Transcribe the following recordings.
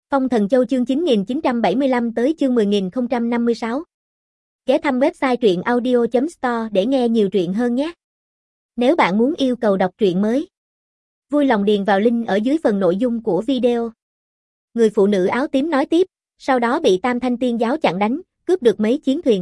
Phong Thần Châu chương 9975 tới chương 10056. Ghé thăm website truyện audio.store để nghe nhiều truyện hơn nhé. Nếu bạn muốn yêu cầu đọc truyện mới, vui lòng điền vào link ở dưới phần nội dung của video. Người phụ nữ áo tím nói tiếp, sau đó bị Tam Thanh Tiên giáo chặn đánh, cướp được mấy chiến thuyền.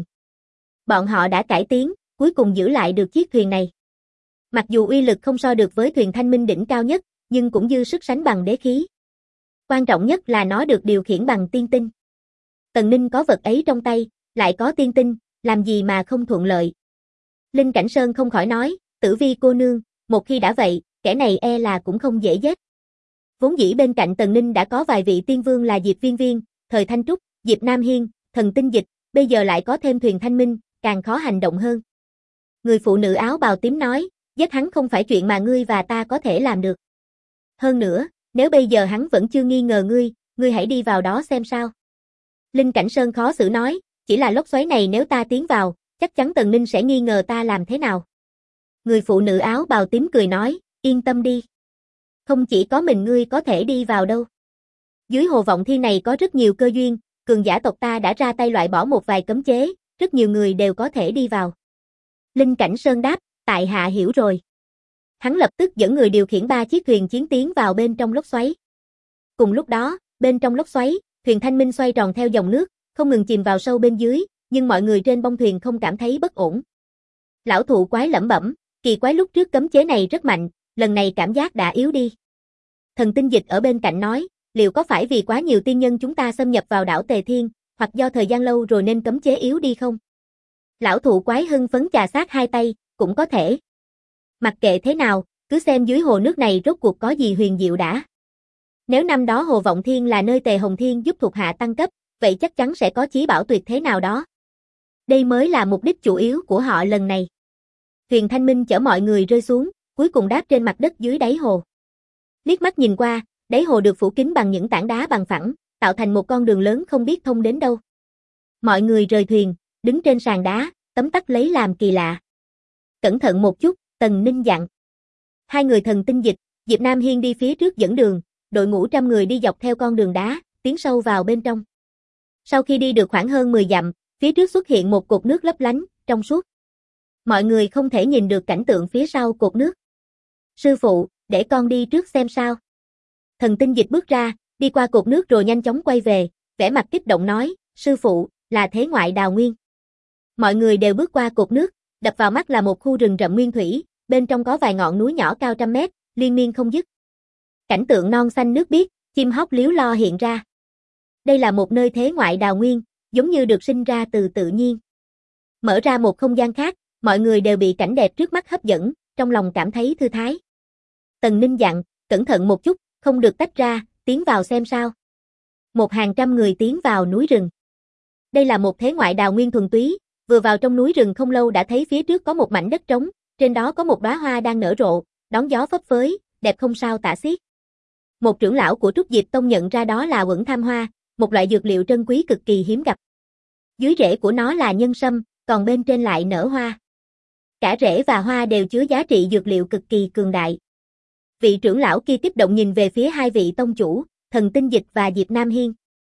Bọn họ đã cải tiến, cuối cùng giữ lại được chiếc thuyền này. Mặc dù uy lực không so được với thuyền Thanh Minh đỉnh cao nhất, nhưng cũng dư sức sánh bằng đế khí. Quan trọng nhất là nó được điều khiển bằng tiên tinh. Tần Ninh có vật ấy trong tay, lại có tiên tinh, làm gì mà không thuận lợi. Linh Cảnh Sơn không khỏi nói, Tử Vi cô nương, một khi đã vậy, kẻ này e là cũng không dễ giết. Vốn dĩ bên cạnh Tần Ninh đã có vài vị tiên vương là Diệp Viên Viên, Thời Thanh Trúc, Diệp Nam Hiên, Thần Tinh Dịch, bây giờ lại có thêm thuyền Thanh Minh, càng khó hành động hơn. Người phụ nữ áo bào tím nói, giết hắn không phải chuyện mà ngươi và ta có thể làm được. Hơn nữa, nếu bây giờ hắn vẫn chưa nghi ngờ ngươi hãy đi vào đó xem sao. Linh Cảnh Sơn khó xử nói, chỉ là lốc xoáy này nếu ta tiến vào, chắc chắn Tần Ninh sẽ nghi ngờ ta làm thế nào. Người phụ nữ áo bào tím cười nói, yên tâm đi. Không chỉ có mình ngươi có thể đi vào đâu. Dưới Hồ Vọng Thiên này có rất nhiều cơ duyên, cường giả tộc ta đã ra tay loại bỏ một vài cấm chế, rất nhiều người đều có thể đi vào. Linh Cảnh Sơn đáp, tại hạ hiểu rồi. Hắn lập tức dẫn người điều khiển 3 chiếc thuyền chiến tiến vào bên trong lốc xoáy. Cùng lúc đó, bên trong lốc xoáy, thuyền Thanh Minh xoay tròn theo dòng nước, không ngừng chìm vào sâu bên dưới, nhưng mọi người trên bông thuyền không cảm thấy bất ổn. Lão thụ quái lẩm bẩm, kỳ quái lúc trước cấm chế này rất mạnh, lần này cảm giác đã yếu đi. Thần Tinh Dịch ở bên cạnh nói, liệu có phải vì quá nhiều tiên nhân chúng ta xâm nhập vào đảo Tề Thiên, hoặc do thời gian lâu rồi nên cấm chế yếu đi không? Lão thụ quái hưng phấn chà sát hai tay, cũng có thể. Mặc kệ thế nào, cứ xem dưới hồ nước này rốt cuộc có gì huyền diệu đã. Nếu năm đó Hồ Vọng Thiên là nơi Tề Hồng Thiên giúp thuộc hạ tăng cấp, vậy chắc chắn sẽ có chí bảo tuyệt thế nào đó. Đây mới là mục đích chủ yếu của họ lần này. Thuyền Thanh Minh chở mọi người rơi xuống, cuối cùng đáp trên mặt đất dưới đáy hồ. Liếc mắt nhìn qua, đáy hồ được phủ kín bằng những tảng đá bằng phẳng, tạo thành một con đường lớn không biết thông đến đâu. Mọi người rời thuyền, đứng trên sàn đá, tấm tắc lấy làm kỳ lạ. Cẩn thận một chút, Tần Ninh dặn. Hai người Thần Tinh Dịch, Diệp Nam Hiên đi phía trước dẫn đường, đội ngũ 100 người đi dọc theo con đường đá, tiến sâu vào bên trong. Sau khi đi được khoảng hơn 10 dặm, phía trước xuất hiện một cột nước lấp lánh, trong suốt. Mọi người không thể nhìn được cảnh tượng phía sau cột nước. Sư phụ, để con đi trước xem sao. Thần Tinh Dịch bước ra, đi qua cột nước rồi nhanh chóng quay về, vẻ mặt kích động nói, sư phụ, là thế ngoại đào nguyên. Mọi người đều bước qua cột nước, đập vào mắt là một khu rừng rậm nguyên thủy, bên trong có vài ngọn núi nhỏ cao trăm mét, liên miên không dứt. Cảnh tượng non xanh nước biếc, chim hót líu lo hiện ra. Đây là một nơi thế ngoại đào nguyên, giống như được sinh ra từ tự nhiên. Mở ra một không gian khác, mọi người đều bị cảnh đẹp trước mắt hấp dẫn, trong lòng cảm thấy thư thái. Tần Ninh dặn, cẩn thận một chút, không được tách ra, tiến vào xem sao. Một hàng trăm người tiến vào núi rừng. Đây là một thế ngoại đào nguyên thuần túy, vừa vào trong núi rừng không lâu đã thấy phía trước có một mảnh đất trống, trên đó có một đóa hoa đang nở rộ, đón gió phấp phới, đẹp không sao tả xiết. Một trưởng lão của Trúc Diệp Tông nhận ra đó là Uẩn Tham Hoa, một loại dược liệu trân quý cực kỳ hiếm gặp. Dưới rễ của nó là nhân sâm, còn bên trên lại nở hoa. Cả rễ và hoa đều chứa giá trị dược liệu cực kỳ cường đại. Vị trưởng lão kia kích động nhìn về phía hai vị tông chủ, Thần Tinh Dịch và Diệp Nam Hiên.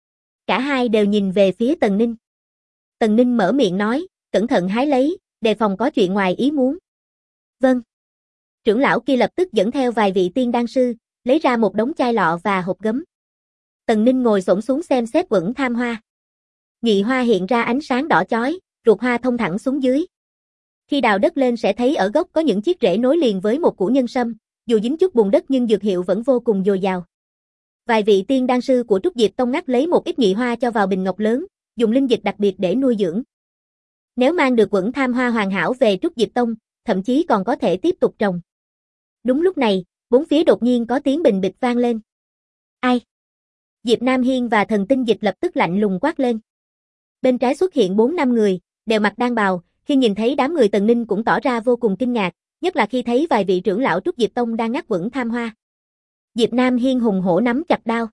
Cả hai đều nhìn về phía Tần Ninh. Tần Ninh mở miệng nói, cẩn thận hái lấy, đề phòng có chuyện ngoài ý muốn. Vâng. Trưởng lão kia lập tức dẫn theo vài vị tiên đan sư, lấy ra một đống chai lọ và hộp gấm. Tần Ninh ngồi xổm xuống xem xét Uẩn Tham Hoa. Nhụy hoa hiện ra ánh sáng đỏ chói, ruột hoa thông thẳng xuống dưới. Khi đào đất lên sẽ thấy ở gốc có những chiếc rễ nối liền với một củ nhân sâm, dù dính chút bùn đất nhưng dược hiệu vẫn vô cùng dồi dào. Vài vị tiên đan sư của Trúc Diệp Tông ngắt lấy một ít nhụy hoa cho vào bình ngọc lớn, dùng linh dịch đặc biệt để nuôi dưỡng. Nếu mang được Uẩn Tham Hoa hoàn hảo về Trúc Diệp Tông, thậm chí còn có thể tiếp tục trồng. Đúng lúc này, bốn phía đột nhiên có tiếng bình bịch vang lên. Ai? Diệp Nam Hiên và Thần Tinh Dịch lập tức lạnh lùng quát lên. Bên trái xuất hiện 4-5 người, đều mặc đan bào, khi nhìn thấy đám người Tần Ninh cũng tỏ ra vô cùng kinh ngạc, nhất là khi thấy vài vị trưởng lão Trúc Diệp Tông đang ngắt Uẩn Tham Hoa. Diệp Nam Hiên hùng hổ nắm chặt đao.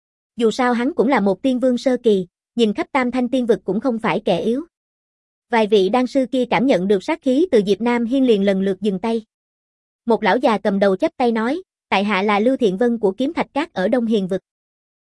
Dù sao hắn cũng là một tiên vương sơ kỳ, nhìn khắp Tam Thanh tiên vực cũng không phải kẻ yếu. Vài vị đan sư kia cảm nhận được sát khí từ Diệp Nam Hiên liền lần lượt dừng tay. Một lão già cầm đầu chắp tay nói, tại hạ là Lưu Thiện Vân của Kiếm Thạch Các ở Đông Hiền vực.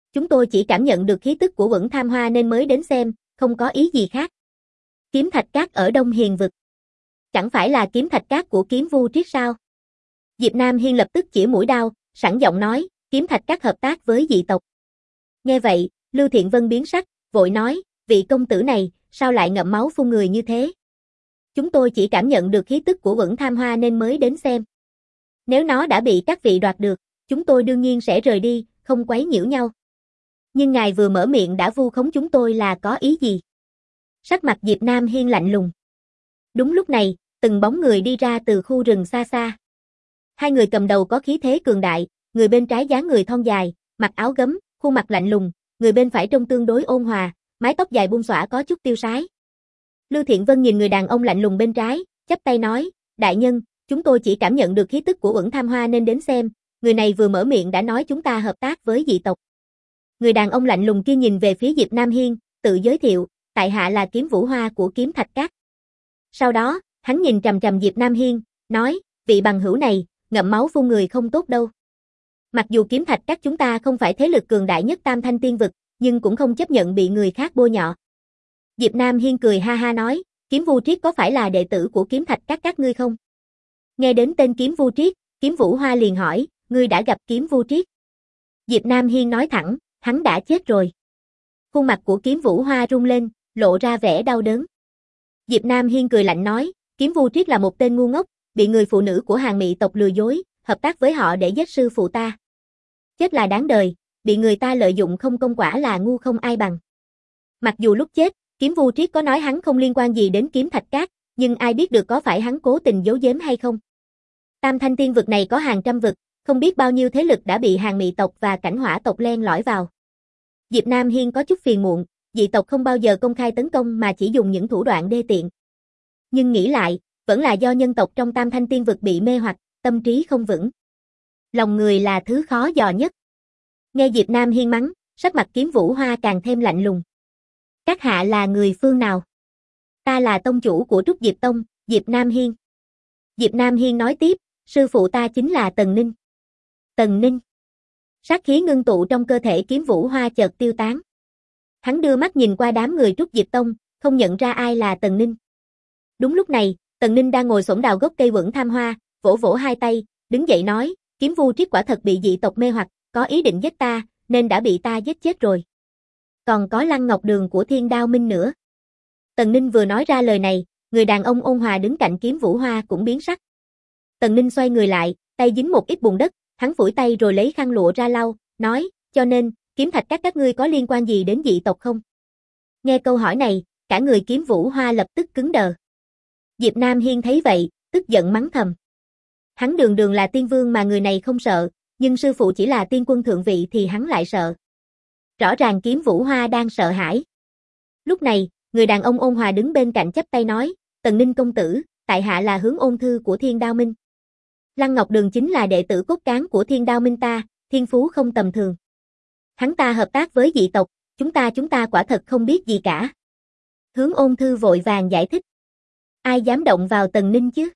Chúng tôi chỉ cảm nhận được khí tức của Uẩn Tham Hoa nên mới đến xem, không có ý gì khác. Kiếm thạch cát ở Đông Hiền vực. Chẳng phải là kiếm thạch cát của Kiếm Vu Triết sao? Diệp Nam Hiên lập tức chĩa mũi đao, sẵn giọng nói, kiếm thạch cát hợp tác với dị tộc. Nghe vậy, Lưu Thiện Vân biến sắc, vội nói, vị công tử này, sao lại ngậm máu phun người như thế? Chúng tôi chỉ cảm nhận được khí tức của Uẩn Tham Hoa nên mới đến xem. Nếu nó đã bị các vị đoạt được, chúng tôi đương nhiên sẽ rời đi, không quấy nhiễu nhau. Nhưng ngài vừa mở miệng đã vu khống chúng tôi là có ý gì? Sắc mặt Diệp Nam Hiên lạnh lùng. Đúng lúc này, từng bóng người đi ra từ khu rừng xa xa. Hai người cầm đầu có khí thế cường đại, người bên trái dáng người thon dài, mặc áo gấm, khuôn mặt lạnh lùng, người bên phải trông tương đối ôn hòa, mái tóc dài buông xõa có chút tiêu sái. Lưu Thiện Vân nhìn người đàn ông lạnh lùng bên trái, chắp tay nói, đại nhân, chúng tôi chỉ cảm nhận được khí tức của Uẩn Tham Hoa nên đến xem, người này vừa mở miệng đã nói chúng ta hợp tác với dị tộc. Người đàn ông lạnh lùng kia nhìn về phía Diệp Nam Hiên, tự giới thiệu, tại hạ là Kiếm Vũ Hoa của Kiếm Thạch Các. Sau đó, hắn nhìn trầm trầm Diệp Nam Hiên, nói, vị bằng hữu này, ngậm máu phun người không tốt đâu. Mặc dù Kiếm Thạch Các chúng ta không phải thế lực cường đại nhất Tam Thanh Tiên vực, nhưng cũng không chấp nhận bị người khác bôi nhọ. Diệp Nam Hiên cười ha ha nói, Kiếm Vu Triết có phải là đệ tử của Kiếm Thạch các ngươi không? Nghe đến tên Kiếm Vu Triết, Kiếm Vũ Hoa liền hỏi, ngươi đã gặp Kiếm Vu Triết? Diệp Nam Hiên nói thẳng, hắn đã chết rồi. Khuôn mặt của Kiếm Vũ Hoa rung lên, lộ ra vẻ đau đớn. Diệp Nam Hiên cười lạnh nói, Kiếm Vu Triết là một tên ngu ngốc, bị người phụ nữ của Hàn Mị tộc lừa dối, hợp tác với họ để giết sư phụ ta. Chết là đáng đời, bị người ta lợi dụng không công quả là ngu không ai bằng. Mặc dù lúc chết, Kiếm Vu Triết có nói hắn không liên quan gì đến Kiếm Thạch Các, nhưng ai biết được có phải hắn cố tình giấu giếm hay không. Tam Thanh Tiên vực này có hàng trăm vực, không biết bao nhiêu thế lực đã bị Hàn Mị tộc và Cảnh Hỏa tộc len lỏi vào. Diệp Nam Hiên có chút phiền muộn, dị tộc không bao giờ công khai tấn công mà chỉ dùng những thủ đoạn đê tiện. Nhưng nghĩ lại, vẫn là do nhân tộc trong Tam Thanh Tiên vực bị mê hoặc, tâm trí không vững. Lòng người là thứ khó dò nhất. Nghe Diệp Nam Hiên mắng, sắc mặt Kiếm Vũ Hoa càng thêm lạnh lùng. Các hạ là người phương nào? Ta là tông chủ của Trúc Diệp Tông, Diệp Nam Hiên. Diệp Nam Hiên nói tiếp, sư phụ ta chính là Tần Ninh. Tần Ninh. Sát khí ngưng tụ trong cơ thể Kiếm Vũ Hoa chợt tiêu tán. Hắn đưa mắt nhìn qua đám người Trúc Diệp Tông, không nhận ra ai là Tần Ninh. Đúng lúc này, Tần Ninh đang ngồi xổm đào gốc cây Uẩn Tham Hoa, vỗ vỗ hai tay, đứng dậy nói, Kiếm Vu Triết quả thật bị dị tộc mê hoặc, có ý định giết ta, nên đã bị ta giết chết rồi. Còn có Lăng Ngọc Đường của Thiên Đao Minh nữa. Tần Ninh vừa nói ra lời này, người đàn ông ôn hòa đứng cạnh Kiếm Vũ Hoa cũng biến sắc. Tần Ninh xoay người lại, tay dính một ít bùn đất, hắn phủi tay rồi lấy khăn lụa ra lau, nói, cho nên, Kiếm Thạch các ngươi có liên quan gì đến dị tộc không? Nghe câu hỏi này, cả người Kiếm Vũ Hoa lập tức cứng đờ. Diệp Nam Hiên thấy vậy, tức giận mắng thầm. Hắn đường đường là tiên vương mà người này không sợ, nhưng sư phụ chỉ là tiên quân thượng vị thì hắn lại sợ. Rõ ràng Kiếm Vũ Hoa đang sợ hãi. Lúc này, người đàn ông ôn hòa đứng bên cạnh chắp tay nói, Tần Ninh công tử, tại hạ là Hướng Ôn Thư của Thiên Đao Minh. Lăng Ngọc Đường chính là đệ tử cốt cán của Thiên Đao Minh ta, thiên phú không tầm thường. Hắn ta hợp tác với dị tộc, chúng ta quả thật không biết gì cả. Hướng Ôn Thư vội vàng giải thích. Ai dám động vào Tần Ninh chứ?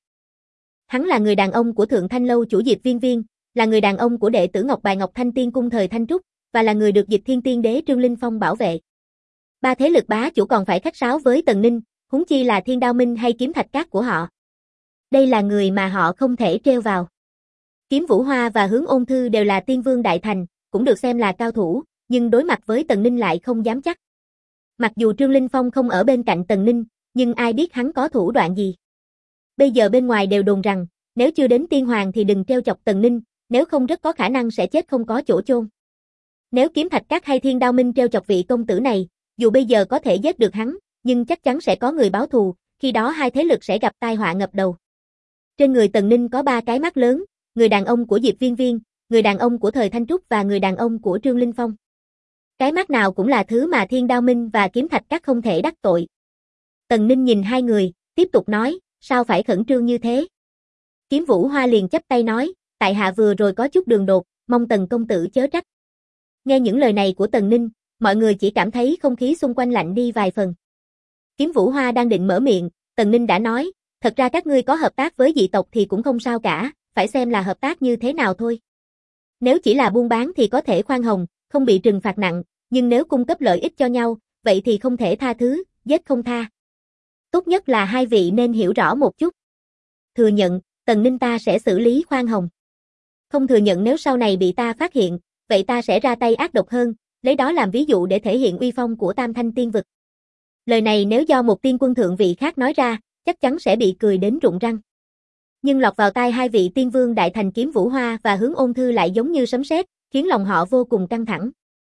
Hắn là người đàn ông của Thượng Thanh Lâu chủ Diệp Viên Viên, là người đàn ông của đệ tử Ngọc Bài Ngọc Thanh Tiên cung thời Thanh Trúc, và là người được Dịch Thiên Tiên Đế Trương Linh Phong bảo vệ. Ba thế lực bá chủ còn phải khách sáo với Tần Ninh, huống chi là Thiên Đao Minh hay Kiếm Thạch Các của họ. Đây là người mà họ không thể treo vào. Kiếm Vũ Hoa và Hướng Ôn Thư đều là tiên vương đại thành, cũng được xem là cao thủ, nhưng đối mặt với Tần Ninh lại không dám chắc. Mặc dù Trương Linh Phong không ở bên cạnh Tần Ninh, nhưng ai biết hắn có thủ đoạn gì. Bây giờ bên ngoài đều đồn rằng, nếu chưa đến tiên hoàng thì đừng treo chọc Tần Ninh, nếu không rất có khả năng sẽ chết không có chỗ chôn. Nếu Kiếm Thạch Các hay Thiên Đao Minh treo chọc vị công tử này, dù bây giờ có thể giết được hắn, nhưng chắc chắn sẽ có người báo thù, khi đó hai thế lực sẽ gặp tai họa ngập đầu. Trên người Tần Ninh có ba cái mắt lớn, người đàn ông của Diệp Viên Viên, người đàn ông của thời Thanh Trúc và người đàn ông của Trương Linh Phong. Cái mắt nào cũng là thứ mà Thiên Đao Minh và Kiếm Thạch Các không thể đắc tội. Tần Ninh nhìn hai người, tiếp tục nói, sao phải khẩn trương như thế? Kiếm Vũ Hoa liền chắp tay nói, tại hạ vừa rồi có chút đường đột, mong Tần công tử chớ trách. Nghe những lời này của Tần Ninh, mọi người chỉ cảm thấy không khí xung quanh lạnh đi vài phần. Kiếm Vũ Hoa đang định mở miệng, Tần Ninh đã nói, thật ra các ngươi có hợp tác với dị tộc thì cũng không sao cả, phải xem là hợp tác như thế nào thôi. Nếu chỉ là buôn bán thì có thể khoan hồng, không bị trừng phạt nặng, nhưng nếu cung cấp lợi ích cho nhau, vậy thì không thể tha thứ, giết không tha. Tốt nhất là hai vị nên hiểu rõ một chút. Thừa nhận, Tần Ninh ta sẽ xử lý khoan hồng. Không thừa nhận nếu sau này bị ta phát hiện, vậy ta sẽ ra tay ác độc hơn, lấy đó làm ví dụ để thể hiện uy phong của Tam Thanh Tiên Vực. Lời này nếu do một tiên quân thượng vị khác nói ra, chắc chắn sẽ bị cười đến rụng răng. Nhưng lọt vào tai hai vị tiên vương đại thành Kiếm Vũ Hoa và Hướng Ôn Thư lại giống như sấm sét, khiến lòng họ vô cùng căng thẳng.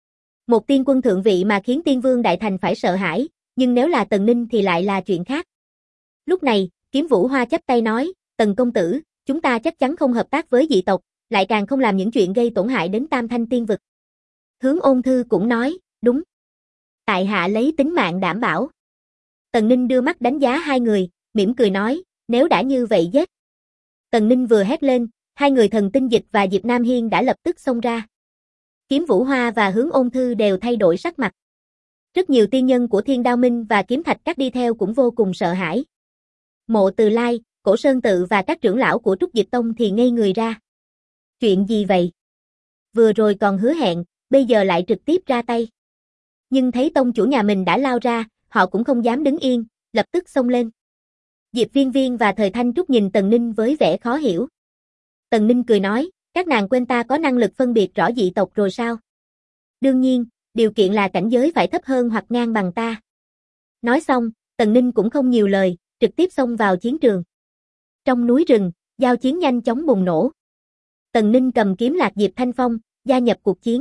Một tiên quân thượng vị mà khiến tiên vương đại thành phải sợ hãi, nhưng nếu là Tần Ninh thì lại là chuyện khác. Lúc này, Kiếm Vũ Hoa chắp tay nói, Tần công tử, chúng ta chắc chắn không hợp tác với dị tộc, lại càng không làm những chuyện gây tổn hại đến Tam Thanh Tiên Vực. Hướng Ôn Thư cũng nói, đúng. Tại hạ lấy tính mạng đảm bảo. Tần Ninh đưa mắt đánh giá hai người, mỉm cười nói, nếu đã như vậy giết. Tần Ninh vừa hét lên, hai người Thần Tinh Dịch và Diệp Nam Hiên đã lập tức xông ra. Kiếm Vũ Hoa và Hướng Ôn Thư đều thay đổi sắc mặt. Rất nhiều tiên nhân của Thiên Đao Minh và Kiếm Thạch Các đi theo cũng vô cùng sợ hãi. Mộ Từ Lai, Cổ Sơn Tự và các trưởng lão của Trúc Dịch Tông thì ngây người ra. Chuyện gì vậy? Vừa rồi còn hứa hẹn, bây giờ lại trực tiếp ra tay. Nhưng thấy tông chủ nhà mình đã lao ra, họ cũng không dám đứng yên, lập tức xông lên. Diệp Viên Viên và Thời Thanh Trúc nhìn Tần Ninh với vẻ khó hiểu. Tần Ninh cười nói, các nàng quên ta có năng lực phân biệt rõ dị tộc rồi sao? Đương nhiên, điều kiện là cảnh giới phải thấp hơn hoặc ngang bằng ta. Nói xong, Tần Ninh cũng không nhiều lời, trực tiếp xông vào chiến trường. Trong núi rừng, giao chiến nhanh chóng bùng nổ. Tần Ninh cầm kiếm Lạc Diệp Thanh Phong, gia nhập cuộc chiến.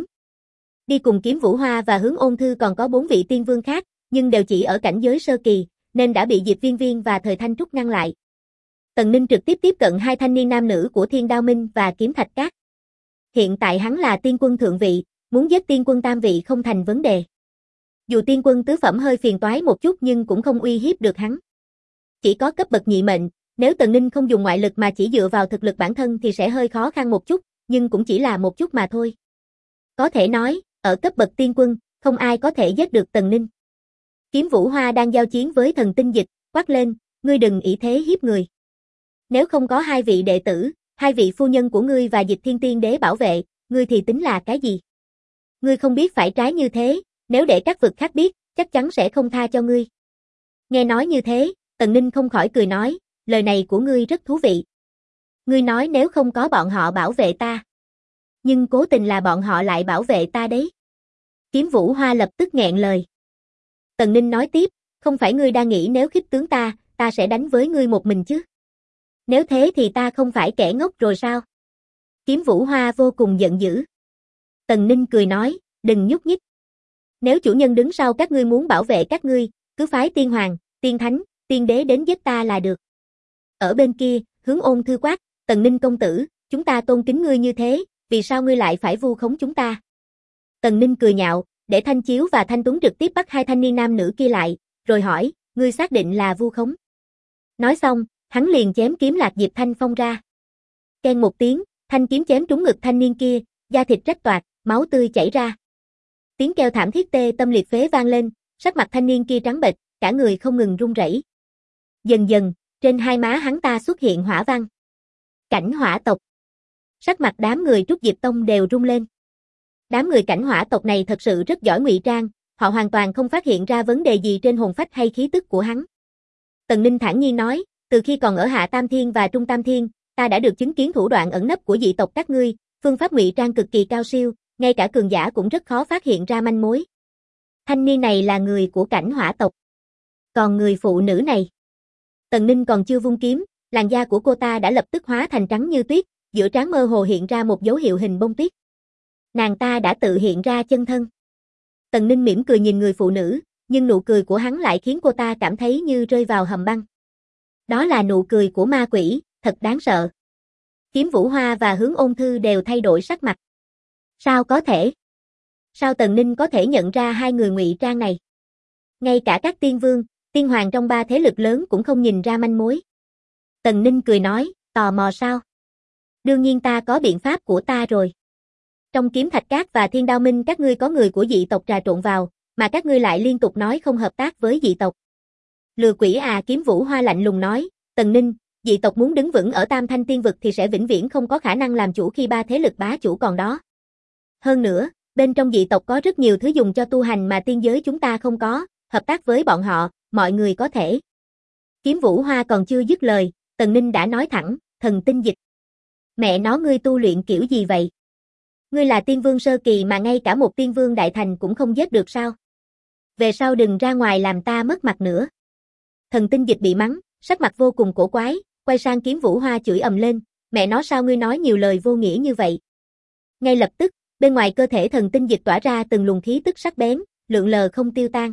Đi cùng Kiếm Vũ Hoa và Hướng Ôn Thư còn có 4 vị tiên vương khác, nhưng đều chỉ ở cảnh giới sơ kỳ, nên đã bị Diệp Viên Viên và Thời Thanh Trúc ngăn lại. Tần Ninh trực tiếp tiếp cận hai thanh niên nam nữ của Thiên Đao Minh và Kiếm Thạch Các. Hiện tại hắn là tiên quân thượng vị, muốn giết tiên quân tam vị không thành vấn đề. Dù tiên quân tứ phẩm hơi phiền toái một chút nhưng cũng không uy hiếp được hắn. Chỉ có cấp bậc nhị mệnh, nếu Tần Ninh không dùng ngoại lực mà chỉ dựa vào thực lực bản thân thì sẽ hơi khó khăn một chút, nhưng cũng chỉ là một chút mà thôi. Có thể nói, ở cấp bậc tiên quân, không ai có thể giết được Tần Ninh. Kiếm Vũ Hoa đang giao chiến với Thần Tinh Dịch, quát lên, ngươi đừng ỷ thế hiếp người. Nếu không có hai vị đệ tử, hai vị phu nhân của ngươi và Dịch Thiên Tiên Đế bảo vệ, ngươi thì tính là cái gì? Ngươi không biết phải trái như thế, nếu để các vực khác biết, chắc chắn sẽ không tha cho ngươi. Nghe nói như thế, Tần Ninh không khỏi cười nói, lời này của ngươi rất thú vị. Ngươi nói nếu không có bọn họ bảo vệ ta. Nhưng cố tình là bọn họ lại bảo vệ ta đấy. Kiếm Vũ Hoa lập tức nghẹn lời. Tần Ninh nói tiếp, không phải ngươi đang nghĩ nếu khích tướng ta sẽ đánh với ngươi một mình chứ. Nếu thế thì ta không phải kẻ ngốc rồi sao? Kiếm Vũ Hoa vô cùng giận dữ. Tần Ninh cười nói, đừng nhúc nhích. Nếu chủ nhân đứng sau các ngươi muốn bảo vệ các ngươi, cứ phái tiên hoàng, tiên thánh, tiên đế đến giết ta là được. Ở bên kia, Hướng Ôn Thư quát, Tần Ninh công tử, chúng ta tôn kính ngươi như thế, vì sao ngươi lại phải vu khống chúng ta? Tần Ninh cười nhạo, để Thanh Chiếu và Thanh Tuấn trực tiếp bắt hai thanh niên nam nữ kia lại, rồi hỏi, ngươi xác định là vu khống. Nói xong, hắn liền chém kiếm Lạc Diệp Thanh Phong ra. Keng một tiếng, thanh kiếm chém trúng ngực thanh niên kia, da thịt rách toạc, máu tươi chảy ra. Tiếng kêu thảm thiết tê tâm liệt phế vang lên, sắc mặt thanh niên kia trắng bệch, cả người không ngừng run rẩy. Dần dần, trên hai má hắn ta xuất hiện hỏa văn. Cảnh hỏa tộc. Sắc mặt đám người Trúc Diệp Tông đều rung lên. Đám người cảnh hỏa tộc này thật sự rất giỏi ngụy trang, họ hoàn toàn không phát hiện ra vấn đề gì trên hồn phách hay khí tức của hắn. Tần Ninh thản nhiên nói, từ khi còn ở Hạ Tam Thiên và Trung Tam Thiên, ta đã được chứng kiến thủ đoạn ẩn nấp của dị tộc các ngươi, phương pháp ngụy trang cực kỳ cao siêu, ngay cả cường giả cũng rất khó phát hiện ra manh mối. Thanh niên này là người của cảnh hỏa tộc. Còn người phụ nữ này. Tần Ninh còn chưa vung kiếm, làn da của cô ta đã lập tức hóa thành trắng như tuyết, giữa trán mơ hồ hiện ra một dấu hiệu hình bông tuyết. Nàng ta đã tự hiện ra chân thân. Tần Ninh mỉm cười nhìn người phụ nữ, nhưng nụ cười của hắn lại khiến cô ta cảm thấy như rơi vào hầm băng. Đó là nụ cười của ma quỷ, thật đáng sợ. Kiếm Vũ Hoa và Hướng Ôn Thư đều thay đổi sắc mặt. Sao có thể? Sao Tần Ninh có thể nhận ra hai người ngụy trang này? Ngay cả các tiên vương, tiên hoàng trong ba thế lực lớn cũng không nhìn ra manh mối. Tần Ninh cười nói, tò mò sao? Đương nhiên ta có biện pháp của ta rồi. Trong Kiếm Thạch Các và Thiên Đao Minh các ngươi có người của dị tộc trà trộn vào, mà các ngươi lại liên tục nói không hợp tác với dị tộc. Lừa quỷ à? Kiếm Vũ Hoa lạnh lùng nói, Tần Ninh, dị tộc muốn đứng vững ở Tam Thanh Tiên Vực thì sẽ vĩnh viễn không có khả năng làm chủ khi ba thế lực bá chủ còn đó. Hơn nữa, Bên trong dị tộc có rất nhiều thứ dùng cho tu hành mà tiên giới chúng ta không có, hợp tác với bọn họ, mọi người có thể. Kiếm Vũ Hoa còn chưa dứt lời, Tần Ninh đã nói thẳng, thần tinh dịch. Mẹ nó ngươi tu luyện kiểu gì vậy? Ngươi là tiên vương sơ kỳ mà ngay cả một tiên vương đại thành cũng không giết được sao? Về sau đừng ra ngoài làm ta mất mặt nữa. Thần tinh dịch bị mắng, sắc mặt vô cùng cổ quái, quay sang Kiếm Vũ Hoa chửi ầm lên, mẹ nó sao ngươi nói nhiều lời vô nghĩa như vậy? Ngay lập tức, bên ngoài cơ thể thần tinh dịch tỏa ra từng luồng khí tức sắc bén, lượn lờ không tiêu tan.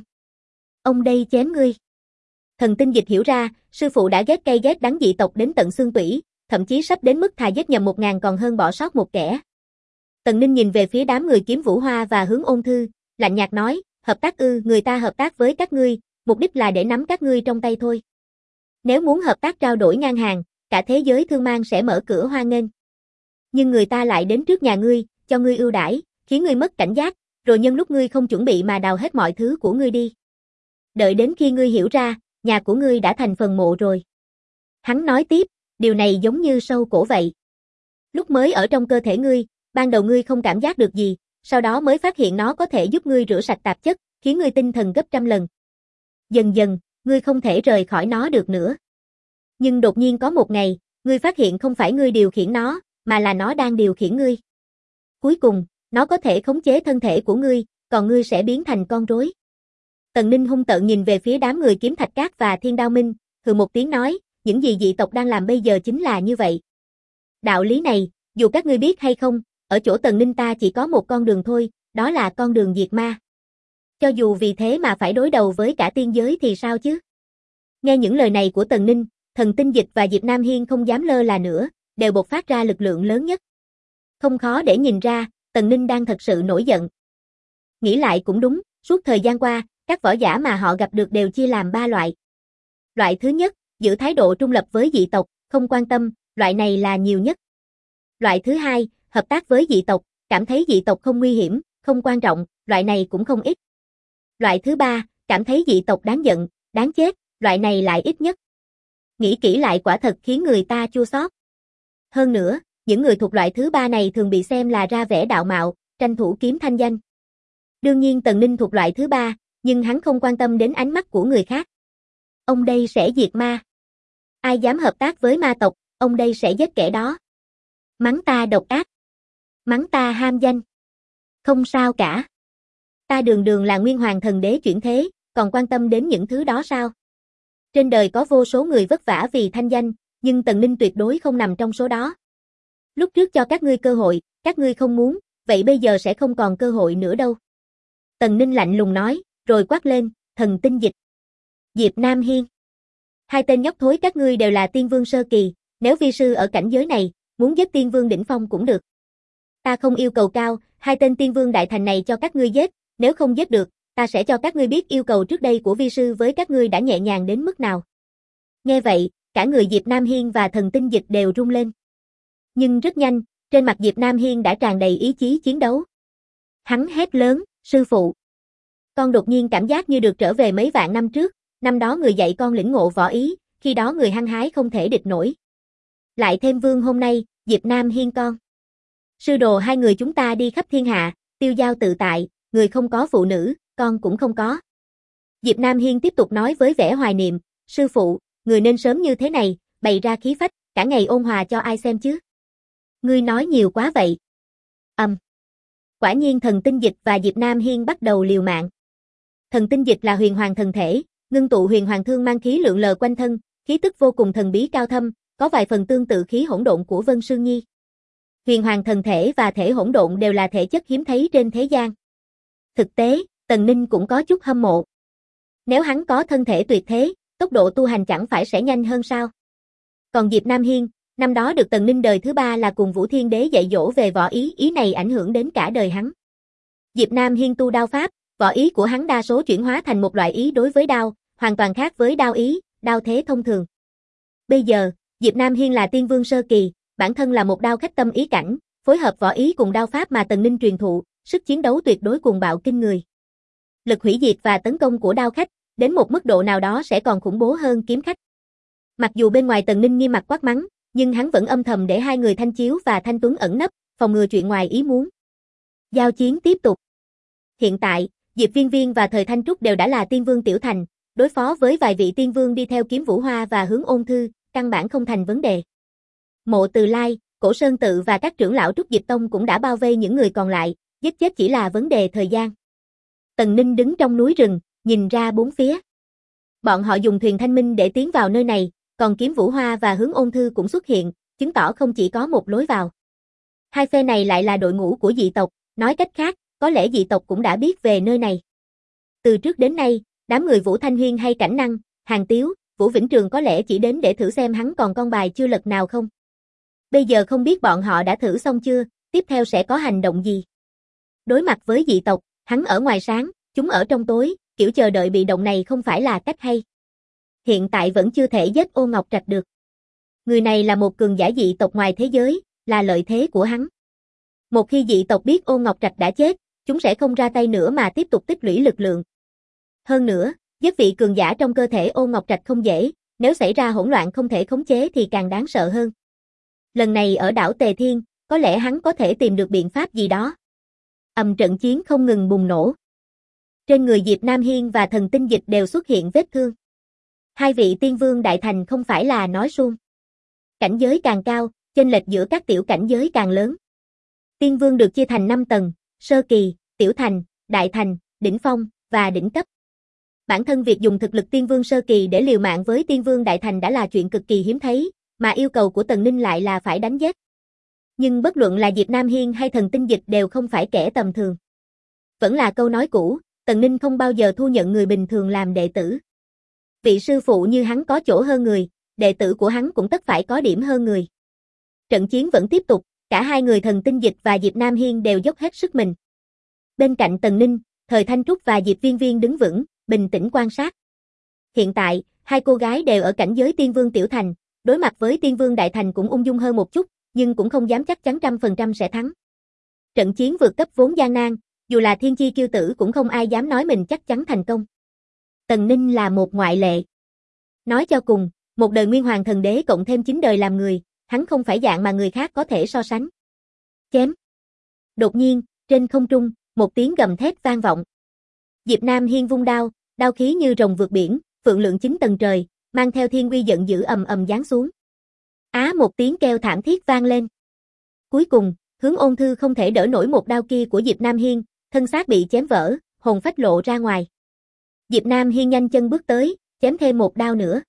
Ông đây chém ngươi. Thần tinh dịch hiểu ra, sư phụ đã ghét cay ghét đắng dị tộc đến tận xương tủy, thậm chí sắp đến mức thà giết nhầm 1000 còn hơn bỏ sót một kẻ. Tần Ninh nhìn về phía đám người Kiếm Vũ Hoa và Hướng Ôn Thư, lạnh nhạt nói, hợp tác ư, người ta hợp tác với các ngươi, mục đích là để nắm các ngươi trong tay thôi. Nếu muốn hợp tác trao đổi ngang hàng, cả thế giới thương mang sẽ mở cửa hoan nghênh. Nhưng người ta lại đến trước nhà ngươi, cho ngươi ưu đãi, khiến ngươi mất cảnh giác, rồi nhân lúc ngươi không chuẩn bị mà đào hết mọi thứ của ngươi đi. Đợi đến khi ngươi hiểu ra, nhà của ngươi đã thành phần mộ rồi. Hắn nói tiếp, điều này giống như sâu cổ vậy. Lúc mới ở trong cơ thể ngươi, ban đầu ngươi không cảm giác được gì, sau đó mới phát hiện nó có thể giúp ngươi rửa sạch tạp chất, khiến ngươi tinh thần gấp trăm lần. Dần dần, ngươi không thể rời khỏi nó được nữa. Nhưng đột nhiên có một ngày, ngươi phát hiện không phải ngươi điều khiển nó, mà là nó đang điều khiển ngươi. Cuối cùng, nó có thể khống chế thân thể của ngươi, còn ngươi sẽ biến thành con rối. Tần Ninh hung tợn nhìn về phía đám người Kiếm Thạch Cát và Thiên Đao Minh, hừ một tiếng nói, những gì dị tộc đang làm bây giờ chính là như vậy. Đạo lý này, dù các ngươi biết hay không, ở chỗ Tần Ninh ta chỉ có một con đường thôi, đó là con đường diệt ma. Cho dù vì thế mà phải đối đầu với cả tiên giới thì sao chứ? Nghe những lời này của Tần Ninh, Thần Tinh Dịch và Diệp Nam Hiên không dám lơ là nữa, đều bộc phát ra lực lượng lớn nhất. Không khó để nhìn ra, Tần Ninh đang thật sự nổi giận. Nghĩ lại cũng đúng, suốt thời gian qua, các võ giả mà họ gặp được đều chia làm 3 loại. Loại thứ nhất, giữ thái độ trung lập với dị tộc, không quan tâm, loại này là nhiều nhất. Loại thứ hai, hợp tác với dị tộc, cảm thấy dị tộc không nguy hiểm, không quan trọng, loại này cũng không ít. Loại thứ ba, cảm thấy dị tộc đáng giận, đáng chết, loại này lại ít nhất. Nghĩ kỹ lại quả thật khiến người ta chua xót. Hơn nữa, những người thuộc loại thứ ba này thường bị xem là ra vẻ đạo mạo, tranh thủ kiếm thanh danh. Đương nhiên Tần Ninh thuộc loại thứ ba, nhưng hắn không quan tâm đến ánh mắt của người khác. Ông đây sẽ diệt ma. Ai dám hợp tác với ma tộc, ông đây sẽ giết kẻ đó. Mắng ta độc ác. Mắng ta ham danh. Không sao cả. Ta đường đường là Nguyên Hoàng Thần Đế chuyển thế, còn quan tâm đến những thứ đó sao? Trên đời có vô số người vất vả vì thanh danh, nhưng Tần Ninh tuyệt đối không nằm trong số đó. Lúc trước cho các ngươi cơ hội, các ngươi không muốn, vậy bây giờ sẽ không còn cơ hội nữa đâu. Tần Ninh lạnh lùng nói, rồi quát lên, Thần Tinh Dịch. Diệp Nam Hiên. Hai tên nhóc thối các ngươi đều là tiên vương sơ kỳ, nếu vi sư ở cảnh giới này, muốn giết tiên vương đỉnh phong cũng được. Ta không yêu cầu cao, hai tên tiên vương đại thành này cho các ngươi giết, nếu không giết được, ta sẽ cho các ngươi biết yêu cầu trước đây của vi sư với các ngươi đã nhẹ nhàng đến mức nào. Nghe vậy, cả người Diệp Nam Hiên và Thần Tinh Dịch đều rung lên. Nhưng rất nhanh, trên mặt Diệp Nam Hiên đã tràn đầy ý chí chiến đấu. Hắn hét lớn, sư phụ. Con đột nhiên cảm giác như được trở về mấy vạn năm trước, năm đó người dạy con lĩnh ngộ võ ý, khi đó người hăng hái không thể địch nổi. Lại thêm vương hôm nay, Diệp Nam Hiên con. Sư đồ hai người chúng ta đi khắp thiên hạ, tiêu dao tự tại, người không có phụ nữ, con cũng không có. Diệp Nam Hiên tiếp tục nói với vẻ hoài niệm, sư phụ, người nên sớm như thế này, bày ra khí phách, cả ngày ôn hòa cho ai xem chứ. Ngươi nói nhiều quá vậy. Quả nhiên Thần Tinh Dịch và Diệp Nam Hiên bắt đầu liều mạng. Thần Tinh Dịch là huyền hoàng thần thể, ngưng tụ huyền hoàng thương mang khí lượn lờ quanh thân, khí tức vô cùng thần bí cao thâm, có vài phần tương tự khí hỗn độn của Vân Sương Nhi. Huyền hoàng thần thể và thể hỗn độn đều là thể chất hiếm thấy trên thế gian. Thực tế, Tần Ninh cũng có chút hâm mộ. Nếu hắn có thân thể tuyệt thế, tốc độ tu hành chẳng phải sẽ nhanh hơn sao? Còn Diệp Nam Hiên, năm đó được Tần Ninh đời thứ 3 là cùng Vũ Thiên Đế dạy dỗ về võ ý, ý này ảnh hưởng đến cả đời hắn. Diệp Nam Hiên tu đao pháp, võ ý của hắn đa số chuyển hóa thành một loại ý đối với đao, hoàn toàn khác với đao ý, đao thế thông thường. Bây giờ, Diệp Nam Hiên là tiên vương sơ kỳ, bản thân là một đao khách tâm ý cảnh, phối hợp võ ý cùng đao pháp mà Tần Ninh truyền thụ, sức chiến đấu tuyệt đối cuồng bạo kinh người. Lực hủy diệt và tấn công của đao khách, đến một mức độ nào đó sẽ còn khủng bố hơn kiếm khách. Mặc dù bên ngoài Tần Ninh nghiêm mặt quát mắng, nhưng hắn vẫn âm thầm để hai người Thanh Chiếu và Thanh Tuấn ẩn nấp, phòng ngừa chuyện ngoài ý muốn. Giao chiến tiếp tục. Hiện tại, Diệp Viên Viên và Thời Thanh Trúc đều đã là tiên vương tiểu thành, đối phó với vài vị tiên vương đi theo Kiếm Vũ Hoa và Hướng Ôn Thư, căn bản không thành vấn đề. Mộ Từ Lai, Cổ Sơn Tự và các trưởng lão Trúc Dịch Tông cũng đã bao vây những người còn lại, giết chết chỉ là vấn đề thời gian. Tần Ninh đứng trong núi rừng, nhìn ra bốn phía. Bọn họ dùng thuyền thanh minh để tiến vào nơi này, còn Kiếm Vũ Hoa và Hướng Ôn Thư cũng xuất hiện, chứng tỏ không chỉ có một lối vào. Hai phe này lại là đội ngũ của dị tộc, nói cách khác, có lẽ dị tộc cũng đã biết về nơi này. Từ trước đến nay, đám người Vũ Thanh Huyên hay Cảnh Năng, Hàng Tiếu, Vũ Vĩnh Trường có lẽ chỉ đến để thử xem hắn còn con bài chưa lật nào không. Bây giờ không biết bọn họ đã thử xong chưa, tiếp theo sẽ có hành động gì. Đối mặt với dị tộc, hắn ở ngoài sáng, chúng ở trong tối, kiểu chờ đợi bị động này không phải là cách hay. Hiện tại vẫn chưa thể giết Ô Ngọc Trạch được. Người này là một cường giả dị tộc ngoài thế giới, là lợi thế của hắn. Một khi dị tộc biết Ô Ngọc Trạch đã chết, chúng sẽ không ra tay nữa mà tiếp tục tích lũy lực lượng. Hơn nữa, giết vị cường giả trong cơ thể Ô Ngọc Trạch không dễ, nếu xảy ra hỗn loạn không thể khống chế thì càng đáng sợ hơn. Lần này ở đảo Tề Thiên, có lẽ hắn có thể tìm được biện pháp gì đó. Trận chiến không ngừng bùng nổ. Trên người Diệp Nam Hiên và Thần Tinh Dịch đều xuất hiện vết thương. Hai vị tiên vương đại thành không phải là nói suông. Cảnh giới càng cao, chênh lệch giữa các tiểu cảnh giới càng lớn. Tiên vương được chia thành 5 tầng, sơ kỳ, tiểu thành, đại thành, đỉnh phong và đỉnh cấp. Bản thân việc dùng thực lực tiên vương sơ kỳ để liều mạng với tiên vương đại thành đã là chuyện cực kỳ hiếm thấy, mà yêu cầu của Tần Ninh lại là phải đánh giết. Nhưng bất luận là Diệp Nam Hiên hay Thần Tinh Dịch đều không phải kẻ tầm thường. Vẫn là câu nói cũ, Tần Ninh không bao giờ thu nhận người bình thường làm đệ tử. Vị sư phụ như hắn có chỗ hơn người, đệ tử của hắn cũng tất phải có điểm hơn người. Trận chiến vẫn tiếp tục, cả hai người Thần Tinh Dịch và Diệp Nam Hiên đều dốc hết sức mình. Bên cạnh Tần Ninh, Thời Thanh Trúc và Diệp Viên Viên đứng vững, bình tĩnh quan sát. Hiện tại, hai cô gái đều ở cảnh giới tiên vương tiểu thành, đối mặt với tiên vương đại thành cũng ung dung hơn một chút, nhưng cũng không dám chắc chắn 100% sẽ thắng. Trận chiến vượt cấp vốn gian nan, dù là thiên chi kiêu tử cũng không ai dám nói mình chắc chắn thành công. Tần Ninh là một ngoại lệ. Nói cho cùng, một đời Nguyên Hoàng Thần Đế cộng thêm 9 đời làm người, hắn không phải dạng mà người khác có thể so sánh. Chém. Đột nhiên, trên không trung, một tiếng gầm thét vang vọng. Diệp Nam Hiên vung đao, đao khí như rồng vượt biển, phượng lượng 9 tầng trời, mang theo thiên uy giận dữ ầm ầm giáng xuống. Một tiếng kêu thảm thiết vang lên. Cuối cùng, Hướng Ôn Thư không thể đỡ nổi một đao kia của Diệp Nam Hiên, thân xác bị chém vỡ, hồn phách lộ ra ngoài. Diệp Nam Hiên nhanh chân bước tới, chém thêm một đao nữa.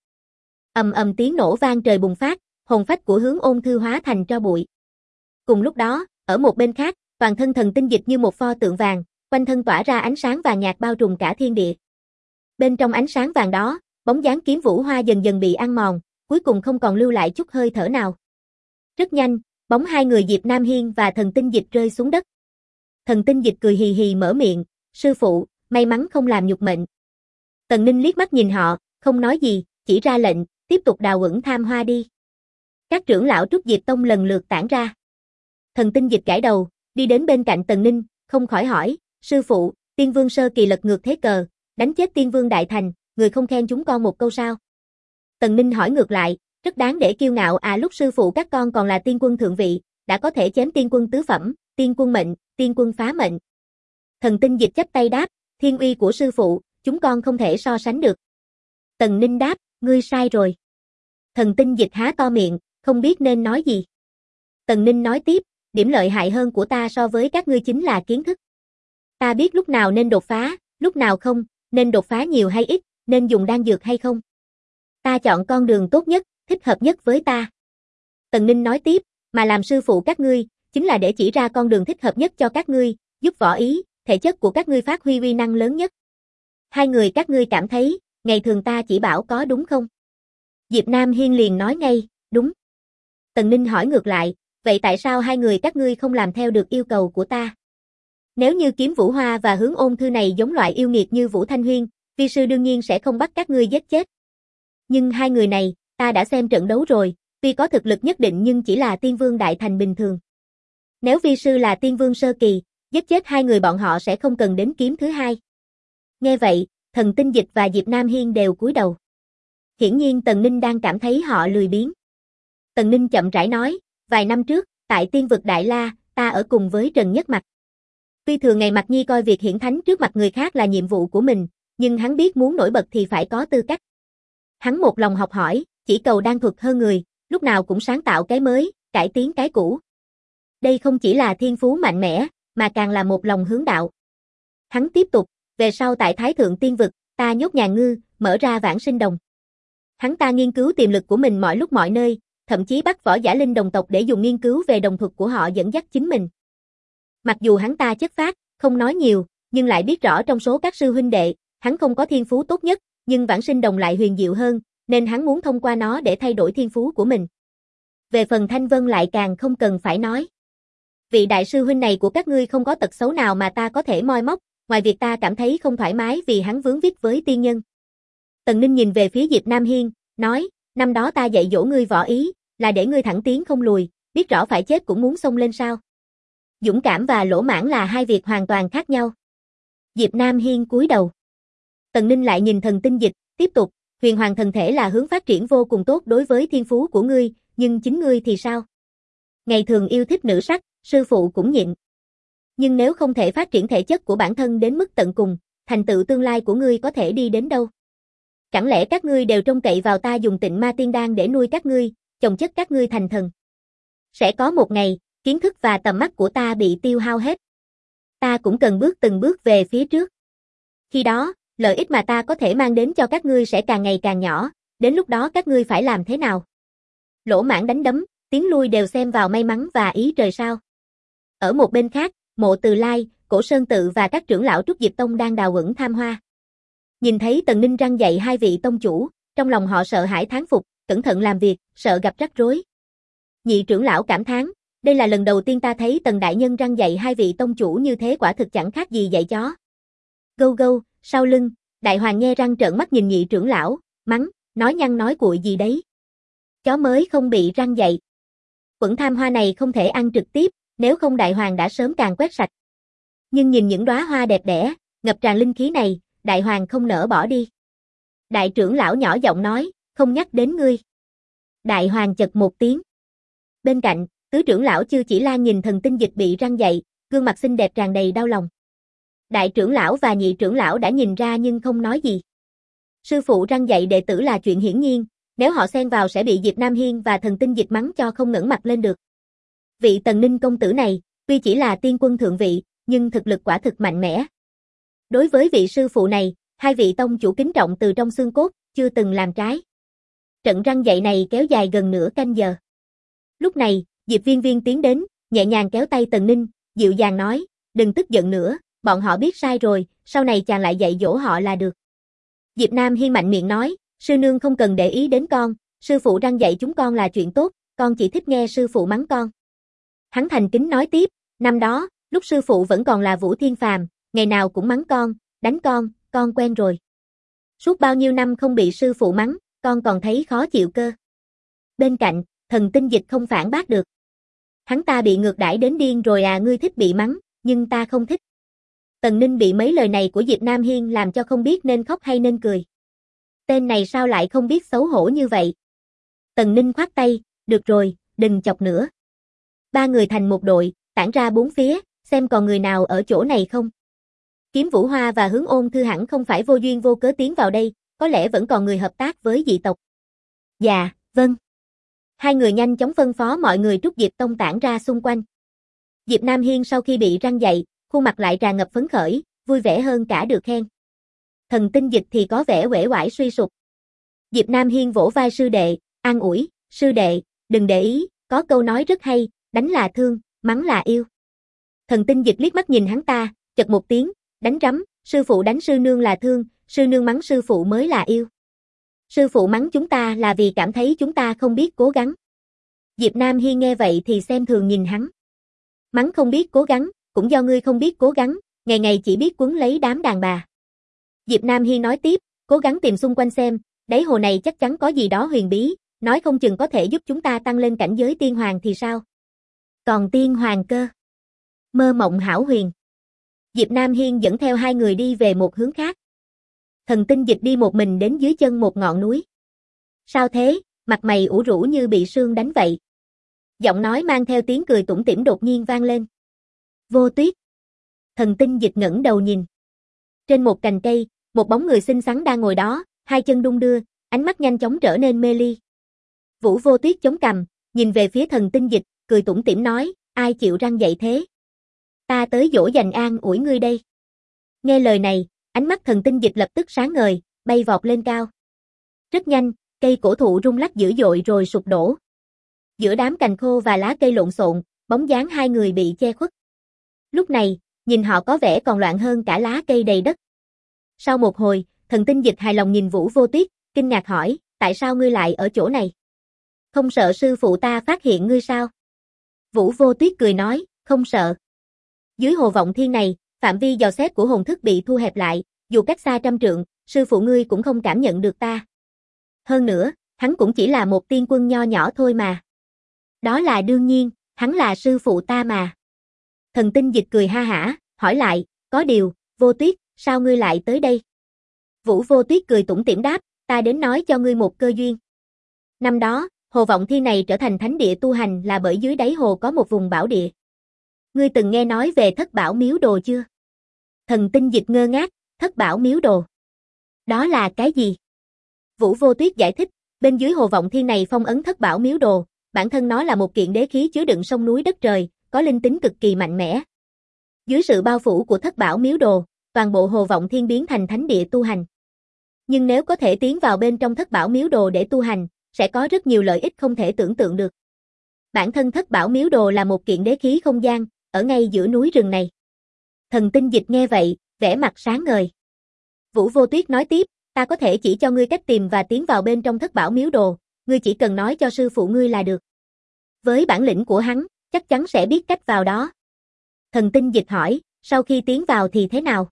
Tiếng nổ vang trời bùng phát, hồn phách của Hướng Ôn Thư hóa thành tro bụi. Cùng lúc đó, ở một bên khác, toàn thân Thần Tinh Dịch như một pho tượng vàng, quanh thân tỏa ra ánh sáng vàng nhạt bao trùm cả thiên địa. Bên trong ánh sáng vàng đó, bóng dáng Kiếm Vũ Hoa dần dần bị ăn mòn, cuối cùng không còn lưu lại chút hơi thở nào. Rất nhanh, bóng hai người Diệp Nam Hiên và Thần Tinh Dịch rơi xuống đất. Thần Tinh Dịch cười hì hì mở miệng, sư phụ, may mắn không làm nhục mệnh. Tần Ninh liếc mắt nhìn họ, không nói gì, chỉ ra lệnh, tiếp tục đào uẩn tham hoa đi. Các trưởng lão Trúc Diệp Tông lần lượt tản ra. Thần Tinh Dịch gãi đầu, đi đến bên cạnh Tần Ninh, không khỏi hỏi, sư phụ, tiên vương sơ kỳ lật ngược thế cờ, đánh chết tiên vương đại thành, người không khen chúng con một câu sao? Tần Ninh hỏi ngược lại, rất đáng để kiêu ngạo lúc sư phụ các con còn là tiên quân thượng vị, đã có thể chém tiên quân tứ phẩm, tiên quân mệnh, tiên quân phá mệnh. Thần Tinh Dịch chắp tay đáp, thiên uy của sư phụ, chúng con không thể so sánh được. Tần Ninh đáp, ngươi sai rồi. Thần Tinh Dịch há to miệng, không biết nên nói gì. Tần Ninh nói tiếp, điểm lợi hại hơn của ta so với các ngươi chính là kiến thức. Ta biết lúc nào nên đột phá, lúc nào không, nên đột phá nhiều hay ít, nên dùng đan dược hay không. Ta chọn con đường tốt nhất, thích hợp nhất với ta. Tần Ninh nói tiếp, mà làm sư phụ các ngươi, chính là để chỉ ra con đường thích hợp nhất cho các ngươi, giúp võ ý, thể chất của các ngươi phát huy uy năng lớn nhất. Hai người các ngươi cảm thấy, ngày thường ta chỉ bảo có đúng không? Diệp Nam Hiên liền nói ngay, đúng. Tần Ninh hỏi ngược lại, vậy tại sao hai người các ngươi không làm theo được yêu cầu của ta? Nếu như Kiếm Vũ Hoa và Hướng Ôn Thư này giống loại yêu nghiệt như Vũ Thanh Huyên, vi sư đương nhiên sẽ không bắt các ngươi giết chết. Nhưng hai người này, ta đã xem trận đấu rồi, tuy có thực lực nhất định nhưng chỉ là tiên vương đại thành bình thường. Nếu vi sư là tiên vương sơ kỳ, giết chết hai người bọn họ sẽ không cần đến kiếm thứ hai. Nghe vậy, Thần Tinh Dịch và Diệp Nam Hiên đều cúi đầu. Hiển nhiên Tần Ninh đang cảm thấy họ lười biếng. Tần Ninh chậm rãi nói, vài năm trước, tại tiên vực Đại La, ta ở cùng với Trần Nhất Mặc. Tuy thường ngày Mạc Nhi coi việc hiển thánh trước mặt người khác là nhiệm vụ của mình, nhưng hắn biết muốn nổi bật thì phải có tư cách. Hắn một lòng học hỏi, chỉ cầu đan thuật hơn người, lúc nào cũng sáng tạo cái mới, cải tiến cái cũ. Đây không chỉ là thiên phú mạnh mẽ, mà càng là một lòng hướng đạo. Hắn tiếp tục, về sau tại Thái Thượng Tiên Vực, ta nhốt nhà ngư, mở ra vãng sinh đồng. Hắn ta nghiên cứu tiềm lực của mình mọi lúc mọi nơi, thậm chí bắt võ giả linh đồng tộc để dùng nghiên cứu về đồng thuật của họ dẫn dắt chính mình. Mặc dù hắn ta chất phác, không nói nhiều, nhưng lại biết rõ trong số các sư huynh đệ, hắn không có thiên phú tốt nhất, nhưng vãng sinh đồng lại huyền diệu hơn, nên hắn muốn thông qua nó để thay đổi thiên phú của mình. Về phần Thanh Vân lại càng không cần phải nói. Vị đại sư huynh này của các ngươi không có tật xấu nào mà ta có thể moi móc, ngoài việc ta cảm thấy không thoải mái vì hắn vướng víu với tiên nhân. Tần Ninh nhìn về phía Diệp Nam Hiên, nói, năm đó ta dạy dỗ ngươi võ ý, là để ngươi thẳng tiến không lùi, biết rõ phải chết cũng muốn xông lên sao. Dũng cảm và lỗ mãng là hai việc hoàn toàn khác nhau. Diệp Nam Hiên cúi đầu. Tần Ninh lại nhìn Thần Tinh Dịch, tiếp tục, huyền hoàng thần thể là hướng phát triển vô cùng tốt đối với thiên phú của ngươi, nhưng chính ngươi thì sao? Ngày thường yêu thích nữ sắc, sư phụ cũng nhịn. Nhưng nếu không thể phát triển thể chất của bản thân đến mức tận cùng, thành tựu tương lai của ngươi có thể đi đến đâu? Chẳng lẽ các ngươi đều trông cậy vào ta dùng Tịnh Ma Tiên Đan để nuôi các ngươi, chồng chất các ngươi thành thần? Sẽ có một ngày, kiến thức và tầm mắt của ta bị tiêu hao hết. Ta cũng cần bước từng bước về phía trước. Khi đó, lợi ích mà ta có thể mang đến cho các ngươi sẽ càng ngày càng nhỏ, đến lúc đó các ngươi phải làm thế nào? Lỗ mãng đánh đấm, tiến lui đều xem vào may mắn và ý trời sao. Ở một bên khác, Mộ Từ Lai, Cổ Sơn Tự và các trưởng lão Trúc Diệp Tông đang đào quẫn tham hoa. Nhìn thấy Tần Ninh răn dạy hai vị tông chủ, trong lòng họ sợ hãi thán phục, cẩn thận làm việc, sợ gặp rắc rối. Nhị trưởng lão cảm thán, đây là lần đầu tiên ta thấy Tần đại nhân răn dạy hai vị tông chủ như thế, quả thực chẳng khác gì dạy chó. Gâu gâu, sau lưng, Đại Hoàng nghe răng trợn mắt nhìn nhị trưởng lão, mắng, nói nhăng nói cuội gì đấy. Chó mới không bị răn dạy. Quẫn tham hoa này không thể ăn trực tiếp, nếu không Đại Hoàng đã sớm càn quét sạch. Nhưng nhìn những đóa hoa đẹp đẽ, ngập tràn linh khí này, Đại Hoàng không nỡ bỏ đi. Đại trưởng lão nhỏ giọng nói, không nhắc đến ngươi. Đại Hoàng chật một tiếng. Bên cạnh, tứ trưởng lão Chư Chỉ Lan nhìn Thần Tinh Dịch bị răn dạy, gương mặt xinh đẹp tràn đầy đau lòng. Đại trưởng lão và nhị trưởng lão đã nhìn ra nhưng không nói gì. Sư phụ răn dạy đệ tử là chuyện hiển nhiên, nếu họ xen vào sẽ bị Diệp Nam Hiên và Thần Tinh Dịch mắng cho không ngẩng mặt lên được. Vị Tần Ninh công tử này, tuy chỉ là tiên quân thượng vị, nhưng thực lực quả thực mạnh mẽ. Đối với vị sư phụ này, hai vị tông chủ kính trọng từ trong xương cốt, chưa từng làm trái. Trận răn dạy này kéo dài gần nửa canh giờ. Lúc này, Diệp Viên Viên tiến đến, nhẹ nhàng kéo tay Tần Ninh, dịu dàng nói, đừng tức giận nữa, bọn họ biết sai rồi, sau này chàng lại dạy dỗ họ là được. Diệp Nam Hiên mạnh miệng nói, sư nương không cần để ý đến con, sư phụ răn dạy chúng con là chuyện tốt, con chỉ thích nghe sư phụ mắng con. Hắn thành kính nói tiếp, năm đó, lúc sư phụ vẫn còn là Vũ Thiên Phàm, ngày nào cũng mắng con, đánh con quen rồi. Suốt bao nhiêu năm không bị sư phụ mắng, con còn thấy khó chịu cơ. Bên cạnh, Thần Tinh Dịch không phản bác được. Hắn ta bị ngược đãi đến điên rồi à, ngươi thích bị mắng, nhưng ta không thích. Tần Ninh bị mấy lời này của Diệp Nam Hiên làm cho không biết nên khóc hay nên cười. Tên này sao lại không biết xấu hổ như vậy? Tần Ninh khoát tay, được rồi, đừng chọc nữa. Ba người thành một đội, tản ra bốn phía, xem còn người nào ở chỗ này không. Kiếm Vũ Hoa và Hướng Ôn Thư hẳn không phải vô duyên vô cớ tiến vào đây, có lẽ vẫn còn người hợp tác với dị tộc. Dạ, vâng. Hai người nhanh chóng phân phó mọi người Trúc Diệp Tông tản ra xung quanh. Diệp Nam Hiên sau khi bị răn dạy, khuôn mặt lại tràn ngập phấn khởi, vui vẻ hơn cả được khen. Thần Tinh Dịch thì có vẻ uể oải suy sụp. Diệp Nam Hiên vỗ vai sư đệ, an ủi, sư đệ, đừng để ý, có câu nói rất hay, đánh là thương, mắng là yêu. Thần Tinh Dịch liếc mắt nhìn hắn ta, chật một tiếng, đánh rắm, sư phụ đánh sư nương là thương, sư nương mắng sư phụ mới là yêu. Sư phụ mắng chúng ta là vì cảm thấy chúng ta không biết cố gắng. Diệp Nam Hiên nghe vậy thì xem thường nhìn hắn. Mắng không biết cố gắng, cũng do ngươi không biết cố gắng, ngày ngày chỉ biết quấn lấy đám đàn bà. Diệp Nam Hiên nói tiếp, cố gắng tìm xung quanh xem, đáy hồ này chắc chắn có gì đó huyền bí, nói không chừng có thể giúp chúng ta tăng lên cảnh giới tiên hoàng thì sao? Còn tiên hoàng cơ? Mơ mộng hão huyền. Diệp Nam Hiên dẫn theo hai người đi về một hướng khác. Thần Tinh Dịch đi một mình đến dưới chân một ngọn núi. Sao thế, mặt mày ủ rũ như bị sương đánh vậy? Giọng nói mang theo tiếng cười tủm tỉm đột nhiên vang lên. Vô Tuyết. Thần Tinh Dịch ngẩng đầu nhìn. Trên một cành cây, một bóng người xinh xắn đang ngồi đó, hai chân đung đưa, ánh mắt nhanh chóng trở nên mê ly. Vũ Vô Tuyết chống cằm, nhìn về phía Thần Tinh Dịch, cười tủm tỉm nói, ai chịu răng dậy thế? Ta tới dỗ dành an ủi ngươi đây. Nghe lời này, ánh mắt Thần Tinh Dịch lập tức sáng ngời, bay vọt lên cao. Rất nhanh, cây cổ thụ rung lắc dữ dội rồi sụp đổ. Giữa đám cành khô và lá cây lộn xộn, bóng dáng hai người bị che khuất. Lúc này, nhìn họ có vẻ còn loạn hơn cả lá cây đầy đất. Sau một hồi, Thần Tinh Dịch hài lòng nhìn Vũ Vô Tuyết, kinh ngạc hỏi, tại sao ngươi lại ở chỗ này? Không sợ sư phụ ta phát hiện ngươi sao? Vũ Vô Tuyết cười nói, không sợ. Dưới hồ vọng thiên này, phạm vi dò xét của hồn thức bị thu hẹp lại, dù cách xa trăm trượng, sư phụ ngươi cũng không cảm nhận được ta. Hơn nữa, hắn cũng chỉ là một tiên quân nho nhỏ thôi mà. Đó là đương nhiên, hắn là sư phụ ta mà. Thần Tinh Dịch cười ha hả, hỏi lại, có điều, Vô Tuyết, sao ngươi lại tới đây? Vũ Vô Tuyết cười tủm tỉm đáp, ta đến nói cho ngươi một cơ duyên. Năm đó, hồ vọng thiên này trở thành thánh địa tu hành là bởi dưới đáy hồ có một vùng bảo địa. Ngươi từng nghe nói về Thất Bảo Miếu Đồ chưa? Thần Tinh Dịch ngơ ngác, Thất Bảo Miếu Đồ. Đó là cái gì? Vũ Vô Tuyết giải thích, bên dưới hồ vọng thiên này phong ấn Thất Bảo Miếu Đồ, bản thân nó là một kiện đế khí chứa đựng sông núi đất trời, có linh tính cực kỳ mạnh mẽ. Dưới sự bao phủ của Thất Bảo Miếu Đồ, toàn bộ hồ vọng thiên biến thành thánh địa tu hành. Nhưng nếu có thể tiến vào bên trong Thất Bảo Miếu Đồ để tu hành, sẽ có rất nhiều lợi ích không thể tưởng tượng được. Bản thân Thất Bảo Miếu Đồ là một kiện đế khí không gian, ở ngay giữa núi rừng này. Thần Tinh Dịch nghe vậy, vẻ mặt sáng ngời. Vũ Vô Tuyết nói tiếp, ta có thể chỉ cho ngươi cách tìm và tiến vào bên trong Thất Bảo Miếu Đồ, ngươi chỉ cần nói cho sư phụ ngươi là được. Với bản lĩnh của hắn, chắc chắn sẽ biết cách vào đó. Thần Tinh Dịch hỏi, sau khi tiến vào thì thế nào?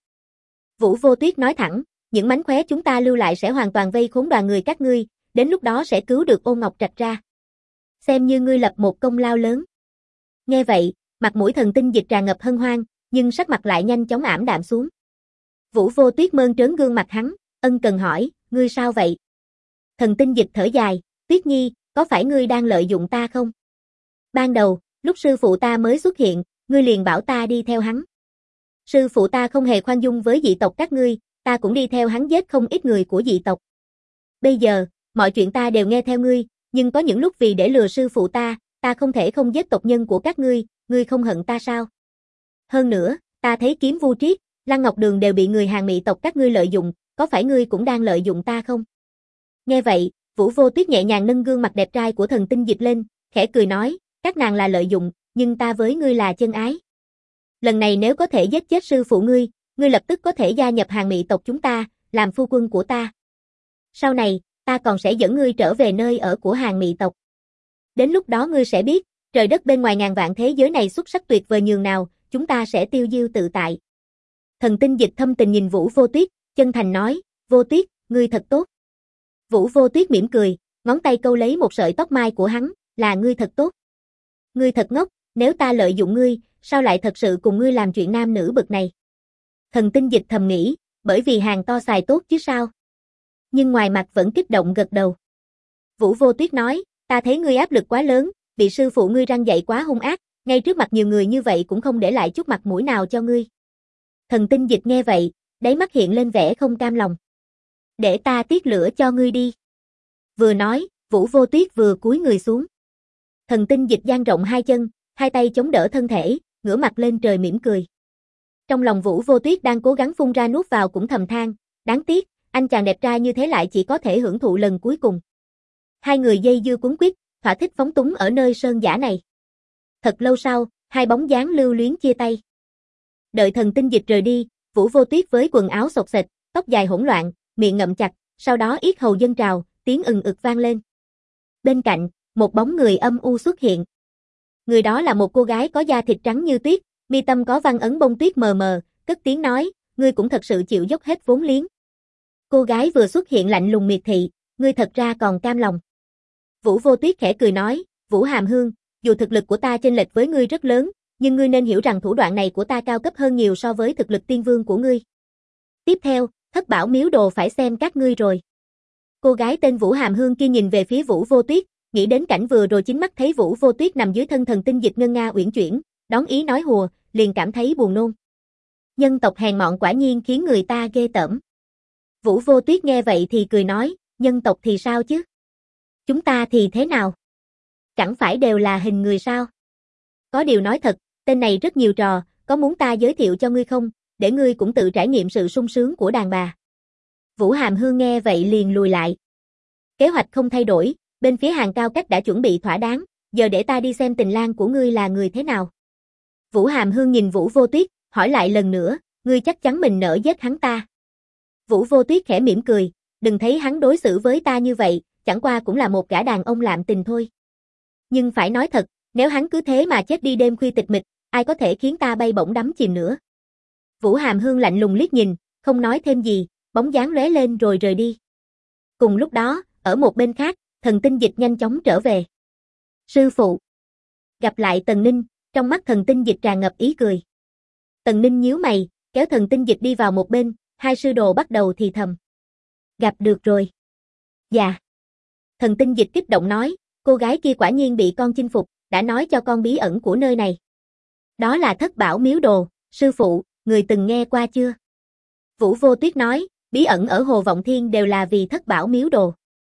Vũ Vô Tuyết nói thẳng, những mánh khóe chúng ta lưu lại sẽ hoàn toàn vây khốn đoàn người các ngươi, đến lúc đó sẽ cứu được Ô Ngọc Trạch ra. Xem như ngươi lập một công lao lớn. Nghe vậy, mặt mũi Thần Tinh Dịch tràn ngập hân hoan, nhưng sắc mặt lại nhanh chóng ảm đạm xuống. Vũ Vô Tuyết mơn trớn gương mặt hắn, ân cần hỏi, ngươi sao vậy? Thần Tinh Dịch thở dài, Tuyết Nhi, có phải ngươi đang lợi dụng ta không? Ban đầu, lúc sư phụ ta mới xuất hiện, ngươi liền bảo ta đi theo hắn. Sư phụ ta không hề khoan dung với dị tộc các ngươi, ta cũng đi theo hắn giết không ít người của dị tộc. Bây giờ, mọi chuyện ta đều nghe theo ngươi, nhưng có những lúc vì để lừa sư phụ ta không thể không giết tộc nhân của các ngươi không hận ta sao? Hơn nữa, ta thấy Kiếm Vu Triết, Lăng Ngọc Đường đều bị người Hàn Mị tộc các ngươi lợi dụng, có phải ngươi cũng đang lợi dụng ta không? Nghe vậy, Vũ Vô Tuyết nhẹ nhàng nâng gương mặt đẹp trai của Thần Tinh Dịch lên, khẽ cười nói, các nàng là lợi dụng, nhưng ta với ngươi là chân ái. Lần này nếu có thể giết chết sư phụ ngươi lập tức có thể gia nhập Hàn Mị tộc chúng ta, làm phu quân của ta. Sau này, ta còn sẽ dẫn ngươi trở về nơi ở của Hàn Mị tộc. Đến lúc đó ngươi sẽ biết, trời đất bên ngoài ngàn vạn thế giới này xuất sắc tuyệt vời nhường nào, chúng ta sẽ tiêu diêu tự tại. Thần Tinh Dịch thâm tình nhìn Vũ Vô Tuyết, chân thành nói, Vô Tuyết, ngươi thật tốt. Vũ Vô Tuyết mỉm cười, ngón tay câu lấy một sợi tóc mai của hắn, là ngươi thật tốt. Ngươi thật ngốc, nếu ta lợi dụng ngươi, sao lại thật sự cùng ngươi làm chuyện nam nữ bực này? Thần Tinh Dịch thầm nghĩ, bởi vì hàng to xài tốt chứ sao? Nhưng ngoài mặt vẫn kích động gật đầu. Vũ Vô Tuyết nói, ta thấy ngươi áp lực quá lớn, bị sư phụ ngươi răng dạy quá hung ác, ngay trước mặt nhiều người như vậy cũng không để lại chút mặt mũi nào cho ngươi. Thần Tinh Dịch nghe vậy, đáy mắt hiện lên vẻ không cam lòng. Để ta tiết lửa cho ngươi đi. Vừa nói, Vũ Vô Tuyết vừa cúi người xuống. Thần Tinh Dịch dang rộng hai chân, hai tay chống đỡ thân thể, ngửa mặt lên trời mỉm cười. Trong lòng Vũ Vô Tuyết đang cố gắng phun ra nuốt vào cũng thầm than, đáng tiếc, anh chàng đẹp trai như thế lại chỉ có thể hưởng thụ lần cuối cùng. Hai người dây dưa cuốn quýt, thỏa thích phóng túng ở nơi sơn dã này. Thật lâu sau, hai bóng dáng lưu luyến chia tay. Đợi Thần Tinh Dịch rời đi, Vũ Vô Tuyết với quần áo xộc xệch, tóc dài hỗn loạn, miệng ngậm chặt, sau đó yết hầu dâng trào, tiếng ừng ực vang lên. Bên cạnh, một bóng người âm u xuất hiện. Người đó là một cô gái có da thịt trắng như tuyết, mi tâm có văn ấn bông tuyết mờ mờ, cất tiếng nói, ngươi cũng thật sự chịu dốc hết vốn liếng. Cô gái vừa xuất hiện lạnh lùng miệt thị, ngươi thật ra còn cam lòng. Vũ Vô Tuyết khẽ cười nói, Vũ Hàm Hương, dù thực lực của ta chênh lệch với ngươi rất lớn, nhưng ngươi nên hiểu rằng thủ đoạn này của ta cao cấp hơn nhiều so với thực lực tiên vương của ngươi. Tiếp theo, Thất Bảo Miếu Đồ phải xem các ngươi rồi. Cô gái tên Vũ Hàm Hương kia nhìn về phía Vũ Vô Tuyết, nghĩ đến cảnh vừa rồi chính mắt thấy Vũ Vô Tuyết nằm dưới thân Thần Tinh Dịch ngân nga uyển chuyển, đón ý nói hùa, liền cảm thấy buồn nôn. Nhân tộc hèn mọn quả nhiên khiến người ta ghê tởm. Vũ Vô Tuyết nghe vậy thì cười nói, nhân tộc thì sao chứ? Chúng ta thì thế nào? Chẳng phải đều là hình người sao? Có điều nói thật, tên này rất nhiều trò, có muốn ta giới thiệu cho ngươi không, để ngươi cũng tự trải nghiệm sự sung sướng của đàn bà. Vũ Hàm Hương nghe vậy liền lùi lại. Kế hoạch không thay đổi, bên phía Hàng Cao Cách đã chuẩn bị thỏa đáng, giờ để ta đi xem tình lang của ngươi là người thế nào. Vũ Hàm Hương nhìn Vũ Vô Tuyết, hỏi lại lần nữa, ngươi chắc chắn mình nỡ giết hắn ta. Vũ Vô Tuyết khẽ mỉm cười, đừng thấy hắn đối xử với ta như vậy, chẳng qua cũng là một gã đàn ông lạm tình thôi. Nhưng phải nói thật, nếu hắn cứ thế mà chết đi đêm khuya tịch mịch, ai có thể khiến ta bay bổng đắm chìm nữa. Vũ Hàm Hương lạnh lùng liếc nhìn, không nói thêm gì, bóng dáng lóe lên rồi rời đi. Cùng lúc đó, ở một bên khác, Thần Tinh Dịch nhanh chóng trở về. Sư phụ. Gặp lại Tần Ninh, trong mắt Thần Tinh Dịch tràn ngập ý cười. Tần Ninh nhíu mày, kéo Thần Tinh Dịch đi vào một bên, hai sư đồ bắt đầu thì thầm. Gặp được rồi. Dạ. Thần Tinh Dịch kích động nói, cô gái kia quả nhiên bị con chinh phục, đã nói cho con bí ẩn của nơi này. Đó là Thất Bảo Miếu Đồ, sư phụ, người từng nghe qua chưa? Vũ Vô Tuyết nói, bí ẩn ở Hồ Vọng Thiên đều là vì Thất Bảo Miếu Đồ.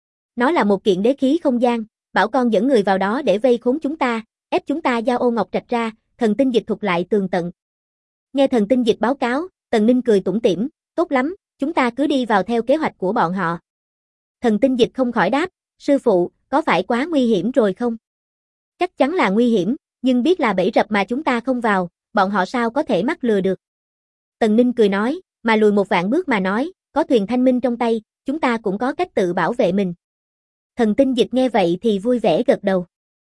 Nó là một kiện đế khí không gian, bảo con dẫn người vào đó để vây khốn chúng ta, ép chúng ta giao Ô Ngọc Trạch ra, Thần Tinh Dịch thuật lại tường tận. Nghe Thần Tinh Dịch báo cáo, Tần Ninh cười tủm tỉm, tốt lắm, chúng ta cứ đi vào theo kế hoạch của bọn họ. Thần Tinh Dịch không khỏi đáp, sư phụ, có phải quá nguy hiểm rồi không? Chắc chắn là nguy hiểm, nhưng biết là bẫy rập mà chúng ta không vào, bọn họ sao có thể mắc lừa được. Tần Ninh cười nói, mà lùi một vạn bước mà nói, có thuyền thanh minh trong tay, chúng ta cũng có cách tự bảo vệ mình. Thần Tinh Dịch nghe vậy thì vui vẻ gật đầu.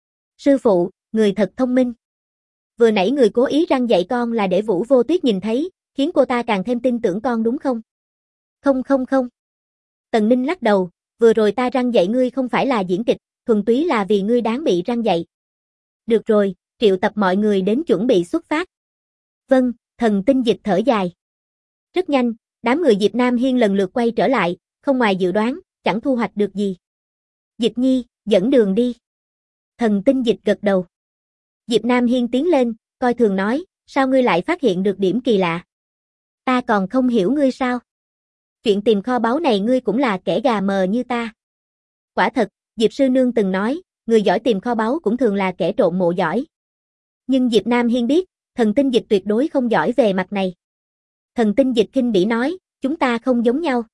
Sư phụ, người thật thông minh. Vừa nãy người cố ý răn dạy con là để Vũ Vô Tuyết nhìn thấy, khiến cô ta càng thêm tin tưởng con đúng không? Không. Tần Ninh lắc đầu, vừa rồi ta răn dạy ngươi không phải là diễn kịch, thuần túy là vì ngươi đáng bị răn dạy. Được rồi, triệu tập mọi người đến chuẩn bị xuất phát. Vâng, Thần Tinh Dịch thở dài. Rất nhanh, đám người Diệp Nam Hiên lần lượt quay trở lại, không ngoài dự đoán, chẳng thu hoạch được gì. Dịch Nhi, dẫn đường đi. Thần Tinh Dịch gật đầu. Diệp Nam Hiên tiến lên, coi thường nói, sao ngươi lại phát hiện được điểm kỳ lạ? Ta còn không hiểu ngươi sao? Chuyện tìm kho báu này ngươi cũng là kẻ gà mờ như ta. Quả thật, Diệp Sư Nương từng nói, người giỏi tìm kho báu cũng thường là kẻ trộm mộ giỏi. Nhưng Diệp Nam Hiên biết, Thần Tinh Dịch tuyệt đối không giỏi về mặt này. Thần Tinh Dịch khinh bỉ nói, chúng ta không giống nhau.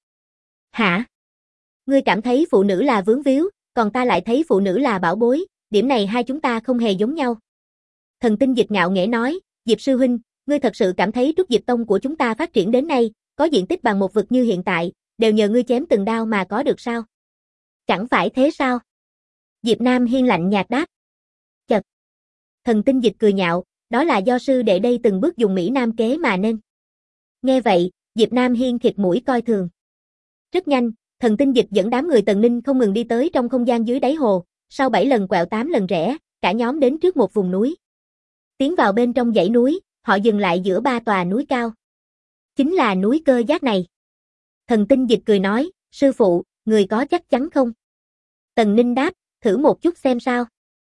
Hả? Ngươi cảm thấy phụ nữ là vướng víu, còn ta lại thấy phụ nữ là bảo bối, điểm này hai chúng ta không hề giống nhau. Thần Tinh Dịch ngạo nghễ nói, Diệp Sư Huynh, ngươi thật sự cảm thấy Trúc Diệp Tông của chúng ta phát triển đến nay, có diện tích bằng một vực như hiện tại, đều nhờ ngươi chém từng đao mà có được sao? Chẳng phải thế sao? Diệp Nam Hiên lạnh nhạt đáp. Chật. Thần Tinh Dịch cười nhạo, đó là do sư đệ đây từng bước dùng Mỹ Nam kế mà nên. Nghe vậy, Diệp Nam Hiên khịt mũi coi thường. Rất nhanh, Thần Tinh Dịch dẫn đám người Tần Ninh không ngừng đi tới trong không gian dưới đáy hồ, sau 7 lần quẹo 8 lần rẽ, cả nhóm đến trước một vùng núi. Tiến vào bên trong dãy núi, họ dừng lại giữa 3 tòa núi cao. Chính là núi Cơ Giác này. Thần Tinh Dịch cười nói, sư phụ, người có chắc chắn không? Tần Ninh đáp, thử một chút xem sao.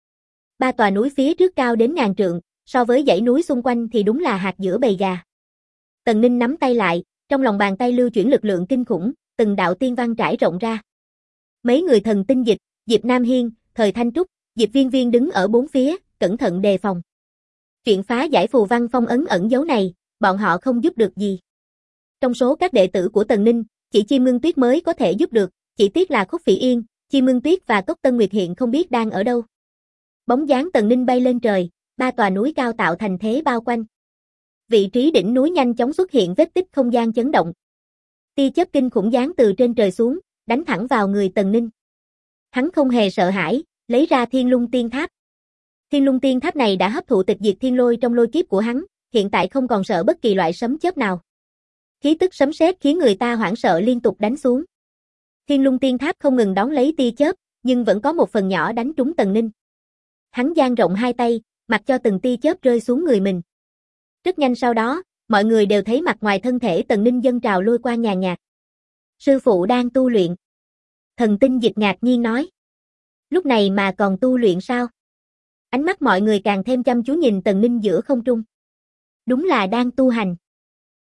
3 tòa núi phía trước cao đến ngàn trượng, so với dãy núi xung quanh thì đúng là hạt giữa bầy gà. Tần Ninh nắm tay lại, trong lòng bàn tay lưu chuyển lực lượng kinh khủng, từng đạo tiên văn trải rộng ra. Mấy người Thần Tinh Dịch, Diệp Nam Hiên, Thời Thanh Trúc, Diệp Viên Viên đứng ở bốn phía, cẩn thận đề phòng. Chuyện phá giải phù văn phong ấn ẩn dấu này, bọn họ không giúp được gì. Trong số các đệ tử của Tần Ninh, chỉ Chi Mương Tuyết mới có thể giúp được, chỉ tiếc là Khúc Phỉ Yên, Chi Mương Tuyết và Cốc Tân Nguyệt hiện không biết đang ở đâu. Bóng dáng Tần Ninh bay lên trời, 3 tòa núi cao tạo thành thế bao quanh. Vị trí đỉnh núi nhanh chóng xuất hiện vết tích không gian chấn động. Tia chớp kinh khủng giáng từ trên trời xuống, đánh thẳng vào người Tần Ninh. Hắn không hề sợ hãi, lấy ra Thiên Lung Tiên Tháp. Thiên Lung Tiên Tháp này đã hấp thụ tịch diệt thiên lôi trong lôi kiếp của hắn, hiện tại không còn sợ bất kỳ loại sấm chớp nào. Khí tức sấm sét khiến người ta hoảng sợ liên tục đánh xuống. Thiên Lung Tiên Tháp không ngừng đón lấy tia chớp, nhưng vẫn có một phần nhỏ đánh trúng Tần Ninh. Hắn dang rộng hai tay, mặc cho từng tia chớp rơi xuống người mình. Rất nhanh sau đó, mọi người đều thấy mặt ngoài thân thể Tần Ninh dâng trào lôi quang nhàn nhạt. Sư phụ đang tu luyện. Thần Tinh Dịch ngạc nhiên nói. Lúc này mà còn tu luyện sao? Ánh mắt mọi người càng thêm chăm chú nhìn Tần Ninh giữa không trung. Đúng là đang tu hành.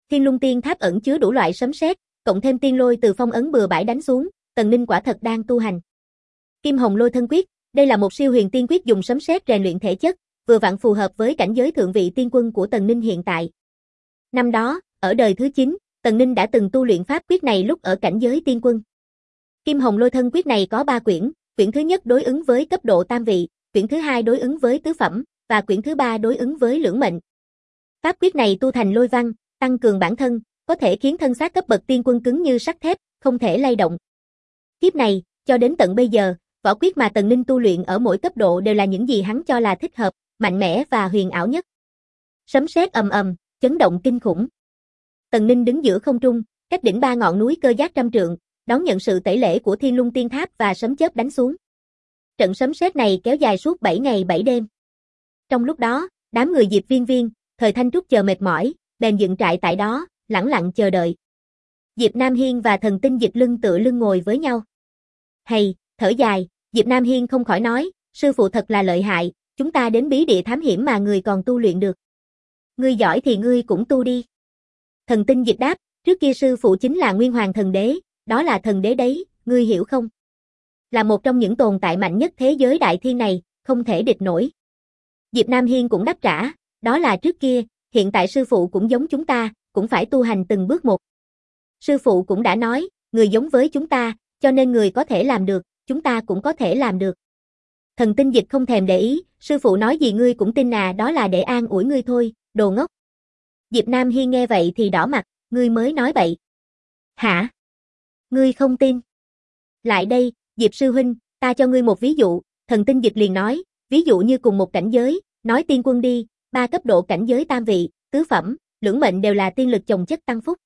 Thiên Lung Tiên Tháp ẩn chứa đủ loại sấm sét, cộng thêm tiên lôi từ phong ấn bừa bãi đánh xuống, Tần Ninh quả thật đang tu hành Kim Hồng Lôi Thân Quyết. Đây là một siêu huyền tiên quyết dùng sấm sét rèn luyện thể chất, vừa vặn phù hợp với cảnh giới thượng vị tiên quân của Tần Ninh hiện tại. Năm đó, ở đời thứ 9, Tần Ninh đã từng tu luyện pháp quyết này lúc ở cảnh giới tiên quân. Kim Hồng Lôi Thân Quyết này có 3 quyển, quyển thứ nhất đối ứng với cấp độ tam vị, quyển thứ hai đối ứng với tứ phẩm, và quyển thứ ba đối ứng với lưỡng mệnh. Pháp quyết này tu thành lôi văn, tăng cường bản thân, có thể khiến thân xác cấp bậc tiên quân cứng như sắt thép, không thể lay động. Kiếp này, cho đến tận bây giờ, võ quyết mà Tần Ninh tu luyện ở mỗi cấp độ đều là những gì hắn cho là thích hợp, mạnh mẽ và huyền ảo nhất. Sấm sét ầm ầm, chấn động kinh khủng. Tần Ninh đứng giữa không trung, cách đỉnh 3 ngọn núi cơ giác trăm trượng, đón nhận sự tẩy lễ của Thiên Lung Tiên Tháp và sấm chớp đánh xuống. Trận sấm sét này kéo dài suốt 7 ngày 7 đêm. Trong lúc đó, đám người Diệp Viên Viên, Thời Thanh Trúc chờ mệt mỏi, bèn dựng trại tại đó, lẳng lặng chờ đợi. Diệp Nam Hiên và Thần Tinh Dịch lưng tựa lưng ngồi với nhau. Hay, thở dài, Diệp Nam Hiên không khỏi nói, sư phụ thật là lợi hại, chúng ta đến bí địa thám hiểm mà người còn tu luyện được. Ngươi giỏi thì ngươi cũng tu đi. Thần Tinh Dịch đáp, trước kia sư phụ chính là Nguyên Hoàng Thần Đế, đó là thần đế đấy, ngươi hiểu không? Là một trong những tồn tại mạnh nhất thế giới đại thiên này, không thể địch nổi. Diệp Nam Hiên cũng đáp trả, đó là trước kia, hiện tại sư phụ cũng giống chúng ta, cũng phải tu hành từng bước một. Sư phụ cũng đã nói, người giống với chúng ta, cho nên người có thể làm được, chúng ta cũng có thể làm được. Thần Tinh Dịch không thèm để ý, sư phụ nói gì ngươi cũng tin à, đó là để an ủi ngươi thôi, đồ ngốc. Diệp Nam Hiên nghe vậy thì đỏ mặt, ngươi mới nói bậy. Hả? Ngươi không tin? Lại đây, Diệp sư huynh, ta cho ngươi một ví dụ, Thần Tinh Dịch liền nói, ví dụ như cùng một cảnh giới, nói tiên quân đi, 3 cấp độ cảnh giới tam vị, tứ phẩm, lưỡng mệnh đều là tiên lực chồng chất tăng phúc.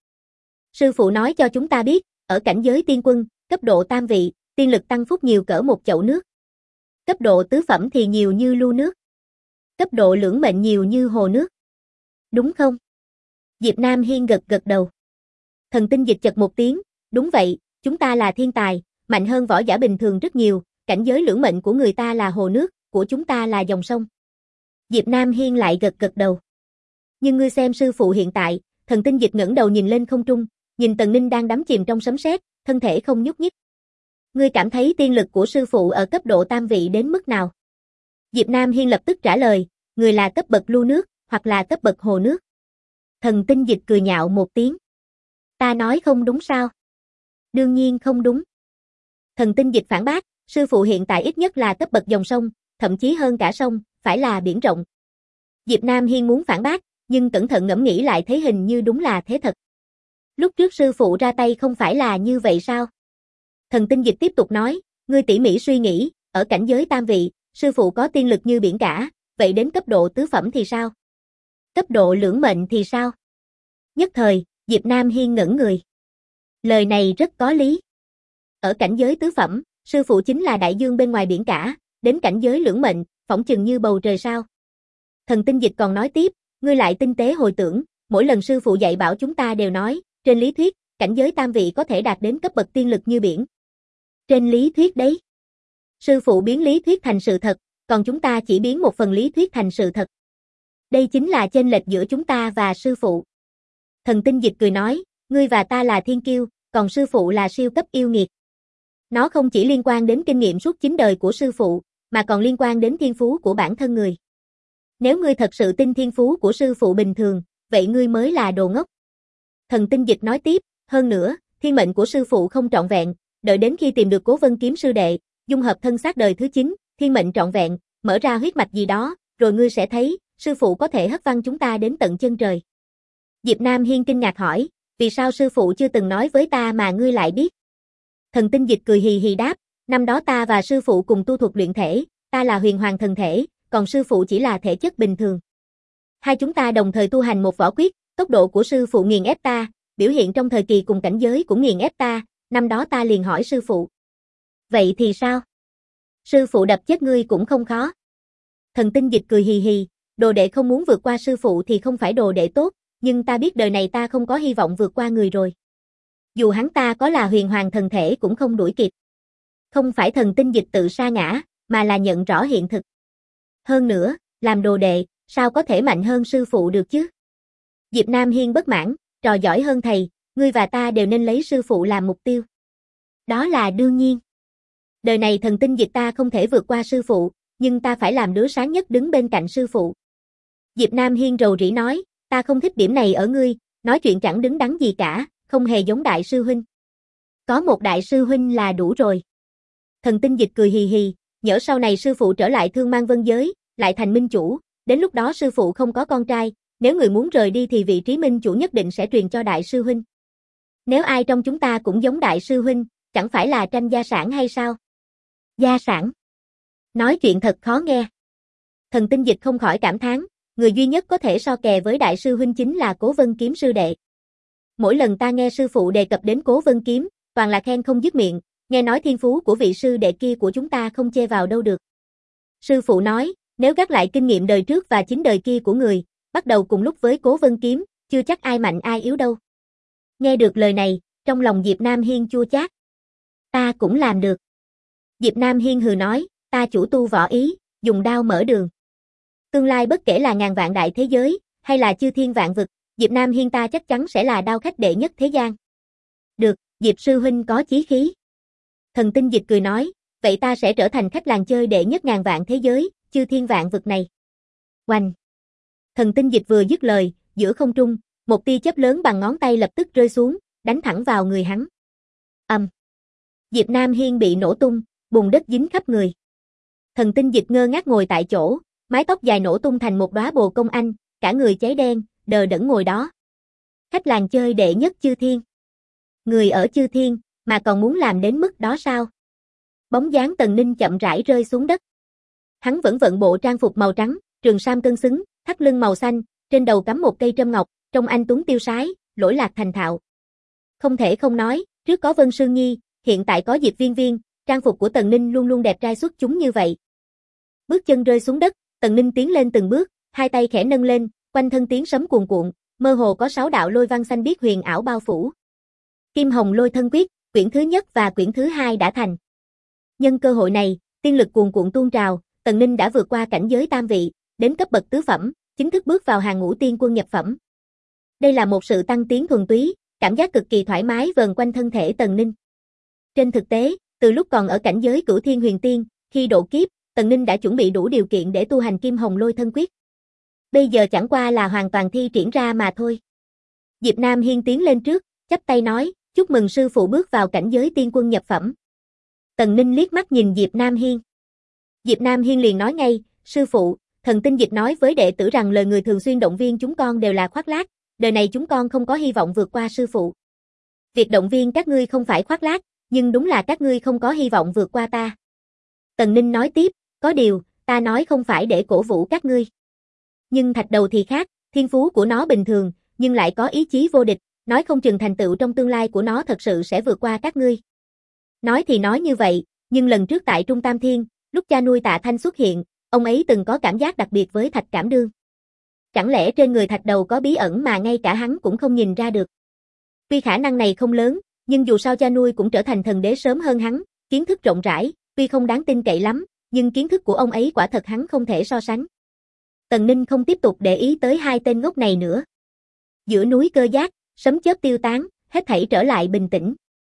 Sư phụ nói cho chúng ta biết, ở cảnh giới tiên quân, cấp độ tam vị, tiên lực tăng phúc nhiều cỡ một chậu nước. Cấp độ tứ phẩm thì nhiều như lu nước. Cấp độ lưỡng mệnh nhiều như hồ nước. Đúng không? Diệp Nam Hiên gật gật đầu. Thần Tinh Dịch chật một tiếng, đúng vậy, chúng ta là thiên tài, mạnh hơn võ giả bình thường rất nhiều, cảnh giới lưỡng mệnh của người ta là hồ nước, của chúng ta là dòng sông. Diệp Nam Hiên lại gật gật đầu. Nhưng ngươi xem sư phụ hiện tại, Thần Tinh Dịch ngẩng đầu nhìn lên không trung, nhìn Tần Ninh đang đắm chìm trong sấm sét, thân thể không nhúc nhích. Ngươi cảm thấy tiên lực của sư phụ ở cấp độ tam vị đến mức nào? Diệp Nam Hiên lập tức trả lời, người là cấp bậc lu nước, hoặc là cấp bậc hồ nước. Thần Tinh Dịch cười nhạo một tiếng. Ta nói không đúng sao? Đương nhiên không đúng. Thần Tinh Dịch phản bác, sư phụ hiện tại ít nhất là cấp bậc dòng sông, thậm chí hơn cả sông, phải là biển rộng. Diệp Nam Hiên muốn phản bác, nhưng cẩn thận ngẫm nghĩ lại thấy hình như đúng là thế thật. Lúc trước sư phụ ra tay không phải là như vậy sao? Thần Tinh Dịch tiếp tục nói, ngươi tỉ mỉ suy nghĩ, ở cảnh giới tam vị, sư phụ có tiên lực như biển cả, vậy đến cấp độ tứ phẩm thì sao? Cấp độ lưỡng mệnh thì sao? Nhất thời, Diệp Nam Hiên ngẩn người. Lời này rất có lý. Ở cảnh giới tứ phẩm, sư phụ chính là đại dương bên ngoài biển cả, đến cảnh giới lưỡng mệnh, phỏng chừng như bầu trời sao. Thần Tinh Dịch còn nói tiếp, ngươi lại tinh tế hồi tưởng, mỗi lần sư phụ dạy bảo chúng ta đều nói, trên lý thuyết, cảnh giới tam vị có thể đạt đến cấp bậc tiên lực như biển. Trên lý thuyết đấy. Sư phụ biến lý thuyết thành sự thật, còn chúng ta chỉ biến một phần lý thuyết thành sự thật. Đây chính là chênh lệch giữa chúng ta và sư phụ. Thần Tinh Dịch cười nói, ngươi và ta là thiên kiêu, còn sư phụ là siêu cấp yêu nghiệt. Nó không chỉ liên quan đến kinh nghiệm suốt 9 đời của sư phụ, mà còn liên quan đến thiên phú của bản thân người. Nếu ngươi thật sự tin thiên phú của sư phụ bình thường, vậy ngươi mới là đồ ngốc. Thần Tinh Dịch nói tiếp, hơn nữa, thiên mệnh của sư phụ không trọn vẹn, đợi đến khi tìm được Cố Vân Kiếm sư đệ, dung hợp thân xác đời thứ 9, thiên mệnh trọn vẹn, mở ra huyết mạch gì đó, rồi ngươi sẽ thấy, sư phụ có thể hất văng chúng ta đến tận chân trời. Diệp Nam Hiên kinh ngạc hỏi, vì sao sư phụ chưa từng nói với ta mà ngươi lại biết? Thần Tinh Dịch cười hì hì đáp, năm đó ta và sư phụ cùng tu thuật luyện thể, ta là huyền hoàng thần thể, còn sư phụ chỉ là thể chất bình thường. Hai chúng ta đồng thời tu hành một võ quyết, tốc độ của sư phụ nghiền ép ta, biểu hiện trong thời kỳ cùng cảnh giới cũng nghiền ép ta, năm đó ta liền hỏi sư phụ. Vậy thì sao? Sư phụ đập chết ngươi cũng không khó. Thần Tinh Dịch cười hì hì, đồ đệ không muốn vượt qua sư phụ thì không phải đồ đệ tốt, nhưng ta biết đời này ta không có hy vọng vượt qua người rồi. Dù hắn ta có là huyền hoàng thần thể cũng không đuổi kịp. Không phải Thần Tinh Dịch tự sa ngã, mà là nhận rõ hiện thực. Hơn nữa, làm đồ đệ, sao có thể mạnh hơn sư phụ được chứ? Diệp Nam Hiên bất mãn, trò giỏi hơn thầy, ngươi và ta đều nên lấy sư phụ làm mục tiêu. Đó là đương nhiên. Đời này thần tinh dịch ta không thể vượt qua sư phụ, nhưng ta phải làm đứa sáng nhất đứng bên cạnh sư phụ. Diệp Nam Hiên rầu rĩ nói, ta không thích điểm này ở ngươi, nói chuyện chẳng đứng đắn gì cả, không hề giống đại sư huynh. Có một đại sư huynh là đủ rồi. Thần tinh dịch cười hì hì, nhỡ sau này sư phụ trở lại Thương Mang Vân giới, lại thành minh chủ, đến lúc đó sư phụ không có con trai, nếu người muốn rời đi thì vị trí minh chủ nhất định sẽ truyền cho đại sư huynh. Nếu ai trong chúng ta cũng giống đại sư huynh, chẳng phải là tranh gia sản hay sao? Gia sản? Nói chuyện thật khó nghe. Thần tinh dịch không khỏi cảm thán, người duy nhất có thể so kè với đại sư huynh chính là Cố Vân Kiếm sư đệ. Mỗi lần ta nghe sư phụ đề cập đến Cố Vân Kiếm, toàn là khen không dứt miệng, nghe nói thiên phú của vị sư đệ kia của chúng ta không chê vào đâu được. Sư phụ nói, nếu gác lại kinh nghiệm đời trước và chính đời kia của người, bắt đầu cùng lúc với Cố Vân Kiếm, chưa chắc ai mạnh ai yếu đâu. Nghe được lời này, trong lòng Diệp Nam Hiên chua chát. Ta cũng làm được. Diệp Nam Hiên hừ nói, ta chủ tu võ ý, dùng đao mở đường. Tương lai bất kể là ngàn vạn đại thế giới, hay là chư thiên vạn vực, Diệp Nam Hiên ta chắc chắn sẽ là đao khách đệ nhất thế gian. Được, Diệp sư huynh có chí khí. Thần tinh dịch cười nói, vậy ta sẽ trở thành khách làng chơi đệ nhất ngàn vạn thế giới, chư thiên vạn vực này. Oanh! Thần tinh dịch vừa dứt lời, giữa không trung, một tia chớp lớn bằng ngón tay lập tức rơi xuống, đánh thẳng vào người hắn. Diệp Nam Hiên bị nổ tung, bùn đất dính khắp người. Thần tinh dịch ngơ ngác ngồi tại chỗ, mái tóc dài nổ tung thành một đóa bồ công anh, cả người cháy đen, đờ đẫn ngồi đó. Khách làng chơi đệ nhất chư thiên. Người ở chư thiên, mà còn muốn làm đến mức đó sao? Bóng dáng Tần Ninh chậm rãi rơi xuống đất. Hắn vẫn vận bộ trang phục màu trắng, trường sam cân xứng, thắt lưng màu xanh, trên đầu cắm một cây trâm ngọc, trông anh tuấn tiêu sái, lỗi lạc thành thạo. Không thể không nói, trước có Vân Sương Nhi, hiện tại có Diệp Viên Viên, trang phục của Tần Ninh luôn luôn đẹp trai xuất chúng như vậy. Bước chân rơi xuống đất, Tần Ninh tiến lên từng bước, hai tay khẽ nâng lên, quanh thân tiếng sấm cuồn cuộn, mơ hồ có 6 đạo lôi văn xanh biếc huyền ảo bao phủ. Kim Hồng Lôi Thân Quyết, quyển thứ nhất và quyển thứ hai đã thành. Nhân cơ hội này, tiên lực cuồn cuộn tuôn trào, Tần Ninh đã vượt qua cảnh giới tam vị, đến cấp bậc tứ phẩm, chính thức bước vào hàng ngũ tiên quân nhập phẩm. Đây là một sự tăng tiến thuần túy, cảm giác cực kỳ thoải mái vờn quanh thân thể Tần Ninh. Trên thực tế, từ lúc còn ở cảnh giới Cửu Thiên Huyền Tiên, khi độ kiếp, Tần Ninh đã chuẩn bị đủ điều kiện để tu hành Kim Hồng Lôi Thân Quyết. Bây giờ chẳng qua là hoàn toàn thi triển ra mà thôi. Diệp Nam Hiên tiến lên trước, chắp tay nói, chúc mừng sư phụ bước vào cảnh giới tiên quân nhập phẩm. Tần Ninh liếc mắt nhìn Diệp Nam Hiên. Diệp Nam Hiên liền nói ngay, sư phụ, thần tinh dịch nói với đệ tử rằng lời người thường xuyên động viên chúng con đều là khoác lác, đời này chúng con không có hy vọng vượt qua sư phụ. Việc động viên các ngươi không phải khoác lác, nhưng đúng là các ngươi không có hy vọng vượt qua ta. Tần Ninh nói tiếp, có điều, ta nói không phải để cổ vũ các ngươi. Nhưng thạch đầu thì khác, thiên phú của nó bình thường, nhưng lại có ý chí vô địch, nói không chừng thành tựu trong tương lai của nó thật sự sẽ vượt qua các ngươi. Nói thì nói như vậy, nhưng lần trước tại Trung Tam Thiên, lúc cha nuôi Tạ Thanh xuất hiện, ông ấy từng có cảm giác đặc biệt với Thạch Cảm Đương. Chẳng lẽ trên người thạch đầu có bí ẩn mà ngay cả hắn cũng không nhìn ra được. Tuy khả năng này không lớn, nhưng dù sao cha nuôi cũng trở thành thần đế sớm hơn hắn, kiến thức rộng rãi, tuy không đáng tin cậy lắm, nhưng kiến thức của ông ấy quả thật hắn không thể so sánh. Tần Ninh không tiếp tục để ý tới hai tên ngốc này nữa. Giữa núi Cơ Giác, sấm chớp tiêu tán, hết thảy trở lại bình tĩnh.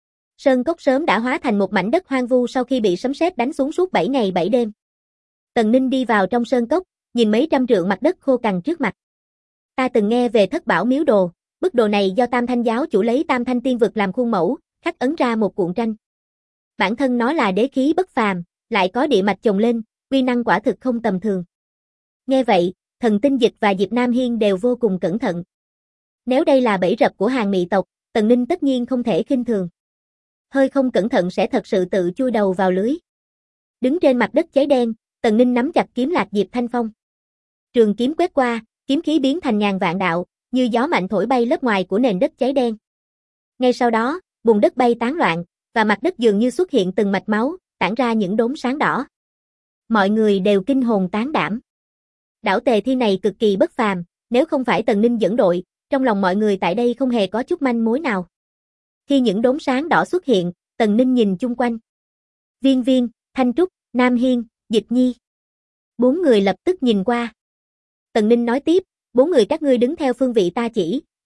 Sơn cốc sớm đã hóa thành một mảnh đất hoang vu sau khi bị sấm sét đánh xuống suốt 7 ngày 7 đêm. Tần Ninh đi vào trong sơn cốc, nhìn mấy trăm trượng mặt đất khô cằn trước mặt. Ta từng nghe về Thất Bảo Miếu Đồ, bức đồ này do Tam Thanh giáo chủ lấy Tam Thanh tiên vực làm khuôn mẫu, khắc ấn ra một cuộn tranh. Bản thân nó là đế khí bất phàm, lại có địa mạch chồng lên, uy năng quả thực không tầm thường. Nghe vậy, Thần Tinh Dịch và Diệp Nam Hiên đều vô cùng cẩn thận. Nếu đây là bẫy rập của hàng mị tộc, Tần Ninh tất nhiên không thể khinh thường. Hơi không cẩn thận sẽ thật sự tự chui đầu vào lưới. Đứng trên mặt đất cháy đen, Tần Ninh nắm chặt kiếm lạc Diệp Thanh Phong. Trường kiếm quét qua, kiếm khí biến thành ngàn vạn đạo, như gió mạnh thổi bay lớp ngoài của nền đất cháy đen. Ngay sau đó, bùn đất bay tán loạn, và mặt đất dường như xuất hiện từng mạch máu, tản ra những đốm sáng đỏ. Mọi người đều kinh hồn tán đảm. Đảo Tề Thi này cực kỳ bất phàm, nếu không phải Tần Ninh dẫn đội, trong lòng mọi người tại đây không hề có chút manh mối nào. Khi những đốm sáng đỏ xuất hiện, Tần Ninh nhìn chung quanh. Viên Viên, Thanh Trúc, Nam Hiên, Dịch Nhi. 4 người lập tức nhìn qua. Tần Ninh nói tiếp, 4 người các ngươi đứng theo phương vị ta chỉ,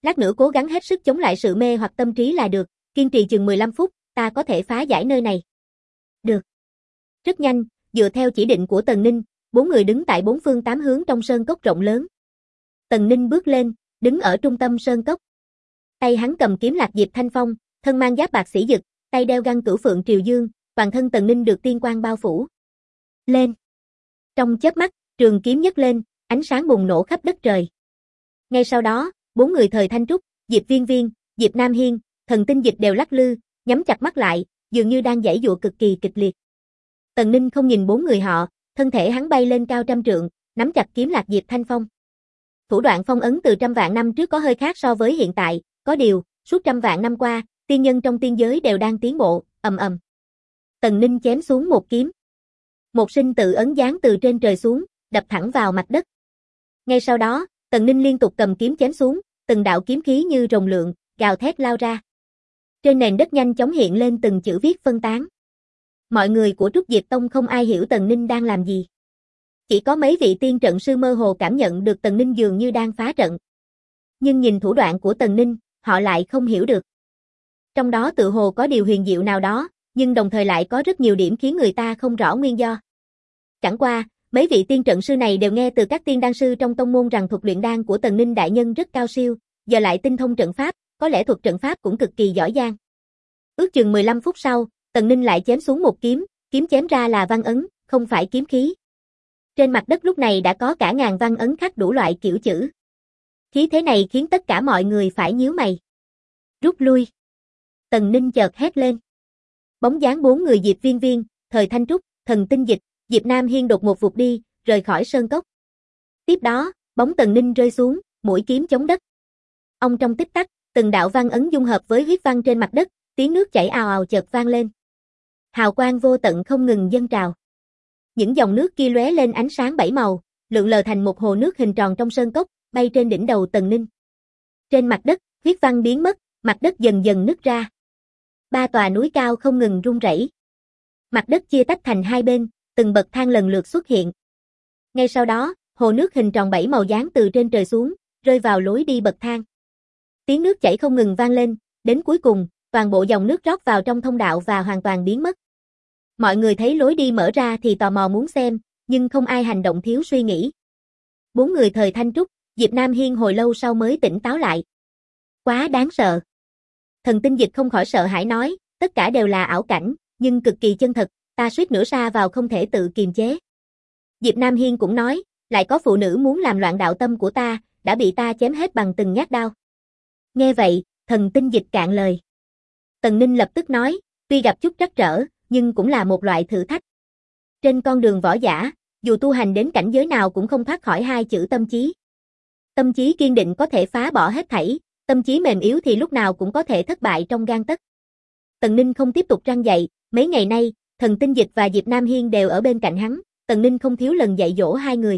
Lát nữa cố gắng hết sức chống lại sự mê hoặc tâm trí là được, kiên trì chừng 15 phút, ta có thể phá giải nơi này. Được. Rất nhanh, dựa theo chỉ định của Tần Ninh, 4 người đứng tại 4 phương 8 hướng trong sơn cốc rộng lớn. Tần Ninh bước lên, đứng ở trung tâm sơn cốc. Tay hắn cầm kiếm Lạc Diệp Thanh Phong, thân mang giáp bạc sĩ dực, tay đeo găng cửu phượng triều dương, toàn thân Tần Ninh được tiên quang bao phủ. Lên. Trong chớp mắt, trường kiếm nhấc lên, ánh sáng bùng nổ khắp đất trời. Ngay sau đó, 4 người Thời Thanh Trúc, Diệp Viên Viên, Diệp Nam Hiên, Thần Tinh Dịch đều lắc lư, nhắm chặt mắt lại, dường như đang giãy giụa cực kỳ kịch liệt. Tần Ninh không nhìn 4 người họ, thân thể hắn bay lên cao trăm trượng, nắm chặt kiếm Lạc Diệp Thanh Phong. Thủ đoạn phong ấn từ trăm vạn năm trước có hơi khác so với hiện tại, có điều, suốt trăm vạn năm qua, tiên nhân trong tiên giới đều đang tiến bộ, ầm ầm. Tần Ninh chém xuống một kiếm. Một sinh tự ấn giáng từ trên trời xuống, đập thẳng vào mặt đất. Ngay sau đó, Tần Ninh liên tục cầm kiếm chém xuống, từng đạo kiếm khí như rồng lượn, gào thét lao ra. Trên nền đất nhanh chóng hiện lên từng chữ viết phân tán. Mọi người của Trúc Diệp Tông không ai hiểu Tần Ninh đang làm gì. Chỉ có mấy vị tiên trận sư mơ hồ cảm nhận được Tần Ninh dường như đang phá trận. Nhưng nhìn thủ đoạn của Tần Ninh, họ lại không hiểu được. Trong đó tự hồ có điều huyền diệu nào đó, nhưng đồng thời lại có rất nhiều điểm khiến người ta không rõ nguyên do. Chẳng qua, mấy vị tiên trận sư này đều nghe từ các tiên đan sư trong tông môn rằng thuật luyện đan của Tần Ninh đại nhân rất cao siêu, giờ lại tinh thông trận pháp, có lẽ thuật trận pháp cũng cực kỳ giỏi giang. Ước chừng 15 phút sau, Tần Ninh lại chém xuống một kiếm, kiếm chém ra là văn ấn, không phải kiếm khí. Trên mặt đất lúc này đã có cả ngàn văn ấn khắc đủ loại kiểu chữ. Khí thế này khiến tất cả mọi người phải nhíu mày. Rút lui. Tần Ninh chợt hét lên. Bóng dáng 4 người Diệp Viên Viên, Thời Thanh Trúc, Thần Tinh Dịch, Diệp Nam Hiên đột ngột vụt đi, rời khỏi sơn cốc. Tiếp đó, bóng Tần Ninh rơi xuống, mũi kiếm chống đất. Ông trong tích tắc, từng đạo văn ấn dung hợp với huyết văn trên mặt đất, tiếng nước chảy ào ào chợt vang lên. Hào quang vô tận không ngừng dâng trào. Những dòng nước kia lóe lên ánh sáng 7 màu, lượn lờ thành một hồ nước hình tròn trong sơn cốc, bay trên đỉnh đầu Tần Ninh. Trên mặt đất, huyết văn biến mất, mặt đất dần dần nứt ra. 3 tòa núi cao không ngừng rung rẩy. Mặt đất chia tách thành hai bên, từng bậc thang lần lượt xuất hiện. Ngay sau đó, hồ nước hình tròn 7 màu giáng từ trên trời xuống, rơi vào lối đi bậc thang. Tiếng nước chảy không ngừng vang lên, đến cuối cùng, toàn bộ dòng nước rót vào trong thông đạo và hoàn toàn biến mất. Mọi người thấy lối đi mở ra thì tò mò muốn xem, nhưng không ai hành động thiếu suy nghĩ. 4 người Thời Thanh Trúc, Diệp Nam Hiên hồi lâu sau mới tỉnh táo lại. Quá đáng sợ. Thần Tinh Dịch không khỏi sợ hãi nói, tất cả đều là ảo cảnh, nhưng cực kỳ chân thật, ta suýt nữa sa vào không thể tự kiềm chế. Diệp Nam Hiên cũng nói, lại có phụ nữ muốn làm loạn đạo tâm của ta, đã bị ta chém hết bằng từng nhát đao. Nghe vậy, Thần Tinh Dịch cạn lời. Tần Ninh lập tức nói, tuy gặp chút trắc trở, nhưng cũng là một loại thử thách. Trên con đường võ giả, dù tu hành đến cảnh giới nào cũng không thoát khỏi hai chữ tâm chí. Tâm chí kiên định có thể phá bỏ hết thảy, tâm chí mềm yếu thì lúc nào cũng có thể thất bại trong gang tấc. Tần Ninh không tiếp tục răn dạy, mấy ngày nay, Thần Tinh Dịch và Diệp Nam Hiên đều ở bên cạnh hắn, Tần Ninh không thiếu lần dạy dỗ hai người.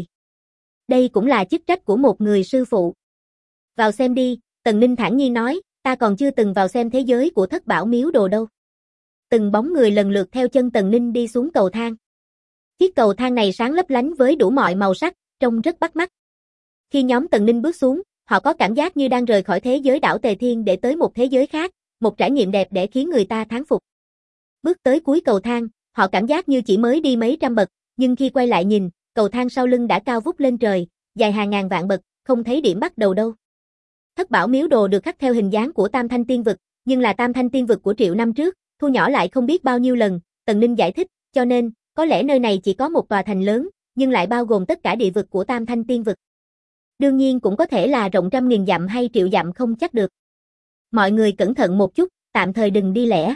Đây cũng là chức trách của một người sư phụ. Vào xem đi, Tần Ninh thản nhiên nói, ta còn chưa từng vào xem thế giới của Thất Bảo Miếu Đồ đâu. Từng bóng người lần lượt theo chân Tần Ninh đi xuống cầu thang. Chiếc cầu thang này sáng lấp lánh với đủ mọi màu sắc, trông rất bắt mắt. Khi nhóm Tần Ninh bước xuống, họ có cảm giác như đang rời khỏi thế giới đảo Tề Thiên để tới một thế giới khác, một trải nghiệm đẹp để khiến người ta thán phục. Bước tới cuối cầu thang, họ cảm giác như chỉ mới đi mấy trăm bậc, nhưng khi quay lại nhìn, cầu thang sau lưng đã cao vút lên trời, dài hàng ngàn vạn bậc, không thấy điểm bắt đầu đâu. Thất Bảo Miếu Đồ được khắc theo hình dáng của Tam Thanh Tiên Vực, nhưng là Tam Thanh Tiên Vực của triệu năm trước, thu nhỏ lại không biết bao nhiêu lần, Tần Ninh giải thích, cho nên, có lẽ nơi này chỉ có một tòa thành lớn, nhưng lại bao gồm tất cả địa vực của Tam Thanh Tiên Vực. Đương nhiên cũng có thể là rộng trăm nghìn dặm hay triệu dặm không chắc được. Mọi người cẩn thận một chút, tạm thời đừng đi lẻ.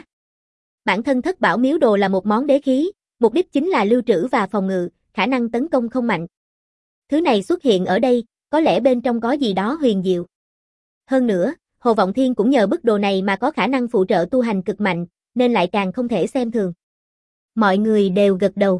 Bản thân Thất Bảo Miếu Đồ là một món đế khí, mục đích chính là lưu trữ và phòng ngự, khả năng tấn công không mạnh. Thứ này xuất hiện ở đây, có lẽ bên trong có gì đó huyền diệu. Hơn nữa, Hồ Vọng Thiên cũng nhờ bức đồ này mà có khả năng phụ trợ tu hành cực mạnh, nên lại càng không thể xem thường. Mọi người đều gật đầu.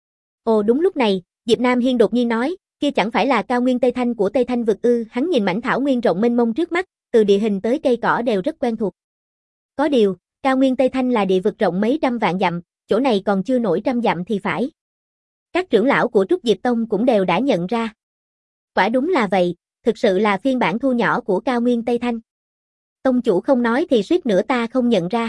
Ồ đúng lúc này, Diệp Nam Hiên đột nhiên nói, kia chẳng phải là cao nguyên Tây Thanh của Tây Thanh vực ư? Hắn nhìn mảnh thảo nguyên rộng mênh mông trước mắt, từ địa hình tới cây cỏ đều rất quen thuộc. Có điều, cao nguyên Tây Thanh là địa vực rộng mấy trăm vạn dặm, chỗ này còn chưa nổi trăm dặm thì phải. Các trưởng lão của Trúc Diệp Tông cũng đều đã nhận ra. Quả đúng là vậy, thực sự là phiên bản thu nhỏ của Cao Nguyên Tây Thanh. Tông chủ không nói thì suýt nữa ta không nhận ra.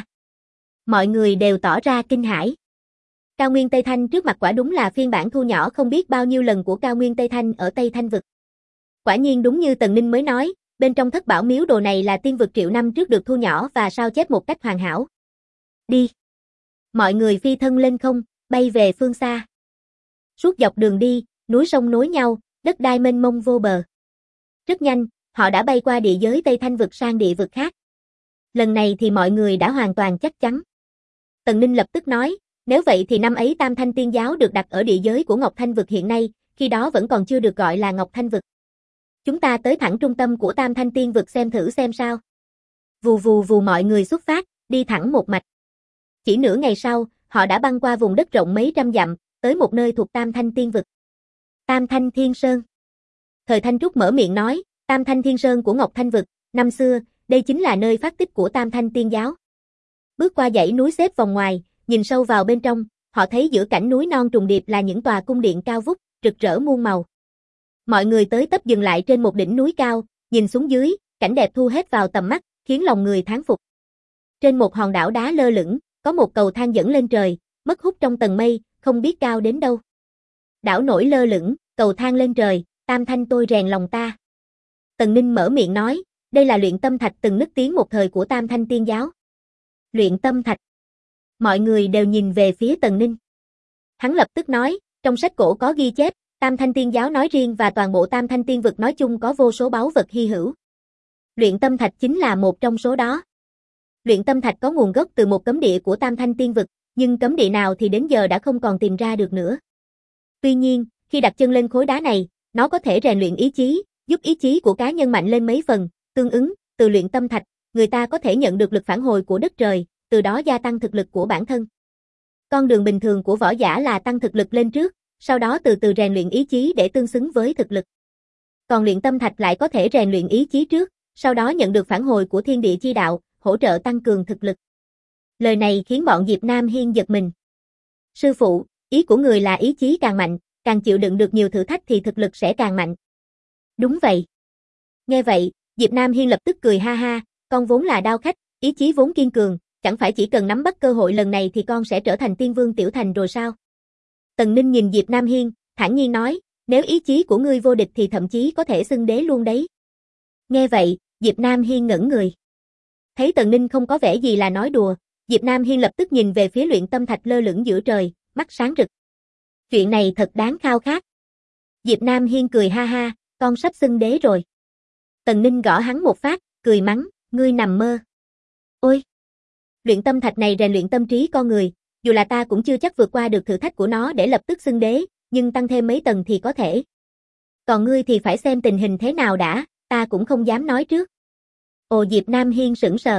Mọi người đều tỏ ra kinh hãi. Cao Nguyên Tây Thanh trước mặt quả đúng là phiên bản thu nhỏ không biết bao nhiêu lần của Cao Nguyên Tây Thanh ở Tây Thanh vực. Quả nhiên đúng như Tần Ninh mới nói, bên trong thất bảo miếu đồ này là tiên vực triệu năm trước được thu nhỏ và sao chép một cách hoàn hảo. Đi! Mọi người phi thân lên không, bay về phương xa. Suốt dọc đường đi, núi sông nối nhau, đất đai mênh mông vô bờ. Rất nhanh, họ đã bay qua địa giới Tây Thanh vực sang địa vực khác. Lần này thì mọi người đã hoàn toàn chắc chắn. Tần Ninh lập tức nói, nếu vậy thì năm ấy Tam Thanh Tiên Giáo được đặt ở địa giới của Ngọc Thanh vực hiện nay, khi đó vẫn còn chưa được gọi là Ngọc Thanh vực. Chúng ta tới thẳng trung tâm của Tam Thanh Tiên vực xem thử xem sao. Vù vù vù mọi người xuất phát, đi thẳng một mạch. Chỉ nửa ngày sau, họ đã băng qua vùng đất rộng mấy trăm dặm, tới một nơi thuộc Tam Thanh Tiên vực. Tam Thanh Thiên Sơn. Thời Thanh Trúc mở miệng nói, Tam Thanh Thiên Sơn của Ngọc Thanh vực, năm xưa, đây chính là nơi phát tích của Tam Thanh Tiên Giáo. Bước qua dãy núi xếp vòng ngoài, nhìn sâu vào bên trong, họ thấy giữa cảnh núi non trùng điệp là những tòa cung điện cao vút, rực rỡ muôn màu. Mọi người tới tấp dừng lại trên một đỉnh núi cao, nhìn xuống dưới, cảnh đẹp thu hết vào tầm mắt, khiến lòng người thán phục. Trên một hòn đảo đá lơ lửng, có một cầu thang dẫn lên trời, mất hút trong tầng mây, không biết cao đến đâu. Đảo nổi lơ lửng, cầu thang lên trời, Tam Thanh tôi rèn lòng ta. Tần Ninh mở miệng nói, đây là luyện tâm thạch từng nức tiếng một thời của Tam Thanh Tiên Giáo. Luyện tâm thạch. Mọi người đều nhìn về phía Tần Ninh. Hắn lập tức nói, trong sách cổ có ghi chép, Tam Thanh Tiên Giáo nói riêng và toàn bộ Tam Thanh Tiên vực nói chung có vô số báu vật hy hữu. Luyện tâm thạch chính là một trong số đó. Luyện tâm thạch có nguồn gốc từ một cấm địa của Tam Thanh Tiên vực, nhưng cấm địa nào thì đến giờ đã không còn tìm ra được nữa. Tuy nhiên, khi đặt chân lên khối đá này, nó có thể rèn luyện ý chí, giúp ý chí của cá nhân mạnh lên mấy phần, tương ứng, từ luyện tâm thạch, người ta có thể nhận được lực phản hồi của đất trời, từ đó gia tăng thực lực của bản thân. Con đường bình thường của võ giả là tăng thực lực lên trước, sau đó từ từ rèn luyện ý chí để tương xứng với thực lực. Còn luyện tâm thạch lại có thể rèn luyện ý chí trước, sau đó nhận được phản hồi của thiên địa chi đạo, hỗ trợ tăng cường thực lực. Lời này khiến bọn Diệp Nam Hiên giật mình. Sư phụ, ý của người là ý chí càng mạnh, càng chịu đựng được nhiều thử thách thì thực lực sẽ càng mạnh. Đúng vậy. Nghe vậy, Diệp Nam Hiên lập tức cười ha ha, con vốn là đao khách, ý chí vốn kiên cường, chẳng phải chỉ cần nắm bắt cơ hội lần này thì con sẽ trở thành tiên vương tiểu thành rồi sao? Tần Ninh nhìn Diệp Nam Hiên, thản nhiên nói, nếu ý chí của ngươi vô địch thì thậm chí có thể xưng đế luôn đấy. Nghe vậy, Diệp Nam Hiên ngẩn người. Thấy Tần Ninh không có vẻ gì là nói đùa, Diệp Nam Hiên lập tức nhìn về phía luyện tâm thạch lơ lửng giữa trời, mắt sáng rực. Chuyện này thật đáng khao khát. Diệp Nam Hiên cười ha ha, con sắp xưng đế rồi. Tần Ninh gõ hắn một phát, cười mắng, ngươi nằm mơ. Ôi! Luyện tâm thạch này rèn luyện tâm trí con người, dù là ta cũng chưa chắc vượt qua được thử thách của nó để lập tức xưng đế, nhưng tăng thêm mấy tầng thì có thể. Còn ngươi thì phải xem tình hình thế nào đã, ta cũng không dám nói trước. Ồ Diệp Nam Hiên sững sờ.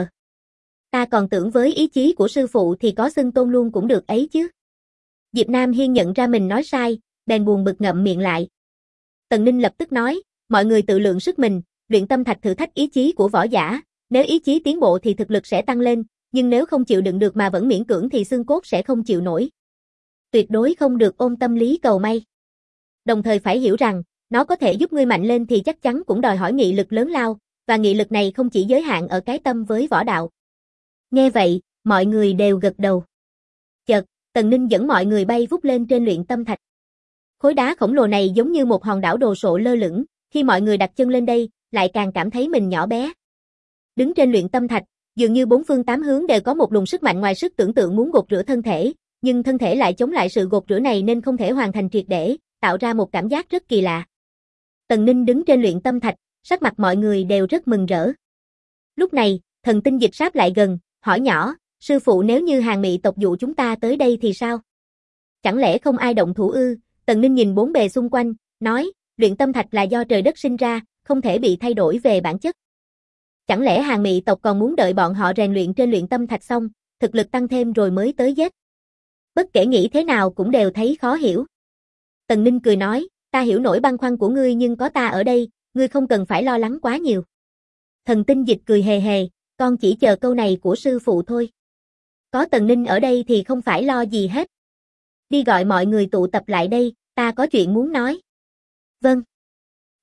Ta còn tưởng với ý chí của sư phụ thì có xưng tôn luôn cũng được ấy chứ. Diệp Nam Hiên nhận ra mình nói sai, bèn buồn bực ngậm miệng lại. Tần Ninh lập tức nói, mọi người tự lượng sức mình, luyện tâm thạch thử thách ý chí của võ giả, nếu ý chí tiến bộ thì thực lực sẽ tăng lên, nhưng nếu không chịu đựng được mà vẫn miễn cưỡng thì xương cốt sẽ không chịu nổi. Tuyệt đối không được ôm tâm lý cầu may. Đồng thời phải hiểu rằng, nó có thể giúp ngươi mạnh lên thì chắc chắn cũng đòi hỏi nghị lực lớn lao, và nghị lực này không chỉ giới hạn ở cái tâm với võ đạo. Nghe vậy, mọi người đều gật đầu. Chợt, Tần Ninh dẫn mọi người bay vút lên trên luyện tâm thạch. Khối đá khổng lồ này giống như một hòn đảo đồ sộ lơ lửng, khi mọi người đặt chân lên đây, lại càng cảm thấy mình nhỏ bé. Đứng trên luyện tâm thạch, dường như bốn phương tám hướng đều có một luồng sức mạnh ngoài sức tưởng tượng muốn gột rửa thân thể, nhưng thân thể lại chống lại sự gột rửa này nên không thể hoàn thành triệt để, tạo ra một cảm giác rất kỳ lạ. Tần Ninh đứng trên luyện tâm thạch, sắc mặt mọi người đều rất mừng rỡ. Lúc này, Thần Tinh Dịch sáp lại gần, hỏi nhỏ, sư phụ nếu như Hàn Mị tộc dụ chúng ta tới đây thì sao? Chẳng lẽ không ai động thủ ư? Tần Ninh nhìn bốn bề xung quanh, nói, luyện tâm thạch là do trời đất sinh ra, không thể bị thay đổi về bản chất. Chẳng lẽ Hàn Mị tộc còn muốn đợi bọn họ rèn luyện trên luyện tâm thạch xong, thực lực tăng thêm rồi mới tới giết? Bất kể nghĩ thế nào cũng đều thấy khó hiểu. Tần Ninh cười nói, ta hiểu nỗi băn khoăn của ngươi nhưng có ta ở đây, ngươi không cần phải lo lắng quá nhiều. Thần Tinh Dịch cười hề hề, con chỉ chờ câu này của sư phụ thôi. Có Tần Ninh ở đây thì không phải lo gì hết. Đi gọi mọi người tụ tập lại đây, ta có chuyện muốn nói. Vâng.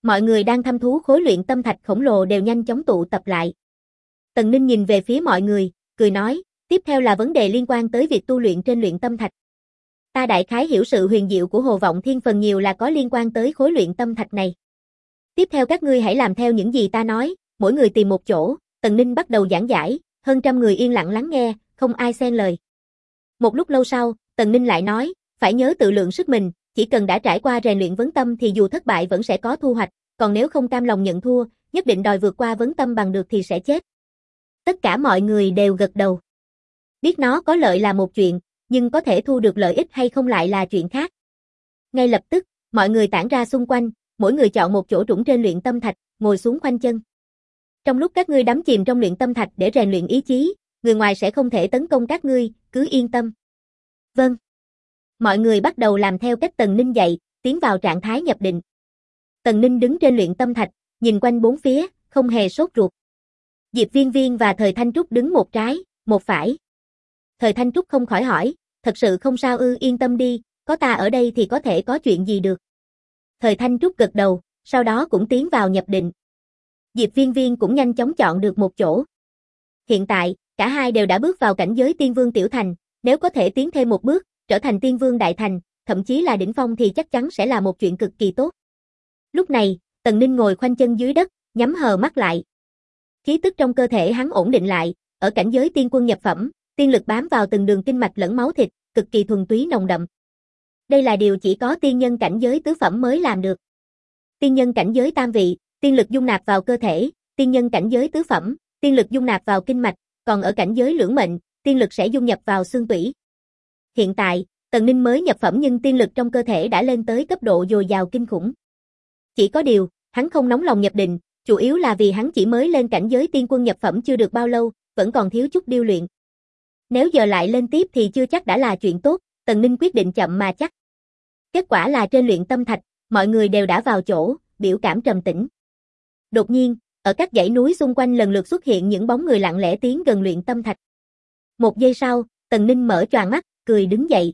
Mọi người đang thăm thú khối luyện tâm thạch khổng lồ đều nhanh chóng tụ tập lại. Tần Ninh nhìn về phía mọi người, cười nói, tiếp theo là vấn đề liên quan tới việc tu luyện trên luyện tâm thạch. Ta đại khái hiểu sự huyền diệu của Hồ Vọng Thiên phần nhiều là có liên quan tới khối luyện tâm thạch này. Tiếp theo các ngươi hãy làm theo những gì ta nói, mỗi người tìm một chỗ, Tần Ninh bắt đầu giảng giải, hơn trăm người yên lặng lắng nghe, không ai xen lời. Một lúc lâu sau, Tần Ninh lại nói, phải nhớ tự lượng sức mình, chỉ cần đã trải qua rèn luyện vấn tâm thì dù thất bại vẫn sẽ có thu hoạch, còn nếu không cam lòng nhận thua, nhất định đòi vượt qua vấn tâm bằng được thì sẽ chết. Tất cả mọi người đều gật đầu. Biết nó có lợi là một chuyện, nhưng có thể thu được lợi ích hay không lại là chuyện khác. Ngay lập tức, mọi người tản ra xung quanh, mỗi người chọn một chỗ trũng trên luyện tâm thạch, ngồi xuống khoanh chân. Trong lúc các ngươi đắm chìm trong luyện tâm thạch để rèn luyện ý chí, người ngoài sẽ không thể tấn công các ngươi, cứ yên tâm. Vâng. Mọi người bắt đầu làm theo cách Tần Ninh dạy, tiến vào trạng thái nhập định. Tần Ninh đứng trên luyện tâm thạch, nhìn quanh bốn phía, không hề sốt ruột. Diệp Viên Viên và Thời Thanh Trúc đứng một trái, một phải. Thời Thanh Trúc không khỏi hỏi, thật sự không sao ư, yên tâm đi, có ta ở đây thì có thể có chuyện gì được. Thời Thanh Trúc gật đầu, sau đó cũng tiến vào nhập định. Diệp Viên Viên cũng nhanh chóng chọn được một chỗ. Hiện tại, cả hai đều đã bước vào cảnh giới Tiên Vương Tiểu Thành, nếu có thể tiến thêm một bước, trở thành Tiên Vương Đại Thành, thậm chí là đỉnh phong thì chắc chắn sẽ là một chuyện cực kỳ tốt. Lúc này, Tần Ninh ngồi khoanh chân dưới đất, nhắm hờ mắt lại. Khí tức trong cơ thể hắn ổn định lại, ở cảnh giới tiên quân nhập phẩm, tiên lực bám vào từng đường kinh mạch lẫn máu thịt, cực kỳ thuần túy nồng đậm. Đây là điều chỉ có tiên nhân cảnh giới tứ phẩm mới làm được. Tiên nhân cảnh giới tam vị, tiên lực dung nạp vào cơ thể, tiên nhân cảnh giới tứ phẩm, tiên lực dung nạp vào kinh mạch, còn ở cảnh giới lưỡng mệnh, tiên lực sẽ dung nhập vào xương tủy. Hiện tại, Tần Ninh mới nhập phẩm nhưng tiên lực trong cơ thể đã lên tới cấp độ dồi dào kinh khủng. Chỉ có điều, hắn không nóng lòng nhập định, chủ yếu là vì hắn chỉ mới lên cảnh giới tiên quân nhập phẩm chưa được bao lâu, vẫn còn thiếu chút điêu luyện. Nếu giờ lại lên tiếp thì chưa chắc đã là chuyện tốt, Tần Ninh quyết định chậm mà chắc. Kết quả là trên luyện tâm thạch, mọi người đều đã vào chỗ, biểu cảm trầm tĩnh. Đột nhiên, ở các dãy núi xung quanh lần lượt xuất hiện những bóng người lặng lẽ tiến gần luyện tâm thạch. Một giây sau, Tần Ninh mở choàng mắt, cười đứng dậy.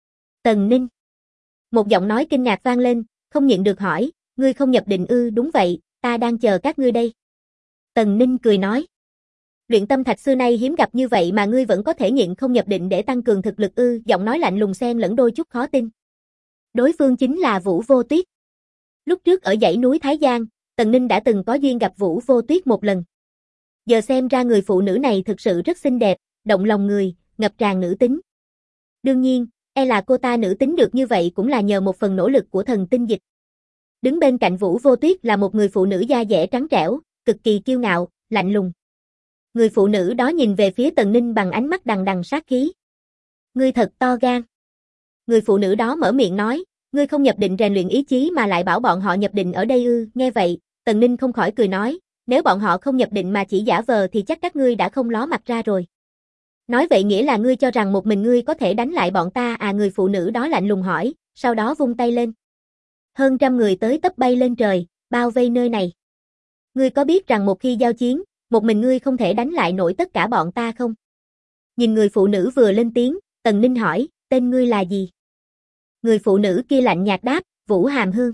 Tần Ninh. Một giọng nói kinh ngạc vang lên, không nhịn được hỏi, ngươi không nhập định ư? Đúng vậy, ta đang chờ các ngươi đây. Tần Ninh cười nói. Luyện tâm thạch xưa nay hiếm gặp như vậy mà ngươi vẫn có thể nhịn không nhập định để tăng cường thực lực ư? Giọng nói lạnh lùng xen lẫn đôi chút khó tin. Đối phương chính là Vũ Vô Tuyết. Lúc trước ở dãy núi Thái Giang, Tần Ninh đã từng có duyên gặp Vũ Vô Tuyết một lần. Giờ xem ra người phụ nữ này thực sự rất xinh đẹp, động lòng người, ngập tràn nữ tính. Đương nhiên, e là cô ta nữ tính được như vậy cũng là nhờ một phần nỗ lực của thần tinh dịch. Đứng bên cạnh Vũ Vô Tuyết là một người phụ nữ da dẻ trắng trẻo, cực kỳ kiêu ngạo, lạnh lùng. Người phụ nữ đó nhìn về phía Tần Ninh bằng ánh mắt đằng đằng sát khí. Ngươi thật to gan. Người phụ nữ đó mở miệng nói, ngươi không nhập định rèn luyện ý chí mà lại bảo bọn họ nhập định ở đây ư? Nghe vậy, Tần Ninh không khỏi cười nói, nếu bọn họ không nhập định mà chỉ giả vờ thì chắc các ngươi đã không ló mặt ra rồi. Nói vậy nghĩa là ngươi cho rằng một mình ngươi có thể đánh lại bọn ta à? Người phụ nữ đó lạnh lùng hỏi, sau đó vung tay lên. Hơn trăm người tới tấp bay lên trời, bao vây nơi này. Ngươi có biết rằng một khi giao chiến, một mình ngươi không thể đánh lại nổi tất cả bọn ta không? Nhìn người phụ nữ vừa lên tiếng, Tần Ninh hỏi, tên ngươi là gì? Người phụ nữ kia lạnh nhạt đáp, Vũ Hàm Hương.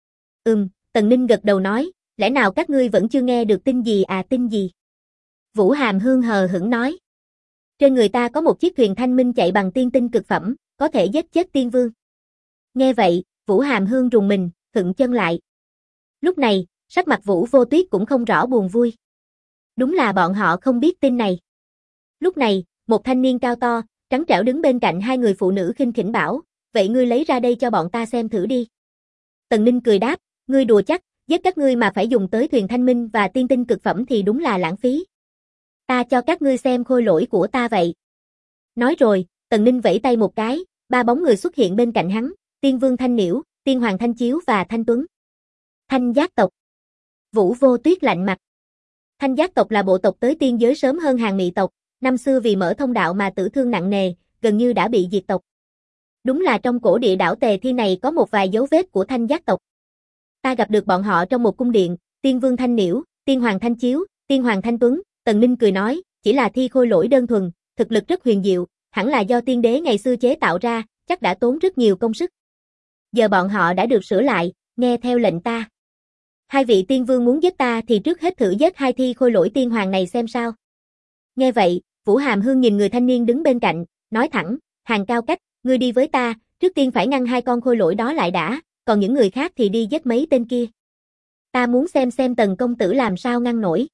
Tần Ninh gật đầu nói, lẽ nào các ngươi vẫn chưa nghe được tin gì à? Tin gì? Vũ Hàm Hương hờ hững nói. Trên người ta có một chiếc thuyền thanh minh chạy bằng tiên tinh cực phẩm, có thể giết chết tiên vương. Nghe vậy, Vũ Hàm Hương rùng mình, khựng chân lại. Lúc này, sắc mặt Vũ Vô Tuyết cũng không rõ buồn vui. Đúng là bọn họ không biết tin này. Lúc này, một thanh niên cao to, trắng trẻo đứng bên cạnh hai người phụ nữ khinh khỉnh bảo, vậy ngươi lấy ra đây cho bọn ta xem thử đi. Tần Ninh cười đáp, ngươi đùa chắc, giết các ngươi mà phải dùng tới thuyền thanh minh và tiên tinh cực phẩm thì đúng là lãng phí. Ta cho các ngươi xem khôi lỗi của ta vậy. Nói rồi, Tần Ninh vẫy tay một cái, ba bóng người xuất hiện bên cạnh hắn, Tiên Vương Thanh Niễu, Tiên Hoàng Thanh Chiếu và Thanh Tuấn. Thanh Giác tộc. Vũ Vô Tuyết lạnh mặt. Thanh Giác tộc là bộ tộc tới tiên giới sớm hơn Hàn Mị tộc, năm xưa vì mở thông đạo mà tử thương nặng nề, gần như đã bị diệt tộc. Đúng là trong cổ địa đảo Tề Thiên này có một vài dấu vết của Thanh Giác tộc. Ta gặp được bọn họ trong một cung điện, Tiên Vương Thanh Niễu, Tiên Hoàng Thanh Chiếu, Tiên Hoàng Thanh Tuấn. Tần Ninh cười nói, chỉ là thi khôi lỗi đơn thuần, thực lực rất huyền diệu, hẳn là do tiên đế ngày xưa chế tạo ra, chắc đã tốn rất nhiều công sức. Giờ bọn họ đã được sửa lại, nghe theo lệnh ta. Hai vị tiên vương muốn giết ta thì trước hết thử giết hai thi khôi lỗi tiên hoàng này xem sao. Nghe vậy, Vũ Hàm Hương nhìn người thanh niên đứng bên cạnh, nói thẳng, Hàng Cao Cách, ngươi đi với ta, trước tiên phải ngăn hai con khôi lỗi đó lại đã, còn những người khác thì đi giết mấy tên kia. Ta muốn xem Tần công tử làm sao ngăn nổi.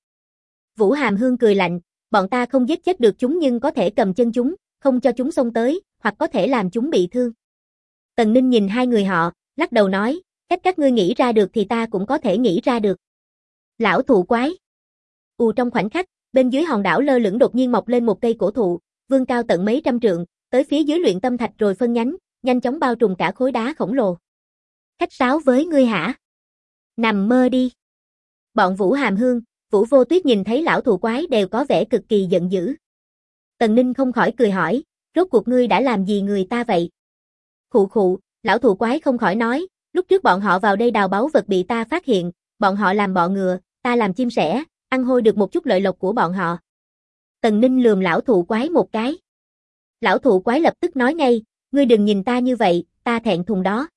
Vũ Hàm Hương cười lạnh, bọn ta không giết chết được chúng nhưng có thể cầm chân chúng, không cho chúng xông tới, hoặc có thể làm chúng bị thương. Tần Ninh nhìn hai người họ, lắc đầu nói, cách các ngươi nghĩ ra được thì ta cũng có thể nghĩ ra được. Lão thụ quái. Trong khoảnh khắc, bên dưới hòn đảo lơ lửng đột nhiên mọc lên một cây cổ thụ, vươn cao tận mấy trăm trượng, tới phía dưới luyện tâm thạch rồi phân nhánh, nhanh chóng bao trùm cả khối đá khổng lồ. Khách sáo với ngươi hả? Nằm mơ đi. Bọn Vũ Hàm Hương, Vũ Vô Tuyết nhìn thấy lão thụ quái đều có vẻ cực kỳ giận dữ. Tần Ninh không khỏi cười hỏi, rốt cuộc ngươi đã làm gì người ta vậy? Khụ, lão thụ quái không khỏi nói, lúc trước bọn họ vào đây đào báu vật bị ta phát hiện, bọn họ làm bọ ngựa, ta làm chim sẻ, ăn hôi được một chút lợi lộc của bọn họ. Tần Ninh lườm lão thụ quái một cái. Lão thụ quái lập tức nói ngay, ngươi đừng nhìn ta như vậy, ta thẹn thùng đó.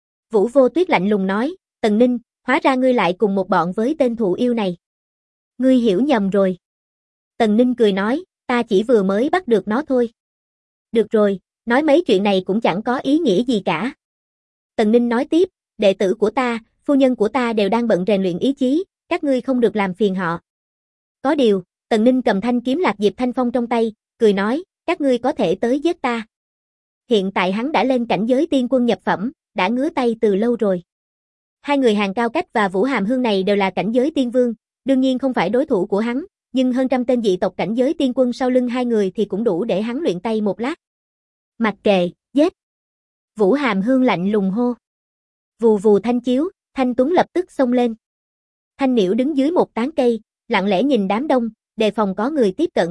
Vũ Vô Tuyết lạnh lùng nói, Tần Ninh, hóa ra ngươi lại cùng một bọn với tên thụ yêu này. Ngươi hiểu nhầm rồi. Tần Ninh cười nói, ta chỉ vừa mới bắt được nó thôi. Được rồi, nói mấy chuyện này cũng chẳng có ý nghĩa gì cả. Tần Ninh nói tiếp, đệ tử của ta, phu nhân của ta đều đang bận rèn luyện ý chí, các ngươi không được làm phiền họ. Có điều, Tần Ninh cầm thanh kiếm Lạc Diệp Thanh Phong trong tay, cười nói, các ngươi có thể tới giết ta. Hiện tại hắn đã lên cảnh giới tiên quân nhập phẩm, đã ngứa tay từ lâu rồi. Hai người Hàng Cao Cách và Vũ Hàm Hương này đều là cảnh giới tiên vương, đương nhiên không phải đối thủ của hắn, nhưng hơn trăm tên dị tộc cảnh giới tiên quân sau lưng hai người thì cũng đủ để hắn luyện tay một lát. Mặc kệ, giết. Vũ Hàm Hương lạnh lùng hô. Vù vù thanh chiếu, Thanh Tuấn lập tức xông lên. Thanh Niểu đứng dưới một tán cây, lặng lẽ nhìn đám đông, đề phòng có người tiếp cận.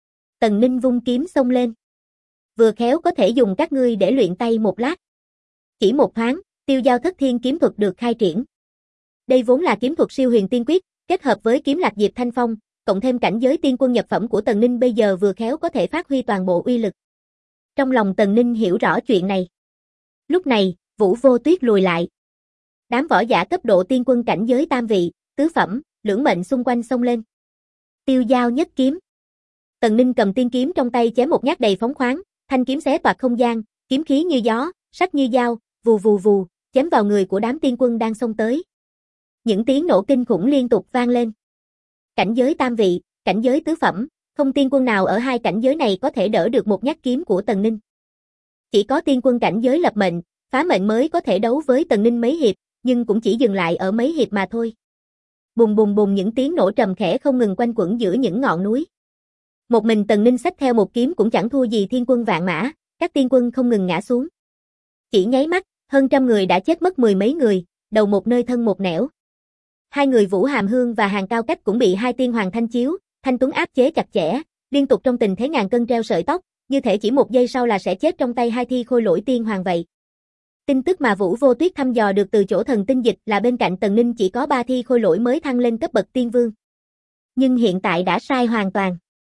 Tần Ninh vung kiếm xông lên. Vừa khéo có thể dùng các ngươi để luyện tay một lát. Chỉ một thoáng, Tiêu Giao Thất Thiên kiếm thuật được khai triển. Đây vốn là kiếm thuật siêu huyền tiên quyết, kết hợp với kiếm Lạc Diệp Thanh Phong, cộng thêm cảnh giới tiên quân nhập phẩm của Tần Ninh bây giờ vừa khéo có thể phát huy toàn bộ uy lực. Trong lòng Tần Ninh hiểu rõ chuyện này. Lúc này, Vũ Vô Tuyết lùi lại. Đám võ giả cấp độ tiên quân cảnh giới tam vị, tứ phẩm, lưỡng mệnh xung quanh xông lên. Tiêu Giao nhất kiếm. Tần Ninh cầm tiên kiếm trong tay chém một nhát đầy phóng khoáng, thanh kiếm xé toạc không gian, kiếm khí như gió, sắc như dao, vù vù vù, chém vào người của đám tiên quân đang xông tới. Những tiếng nổ kinh khủng liên tục vang lên. Cảnh giới tam vị, cảnh giới tứ phẩm, không tiên quân nào ở hai cảnh giới này có thể đỡ được một nhát kiếm của Tần Ninh. Chỉ có tiên quân cảnh giới lập mệnh, phá mệnh mới có thể đấu với Tần Ninh mấy hiệp, nhưng cũng chỉ dừng lại ở mấy hiệp mà thôi. Bùng bùng bùng những tiếng nổ trầm khẽ không ngừng quanh quẩn giữa những ngọn núi. Một mình Tần Ninh xách theo một kiếm cũng chẳng thua gì thiên quân vạn mã, các tiên quân không ngừng ngã xuống. Chỉ nháy mắt, hơn trăm người đã chết mất mười mấy người, đầu một nơi thân một nẻo. Hai người Vũ Hàm Hương và Hàng Cao Cách cũng bị hai tiên hoàng Thanh Chiếu, Thanh Tuấn áp chế chặt chẽ, liên tục trong tình thế ngàn cân treo sợi tóc, như thể chỉ một giây sau là sẽ chết trong tay hai thi khôi lỗi tiên hoàng vậy. Tin tức mà Vũ Vô Tuyết thăm dò được từ chỗ thần tinh dịch là bên cạnh Tần Ninh chỉ có 3 thi khôi lỗi mới thăng lên cấp bậc tiên vương. Nhưng hiện tại đã sai hoàn toàn.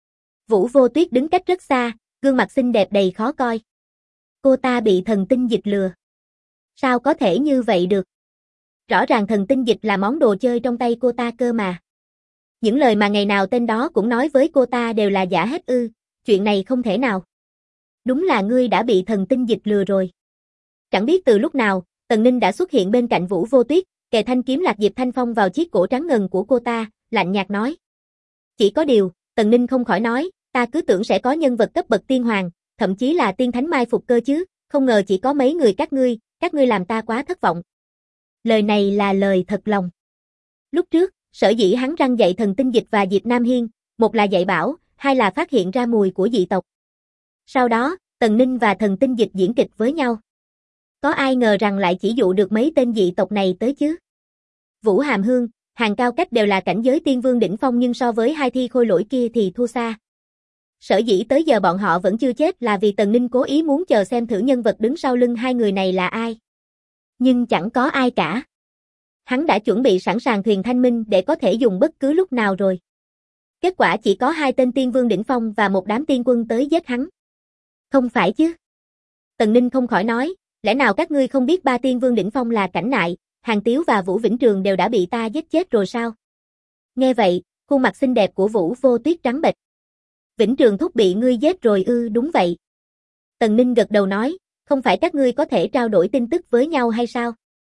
Vũ Vô Tuyết đứng cách rất xa, gương mặt xinh đẹp đầy khó coi. Cô ta bị thần tinh dịch lừa. Sao có thể như vậy được? Rõ ràng thần tinh dịch là món đồ chơi trong tay cô ta cơ mà. Những lời mà ngày nào tên đó cũng nói với cô ta đều là giả hết ư, chuyện này không thể nào. Đúng là ngươi đã bị thần tinh dịch lừa rồi. Chẳng biết từ lúc nào, Tần Ninh đã xuất hiện bên cạnh Vũ Vô Tuyết, kề thanh kiếm Lạc Diệp Thanh Phong vào chiếc cổ trắng ngần của cô ta, lạnh nhạt nói. Chỉ có điều, Tần Ninh không khỏi nói, ta cứ tưởng sẽ có nhân vật cấp bậc tiên hoàng, thậm chí là tiên thánh mai phục cơ chứ, không ngờ chỉ có mấy người các ngươi làm ta quá thất vọng. Lời này là lời thật lòng. Lúc trước, sở dĩ hắn răng dạy thần tinh dịch và Diệp Nam Hiên, một là dạy bảo, hai là phát hiện ra mùi của dị tộc. Sau đó, Tần Ninh và thần tinh dịch diễn kịch với nhau. Có ai ngờ rằng lại chỉ dụ được mấy tên dị tộc này tới chứ? Vũ Hàm Hương, Hàng Cao Cách đều là cảnh giới tiên vương đỉnh phong nhưng so với hai thi khôi lỗi kia thì thua xa. Sở dĩ tới giờ bọn họ vẫn chưa chết là vì Tần Ninh cố ý muốn chờ xem thử nhân vật đứng sau lưng hai người này là ai. Nhưng chẳng có ai cả. Hắn đã chuẩn bị sẵn sàng thuyền thanh minh để có thể dùng bất cứ lúc nào rồi. Kết quả chỉ có hai tên tiên vương đỉnh phong và một đám tiên quân tới giết hắn. Không phải chứ? Tần Ninh không khỏi nói, lẽ nào các ngươi không biết ba tiên vương đỉnh phong là Cảnh Nại, Hàng Tiếu và Vũ Vĩnh Trường đều đã bị ta giết chết rồi sao? Nghe vậy, khuôn mặt xinh đẹp của Vũ Vô Tuyết trắng bệch. Vĩnh Trường thúc bị ngươi giết rồi ư? Đúng vậy. Tần Ninh gật đầu nói, không phải các ngươi có thể trao đổi tin tức với nhau hay sao?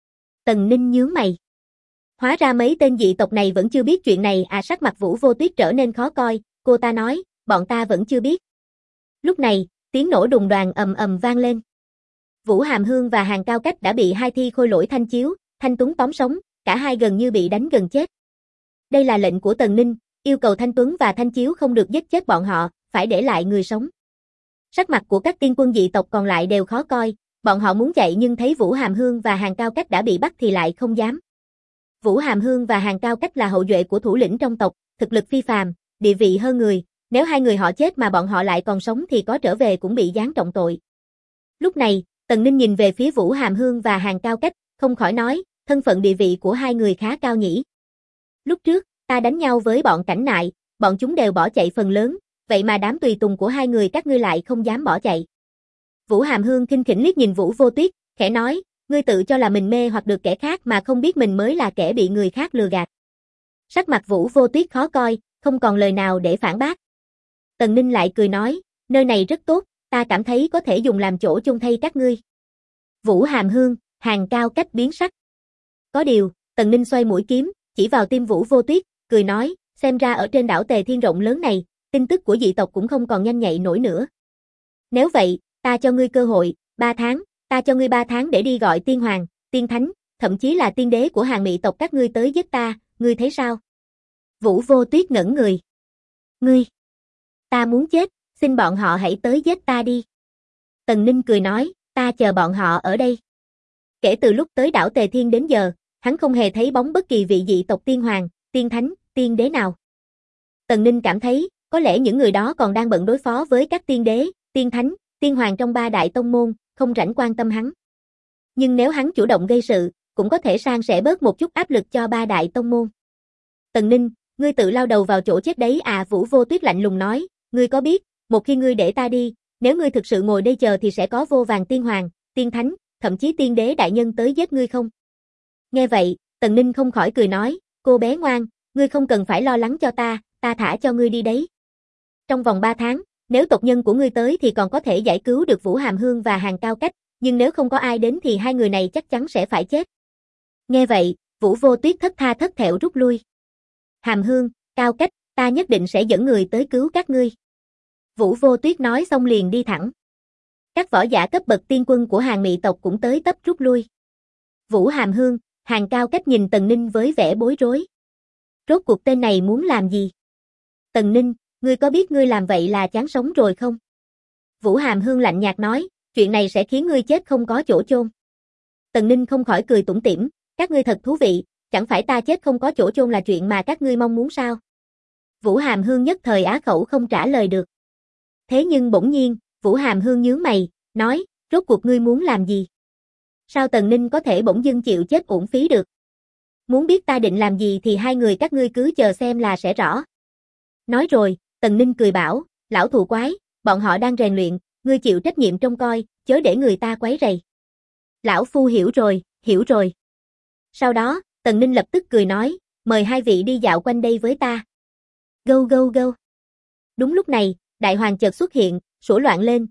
Tần Ninh nhướng mày. Hóa ra mấy tên dị tộc này vẫn chưa biết chuyện này à? Sắc mặt Vũ Vô Tuyết trở nên khó coi, cô ta nói, bọn ta vẫn chưa biết. Lúc này, tiếng nổ đùng đoàng ầm ầm vang lên. Vũ Hàm Hương và Hàn Cao Cách đã bị hai thi khôi lỗi Thanh Chiếu, Thanh Tuấn tóm sống, cả hai gần như bị đánh gần chết. Đây là lệnh của Tần Ninh, yêu cầu Thanh Tuấn và Thanh Chiếu không được giết chết bọn họ, phải để lại người sống. Sắc mặt của các tiên quân dị tộc còn lại đều khó coi, bọn họ muốn chạy nhưng thấy Vũ Hàm Hương và Hàn Cao Cách đã bị bắt thì lại không dám. Vũ Hàm Hương và Hàn Cao Cách là hậu duệ của thủ lĩnh trong tộc, thực lực phi phàm, địa vị hơn người, nếu hai người họ chết mà bọn họ lại còn sống thì có trở về cũng bị giáng trọng tội. Lúc này, Tần Ninh nhìn về phía Vũ Hàm Hương và Hàn Cao Cách, không khỏi nói, thân phận địa vị của hai người khá cao nhỉ. Lúc trước, ta đánh nhau với bọn Cảnh Nại, bọn chúng đều bỏ chạy phần lớn, vậy mà đám tùy tùng của hai người các ngươi lại không dám bỏ chạy. Vũ Hàm Hương khinh khỉnh liếc nhìn Vũ Vô Tuyết, khẽ nói, ngươi tự cho là mình mê hoặc được kẻ khác mà không biết mình mới là kẻ bị người khác lừa gạt. Sắc mặt Vũ Vô Tuyết khó coi, không còn lời nào để phản bác. Tần Ninh lại cười nói, nơi này rất tốt, ta cảm thấy có thể dùng làm chỗ chôn thay các ngươi. Vũ Hàm Hương, Hàn Cao Cách biến sắc. Có điều, Tần Ninh xoay mũi kiếm, chỉ vào tim Vũ Vô Tuyết, cười nói, xem ra ở trên đảo Tề Thiên rộng lớn này, tin tức của dị tộc cũng không còn nhanh nhạy nổi nữa. Nếu vậy, ta cho ngươi cơ hội, 3 tháng, ta cho ngươi 3 tháng để đi gọi tiên hoàng, tiên thánh, thậm chí là tiên đế của Hàn Mị tộc các ngươi tới giết ta, ngươi thấy sao? Vũ Vô Tuyết ngẩn người. Ngươi, ta muốn chết, xin bọn họ hãy tới giết ta đi. Tần Ninh cười nói, ta chờ bọn họ ở đây. Kể từ lúc tới đảo Tề Thiên đến giờ, hắn không hề thấy bóng bất kỳ vị dị tộc tiên hoàng, tiên thánh, tiên đế nào. Tần Ninh cảm thấy, có lẽ những người đó còn đang bận đối phó với các tiên đế, tiên thánh, tiên hoàng trong 3 đại tông môn, không rảnh quan tâm hắn. Nhưng nếu hắn chủ động gây sự, cũng có thể san sẻ bớt một chút áp lực cho 3 đại tông môn. Tần Ninh, ngươi tự lao đầu vào chỗ chết đấy à? Vũ Vô Tuyết lạnh lùng nói, ngươi có biết, một khi ngươi để ta đi, nếu ngươi thực sự ngồi đây chờ thì sẽ có vô vàn tiên hoàng, tiên thánh, thậm chí tiên đế đại nhân tới giết ngươi không? Nghe vậy, Tần Ninh không khỏi cười nói, cô bé ngoan, ngươi không cần phải lo lắng cho ta thả cho ngươi đi đấy. Trong vòng 3 tháng, nếu tộc nhân của ngươi tới thì còn có thể giải cứu được Vũ Hàm Hương và Hàn Cao Cách, nhưng nếu không có ai đến thì hai người này chắc chắn sẽ phải chết. Nghe vậy, Vũ Vô Tuyết thất tha thất thểu rút lui. Hàm Hương, Cao Cách, ta nhất định sẽ dẫn người tới cứu các ngươi. Vũ Vô Tuyết nói xong liền đi thẳng. Các võ giả cấp bậc tiên quân của Hàn Mị tộc cũng tới tấp rút lui. Vũ Hàm Hương, Hàn Cao Cách nhìn Tần Ninh với vẻ bối rối. Rốt cuộc tên này muốn làm gì? Tần Ninh, ngươi có biết ngươi làm vậy là chán sống rồi không? Vũ Hàm Hương lạnh nhạt nói, chuyện này sẽ khiến ngươi chết không có chỗ chôn. Tần Ninh không khỏi cười tủm tỉm, các ngươi thật thú vị, chẳng phải ta chết không có chỗ chôn là chuyện mà các ngươi mong muốn sao? Vũ Hàm Hương nhất thời á khẩu không trả lời được. Thế nhưng bỗng nhiên, Vũ Hàm Hương nhướng mày, nói, rốt cuộc ngươi muốn làm gì? Sao Tần Ninh có thể bỗng dưng chịu chết uổng phí được? Muốn biết ta định làm gì thì hai người các ngươi cứ chờ xem là sẽ rõ. Nói rồi, Tần Ninh cười bảo, lão thù quái, bọn họ đang rèn luyện, ngươi chịu trách nhiệm trông coi, chớ để người ta quấy rầy. Lão phu hiểu rồi, hiểu rồi. Sau đó, Tần Ninh lập tức cười nói, mời hai vị đi dạo quanh đây với ta. Go go go. Đúng lúc này, Đại Hoàng chợt xuất hiện, sủa loạn lên,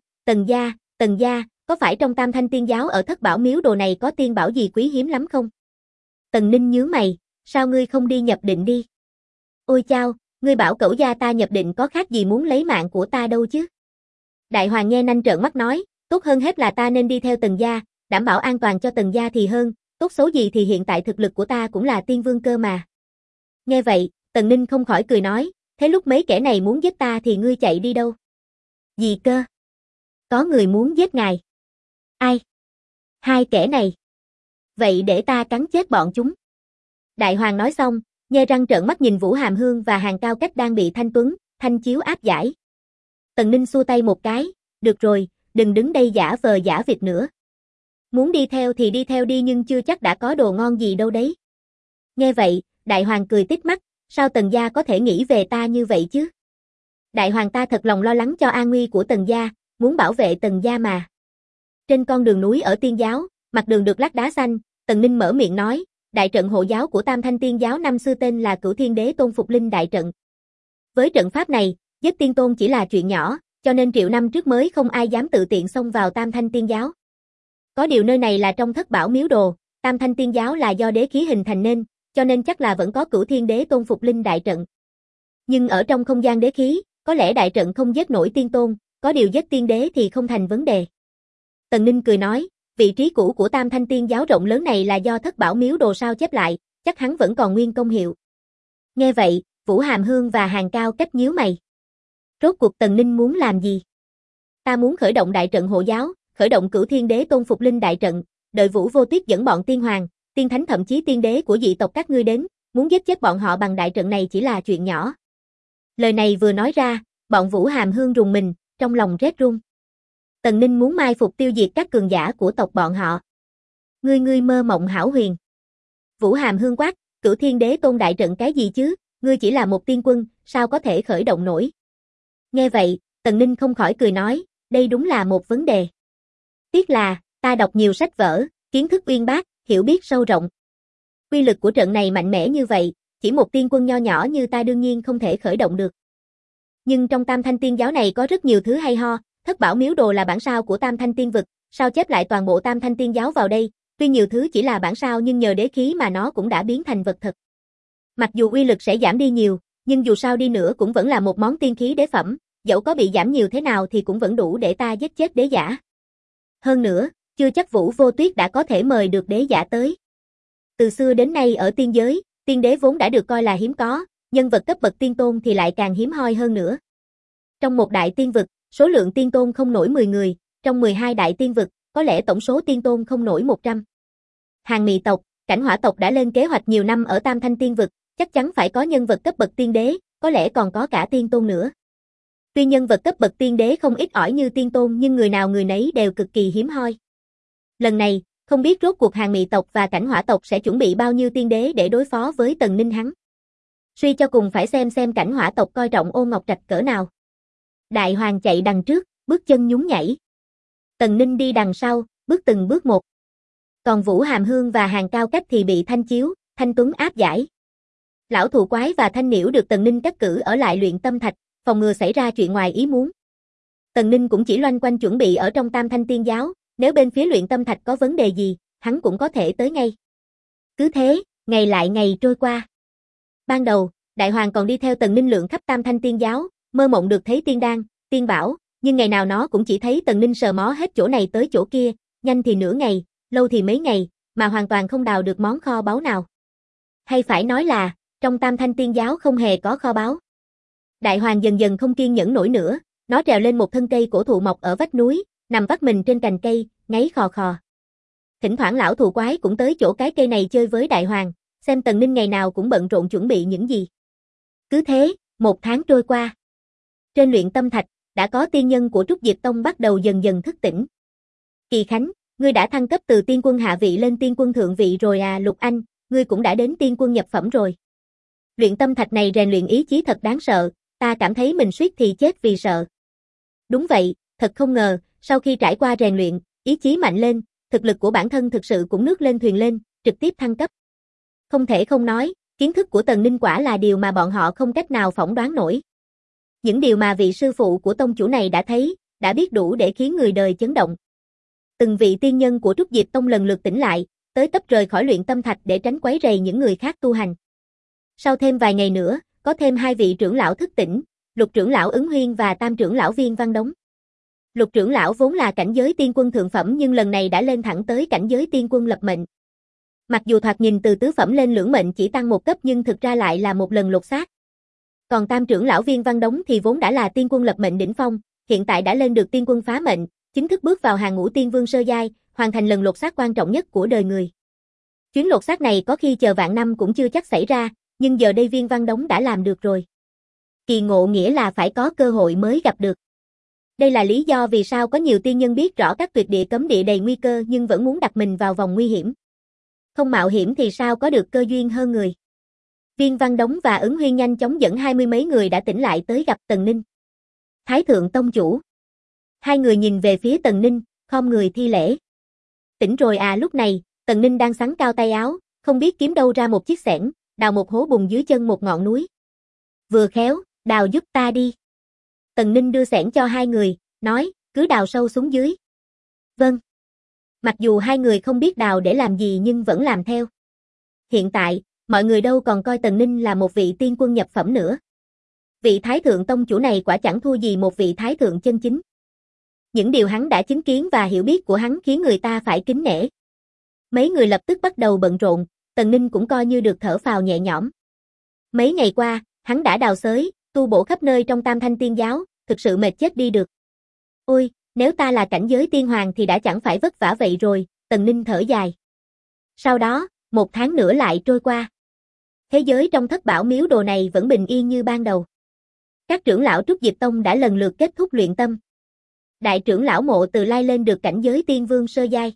Tần gia, có phải trong Tam Thanh Tiên Giáo ở Thất Bảo Miếu đồ này có tiên bảo gì quý hiếm lắm không? Tần Ninh nhướng mày, sao ngươi không đi nhập định đi? Ôi chao, ngươi bảo cẩu gia ta nhập định có khác gì muốn lấy mạng của ta đâu chứ? Đại Hoàng nghe nanh trợn mắt nói, tốt hơn hết là ta nên đi theo Tần gia, đảm bảo an toàn cho Tần gia thì hơn, tốt xấu gì thì hiện tại thực lực của ta cũng là tiên vương cơ mà. Nghe vậy, Tần Ninh không khỏi cười nói, thế lúc mấy kẻ này muốn giết ta thì ngươi chạy đi đâu? Gì cơ? Có người muốn giết ngài. Ai? Hai kẻ này. Vậy để ta cắn chết bọn chúng. Đại Hoàng nói xong, nhe răng trợn mắt nhìn Vũ Hàm Hương và Hàn Cao Cách đang bị Thanh Tuấn, Thanh Chiếu áp giải. Tần Ninh xua tay một cái, được rồi, đừng đứng đây giả vờ giả vịt nữa. Muốn đi theo thì đi theo đi nhưng chưa chắc đã có đồ ngon gì đâu đấy. Nghe vậy, Đại Hoàng cười tít mắt, sao Tần gia có thể nghĩ về ta như vậy chứ? Đại Hoàng ta thật lòng lo lắng cho an nguy của Tần gia, muốn bảo vệ Tần gia mà. Trên con đường núi ở Tiên Giáo, mặt đường được lát đá xanh, Tần Ninh mở miệng nói, đại trận hộ giáo của Tam Thanh Tiên giáo năm xưa tên là Cửu Thiên Đế Tôn Phục Linh đại trận. Với trận pháp này, giết tiên tôn chỉ là chuyện nhỏ, cho nên triệu năm trước mới không ai dám tự tiện xông vào Tam Thanh Tiên giáo. Có điều nơi này là trong Thất Bảo Miếu Đồ, Tam Thanh Tiên giáo là do đế khí hình thành nên, cho nên chắc là vẫn có Cửu Thiên Đế Tôn Phục Linh đại trận. Nhưng ở trong không gian đế khí, có lẽ đại trận không giết nổi tiên tôn, có điều giết tiên đế thì không thành vấn đề. Tần Ninh cười nói, vị trí cũ của Tam Thanh Tiên giáo rộng lớn này là do Thất Bảo Miếu Đồ sao chép lại, chắc hắn vẫn còn nguyên công hiệu. Nghe vậy, Vũ Hàm Hương và Hàn Cao Cách nhíu mày. Rốt cuộc Tần Ninh muốn làm gì? Ta muốn khởi động đại trận hộ giáo, khởi động Cửu Thiên Đế Tôn Phục Linh đại trận, đợi Vũ Vô Tuyết dẫn bọn tiên hoàng, tiên thánh thậm chí tiên đế của dị tộc các ngươi đến, muốn giết chết bọn họ bằng đại trận này chỉ là chuyện nhỏ. Lời này vừa nói ra, bọn Vũ Hàm Hương rùng mình, trong lòng rét run. Tần Ninh muốn mai phục tiêu diệt các cường giả của tộc bọn họ. Ngươi mơ mộng hão huyền. Vũ Hàm Hương quát, Cửu Thiên Đế Tôn đại trận cái gì chứ, ngươi chỉ là một tiên quân, sao có thể khởi động nổi. Nghe vậy, Tần Ninh không khỏi cười nói, đây đúng là một vấn đề. Tiếc là, ta đọc nhiều sách vở, kiến thức uyên bác, hiểu biết sâu rộng. Uy lực của trận này mạnh mẽ như vậy, chỉ một tiên quân nho nhỏ như ta đương nhiên không thể khởi động được. Nhưng trong Tam Thanh Tiên giáo này có rất nhiều thứ hay ho, Thất Bảo Miếu Đồ là bản sao của Tam Thanh Tiên vực, sao chép lại toàn bộ Tam Thanh Tiên giáo vào đây, tuy nhiều thứ chỉ là bản sao nhưng nhờ đế khí mà nó cũng đã biến thành vật thật. Mặc dù uy lực sẽ giảm đi nhiều, nhưng dù sao đi nữa cũng vẫn là một món tiên khí đế phẩm, dẫu có bị giảm nhiều thế nào thì cũng vẫn đủ để ta giết chết đế giả. Hơn nữa, chưa chắc Vũ Vô Tuyết đã có thể mời được đế giả tới. Từ xưa đến nay ở tiên giới, tiên đế vốn đã được coi là hiếm có, nhân vật cấp bậc tiên tôn thì lại càng hiếm hoi hơn nữa. Trong một đại tiên vực, số lượng tiên tôn không nổi 10 người, trong 12 đại tiên vực, có lẽ tổng số tiên tôn không nổi 100. Hàng Mị tộc, Cảnh Hỏa tộc đã lên kế hoạch nhiều năm ở Tam Thanh Tiên vực, chắc chắn phải có nhân vật cấp bậc tiên đế, có lẽ còn có cả tiên tôn nữa. Tuy nhân vật cấp bậc tiên đế không ít ỏi như tiên tôn nhưng người nào người nấy đều cực kỳ hiếm hoi. Lần này, không biết rốt cuộc Hàng Mị tộc và Cảnh Hỏa tộc sẽ chuẩn bị bao nhiêu tiên đế để đối phó với Tần Ninh hắn. Suy cho cùng phải xem Cảnh Hỏa tộc coi trọng Ôn Ngọc Trạch cỡ nào. Đại Hoàng chạy đằng trước, bước chân nhún nhảy. Tần Ninh đi đằng sau, bước từng bước một. Còn Vũ Hàm Hương và Hàn Cao Cách thì bị Thanh Chiếu, Thanh Tuấn áp giải. Lão Thù Quái và Thanh Niểu được Tần Ninh cắt cử ở lại luyện tâm thạch, phòng ngừa xảy ra chuyện ngoài ý muốn. Tần Ninh cũng chỉ loanh quanh chuẩn bị ở trong Tam Thanh Tiên giáo, nếu bên phía luyện tâm thạch có vấn đề gì, hắn cũng có thể tới ngay. Cứ thế, ngày lại ngày trôi qua. Ban đầu, Đại Hoàng còn đi theo Tần Ninh lượn khắp Tam Thanh Tiên giáo, mơ mộng được thấy tiên đan, tiên bảo, nhưng ngày nào nó cũng chỉ thấy Tần Ninh sờ mó hết chỗ này tới chỗ kia, nhanh thì nửa ngày, lâu thì mấy ngày, mà hoàn toàn không đào được món kho báu nào. Hay phải nói là, trong Tam Thanh Tiên giáo không hề có kho báu. Đại Hoàng dần dần không kiên nhẫn nổi nữa, nó trèo lên một thân cây cổ thụ mọc ở vách núi, nằm vắt mình trên cành cây, ngáy khò khò. Thỉnh thoảng lão Thù Quái cũng tới chỗ cái cây này chơi với Đại Hoàng, xem Tần Ninh ngày nào cũng bận rộn chuẩn bị những gì. Cứ thế, 1 tháng trôi qua. Trên luyện tâm thạch, đã có tiên nhân của Trúc Diệp Tông bắt đầu dần dần thức tỉnh. Kỳ Khánh, ngươi đã thăng cấp từ tiên quân hạ vị lên tiên quân thượng vị rồi à. Lục Anh, ngươi cũng đã đến tiên quân nhập phẩm rồi. Luyện tâm thạch này rèn luyện ý chí thật đáng sợ, ta cảm thấy mình suýt thì chết vì sợ. Đúng vậy, thật không ngờ, sau khi trải qua rèn luyện, ý chí mạnh lên, thực lực của bản thân thực sự cũng nước lên thuyền lên, trực tiếp thăng cấp. Không thể không nói, kiến thức của Tần Ninh quả là điều mà bọn họ không cách nào phỏng đoán nổi. Những điều mà vị sư phụ của tông chủ này đã thấy, đã biết đủ để khiến người đời chấn động. Từng vị tiên nhân của Trúc Diệp Tông lần lượt tỉnh lại, tới tấp rời khỏi luyện tâm thạch để tránh quấy rầy những người khác tu hành. Sau thêm vài ngày nữa, có thêm 2 vị trưởng lão thức tỉnh, Lục trưởng lão Ứng Huyên và Tam trưởng lão Viên Văn Đống. Lục trưởng lão vốn là cảnh giới tiên quân thượng phẩm nhưng lần này đã lên thẳng tới cảnh giới tiên quân lập mệnh. Mặc dù thoạt nhìn từ tứ phẩm lên lưỡng mệnh chỉ tăng 1 cấp nhưng thực ra lại là một lần lột xác. Còn Tam trưởng lão Viên Văn Đống thì vốn đã là tiên quân lập mệnh đỉnh phong, hiện tại đã lên được tiên quân phá mệnh, chính thức bước vào hàng ngũ tiên vương sơ giai, hoàn thành lần lột xác quan trọng nhất của đời người. Chuyến lột xác này có khi chờ vạn năm cũng chưa chắc xảy ra, nhưng giờ đây Viên Văn Đống đã làm được rồi. Kỳ ngộ nghĩa là phải có cơ hội mới gặp được. Đây là lý do vì sao có nhiều tiên nhân biết rõ các tuyệt địa cấm địa đầy nguy cơ nhưng vẫn muốn đặt mình vào vòng nguy hiểm. Không mạo hiểm thì sao có được cơ duyên hơn người. Viên Văn Đống và Ứng Huyên nhanh chóng dẫn 20 mấy người đã tỉnh lại tới gặp Tần Ninh. Thái thượng tông chủ. 2 người nhìn về phía Tần Ninh, khom người thi lễ. Tỉnh rồi à. Lúc này, Tần Ninh đang xắn cao tay áo, không biết kiếm đâu ra một chiếc xẻng, đào một hố bùn dưới chân một ngọn núi. Vừa khéo, đào giúp ta đi. Tần Ninh đưa xẻng cho hai người, nói, cứ đào sâu xuống dưới. Vâng. Mặc dù hai người không biết đào để làm gì nhưng vẫn làm theo. Hiện tại, mọi người đâu còn coi Tần Ninh là một vị tiên quân nhập phẩm nữa. Vị Thái Thượng Tông chủ này quả chẳng thua gì một vị Thái Thượng chân chính. Những điều hắn đã chứng kiến và hiểu biết của hắn khiến người ta phải kính nể. Mấy người lập tức bắt đầu bận rộn, Tần Ninh cũng coi như được thở phào nhẹ nhõm. Mấy ngày qua, hắn đã đào xới, tu bổ khắp nơi trong Tam Thanh Tiên Giáo, thực sự mệt chết đi được. Ôi, nếu ta là cảnh giới tiên hoàng thì đã chẳng phải vất vả vậy rồi, Tần Ninh thở dài. Sau đó, 1 tháng nữa lại trôi qua. Thế giới trong Thất Bảo Miếu Đồ này vẫn bình yên như ban đầu. Các trưởng lão Trúc Diệp Tông đã lần lượt kết thúc luyện tâm. Đại trưởng lão Mộ Từ Lai lên được cảnh giới tiên vương sơ giai.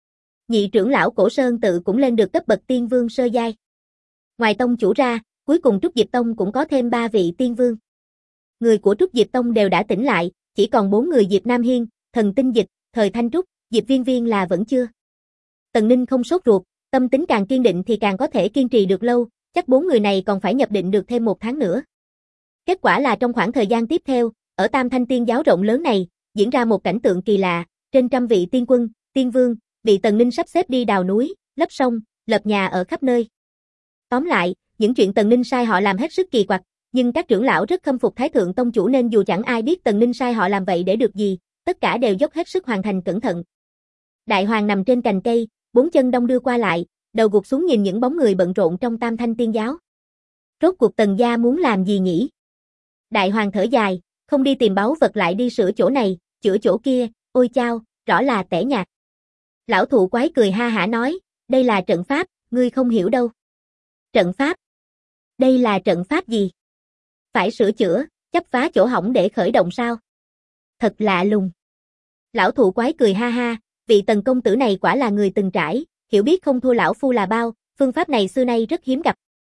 Nhị trưởng lão Cổ Sơn Tự cũng lên được cấp bậc tiên vương sơ giai. Ngoài tông chủ ra, cuối cùng Trúc Diệp Tông cũng có thêm 3 vị tiên vương. Người của Trúc Diệp Tông đều đã tỉnh lại, chỉ còn 4 người Diệp Nam Hiên, Thần Tinh Dịch, Thời Thanh Trúc, Diệp Viên Viên là vẫn chưa. Tần Ninh không sốt ruột, tâm tính càng kiên định thì càng có thể kiên trì được lâu, chắc 4 người này còn phải nhập định được thêm 1 tháng nữa. Kết quả là trong khoảng thời gian tiếp theo, ở Tam Thanh Tiên Giáo rộng lớn này, diễn ra một cảnh tượng kỳ lạ, trên trăm vị tiên quân, tiên vương, bị Tần Ninh sắp xếp đi đào núi, lấp sông, lập nhà ở khắp nơi. Tóm lại, những chuyện Tần Ninh sai họ làm hết sức kỳ quặc, nhưng các trưởng lão rất khâm phục Thái Thượng Tông chủ nên dù chẳng ai biết Tần Ninh sai họ làm vậy để được gì, tất cả đều dốc hết sức hoàn thành cẩn thận. Đại Hoàng nằm trên cành cây, 4 chân đong đưa qua lại, đầu gục xuống nhìn những bóng người bận rộn trong Tam Thanh Tiên Giáo. Rốt cuộc Tần gia muốn làm gì nhỉ? Đại Hoàng thở dài, không đi tìm báu vật lại đi sửa chỗ này, chữa chỗ kia, ôi chao, rõ là tẻ nhạt. Lão thụ quái cười ha hả nói, đây là trận pháp, ngươi không hiểu đâu. Trận pháp? Đây là trận pháp gì? Phải sửa chữa, chấp phá chỗ hỏng để khởi động sao? Thật lạ lùng. Lão thụ quái cười ha ha, vị Tần công tử này quả là người từng trải, hiểu biết không thua lão phu là bao, phương pháp này xưa nay rất hiếm gặp.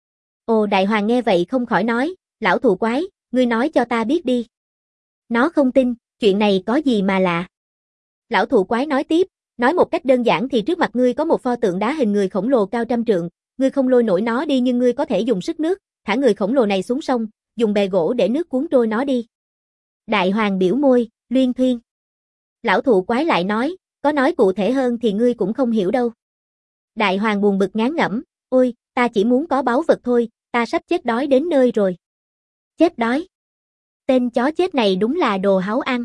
Ồ, Đại Hoàng nghe vậy không khỏi nói, lão thụ quái, ngươi nói cho ta biết đi. Nó không tin, chuyện này có gì mà lạ. Lão thụ quái nói tiếp, nói một cách đơn giản thì trước mặt ngươi có một pho tượng đá hình người khổng lồ cao trăm trượng, ngươi không lôi nổi nó đi nhưng ngươi có thể dùng sức nước, thả người khổng lồ này xuống sông, dùng bè gỗ để nước cuốn trôi nó đi. Đại Hoàng biểu môi, luyên thuyên. Lão thụ quái lại nói, có nói cụ thể hơn thì ngươi cũng không hiểu đâu. Đại Hoàng buồn bực ngán ngẩm, ôi, ta chỉ muốn có báu vật thôi, ta sắp chết đói đến nơi rồi. Chết đói? Tên chó chết này đúng là đồ háu ăn.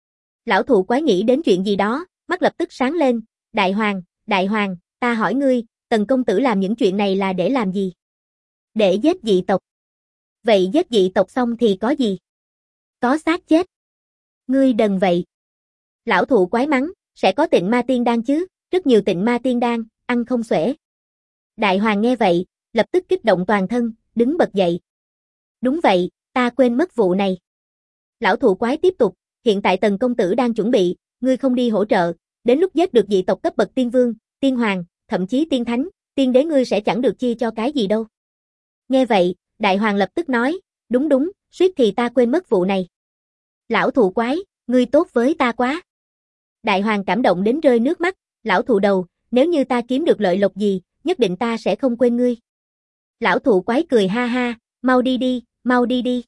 Lão thụ quái nghĩ đến chuyện gì đó, mắt lập tức sáng lên, Đại Hoàng, ta hỏi ngươi, Tần công tử làm những chuyện này là để làm gì? Để giết dị tộc. Vậy giết dị tộc xong thì có gì? Có xác chết. Ngươi đần vậy. Lão thụ quái mắng, sẽ có tịnh ma tiên đan chứ, rất nhiều tịnh ma tiên đan, ăn không xuể. Đại Hoàng nghe vậy, lập tức kích động toàn thân, đứng bật dậy. Đúng vậy, ta quên mất vụ này. Lão thụ quái tiếp tục, hiện tại Tần công tử đang chuẩn bị, ngươi không đi hỗ trợ, đến lúc giết được dị tộc cấp bậc tiên vương, tiên hoàng, thậm chí tiên thánh, tiên đế ngươi sẽ chẳng được chia cho cái gì đâu. Nghe vậy, Đại Hoàng lập tức nói, đúng, suýt thì ta quên mất vụ này. Lão thụ quái, ngươi tốt với ta quá. Đại Hoàng cảm động đến rơi nước mắt, lão thụ đầu, nếu như ta kiếm được lợi lộc gì, nhất định ta sẽ không quên ngươi. Lão thụ quái cười ha ha, mau đi đi.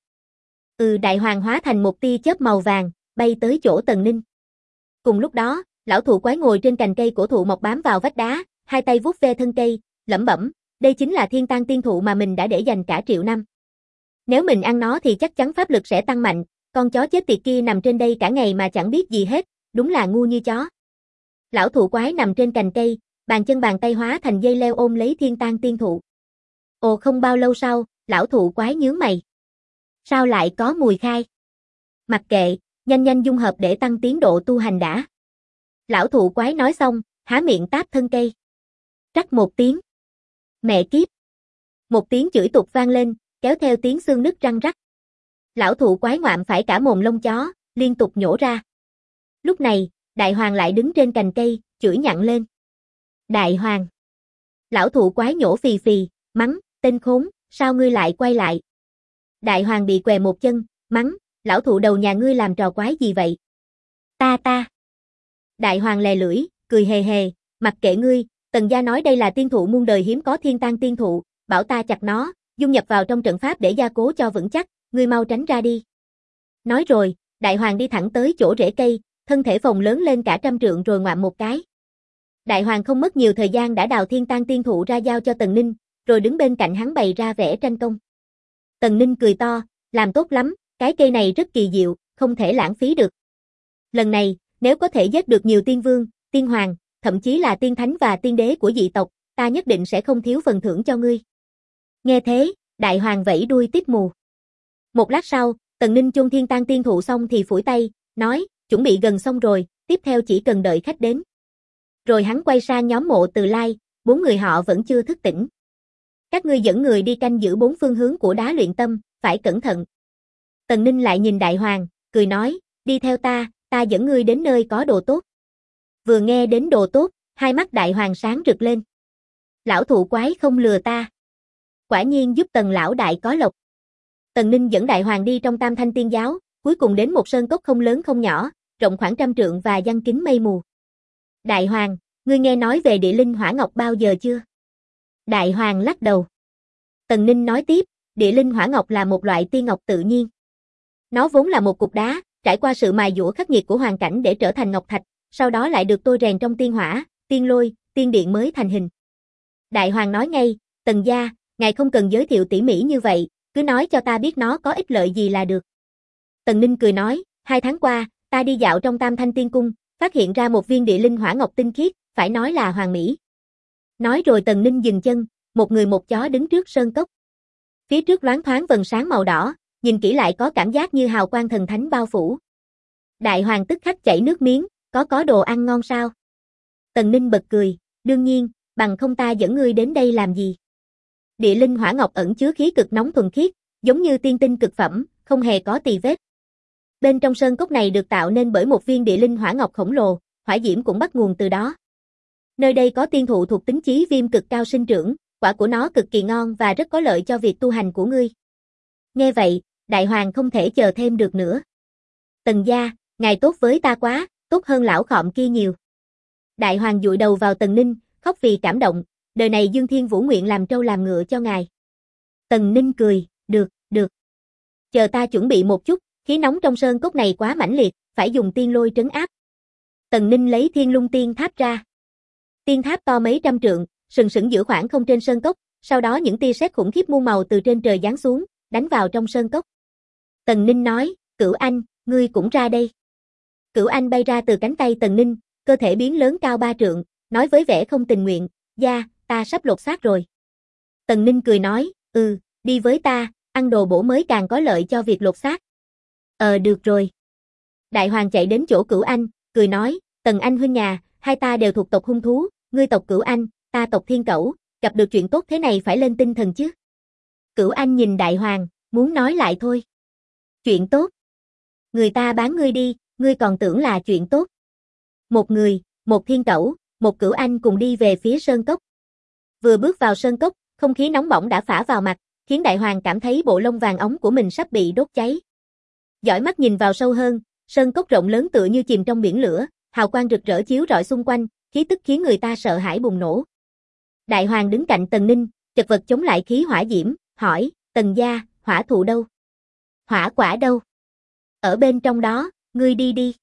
Đại Hoàng hóa thành một tia chớp màu vàng, bay tới chỗ Tần Ninh. Cùng lúc đó, lão thụ quái ngồi trên cành cây cổ thụ mọc bám vào vách đá, hai tay vuốt ve thân cây, lẩm bẩm, đây chính là thiên tang tiên thụ mà mình đã để dành cả triệu năm. Nếu mình ăn nó thì chắc chắn pháp lực sẽ tăng mạnh, con chó chết tiệt kia nằm trên đây cả ngày mà chẳng biết gì hết, đúng là ngu như chó. Lão thụ quái nằm trên cành cây, bàn chân bàn tay hóa thành dây leo ôm lấy thiên tang tiên thụ. Ồ, không bao lâu sau, lão thụ quái nhướng mày. Sao lại có mùi khai? Mặc kệ, nhanh dung hợp để tăng tiến độ tu hành đã. Lão thụ quái nói xong, há miệng táp thân cây. Rắc một tiếng. Mẹ kiếp. Một tiếng chửi tục vang lên, kéo theo tiếng xương nứt răng rắc. Lão thụ quái ngoạm phải cả mồm lông chó, liên tục nhổ ra. Lúc này, Đại Hoàng lại đứng trên cành cây, chửi nhặn lên. Đại Hoàng. Lão thụ quái nhổ phì phì, mắng, tên khốn, sao ngươi lại quay lại? Đại Hoàng bị què một chân, mắng, lão thụ đầu nhà ngươi làm trò quái gì vậy? Ta. Đại Hoàng lè lưỡi, cười hề hề, mặc kệ ngươi, Tần gia nói đây là tiên thụ muôn đời hiếm có thiên tang tiên thụ, bảo ta chặt nó, dung nhập vào trong trận pháp để gia cố cho vững chắc, ngươi mau tránh ra đi. Nói rồi, đại hoàng đi thẳng tới chỗ rễ cây, thân thể phồng lớn lên cả 100 trượng rồi ngoạm một cái. Đại hoàng không mất nhiều thời gian đã đào thiên tang tiên thụ ra giao cho Tần Ninh, rồi đứng bên cạnh hắn bày ra vẽ tranh công. Tần Ninh cười to, làm tốt lắm, cái cây này rất kỳ diệu, không thể lãng phí được. Lần này, nếu có thể giết được nhiều tiên vương, tiên hoàng, thậm chí là tiên thánh và tiên đế của dị tộc, ta nhất định sẽ không thiếu phần thưởng cho ngươi. Nghe thế, đại hoàng vẫy đuôi tiếp mù. Một lát sau, Tần Ninh chôn thiên tang tiên thụ xong thì phủi tay, nói, chuẩn bị gần xong rồi, tiếp theo chỉ cần đợi khách đến. Rồi hắn quay sang nhóm Mộ Từ Lai, 4 người họ vẫn chưa thức tỉnh. Các ngươi dẫn người đi canh giữ 4 phương hướng của đá luyện tâm, phải cẩn thận. Tần Ninh lại nhìn đại hoàng, cười nói, đi theo ta dẫn ngươi đến nơi có đồ tốt. Vừa nghe đến đồ tốt, hai mắt đại hoàng sáng rực lên. Lão thụ quái không lừa ta. Quả nhiên giúp Tần lão đại có lộc. Tần Ninh dẫn đại hoàng đi trong Tam Thanh Tiên Giáo, cuối cùng đến một sơn cốc không lớn không nhỏ, rộng khoảng 100 trượng và giăng kín mây mù. Đại hoàng, ngươi nghe nói về địa linh hỏa ngọc bao giờ chưa? Đại hoàng lắc đầu. Tần Ninh nói tiếp, địa linh hỏa ngọc là một loại tiên ngọc tự nhiên. Nó vốn là một cục đá, trải qua sự mài dũa khắc nghiệt của hoàn cảnh để trở thành ngọc thạch, sau đó lại được tôi rèn trong tiên hỏa, tiên lôi, tiên điện mới thành hình. Đại hoàng nói ngay, Tần gia, ngài không cần giới thiệu tỉ mỉ như vậy, cứ nói cho ta biết nó có ích lợi gì là được. Tần Ninh cười nói, 2 tháng qua, ta đi dạo trong Tam Thanh Tiên Cung, phát hiện ra một viên địa linh hỏa ngọc tinh khiết, phải nói là hoàn mỹ. Nói rồi Tần Ninh dừng chân, một người một chó đứng trước sơn cốc. Phía trước loáng thoáng vầng sáng màu đỏ, nhìn kỹ lại có cảm giác như hào quang thần thánh bao phủ. Đại hoàng tức khắc chảy nước miếng, có đồ ăn ngon sao? Tần Ninh bật cười, đương nhiên, bằng không ta dẫn ngươi đến đây làm gì? Địa linh hỏa ngọc ẩn chứa khí cực nóng thuần khiết, giống như tiên tinh cực phẩm, không hề có tì vết. Bên trong sơn cốc này được tạo nên bởi một viên địa linh hỏa ngọc khổng lồ, hỏa diễm cũng bắt nguồn từ đó. Nơi đây có tiên thụ thuộc tính chí viêm cực cao sinh trưởng, quả của nó cực kỳ ngon và rất có lợi cho việc tu hành của ngươi. Nghe vậy, đại hoàng không thể chờ thêm được nữa. Tần gia, ngài tốt với ta quá, tốt hơn lão khọm kia nhiều. Đại hoàng dụi đầu vào Tần Ninh, khóc vì cảm động, đời này Dương Thiên Vũ nguyện làm trâu làm ngựa cho ngài. Tần Ninh cười, được. Chờ ta chuẩn bị một chút, khí nóng trong sơn cốc này quá mãnh liệt, phải dùng tiên lôi trấn áp. Tần Ninh lấy Thiên Lung Tiên Tháp ra. Tiên tháp to mấy trăm trượng, sừng sững giữa khoảng không trên sơn cốc, sau đó những tia sét khủng khiếp muôn màu từ trên trời giáng xuống, đánh vào trong sơn cốc. Tần Ninh nói, Cửu Anh, ngươi cũng ra đây. Cửu Anh bay ra từ cánh tay Tần Ninh, cơ thể biến lớn cao 3 trượng, nói với vẻ không tình nguyện, gia, ta sắp lột xác rồi. Tần Ninh cười nói, đi với ta, ăn đồ bổ mới càng có lợi cho việc lột xác. Được rồi. Đại hoàng chạy đến chỗ Cửu Anh, cười nói, Tần Anh huynh nhà, hai ta đều thuộc tộc hung thú, ngươi tộc Cửu Anh, ta tộc Thiên Cẩu, gặp được chuyện tốt thế này phải lên tinh thần chứ. Cửu Anh nhìn đại hoàng, muốn nói lại thôi. Chuyện tốt. Người ta bán ngươi đi, ngươi còn tưởng là chuyện tốt. Một người, một Thiên Cẩu, một Cửu Anh cùng đi về phía sơn cốc. Vừa bước vào sơn cốc, không khí nóng bỏng đã phả vào mặt, khiến đại hoàng cảm thấy bộ lông vàng óng của mình sắp bị đốt cháy. Dõi mắt nhìn vào sâu hơn, sơn cốc rộng lớn tựa như chìm trong biển lửa, hào quang rực rỡ chiếu rọi xung quanh, khí tức khiến người ta sợ hãi bùng nổ. Đại hoàng đứng cạnh Tần Ninh, chật vật chống lại khí hỏa diễm, hỏi, Tần gia, hỏa thụ đâu? Hỏa quả đâu? Ở bên trong đó, ngươi đi đi.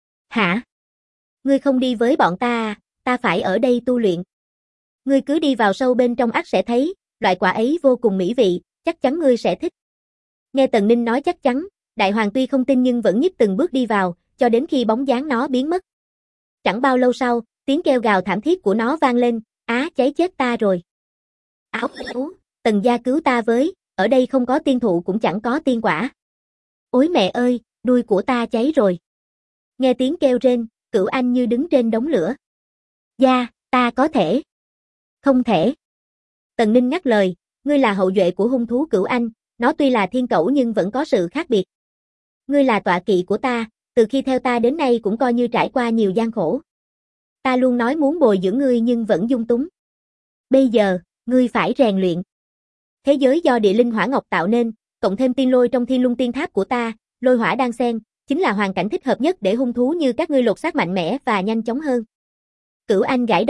Hả? Ngươi không đi với bọn ta à, ta phải ở đây tu luyện. Ngươi cứ đi vào sâu bên trong ắt sẽ thấy, loại quả ấy vô cùng mỹ vị, chắc chắn ngươi sẽ thích. Nghe Tần Ninh nói chắc chắn, đại hoàng tuy không tin nhưng vẫn nhích từng bước đi vào, cho đến khi bóng dáng nó biến mất. Chẳng bao lâu sau, tiếng kêu gào thảm thiết của nó vang lên, cháy chết ta rồi. Áo, Tần gia cứu ta với, ở đây không có tiên thụ cũng chẳng có tiên quả. Ôi mẹ ơi, đuôi của ta cháy rồi. Nghe tiếng kêu rên, Cửu Anh như đứng trên đống lửa. Gia, ta có thể. Không thể. Tần Ninh ngắt lời, ngươi là hậu duệ của hung thú Cửu Anh, nó tuy là thiên cẩu nhưng vẫn có sự khác biệt. Ngươi là tọa kỵ của ta, từ khi theo ta đến nay cũng coi như trải qua nhiều gian khổ. Ta luôn nói muốn bồi dưỡng ngươi nhưng vẫn dung túng. Bây giờ, ngươi phải rèn luyện. Thế giới do địa linh hỏa ngọc tạo nên, cộng thêm tiên lôi trong Thiên Lung Tiên Tháp của ta, lôi hỏa đan xen, chính là hoàn cảnh thích hợp nhất để hung thú như các ngươi lột xác mạnh mẽ và nhanh chóng hơn. Cửu Anh gãi đầu,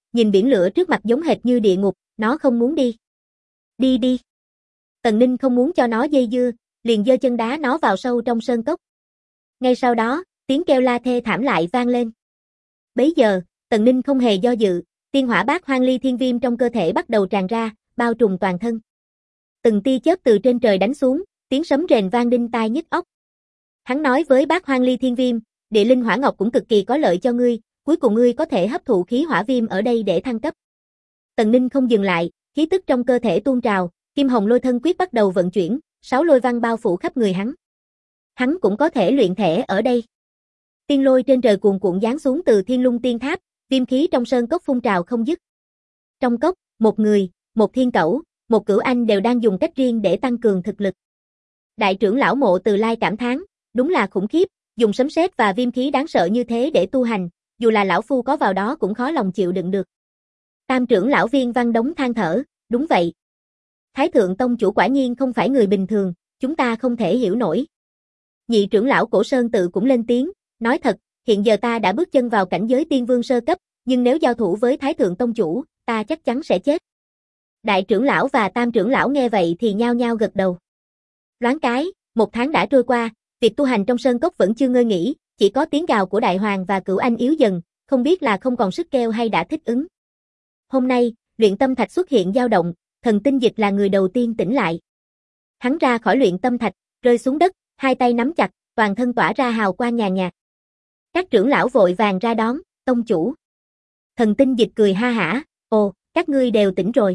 nhìn biển lửa trước mặt giống hệt như địa ngục, nó không muốn đi. Đi đi. Tần Ninh không muốn cho nó dây dưa, liền giơ chân đá nó vào sâu trong sơn cốc. Ngay sau đó, tiếng kêu la thê thảm lại vang lên. Bấy giờ, Tần Ninh không hề do dự, tiên hỏa bát hoang ly thiên viêm trong cơ thể bắt đầu tràn ra, bao trùm toàn thân. Từng tia chớp từ trên trời đánh xuống, tiếng sấm rền vang đinh tai nhức óc. Hắn nói với bát hoang ly thiên viêm, địa linh hỏa ngọc cũng cực kỳ có lợi cho ngươi, cuối cùng ngươi có thể hấp thụ khí hỏa viêm ở đây để thăng cấp. Tần Ninh không dừng lại, khí tức trong cơ thể tuôn trào, Kim Hồng Lôi Thân Quyết bắt đầu vận chuyển, 6 lôi văn bao phủ khắp người hắn. Hắn cũng có thể luyện thể ở đây. Tiên lôi trên trời cuồn cuộn giáng xuống từ Thiên Lung Tiên Tháp, viêm khí trong sơn cốc phun trào không dứt. Trong cốc, một người, một thiên cẩu, một cửu anh đều đang dùng cách riêng để tăng cường thực lực. Đại trưởng lão Mộ Từ Lai cảm thán, đúng là khủng khiếp, dùng sấm sét và viêm khí đáng sợ như thế để tu hành, dù là lão phu có vào đó cũng khó lòng chịu đựng được. Tam trưởng lão Viên Văn Đống than thở, đúng vậy. Thái thượng tông chủ quả nhiên không phải người bình thường, chúng ta không thể hiểu nổi. Nhị trưởng lão Cổ Sơn Tự cũng lên tiếng, nói thật, hiện giờ ta đã bước chân vào cảnh giới tiên vương sơ cấp, nhưng nếu giao thủ với Thái thượng tông chủ, ta chắc chắn sẽ chết. Đại trưởng lão và tam trưởng lão nghe vậy thì nhao nhao gật đầu. Loáng cái, 1 tháng đã trôi qua, việc tu hành trong sơn cốc vẫn chưa ngơi nghỉ, chỉ có tiếng gào của đại hoàng và cửu anh yếu dần, không biết là không còn sức kêu hay đã thích ứng. Hôm nay, luyện tâm thạch xuất hiện dao động, Thần Tinh Dịch là người đầu tiên tỉnh lại. Hắn ra khỏi luyện tâm thạch, rơi xuống đất, hai tay nắm chặt, toàn thân tỏa ra hào quang nhàn nhạt. Các trưởng lão vội vàng ra đón, tông chủ. Thần Tinh Dịch cười ha hả, ồ, các ngươi đều tỉnh rồi.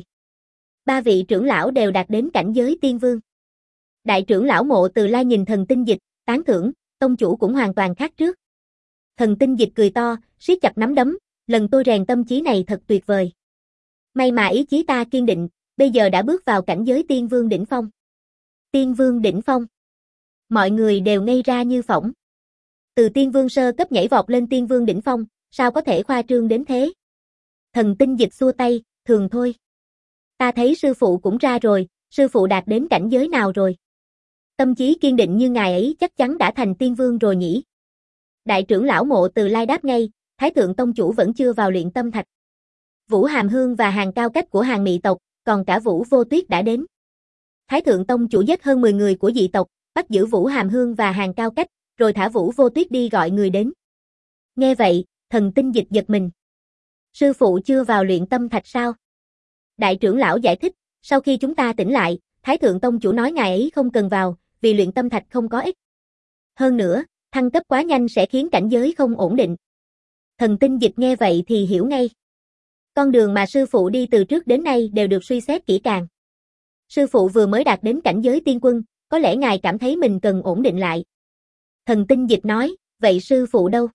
3 vị trưởng lão đều đạt đến cảnh giới tiên vương. Đại trưởng lão Mộ Từ Lai nhìn Thần Tinh Dịch, tán thưởng, tông chủ cũng hoàn toàn khác trước. Thần Tinh Dịch cười to, siết chặt nắm đấm, lần tôi rèn tâm trí này thật tuyệt vời. May mà ý chí ta kiên định, bây giờ đã bước vào cảnh giới tiên vương đỉnh phong. Tiên vương đỉnh phong. Mọi người đều ngây ra như phỏng. Từ tiên vương sơ cấp nhảy vọt lên tiên vương đỉnh phong, sao có thể khoa trương đến thế? Thần Tinh Dịch xua tay, thường thôi. Ta thấy sư phụ cũng ra rồi, sư phụ đạt đến cảnh giới nào rồi? Tâm trí kiên định như ngài ấy chắc chắn đã thành tiên vương rồi nhỉ? Đại trưởng lão Mộ Từ Lai đáp ngay, Thái thượng tông chủ vẫn chưa vào luyện tâm thạch. Vũ Hàm Hương và hàng cao cách của hàng Mị tộc, còn cả Vũ Vô Tuyết đã đến. Thái thượng tông chủ giết hơn 10 người của dị tộc, bắt giữ Vũ Hàm Hương và hàng cao cách, rồi thả Vũ Vô Tuyết đi gọi người đến. Nghe vậy, Thần Tinh Dịch giật mình. Sư phụ chưa vào luyện tâm thạch sao? Đại trưởng lão giải thích, sau khi chúng ta tỉnh lại, Thái thượng tông chủ nói ngài ấy không cần vào, vì luyện tâm thạch không có ích. Hơn nữa, thăng cấp quá nhanh sẽ khiến cảnh giới không ổn định. Thần Tinh Dịch nghe vậy thì hiểu ngay. Con đường mà sư phụ đi từ trước đến nay đều được suy xét kỹ càng. Sư phụ vừa mới đạt đến cảnh giới tiên quân, có lẽ ngài cảm thấy mình cần ổn định lại. Thần Tinh Dịch nói, vậy sư phụ đâu?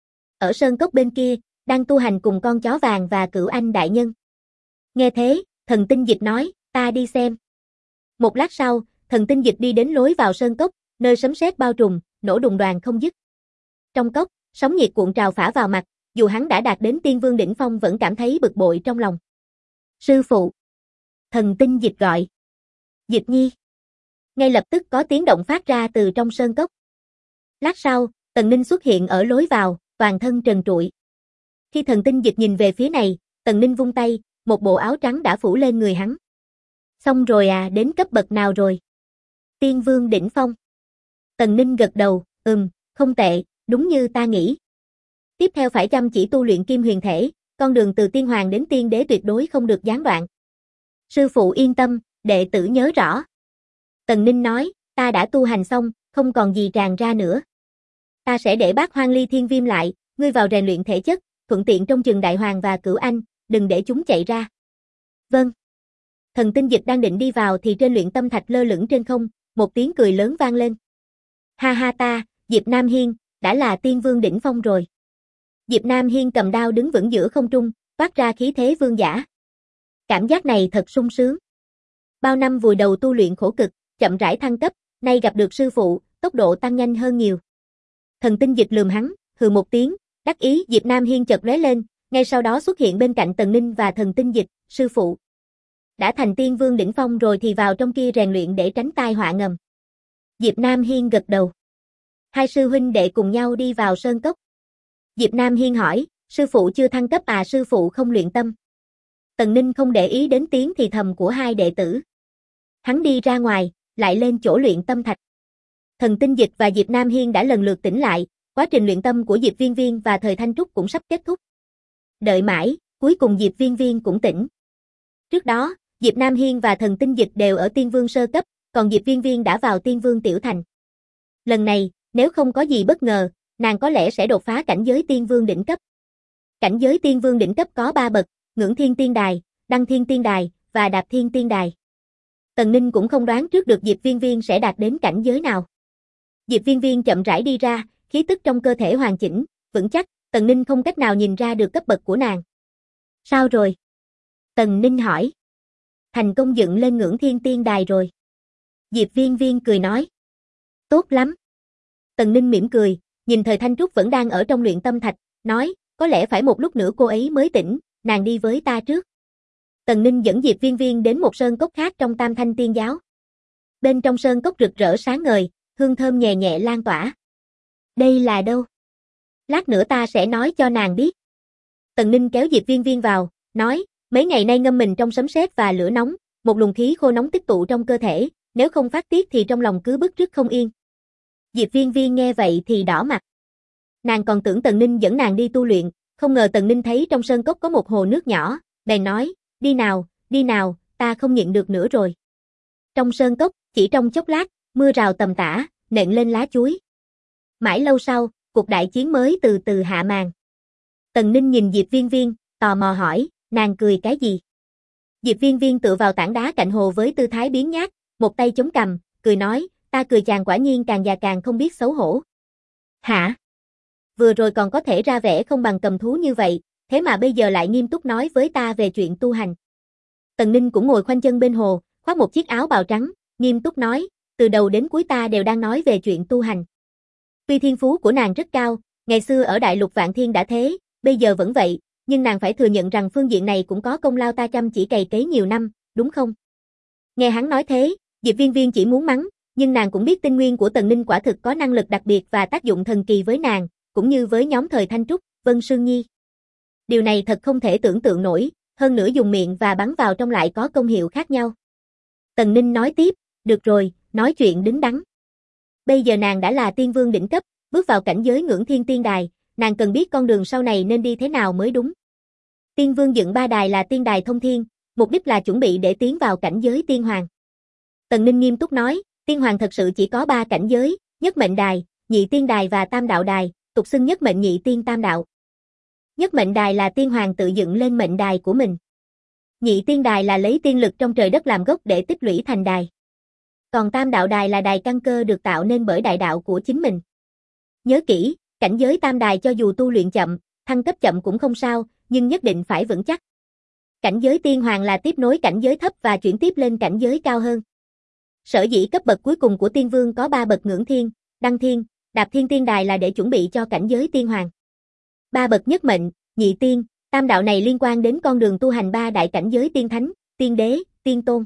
Ở sơn cốc bên kia, đang tu hành cùng con chó vàng và cửu anh đại nhân. Nghe thế, Thần Tinh Dịch nói, ta đi xem. Một lát sau, Thần Tinh Dịch đi đến lối vào sơn cốc, nơi sấm sét bao trùm, nổ đùng đoàng không dứt. Trong cốc, sóng nhiệt cuộn trào phả vào mặt, dù hắn đã đạt đến tiên vương đỉnh phong vẫn cảm thấy bực bội trong lòng. Sư phụ. Thần Tinh Dịch gọi. Dịch nhi. Ngay lập tức có tiếng động phát ra từ trong sơn cốc. Lát sau, Tần Ninh xuất hiện ở lối vào, toàn thân trần trụi. Khi Thần Tinh Dịch nhìn về phía này, Tần Ninh vung tay, một bộ áo trắng đã phủ lên người hắn. Xong rồi à, đến cấp bậc nào rồi? Tiên vương đỉnh phong. Tần Ninh gật đầu, không tệ, đúng như ta nghĩ. Tiếp theo phải chăm chỉ tu luyện kim huyền thể, con đường từ tiên hoàng đến tiên đế tuyệt đối không được gián đoạn. Sư phụ yên tâm, đệ tử nhớ rõ. Tần Ninh nói, ta đã tu hành xong, không còn gì tràn ra nữa. Ta sẽ để bát hoang ly thiên viêm lại, ngươi vào rèn luyện thể chất, thuận tiện trông chừng đại hoàng và cửu anh, đừng để chúng chạy ra. Vâng. Thần Tinh Dịch đang định đi vào thì trên luyện tâm thạch lơ lửng trên không, một tiếng cười lớn vang lên. Ha ha ta, Diệp Nam Hiên, đã là tiên vương đỉnh phong rồi. Diệp Nam Hiên cầm đao đứng vững giữa không trung, toát ra khí thế vương giả. Cảm giác này thật sung sướng. Bao năm vùi đầu tu luyện khổ cực, chậm rãi thăng cấp, nay gặp được sư phụ, tốc độ tăng nhanh hơn nhiều. Thần Tinh Dịch lườm hắn, hừ một tiếng, đắc ý. Diệp Nam Hiên chợt lóe lên, ngay sau đó xuất hiện bên cạnh Tần Ninh và Thần Tinh Dịch, sư phụ. Đã thành tiên vương đỉnh phong rồi thì vào trong kia rèn luyện để tránh tai họa ngầm. Diệp Nam Hiên gật đầu. Hai sư huynh đệ cùng nhau đi vào sơn cốc. Diệp Nam Hiên hỏi, Sư phụ chưa thăng cấp à, sư phụ không luyện tâm. Tần Ninh không để ý đến tiếng thì thầm của hai đệ tử. Hắn đi ra ngoài, lại lên chỗ luyện tâm thạch. Thần Tinh Dịch và Diệp Nam Hiên đã lần lượt tỉnh lại, quá trình luyện tâm của Diệp Viên Viên và Thời Thanh Trúc cũng sắp kết thúc. Đợi mãi, cuối cùng Diệp Viên Viên cũng tỉnh. Trước đó, Diệp Nam Hiên và Thần Tinh Dịch đều ở Tiên Vương sơ cấp, còn Diệp Viên Viên đã vào Tiên Vương tiểu thành. Lần này, nếu không có gì bất ngờ, nàng có lẽ sẽ đột phá cảnh giới Tiên Vương đỉnh cấp. Cảnh giới Tiên Vương đỉnh cấp có 3 bậc, Ngưỡng Thiên Tiên Đài, Đăng Thiên Tiên Đài và Đạp Thiên Tiên Đài. Tần Ninh cũng không đoán trước được Diệp Viên Viên sẽ đạt đến cảnh giới nào. Diệp Viên Viên chậm rãi đi ra, khí tức trong cơ thể hoàn chỉnh, vững chắc, Tần Ninh không cách nào nhìn ra được cấp bậc của nàng. Sao rồi? Tần Ninh hỏi. Thành công dựng lên Ngưỡng Thiên Tiên Đài rồi. Diệp Viên Viên cười nói. Tốt lắm. Tần Ninh mỉm cười, nhìn Thời Thanh Trúc vẫn đang ở trong luyện tâm thạch, nói, có lẽ phải một lúc nữa cô ấy mới tỉnh, nàng đi với ta trước. Tần Ninh dẫn Diệp Viên Viên đến một sơn cốc khác trong Tam Thanh Tiên Giáo. Bên trong sơn cốc rực rỡ sáng ngời, hương thơm nhẹ nhẹ lan tỏa. Đây là đâu? Lát nữa ta sẽ nói cho nàng biết. Tần Ninh kéo Diệp Viên Viên vào, nói, mấy ngày nay ngâm mình trong sấm sét và lửa nóng, một luồng khí khô nóng tích tụ trong cơ thể, nếu không phát tiết thì trong lòng cứ bứt rứt không yên. Diệp Viên Viên nghe vậy thì đỏ mặt. Nàng còn tưởng Tần Ninh dẫn nàng đi tu luyện, không ngờ Tần Ninh thấy trong sơn cốc có một hồ nước nhỏ, bèn nói, đi nào, ta không nhịn được nữa rồi. Trong sơn cốc, chỉ trong chốc lát, mưa rào tầm tã, nện lên lá chuối. Mãi lâu sau, cuộc đại chiến mới từ từ hạ màn. Tần Ninh nhìn Diệp Viên Viên, tò mò hỏi, nàng cười cái gì? Diệp Viên Viên tựa vào tảng đá cạnh hồ với tư thái biếng nhác, một tay chống cằm, cười nói, ta cười chàng quả nhiên càng già càng không biết xấu hổ. Hả? Vừa rồi còn có thể ra vẻ không bằng cầm thú như vậy, thế mà bây giờ lại nghiêm túc nói với ta về chuyện tu hành. Tần Ninh cũng ngồi khoanh chân bên hồ, khoác một chiếc áo bào trắng, nghiêm túc nói, từ đầu đến cuối ta đều đang nói về chuyện tu hành. Tuy thiên phú của nàng rất cao, ngày xưa ở Đại Lục Vạn Thiên đã thế, bây giờ vẫn vậy, nhưng nàng phải thừa nhận rằng phương diện này cũng có công lao ta chăm chỉ cày cấy nhiều năm, đúng không? Nghe hắn nói thế, Diệp Viên Viên chỉ muốn mắng, nhưng nàng cũng biết tinh nguyên của Tần Ninh quả thực có năng lực đặc biệt và tác dụng thần kỳ với nàng, cũng như với nhóm Thời Thanh Trúc, Vân Sương Nhi. Điều này thật không thể tưởng tượng nổi, hơn nữa dùng miệng và bắn vào trong lại có công hiệu khác nhau. Tần Ninh nói tiếp, được rồi, nói chuyện đứng đắn. Bây giờ nàng đã là Tiên Vương đỉnh cấp, bước vào cảnh giới Ngưỡng Thiên Tiên Đài, nàng cần biết con đường sau này nên đi thế nào mới đúng. Tiên Vương dựng 3 đài là Tiên Đài Thông Thiên, mục đích là chuẩn bị để tiến vào cảnh giới Tiên Hoàng. Tần Ninh nghiêm túc nói, Tiên Hoàng thật sự chỉ có 3 cảnh giới, Nhất Mệnh Đài, Nhị Tiên Đài và Tam Đạo Đài, tục xưng Nhất Mệnh Nhị Tiên Tam Đạo. Nhất Mệnh Đài là Tiên Hoàng tự dựng lên mệnh đài của mình. Nhị Tiên Đài là lấy tiên lực trong trời đất làm gốc để tích lũy thành đài. Còn Tam Đạo Đài là đài căn cơ được tạo nên bởi đại đạo của chính mình. Nhớ kỹ, cảnh giới Tam Đài cho dù tu luyện chậm, thăng cấp chậm cũng không sao, nhưng nhất định phải vững chắc. Cảnh giới Tiên Hoàng là tiếp nối cảnh giới thấp và chuyển tiếp lên cảnh giới cao hơn. Sở dĩ cấp bậc cuối cùng của Tiên Vương có 3 bậc Ngưỡng Thiên, Đăng Thiên, Đạp Thiên Tiên Đài là để chuẩn bị cho cảnh giới Tiên Hoàng. 3 bậc Nhất Mệnh, Nhị Tiên, Tam Đạo này liên quan đến con đường tu hành 3 đại cảnh giới Tiên Thánh, Tiên Đế, Tiên Tôn.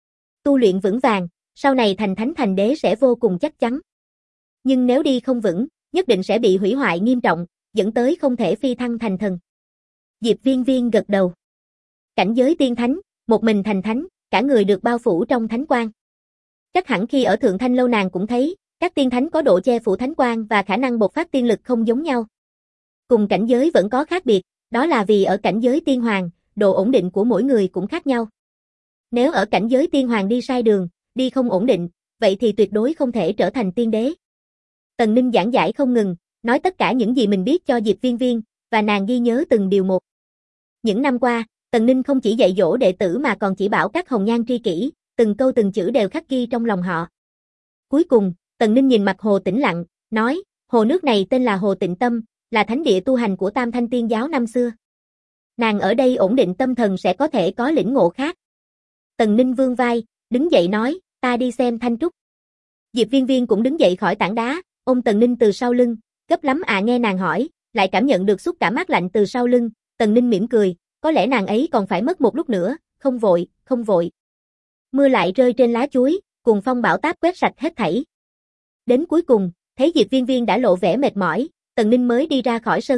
Tu luyện vững vàng, sau này thành Thánh thành Đế sẽ vô cùng chắc chắn. Nhưng nếu đi không vững, nhất định sẽ bị hủy hoại nghiêm trọng, dẫn tới không thể phi thăng thành thần. Diệp Viên Viên gật đầu. Cảnh giới Tiên Thánh, một mình thành Thánh, cả người được bao phủ trong Thánh quang. Chắc hẳn khi ở Thượng Thanh Lâu nàng cũng thấy, các Tiên Thánh có độ che phủ Thánh quang và khả năng bộc phát tiên lực không giống nhau. Cùng cảnh giới vẫn có khác biệt, đó là vì ở cảnh giới Tiên Hoàng, độ ổn định của mỗi người cũng khác nhau. Nếu ở cảnh giới Tiên Hoàng đi sai đường, đi không ổn định, vậy thì tuyệt đối không thể trở thành Tiên Đế. Tần Ninh giảng giải không ngừng, nói tất cả những gì mình biết cho Diệp Viên Viên, và nàng ghi nhớ từng điều một. Những năm qua, Tần Ninh không chỉ dạy dỗ đệ tử mà còn chỉ bảo các hồng nhan tri kỷ, từng câu từng chữ đều khắc ghi trong lòng họ. Cuối cùng, Tần Ninh nhìn mặt hồ tĩnh lặng, nói, hồ nước này tên là Hồ Tịnh Tâm, là thánh địa tu hành của Tam Thanh Tiên Giáo năm xưa. Nàng ở đây ổn định tâm thần sẽ có thể có lĩnh ngộ khác. Tần Ninh vươn vai, đứng dậy nói, ta đi xem Thanh Trúc. Diệp Viên Viên cũng đứng dậy khỏi tảng đá, ôm Tần Ninh từ sau lưng, gấp lắm nghe nàng hỏi, lại cảm nhận được xúc cảm mát lạnh từ sau lưng, Tần Ninh mỉm cười, có lẽ nàng ấy còn phải mất một lúc nữa, không vội. Mưa lại rơi trên lá chuối, cùng phong bão táp quét sạch hết thảy. Đến cuối cùng, thấy Diệp Viên Viên đã lộ vẻ mệt mỏi, Tần Ninh mới đi ra khỏi sơn cốc,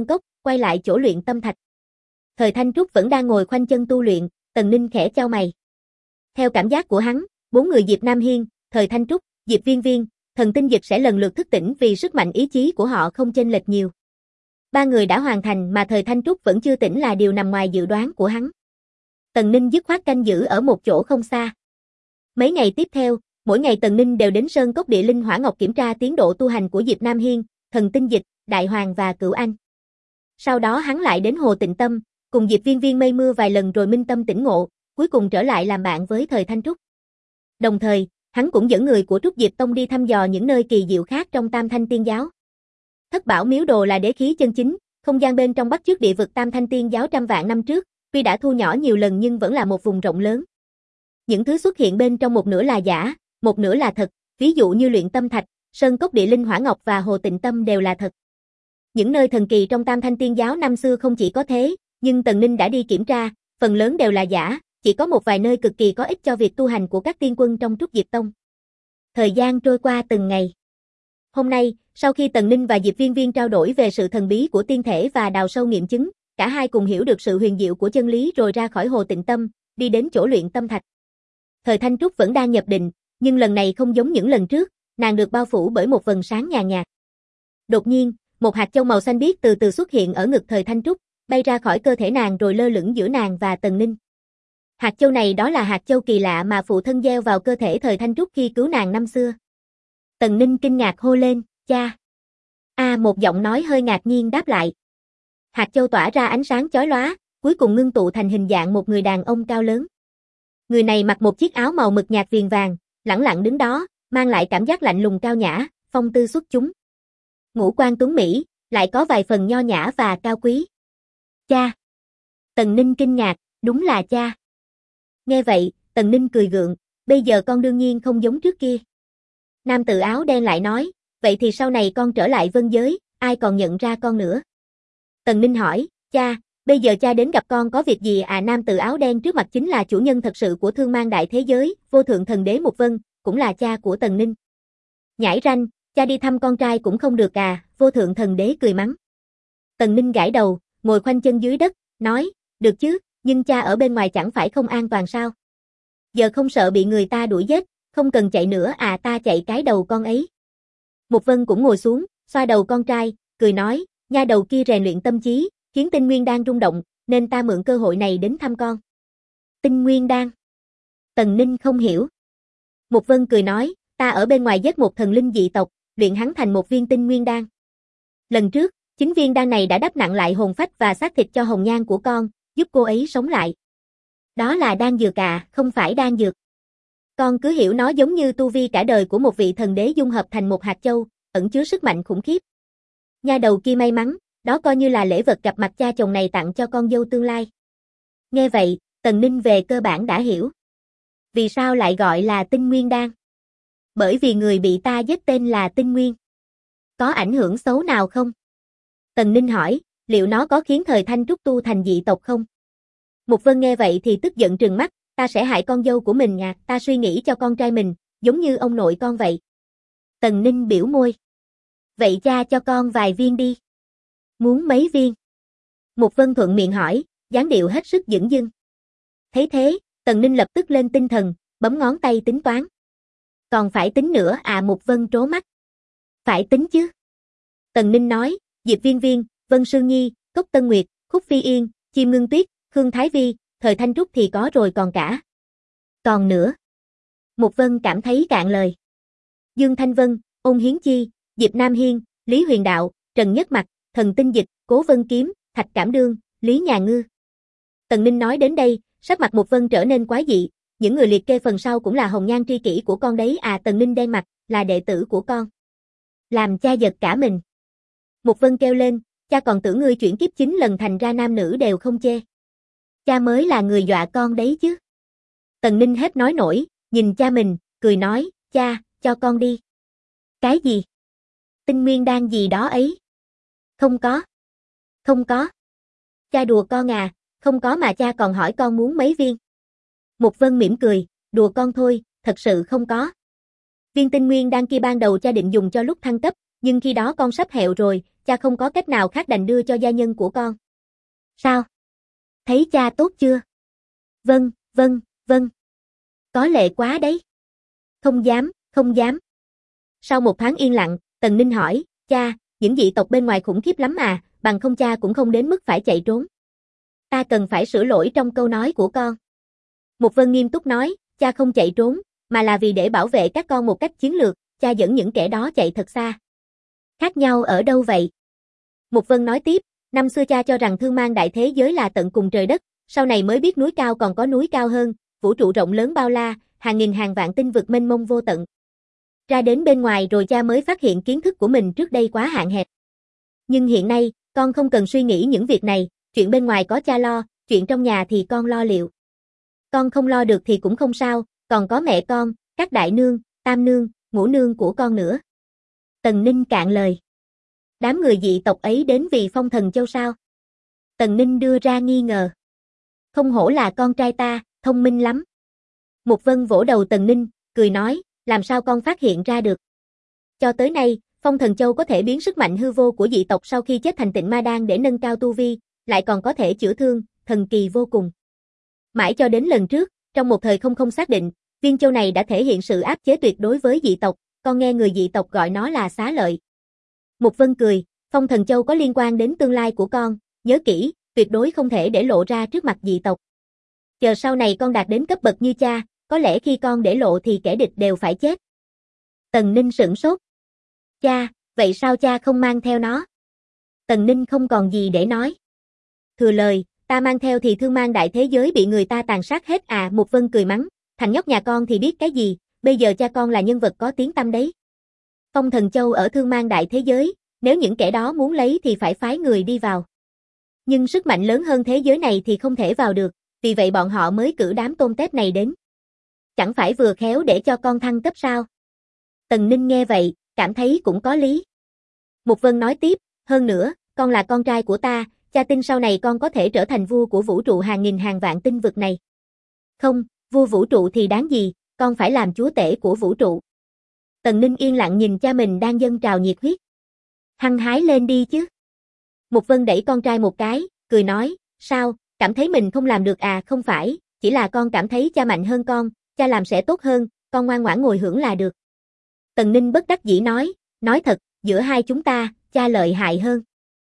quay lại chỗ luyện tâm thạch. Thời Thanh Trúc vẫn đang ngồi khoanh chân tu luyện, Tần Ninh khẽ chau mày. Theo cảm giác của hắn, 4 người Diệp Nam Hiên, Thời Thanh Trúc, Diệp Viên Viên, Thần Tinh Dịch sẽ lần lượt thức tỉnh vì sức mạnh ý chí của họ không chênh lệch nhiều. 3 người đã hoàn thành mà Thời Thanh Trúc vẫn chưa tỉnh là điều nằm ngoài dự đoán của hắn. Tần Ninh dứt khoát canh giữ ở một chỗ không xa. Mấy ngày tiếp theo, mỗi ngày Tần Ninh đều đến Sơn Cốc Địa Linh Hỏa Ngọc kiểm tra tiến độ tu hành của Diệp Nam Hiên, Thần Tinh Dịch, Đại Hoàng và Cửu Anh. Sau đó hắn lại đến Hồ Tịnh Tâm, cùng Diệp Viên Viên mây mưa vài lần rồi minh tâm tỉnh ngộ, cuối cùng trở lại làm bạn với Thời Thanh Trúc. Đồng thời, hắn cũng dẫn người của Trúc Diệp Tông đi thăm dò những nơi kỳ diệu khác trong Tam Thanh Tiên Giáo. Thất Bảo Miếu Đồ là đế khí chân chính, không gian bên trong bắt chước địa vực Tam Thanh Tiên Giáo trăm vạn năm trước, tuy đã thu nhỏ nhiều lần nhưng vẫn là một vùng rộng lớn. Những thứ xuất hiện bên trong một nửa là giả, một nửa là thật, ví dụ như luyện tâm thạch, Sơn Cốc Địa Linh Hỏa Ngọc và Hồ Tịnh Tâm đều là thật. Những nơi thần kỳ trong Tam Thanh Tiên Giáo năm xưa không chỉ có thế, nhưng Tần Ninh đã đi kiểm tra, phần lớn đều là giả, chỉ có một vài nơi cực kỳ có ích cho việc tu hành của các tiên quân trong Trúc Diệp Tông. Thời gian trôi qua từng ngày. Hôm nay, sau khi Tần Ninh và Diệp Viên Viên trao đổi về sự thần bí của tiên thể và đào sâu nghiệm chứng, cả hai cùng hiểu được sự huyền diệu của chân lý rồi ra khỏi Hồ Tịnh Tâm, đi đến chỗ luyện tâm thạch. Thời Thanh Trúc vẫn đang nhập định, nhưng lần này không giống những lần trước, nàng được bao phủ bởi một vầng sáng nhàn nhạt. Đột nhiên, một hạt châu màu xanh biếc từ từ xuất hiện ở ngực Thời Thanh Trúc, bay ra khỏi cơ thể nàng rồi lơ lửng giữa nàng và Tần Ninh. Hạt châu này đó là hạt châu kỳ lạ mà phụ thân gieo vào cơ thể Thời Thanh Trúc khi cứu nàng năm xưa. Tần Ninh kinh ngạc hô lên, cha. Một giọng nói hơi ngạc nhiên đáp lại. Hạt châu tỏa ra ánh sáng chói lóa, cuối cùng ngưng tụ thành hình dạng một người đàn ông cao lớn. Người này mặc một chiếc áo màu mực nhạt viền vàng, lẳng lặng đứng đó, mang lại cảm giác lạnh lùng cao nhã, phong tư xuất chúng. Ngũ quan tuấn mỹ, lại có vài phần nho nhã và cao quý. Cha. Tần Ninh kinh ngạc, đúng là cha. Nghe vậy, Tần Ninh cười gượng, bây giờ con đương nhiên không giống trước kia. Nam tử áo đen lại nói, vậy thì sau này con trở lại Vân Giới, ai còn nhận ra con nữa? Tần Ninh hỏi, cha, bây giờ cha đến gặp con có việc gì à? Nam tử áo đen trước mặt chính là chủ nhân thật sự của Thương Mang Đại Thế Giới, Vô Thượng Thần Đế Mục Vân, cũng là cha của Tần Ninh. Nhãi ranh, cha đi thăm con trai cũng không được à? Vô Thượng Thần Đế cười mắng. Tần Ninh gãi đầu, ngồi khoanh chân dưới đất, nói, được chứ, nhưng cha ở bên ngoài chẳng phải không an toàn sao? Giờ không sợ bị người ta đuổi giết, không cần chạy nữa à? Ta chạy cái đầu con ấy. Mục Vân cũng ngồi xuống, xoa đầu con trai, cười nói, nha đầu kia rèn luyện tâm trí, khiến Tinh Nguyên Đan rung động, nên ta mượn cơ hội này đến thăm con. Tinh Nguyên Đan? Tần Ninh không hiểu. Mục Vân cười nói, ta ở bên ngoài giết một thần linh dị tộc, luyện hắn thành một viên Tinh Nguyên Đan. Lần trước, chính viên đan này đã đắp nặng lại hồn phách và xác thịt cho hồng nhan của con, giúp cô ấy sống lại. Đó là đan dược à, không phải đan dược. Con cứ hiểu nó giống như tu vi cả đời của một vị thần đế dung hợp thành một hạt châu, ẩn chứa sức mạnh khủng khiếp. Nha đầu kia may mắn, đó coi như là lễ vật gặp mặt cha chồng này tặng cho con dâu tương lai. Nghe vậy, Tần Ninh về cơ bản đã hiểu. Vì sao lại gọi là Tinh Nguyên Đan? Bởi vì người bị ta giết tên là Tinh Nguyên. Có ảnh hưởng xấu nào không? Tần Ninh hỏi, liệu nó có khiến Thời Thanh Trúc tu thành dị tộc không? Mục Vân nghe vậy thì tức giận trừng mắt, ta sẽ hại con dâu của mình à, ta suy nghĩ cho con trai mình, giống như ông nội con vậy. Tần Ninh biểu môi. Vậy cha cho con vài viên đi. Muốn mấy viên? Mục Vân thuận miệng hỏi, dáng điệu hết sức dửng dưng. Thấy thế, Tần Ninh lập tức lên tinh thần, bấm ngón tay tính toán. Còn phải tính nữa à? Mục Vân trố mắt. Phải tính chứ. Tần Ninh nói, Diệp Viên Viên, Vân Sương Nhi, Cốc Tân Nguyệt, Khúc Phi Yên, Chim Ngưng Tuyết, Khương Thái Vi, Thời Thanh Trúc thì có rồi còn cả. Còn nữa. Mục Vân cảm thấy cạn lời. Dương Thanh Vân, Ôn Hiến Chi, Diệp Nam Hiên, Lý Huyền Đạo, Trần Nhất Mặc, Thần Tinh Dịch, Cố Vân Kiếm, Thạch Cảm Đương, Lý Nhà Ngư. Tần Ninh nói đến đây, sắc mặt Mục Vân trở nên quái dị, những người liệt kê phần sau cũng là hồng nhan tri kỷ của con đấy à? Tần Ninh đen mặt, là đệ tử của con. Làm cha giật cả mình. Mục Vân kêu lên, cha còn tưởng ngươi chuyển kiếp 9 lần thành ra nam nữ đều không chê. Cha mới là người dọa con đấy chứ. Tần Ninh hết nói nổi, nhìn cha mình, cười nói, cha, cho con đi. Cái gì? Tinh Nguyên Đan gì đó ấy? Không có. Không có. Cha đùa con à, không có mà cha còn hỏi con muốn mấy viên. Mục Vân mỉm cười, đùa con thôi, thật sự không có. Viên Tinh Nguyên Đan kia ban đầu cha định dùng cho lúc thăng cấp, nhưng khi đó con sắp hẹo rồi, cha không có cách nào khác đành đưa cho gia nhân của con. Sao? Thấy cha tốt chưa? Vâng, vâng, vâng. Có lệ quá đấy. Không dám, không dám. Sau một tháng yên lặng, Tần Ninh hỏi, cha, những dị tộc bên ngoài khủng khiếp lắm à, bằng không cha cũng không đến mức phải chạy trốn. Ta cần phải sửa lỗi trong câu nói của con. Mục Vân nghiêm túc nói, cha không chạy trốn, mà là vì để bảo vệ các con một cách chiến lược, cha dẫn những kẻ đó chạy thật xa. Khác nhau ở đâu vậy? Mục Vân nói tiếp, năm xưa cha cho rằng thương mang đại thế giới là tận cùng trời đất, sau này mới biết núi cao còn có núi cao hơn, vũ trụ rộng lớn bao la, hàng nghìn hàng vạn tinh vực mênh mông vô tận. Ra đến bên ngoài rồi cha mới phát hiện kiến thức của mình trước đây quá hạn hẹp. Nhưng hiện nay, con không cần suy nghĩ những việc này, chuyện bên ngoài có cha lo, chuyện trong nhà thì con lo liệu. Con không lo được thì cũng không sao, còn có mẹ con, các đại nương, tam nương, ngũ nương của con nữa. Tần Ninh cạn lời. Đám người dị tộc ấy đến vì Phong Thần Châu sao? Tần Ninh đưa ra nghi ngờ. Không hổ là con trai ta, thông minh lắm. Mục Vân vỗ đầu Tần Ninh, cười nói, làm sao con phát hiện ra được? Cho tới nay, Phong Thần Châu có thể biến sức mạnh hư vô của dị tộc sau khi chết thành Tịnh Ma Đan để nâng cao tu vi, lại còn có thể chữa thương, thần kỳ vô cùng. Mãi cho đến lần trước, trong một thời không xác định, viên châu này đã thể hiện sự áp chế tuyệt đối với dị tộc, con nghe người dị tộc gọi nó là xá lợi. Mục Vân cười, Phong Thần Châu có liên quan đến tương lai của con, nhớ kỹ, tuyệt đối không thể để lộ ra trước mặt dị tộc. Chờ sau này con đạt đến cấp bậc như cha, có lẽ khi con để lộ thì kẻ địch đều phải chết. Tần Ninh sửng sốt. Cha, vậy sao cha không mang theo nó? Tần Ninh không còn gì để nói. Thừa lời, ta mang theo thì thương mang đại thế giới bị người ta tàn sát hết à? Mục Vân cười mắng, thằng nhóc nhà con thì biết cái gì, bây giờ cha con là nhân vật có tiếng tăm đấy. Phong Thần Châu ở thương mang đại thế giới, nếu những kẻ đó muốn lấy thì phải phái người đi vào. Nhưng sức mạnh lớn hơn thế giới này thì không thể vào được, vì vậy bọn họ mới cử đám tôm tép này đến. Chẳng phải vừa khéo để cho con thăng cấp sao? Tần Ninh nghe vậy, cảm thấy cũng có lý. Mục Vân nói tiếp, hơn nữa, con là con trai của ta, cha tin sau này con có thể trở thành vua của vũ trụ hàng nghìn hàng vạn tinh vực này. Không, vua vũ trụ thì đáng gì, con phải làm chúa tể của vũ trụ. Tần Ninh yên lặng nhìn cha mình đang dâng trào nhiệt huyết. Hăng hái lên đi chứ. Mục Vân đẩy con trai một cái, cười nói, sao, cảm thấy mình không làm được à? Không phải, chỉ là con cảm thấy cha mạnh hơn con, cha làm sẽ tốt hơn, con ngoan ngoãn ngồi hưởng là được. Tần Ninh bất đắc dĩ nói thật, giữa hai chúng ta, cha lợi hại hơn.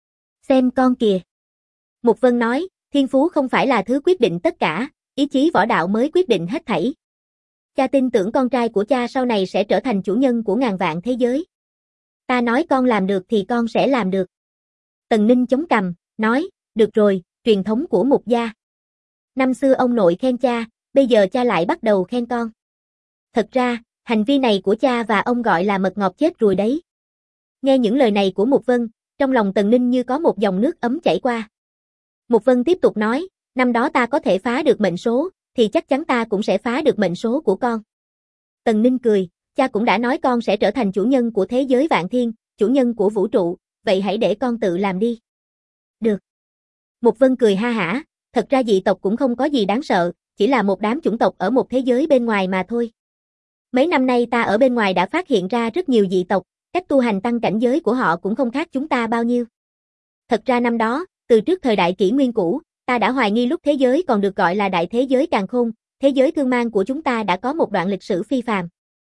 Xem con kìa. Mục Vân nói, thiên phú không phải là thứ quyết định tất cả, ý chí võ đạo mới quyết định hết thảy. Cha tin tưởng con trai của cha sau này sẽ trở thành chủ nhân của ngàn vạn thế giới. Ta nói con làm được thì con sẽ làm được. Tần Ninh chống cằm, nói, được rồi, truyền thống của Mục gia. Năm xưa ông nội khen cha, bây giờ cha lại bắt đầu khen con. Thật ra, hành vi này của cha và ông gọi là mật ngọt chết rồi đấy. Nghe những lời này của Mục Vân, trong lòng Tần Ninh như có một dòng nước ấm chảy qua. Mục Vân tiếp tục nói, năm đó ta có thể phá được mệnh số, thì chắc chắn ta cũng sẽ phá được mệnh số của con. Tần Ninh cười, cha cũng đã nói con sẽ trở thành chủ nhân của thế giới vạn thiên, chủ nhân của vũ trụ, vậy hãy để con tự làm đi. Được. Mục Vân cười ha hả, thật ra dị tộc cũng không có gì đáng sợ, chỉ là một đám chủng tộc ở một thế giới bên ngoài mà thôi. Mấy năm nay ta ở bên ngoài đã phát hiện ra rất nhiều dị tộc, cách tu hành tăng cảnh giới của họ cũng không khác chúng ta bao nhiêu. Thật ra năm đó, từ trước thời đại kỷ nguyên cũ, ta đã hoài nghi lúc thế giới còn được gọi là đại thế giới càn khôn, thế giới thương mang của chúng ta đã có một đoạn lịch sử phi phàm.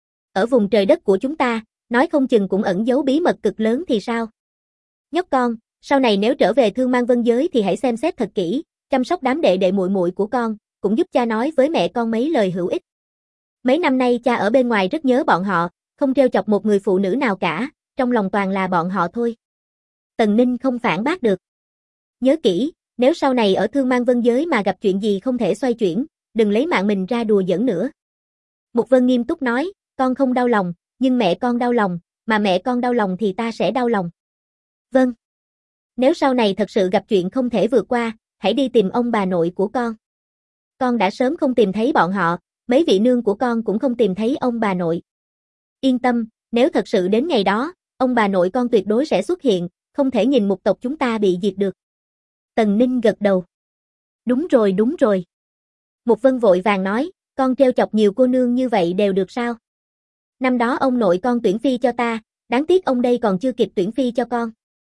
Ở vùng trời đất của chúng ta, nói không chừng cũng ẩn giấu bí mật cực lớn thì sao? Nhóc con, sau này nếu trở về thương mang vân giới thì hãy xem xét thật kỹ, chăm sóc đám đệ đệ muội muội của con, cũng giúp cha nói với mẹ con mấy lời hữu ích. Mấy năm nay cha ở bên ngoài rất nhớ bọn họ, không trêu chọc một người phụ nữ nào cả, trong lòng toàn là bọn họ thôi. Tần Ninh không phản bác được. Nhớ kỹ, nếu sau này ở thương mang vân giới mà gặp chuyện gì không thể xoay chuyển, đừng lấy mạng mình ra đùa giỡn nữa. Mục Vân nghiêm túc nói, con không đau lòng, nhưng mẹ con đau lòng, mà mẹ con đau lòng thì ta sẽ đau lòng. Vâng. Nếu sau này thật sự gặp chuyện không thể vượt qua, hãy đi tìm ông bà nội của con. Con đã sớm không tìm thấy bọn họ, mấy vị nương của con cũng không tìm thấy ông bà nội. Yên tâm, nếu thật sự đến ngày đó, ông bà nội con tuyệt đối sẽ xuất hiện, không thể nhìn Mục tộc chúng ta bị diệt được. Tần Ninh gật đầu. Đúng rồi, đúng rồi. Mục Vân vội vàng nói, con trêu chọc nhiều cô nương như vậy đều được sao? Năm đó ông nội con tuyển phi cho ta, đáng tiếc ông đây còn chưa kịp tuyển phi cho con.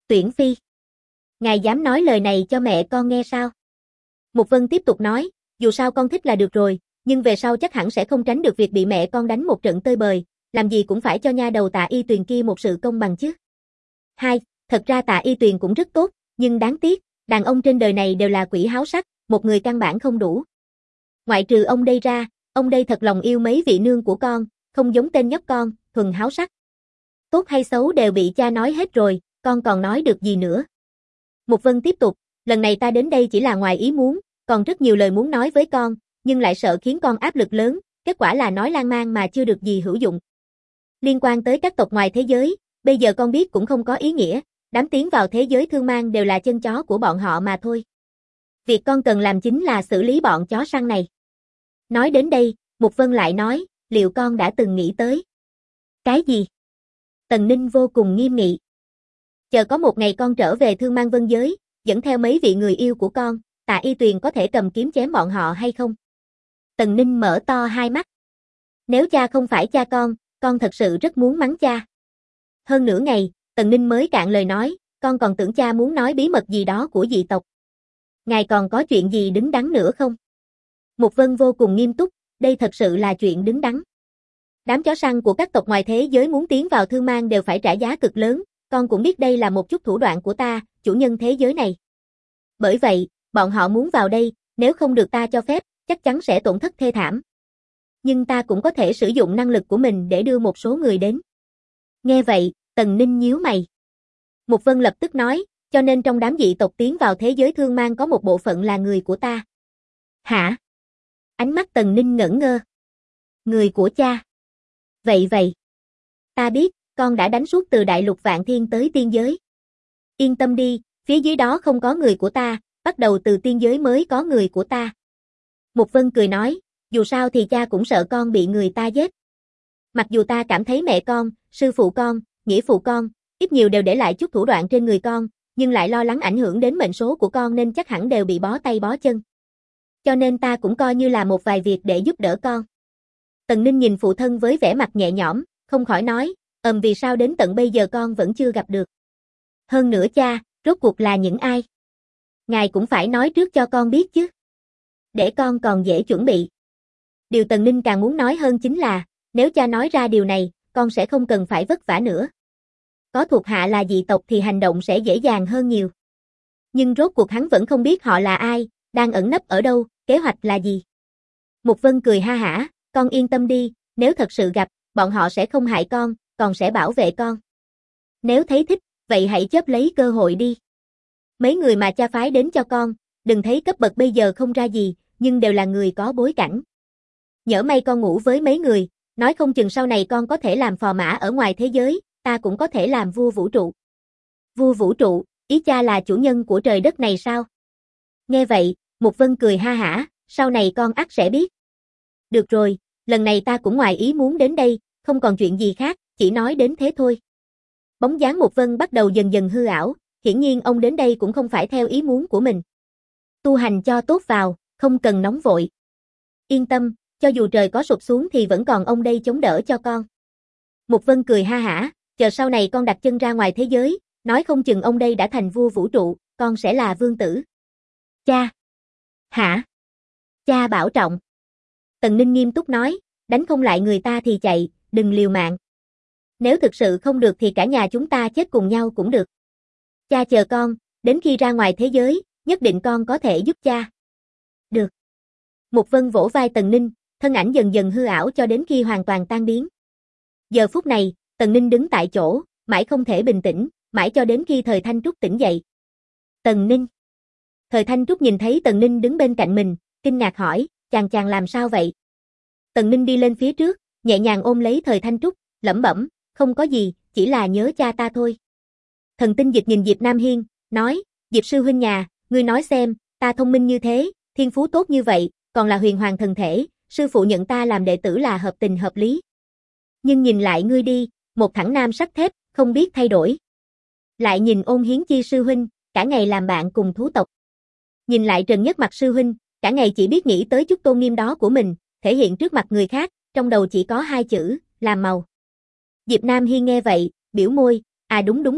Tuyển Phi. Ngài dám nói lời này cho mẹ con nghe sao? Mục Vân tiếp tục nói, dù sao con thích là được rồi, nhưng về sau chắc hẳn sẽ không tránh được việc bị mẹ con đánh một trận tơi bời, làm gì cũng phải cho nha đầu Tạ Y Tuyền kia một sự công bằng chứ. Hai, thật ra Tạ Y Tuyền cũng rất tốt, nhưng đáng tiếc, đàn ông trên đời này đều là quỷ háo sắc, một người căn bản không đủ. Ngoại trừ ông đây ra, ông đây thật lòng yêu mấy vị nương của con, không giống tên nhóc con, thuần háo sắc. Tốt hay xấu đều bị cha nói hết rồi, con còn nói được gì nữa. Mục Vân tiếp tục, lần này ta đến đây chỉ là ngoài ý muốn, còn rất nhiều lời muốn nói với con, nhưng lại sợ khiến con áp lực lớn, kết quả là nói lan man mà chưa được gì hữu dụng. Liên quan tới các tộc ngoài thế giới, bây giờ con biết cũng không có ý nghĩa, đám tiến vào thế giới thương mang đều là chân chó của bọn họ mà thôi. Việc con cần làm chính là xử lý bọn chó săn này. Nói đến đây, Mục Vân lại nói, liệu con đã từng nghĩ tới? Cái gì? Tần Ninh vô cùng nghiêm nghị. Chờ có một ngày con trở về thương mang vân giới, dẫn theo mấy vị người yêu của con, Tạ Y Tuyền có thể cầm kiếm chém bọn họ hay không? Tần Ninh mở to hai mắt. Nếu cha không phải cha con thật sự rất muốn mắng cha. Hơn nửa ngày, Tần Ninh mới cạn lời nói, con còn tưởng cha muốn nói bí mật gì đó của dị tộc. Ngài còn có chuyện gì đứng đắn nữa không? Mục Vân vô cùng nghiêm túc, đây thật sự là chuyện đứng đắn. Đám chó săn của các tộc ngoài thế giới muốn tiến vào thương mang đều phải trả giá cực lớn, con cũng biết đây là một chút thủ đoạn của ta, chủ nhân thế giới này. Bởi vậy, bọn họ muốn vào đây, nếu không được ta cho phép, chắc chắn sẽ tổn thất thê thảm. Nhưng ta cũng có thể sử dụng năng lực của mình để đưa một số người đến. Nghe vậy, Tần Ninh nhíu mày. Mục Vân lập tức nói, cho nên trong đám dị tộc tiến vào thế giới thương mang có một bộ phận là người của ta. Hả? Ánh mắt Tần Ninh ngẩn ngơ. Người của cha. Vậy. Ta biết, con đã đánh suốt từ đại lục Vạn Thiên tới tiên giới. Yên tâm đi, phía dưới đó không có người của ta, bắt đầu từ tiên giới mới có người của ta. Mục Vân cười nói, dù sao thì cha cũng sợ con bị người ta giết. Mặc dù ta cảm thấy mẹ con, sư phụ con, nghĩa phụ con, ít nhiều đều để lại chút thủ đoạn trên người con, nhưng lại lo lắng ảnh hưởng đến mệnh số của con nên chắc hẳn đều bị bó tay bó chân. Cho nên ta cũng coi như là một vài việc để giúp đỡ con. Tần Ninh nhìn phụ thân với vẻ mặt nhẹ nhõm, không khỏi nói, vì sao đến tận bây giờ con vẫn chưa gặp được. Hơn nữa cha, rốt cuộc là những ai? Ngài cũng phải nói trước cho con biết chứ. Để con còn dễ chuẩn bị. Điều Tần Ninh càng muốn nói hơn chính là, nếu cha nói ra điều này, con sẽ không cần phải vất vả nữa. Có thuộc hạ là dị tộc thì hành động sẽ dễ dàng hơn nhiều. Nhưng rốt cuộc hắn vẫn không biết họ là ai, đang ẩn nấp ở đâu, kế hoạch là gì. Mục Vân cười ha hả, con yên tâm đi, nếu thật sự gặp, bọn họ sẽ không hại con, còn sẽ bảo vệ con. Nếu thấy thích, vậy hãy chớp lấy cơ hội đi. Mấy người mà cha phái đến cho con, đừng thấy cấp bậc bây giờ không ra gì, nhưng đều là người có bối cảnh. Nhỡ may con ngủ với mấy người, nói không chừng sau này con có thể làm phò mã ở ngoài thế giới, ta cũng có thể làm vua vũ trụ. Vua vũ trụ, ý cha là chủ nhân của trời đất này sao? Nghe vậy, Mục Vân cười ha hả, sau này con ắt sẽ biết. Được rồi, lần này ta cũng ngoài ý muốn đến đây, không còn chuyện gì khác, chỉ nói đến thế thôi. Bóng dáng Mục Vân bắt đầu dần dần hư ảo, hiển nhiên ông đến đây cũng không phải theo ý muốn của mình. Tu hành cho tốt vào, không cần nóng vội. Yên tâm, cho dù trời có sụp xuống thì vẫn còn ông đây chống đỡ cho con. Mục Vân cười ha hả, chờ sau này con đặt chân ra ngoài thế giới, nói không chừng ông đây đã thành vua vũ trụ, con sẽ là vương tử. Cha. Hả? Cha bảo trọng. Tần Ninh nghiêm túc nói, đánh không lại người ta thì chạy, đừng liều mạng. Nếu thực sự không được thì cả nhà chúng ta chết cùng nhau cũng được. Cha chờ con, đến khi ra ngoài thế giới, nhất định con có thể giúp cha. Được. Mục Vân vỗ vai Tần Ninh, thân ảnh dần dần hư ảo cho đến khi hoàn toàn tan biến. Giờ phút này, Tần Ninh đứng tại chỗ, mãi không thể bình tĩnh, mãi cho đến khi Thời Thanh Trúc tỉnh dậy. Tần Ninh. Thời Thanh Trúc nhìn thấy Tần Ninh đứng bên cạnh mình, kinh ngạc hỏi, chàng làm sao vậy? Tần Ninh đi lên phía trước, nhẹ nhàng ôm lấy Thời Thanh Trúc, lẩm bẩm, không có gì, chỉ là nhớ cha ta thôi. Thần Tinh Dịch nhìn Diệp Nam Hiên, nói, Diệp sư huynh nhà, ngươi nói xem, ta thông minh như thế, thiên phú tốt như vậy, còn là huyền hoàng thần thể, sư phụ nhận ta làm đệ tử là hợp tình hợp lý. Nhưng nhìn lại ngươi đi, một thẳng nam sắt thép, không biết thay đổi. Lại nhìn Ôn Hiến Chi sư huynh, cả ngày làm bạn cùng thú tộc. Nhìn lại Trần Nhất Mặt sư huynh, cả ngày chỉ biết nghĩ tới chút tôn nghiêm đó của mình, thể hiện trước mặt người khác, trong đầu chỉ có hai chữ, làm màu. Diệp Nam Hiên nghe vậy, biểu môi, đúng,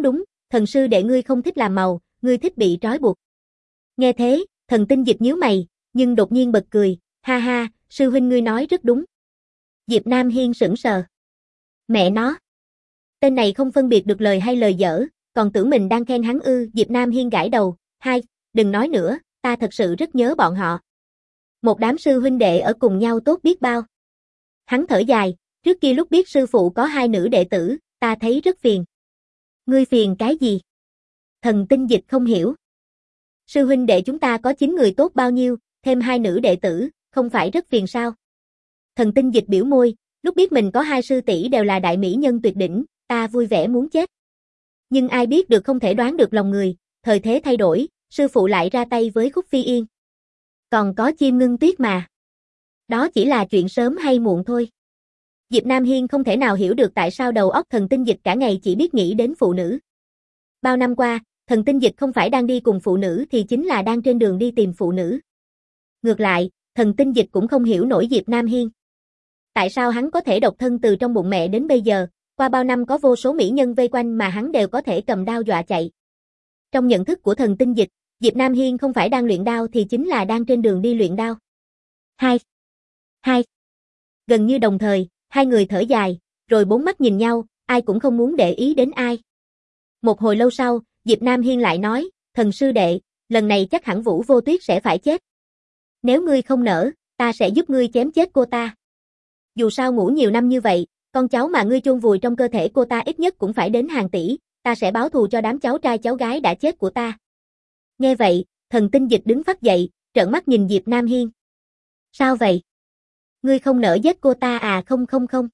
thần sư đệ ngươi không thích làm màu, ngươi thích bị trói buộc. Nghe thế, Thần Tinh Dịch nhíu mày, nhưng đột nhiên bật cười, ha ha, sư huynh ngươi nói rất đúng. Diệp Nam Hiên sững sờ. Mẹ nó. Tên này không phân biệt được lời hay lời dở, còn tưởng mình đang khen hắn ư. Diệp Nam Hiên gãi đầu, hai, đừng nói nữa, ta thật sự rất nhớ bọn họ. Một đám sư huynh đệ ở cùng nhau tốt biết bao. Hắn thở dài, trước kia lúc biết sư phụ có hai nữ đệ tử, ta thấy rất phiền. Ngươi phiền cái gì? Thần Tinh Dịch không hiểu. Sư huynh đệ chúng ta có 9 người tốt bao nhiêu, thêm hai nữ đệ tử, không phải rất phiền sao? Thần Tinh Dịch biểu môi, lúc biết mình có hai sư tỷ đều là đại mỹ nhân tuyệt đỉnh, ta vui vẻ muốn chết. Nhưng ai biết được không thể đoán được lòng người, thời thế thay đổi, sư phụ lại ra tay với Khúc Phi Yên. Còn có Chim Ngưng Tuyết mà. Đó chỉ là chuyện sớm hay muộn thôi. Diệp Nam Hiên không thể nào hiểu được tại sao đầu óc Thần Tinh Dịch cả ngày chỉ biết nghĩ đến phụ nữ. Bao năm qua, Thần Tinh Dịch không phải đang đi cùng phụ nữ thì chính là đang trên đường đi tìm phụ nữ. Ngược lại, Thần Tinh Dịch cũng không hiểu nổi Diệp Nam Hiên. Tại sao hắn có thể độc thân từ trong bụng mẹ đến bây giờ, qua bao năm có vô số mỹ nhân vây quanh mà hắn đều có thể cầm đao dọa chạy. Trong nhận thức của Thần Tinh Dịch, Diệp Nam Hiên không phải đang luyện đao thì chính là đang trên đường đi luyện đao. Hai. Gần như đồng thời, hai người thở dài, rồi bốn mắt nhìn nhau, ai cũng không muốn để ý đến ai. Một hồi lâu sau, Diệp Nam Hiên lại nói, thần sư đệ, lần này chắc hẳn Vũ Vô Tuyết sẽ phải chết. Nếu ngươi không nỡ, ta sẽ giúp ngươi chém chết cô ta. Dù sao ngủ nhiều năm như vậy, con cháu mà ngươi chôn vùi trong cơ thể cô ta ít nhất cũng phải đến hàng tỷ, ta sẽ báo thù cho đám cháu trai cháu gái đã chết của ta. Nghe vậy, Thần Tinh Dịch đứng phắt dậy, trợn mắt nhìn Diệp Nam Hiên. Sao vậy? Ngươi không nỡ giết cô ta à? Không.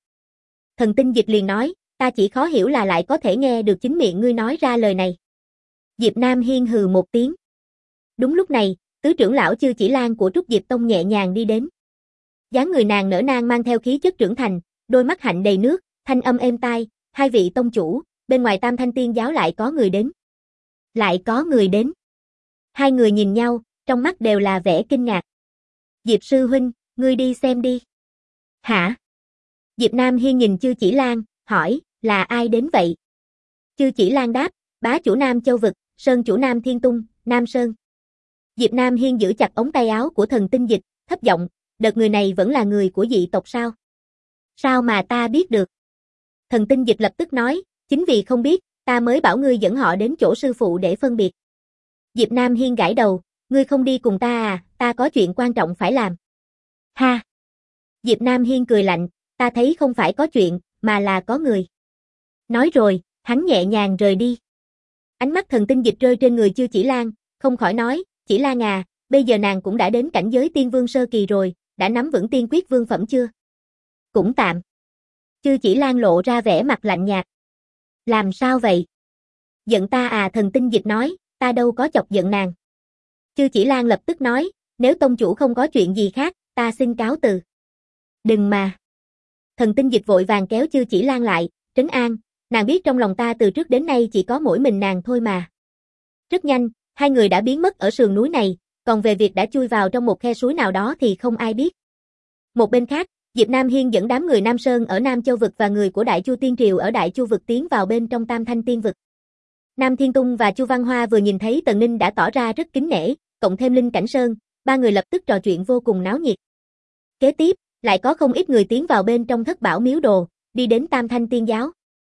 Thần Tinh Dịch liền nói, ta chỉ khó hiểu là lại có thể nghe được chính miệng ngươi nói ra lời này. Diệp Nam Hiên hừ một tiếng. Đúng lúc này, tứ trưởng lão Chư Chỉ Lan của Trúc Diệp Tông nhẹ nhàng đi đến. Dáng người nàng nở nang mang theo khí chất trưởng thành, đôi mắt hạnh đầy nước, thanh âm êm tai, hai vị tông chủ, bên ngoài Tam Thanh Tiên giáo lại có người đến. Lại có người đến. Hai người nhìn nhau, trong mắt đều là vẻ kinh ngạc. Diệp sư huynh, ngươi đi xem đi. Hả? Diệp Nam Hiên nhìn Chư Chỉ Lan, hỏi, là ai đến vậy? Chư Chỉ Lan đáp, bá chủ Nam Châu Vực, sơn chủ Nam Thiên Tung, Nam Sơn. Diệp Nam Hiên giữ chặt ống tay áo của Thần Tinh Dịch, thấp giọng, đợt người này vẫn là người của dị tộc sao? Sao mà ta biết được? Thần Tinh Dịch lập tức nói, chính vì không biết, ta mới bảo ngươi dẫn họ đến chỗ sư phụ để phân biệt. Diệp Nam Hiên gãi đầu, ngươi không đi cùng ta à, ta có chuyện quan trọng phải làm. Ha! Diệp Nam Hiên cười lạnh, ta thấy không phải có chuyện, mà là có người. Nói rồi, hắn nhẹ nhàng rời đi. Ánh mắt Thần Tinh Dịch rơi trên người Chư Chỉ Lan, không khỏi nói, Chỉ Lan à, bây giờ nàng cũng đã đến cảnh giới tiên vương sơ kỳ rồi, đã nắm vững tiên quyết vương phẩm chưa? Cũng tạm. Chư Chỉ Lan lộ ra vẻ mặt lạnh nhạt. Làm sao vậy? Giận ta à? Thần Tinh Dịch nói, ta đâu có chọc giận nàng. Chư Chỉ Lan lập tức nói, nếu tông chủ không có chuyện gì khác, ta xin cáo từ. Đừng mà. Thần Tinh Dịch vội vàng kéo Chư Chỉ Lan lại, trấn an, nàng biết trong lòng ta từ trước đến nay chỉ có mỗi mình nàng thôi mà. Rất nhanh, hai người đã biến mất ở sườn núi này, còn về việc đã chui vào trong một khe suối nào đó thì không ai biết. Một bên khác, Diệp Nam Hiên dẫn đám người Nam Sơn ở Nam Châu Vực và người của Đại Chu Tiên Triều ở Đại Chu Vực tiến vào bên trong Tam Thanh Tiên Vực. Nam Thiên Tung và Chu Văn Hoa vừa nhìn thấy Tần Ninh đã tỏ ra rất kính nể, cộng thêm Linh Cảnh Sơn, ba người lập tức trò chuyện vô cùng náo nhiệt. Kế tiếp, lại có không ít người tiến vào bên trong Thất Bảo Miếu Đồ, đi đến Tam Thanh Tiên Giáo.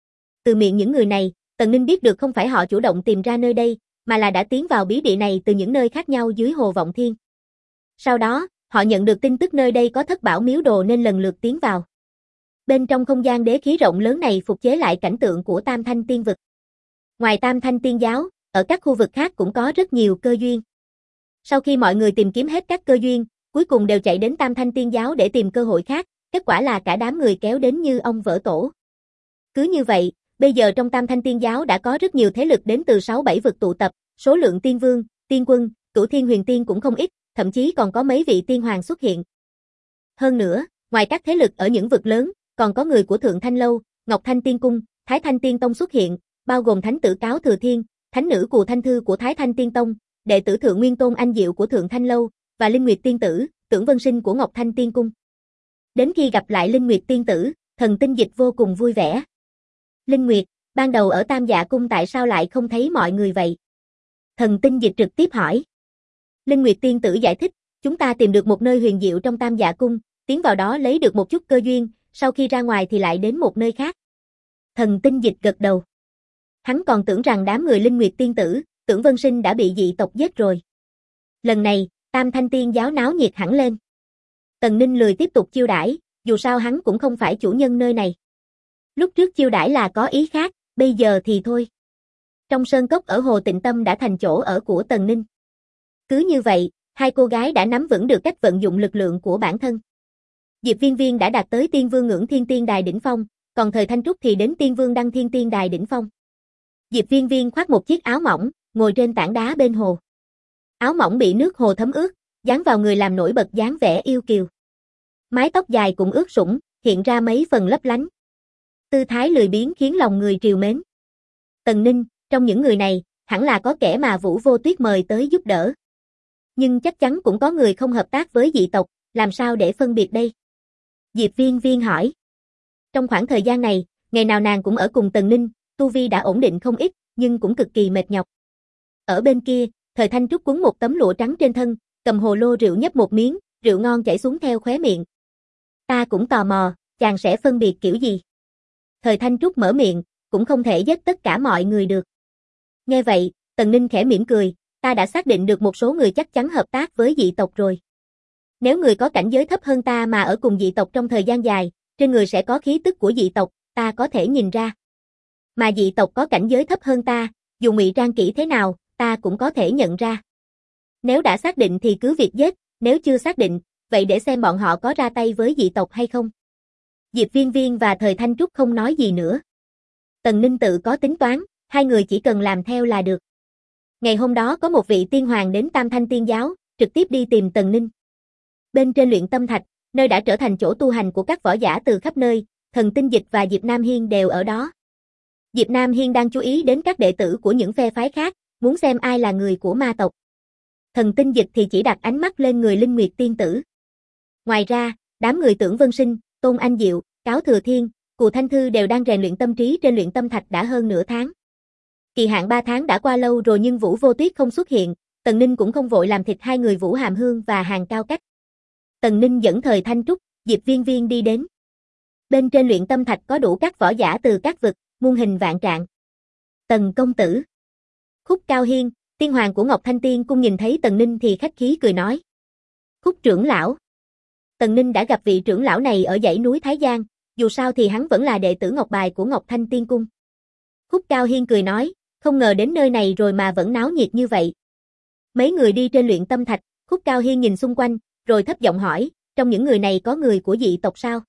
Từ miệng những người này, Tần Ninh biết được không phải họ chủ động tìm ra nơi đây, mà là đã tiến vào bí địa này từ những nơi khác nhau dưới Hồ Vọng Thiên. Sau đó, họ nhận được tin tức nơi đây có Thất Bảo Miếu Đồ nên lần lượt tiến vào. Bên trong không gian đế khí rộng lớn này phục chế lại cảnh tượng của Tam Thanh Tiên Vực. Ngoài Tam Thanh Tiên Giáo, ở các khu vực khác cũng có rất nhiều cơ duyên. Sau khi mọi người tìm kiếm hết các cơ duyên, cuối cùng đều chạy đến Tam Thanh Tiên Giáo để tìm cơ hội khác, kết quả là cả đám người kéo đến như ong vỡ tổ. Cứ như vậy, bây giờ trong Tam Thanh Tiên Giáo đã có rất nhiều thế lực đến từ 6-7 vực tụ tập, số lượng tiên vương, tiên quân, Cửu Thiên Huyền Tiên cũng không ít, thậm chí còn có mấy vị tiên hoàng xuất hiện. Hơn nữa, ngoài các thế lực ở những vực lớn, còn có người của Thượng Thanh Lâu, Ngọc Thanh Tiên Cung, Thái Thanh Tiên Tông xuất hiện, bao gồm Thánh tử Cáo Thừa Thiên, Thánh nữ Cù Thanh Thư của Thái Thanh Tiên Tông, đệ tử Thượng Nguyên Tôn Anh Diệu của Thượng Thanh Lâu, và Linh Nguyệt Tiên Tử, Tưởng Vân Sinh của Ngọc Thanh Tiên Cung. Đến khi gặp lại Linh Nguyệt Tiên Tử, Thần Tinh Dịch vô cùng vui vẻ. Linh Nguyệt, ban đầu ở Tam Dạ Cung tại sao lại không thấy mọi người vậy? Thần Tinh Dịch trực tiếp hỏi. Linh Nguyệt tiên tử giải thích, chúng ta tìm được một nơi huyền diệu trong Tam Dạ Cung, tiến vào đó lấy được một chút cơ duyên, sau khi ra ngoài thì lại đến một nơi khác. Thần Tinh Dịch gật đầu. Hắn còn tưởng rằng đám người Linh Nguyệt tiên tử, Tưởng Vân Sinh đã bị dị tộc giết rồi. Lần này, Tam Thanh Tiên giáo náo nhiệt hẳn lên. Tần Ninh lười tiếp tục chiêu đãi, dù sao hắn cũng không phải chủ nhân nơi này. Lúc trước chiêu đãi là có ý khác, bây giờ thì thôi. Trong sơn cốc ở Hồ Tịnh Tâm đã thành chỗ ở của Tần Ninh. Cứ như vậy, hai cô gái đã nắm vững được cách vận dụng lực lượng của bản thân. Diệp Viên Viên đã đạt tới Tiên Vương ngưỡng Thiên Tiên Đài đỉnh phong, còn Thời Thanh Trúc thì đến Tiên Vương Đăng Thiên Tiên Đài đỉnh phong. Diệp Viên Viên khoác một chiếc áo mỏng, ngồi trên tảng đá bên hồ. Áo mỏng bị nước hồ thấm ướt, dán vào người làm nổi bật dáng vẻ yêu kiều. Mái tóc dài cũng ướt sũng, hiện ra mấy phần lấp lánh. Tư thái lười biếng khiến lòng người trìu mến. Tần Ninh, trong những người này, hẳn là có kẻ mà Vũ Vô Tuyết mời tới giúp đỡ. Nhưng chắc chắn cũng có người không hợp tác với dị tộc, làm sao để phân biệt đây? Diệp Viên Viên hỏi. Trong khoảng thời gian này, ngày nào nàng cũng ở cùng Tần Ninh, tu vi đã ổn định không ít, nhưng cũng cực kỳ mệt nhọc. Ở bên kia, Thời Thanh Trúc quấn một tấm lụa trắng trên thân, cầm hồ lô rượu nhấp một miếng, rượu ngon chảy xuống theo khóe miệng. Ta cũng tò mò, chàng sẽ phân biệt kiểu gì? Thời Thanh Trúc mở miệng, cũng không thể giết tất cả mọi người được. Nghe vậy, Tần Ninh khẽ mỉm cười, ta đã xác định được một số người chắc chắn hợp tác với dị tộc rồi. Nếu người có cảnh giới thấp hơn ta mà ở cùng dị tộc trong thời gian dài, trên người sẽ có khí tức của dị tộc, ta có thể nhìn ra. Mà dị tộc có cảnh giới thấp hơn ta, dù ngụy trang kỹ thế nào, ta cũng có thể nhận ra. Nếu đã xác định thì cứ việc giết, nếu chưa xác định, vậy để xem bọn họ có ra tay với dị tộc hay không. Diệp Viên Viên và Thời Thanh Trúc không nói gì nữa. Tần Ninh tự có tính toán, hai người chỉ cần làm theo là được. Ngày hôm đó có một vị tiên hoàng đến Tam Thanh Tiên giáo, trực tiếp đi tìm Tần Ninh. Bên trên luyện tâm thạch, nơi đã trở thành chỗ tu hành của các võ giả từ khắp nơi, Thần Tinh Dịch và Diệp Nam Hiên đều ở đó. Diệp Nam Hiên đang chú ý đến các đệ tử của những phe phái khác, muốn xem ai là người của ma tộc. Thần Tinh Dịch thì chỉ đặt ánh mắt lên người Linh Nguyệt tiên tử. Ngoài ra, đám người Tưởng Vân Sinh, Tôn Anh Diệu, Cáo Thừa Thiên, Cù Thanh Thư đều đang rèn luyện tâm trí trên luyện tâm thạch đã hơn nửa tháng. Kỳ hạn 3 tháng đã qua lâu rồi nhưng Vũ Vô Tuyết không xuất hiện, Tần Ninh cũng không vội làm thịt hai người Vũ Hàm Hương và Hàng Cao Cách. Tần Ninh dẫn Thời Thanh Trúc, Diệp Viên Viên đi đến. Bên trên luyện tâm thạch có đủ các võ giả từ các vực, muôn hình vạn trạng. Tần công tử. Khúc Cao Hiên, tiên hoàng của Ngọc Thanh Tiên cung nhìn thấy Tần Ninh thì khách khí cười nói. Khúc trưởng lão. Tần Ninh đã gặp vị trưởng lão này ở dãy núi Thái Giang, dù sao thì hắn vẫn là đệ tử ngọc bài của Ngọc Thanh Tiên cung. Khúc Cao Hiên cười nói, không ngờ đến nơi này rồi mà vẫn náo nhiệt như vậy. Mấy người đi trên luyện tâm thạch, Khúc Cao Hiên nhìn xung quanh, rồi thấp giọng hỏi, trong những người này có người của dị tộc sao?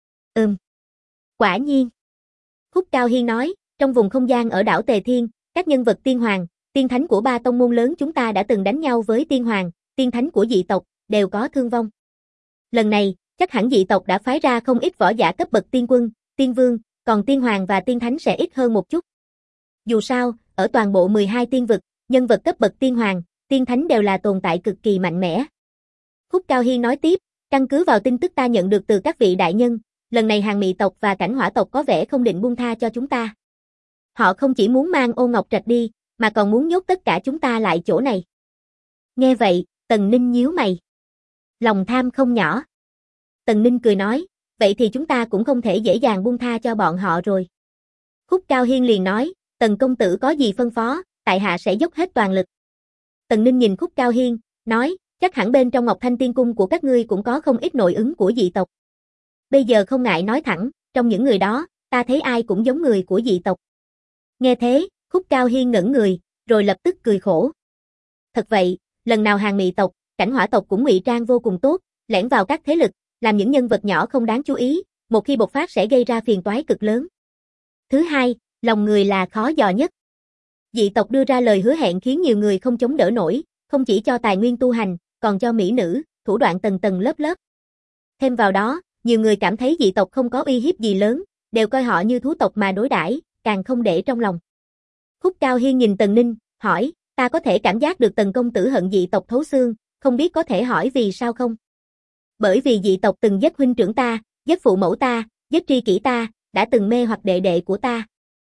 Quả nhiên. Khúc Cao Hiên nói, trong vùng không gian ở đảo Tề Thiên, các nhân vật tiên hoàng, tiên thánh của ba tông môn lớn chúng ta đã từng đánh nhau với tiên hoàng, tiên thánh của dị tộc, đều có thương vong. Lần này, chắc hẳn dị tộc đã phái ra không ít võ giả cấp bậc tiên quân, tiên vương, còn tiên hoàng và tiên thánh sẽ ít hơn một chút. Dù sao, ở toàn bộ 12 tiên vực, nhân vật cấp bậc tiên hoàng, tiên thánh đều là tồn tại cực kỳ mạnh mẽ. Khúc Cao Hiên nói tiếp, căn cứ vào tin tức ta nhận được từ các vị đại nhân, lần này Hàng Mị tộc và Cảnh Hỏa tộc có vẻ không định buông tha cho chúng ta. Họ không chỉ muốn mang Ô Ngọc Trạch đi, mà còn muốn nhốt tất cả chúng ta lại chỗ này. Nghe vậy, Tần Ninh nhíu mày. Lòng tham không nhỏ. Tần Ninh cười nói, vậy thì chúng ta cũng không thể dễ dàng buông tha cho bọn họ rồi. Khúc Cao Hiên liền nói, Tần công tử có gì phân phó, tại hạ sẽ dốc hết toàn lực. Tần Ninh nhìn Khúc Cao Hiên, nói, chắc hẳn bên trong Ngọc Thanh Tiên cung của các ngươi cũng có không ít nội ứng của dị tộc. Bây giờ không ngại nói thẳng, trong những người đó, ta thấy ai cũng giống người của dị tộc. Nghe thế, Khúc Cao Hiên ngẩn người, rồi lập tức cười khổ. Thật vậy, lần nào Hàng Mị tộc, Cảnh Hỏa tộc cũng ngụy trang vô cùng tốt, lẻn vào các thế lực, làm những nhân vật nhỏ không đáng chú ý, một khi bộc phát sẽ gây ra phiền toái cực lớn. Thứ hai, lòng người là khó dò nhất. Dị tộc đưa ra lời hứa hẹn khiến nhiều người không chống đỡ nổi, không chỉ cho tài nguyên tu hành, còn cho mỹ nữ, thủ đoạn tầng tầng lớp lớp. Thêm vào đó, nhiều người cảm thấy dị tộc không có uy hiếp gì lớn, đều coi họ như thú tộc mà đối đãi, càng không để trong lòng. Khúc Cao Hiên nhìn Tần Ninh, hỏi, ta có thể cảm giác được Tần công tử hận dị tộc thấu xương, không biết có thể hỏi vì sao không? Bởi vì dị tộc từng giết huynh trưởng ta, giết phụ mẫu ta, giết tri kỷ ta, đã từng mê hoặc đệ đệ của ta.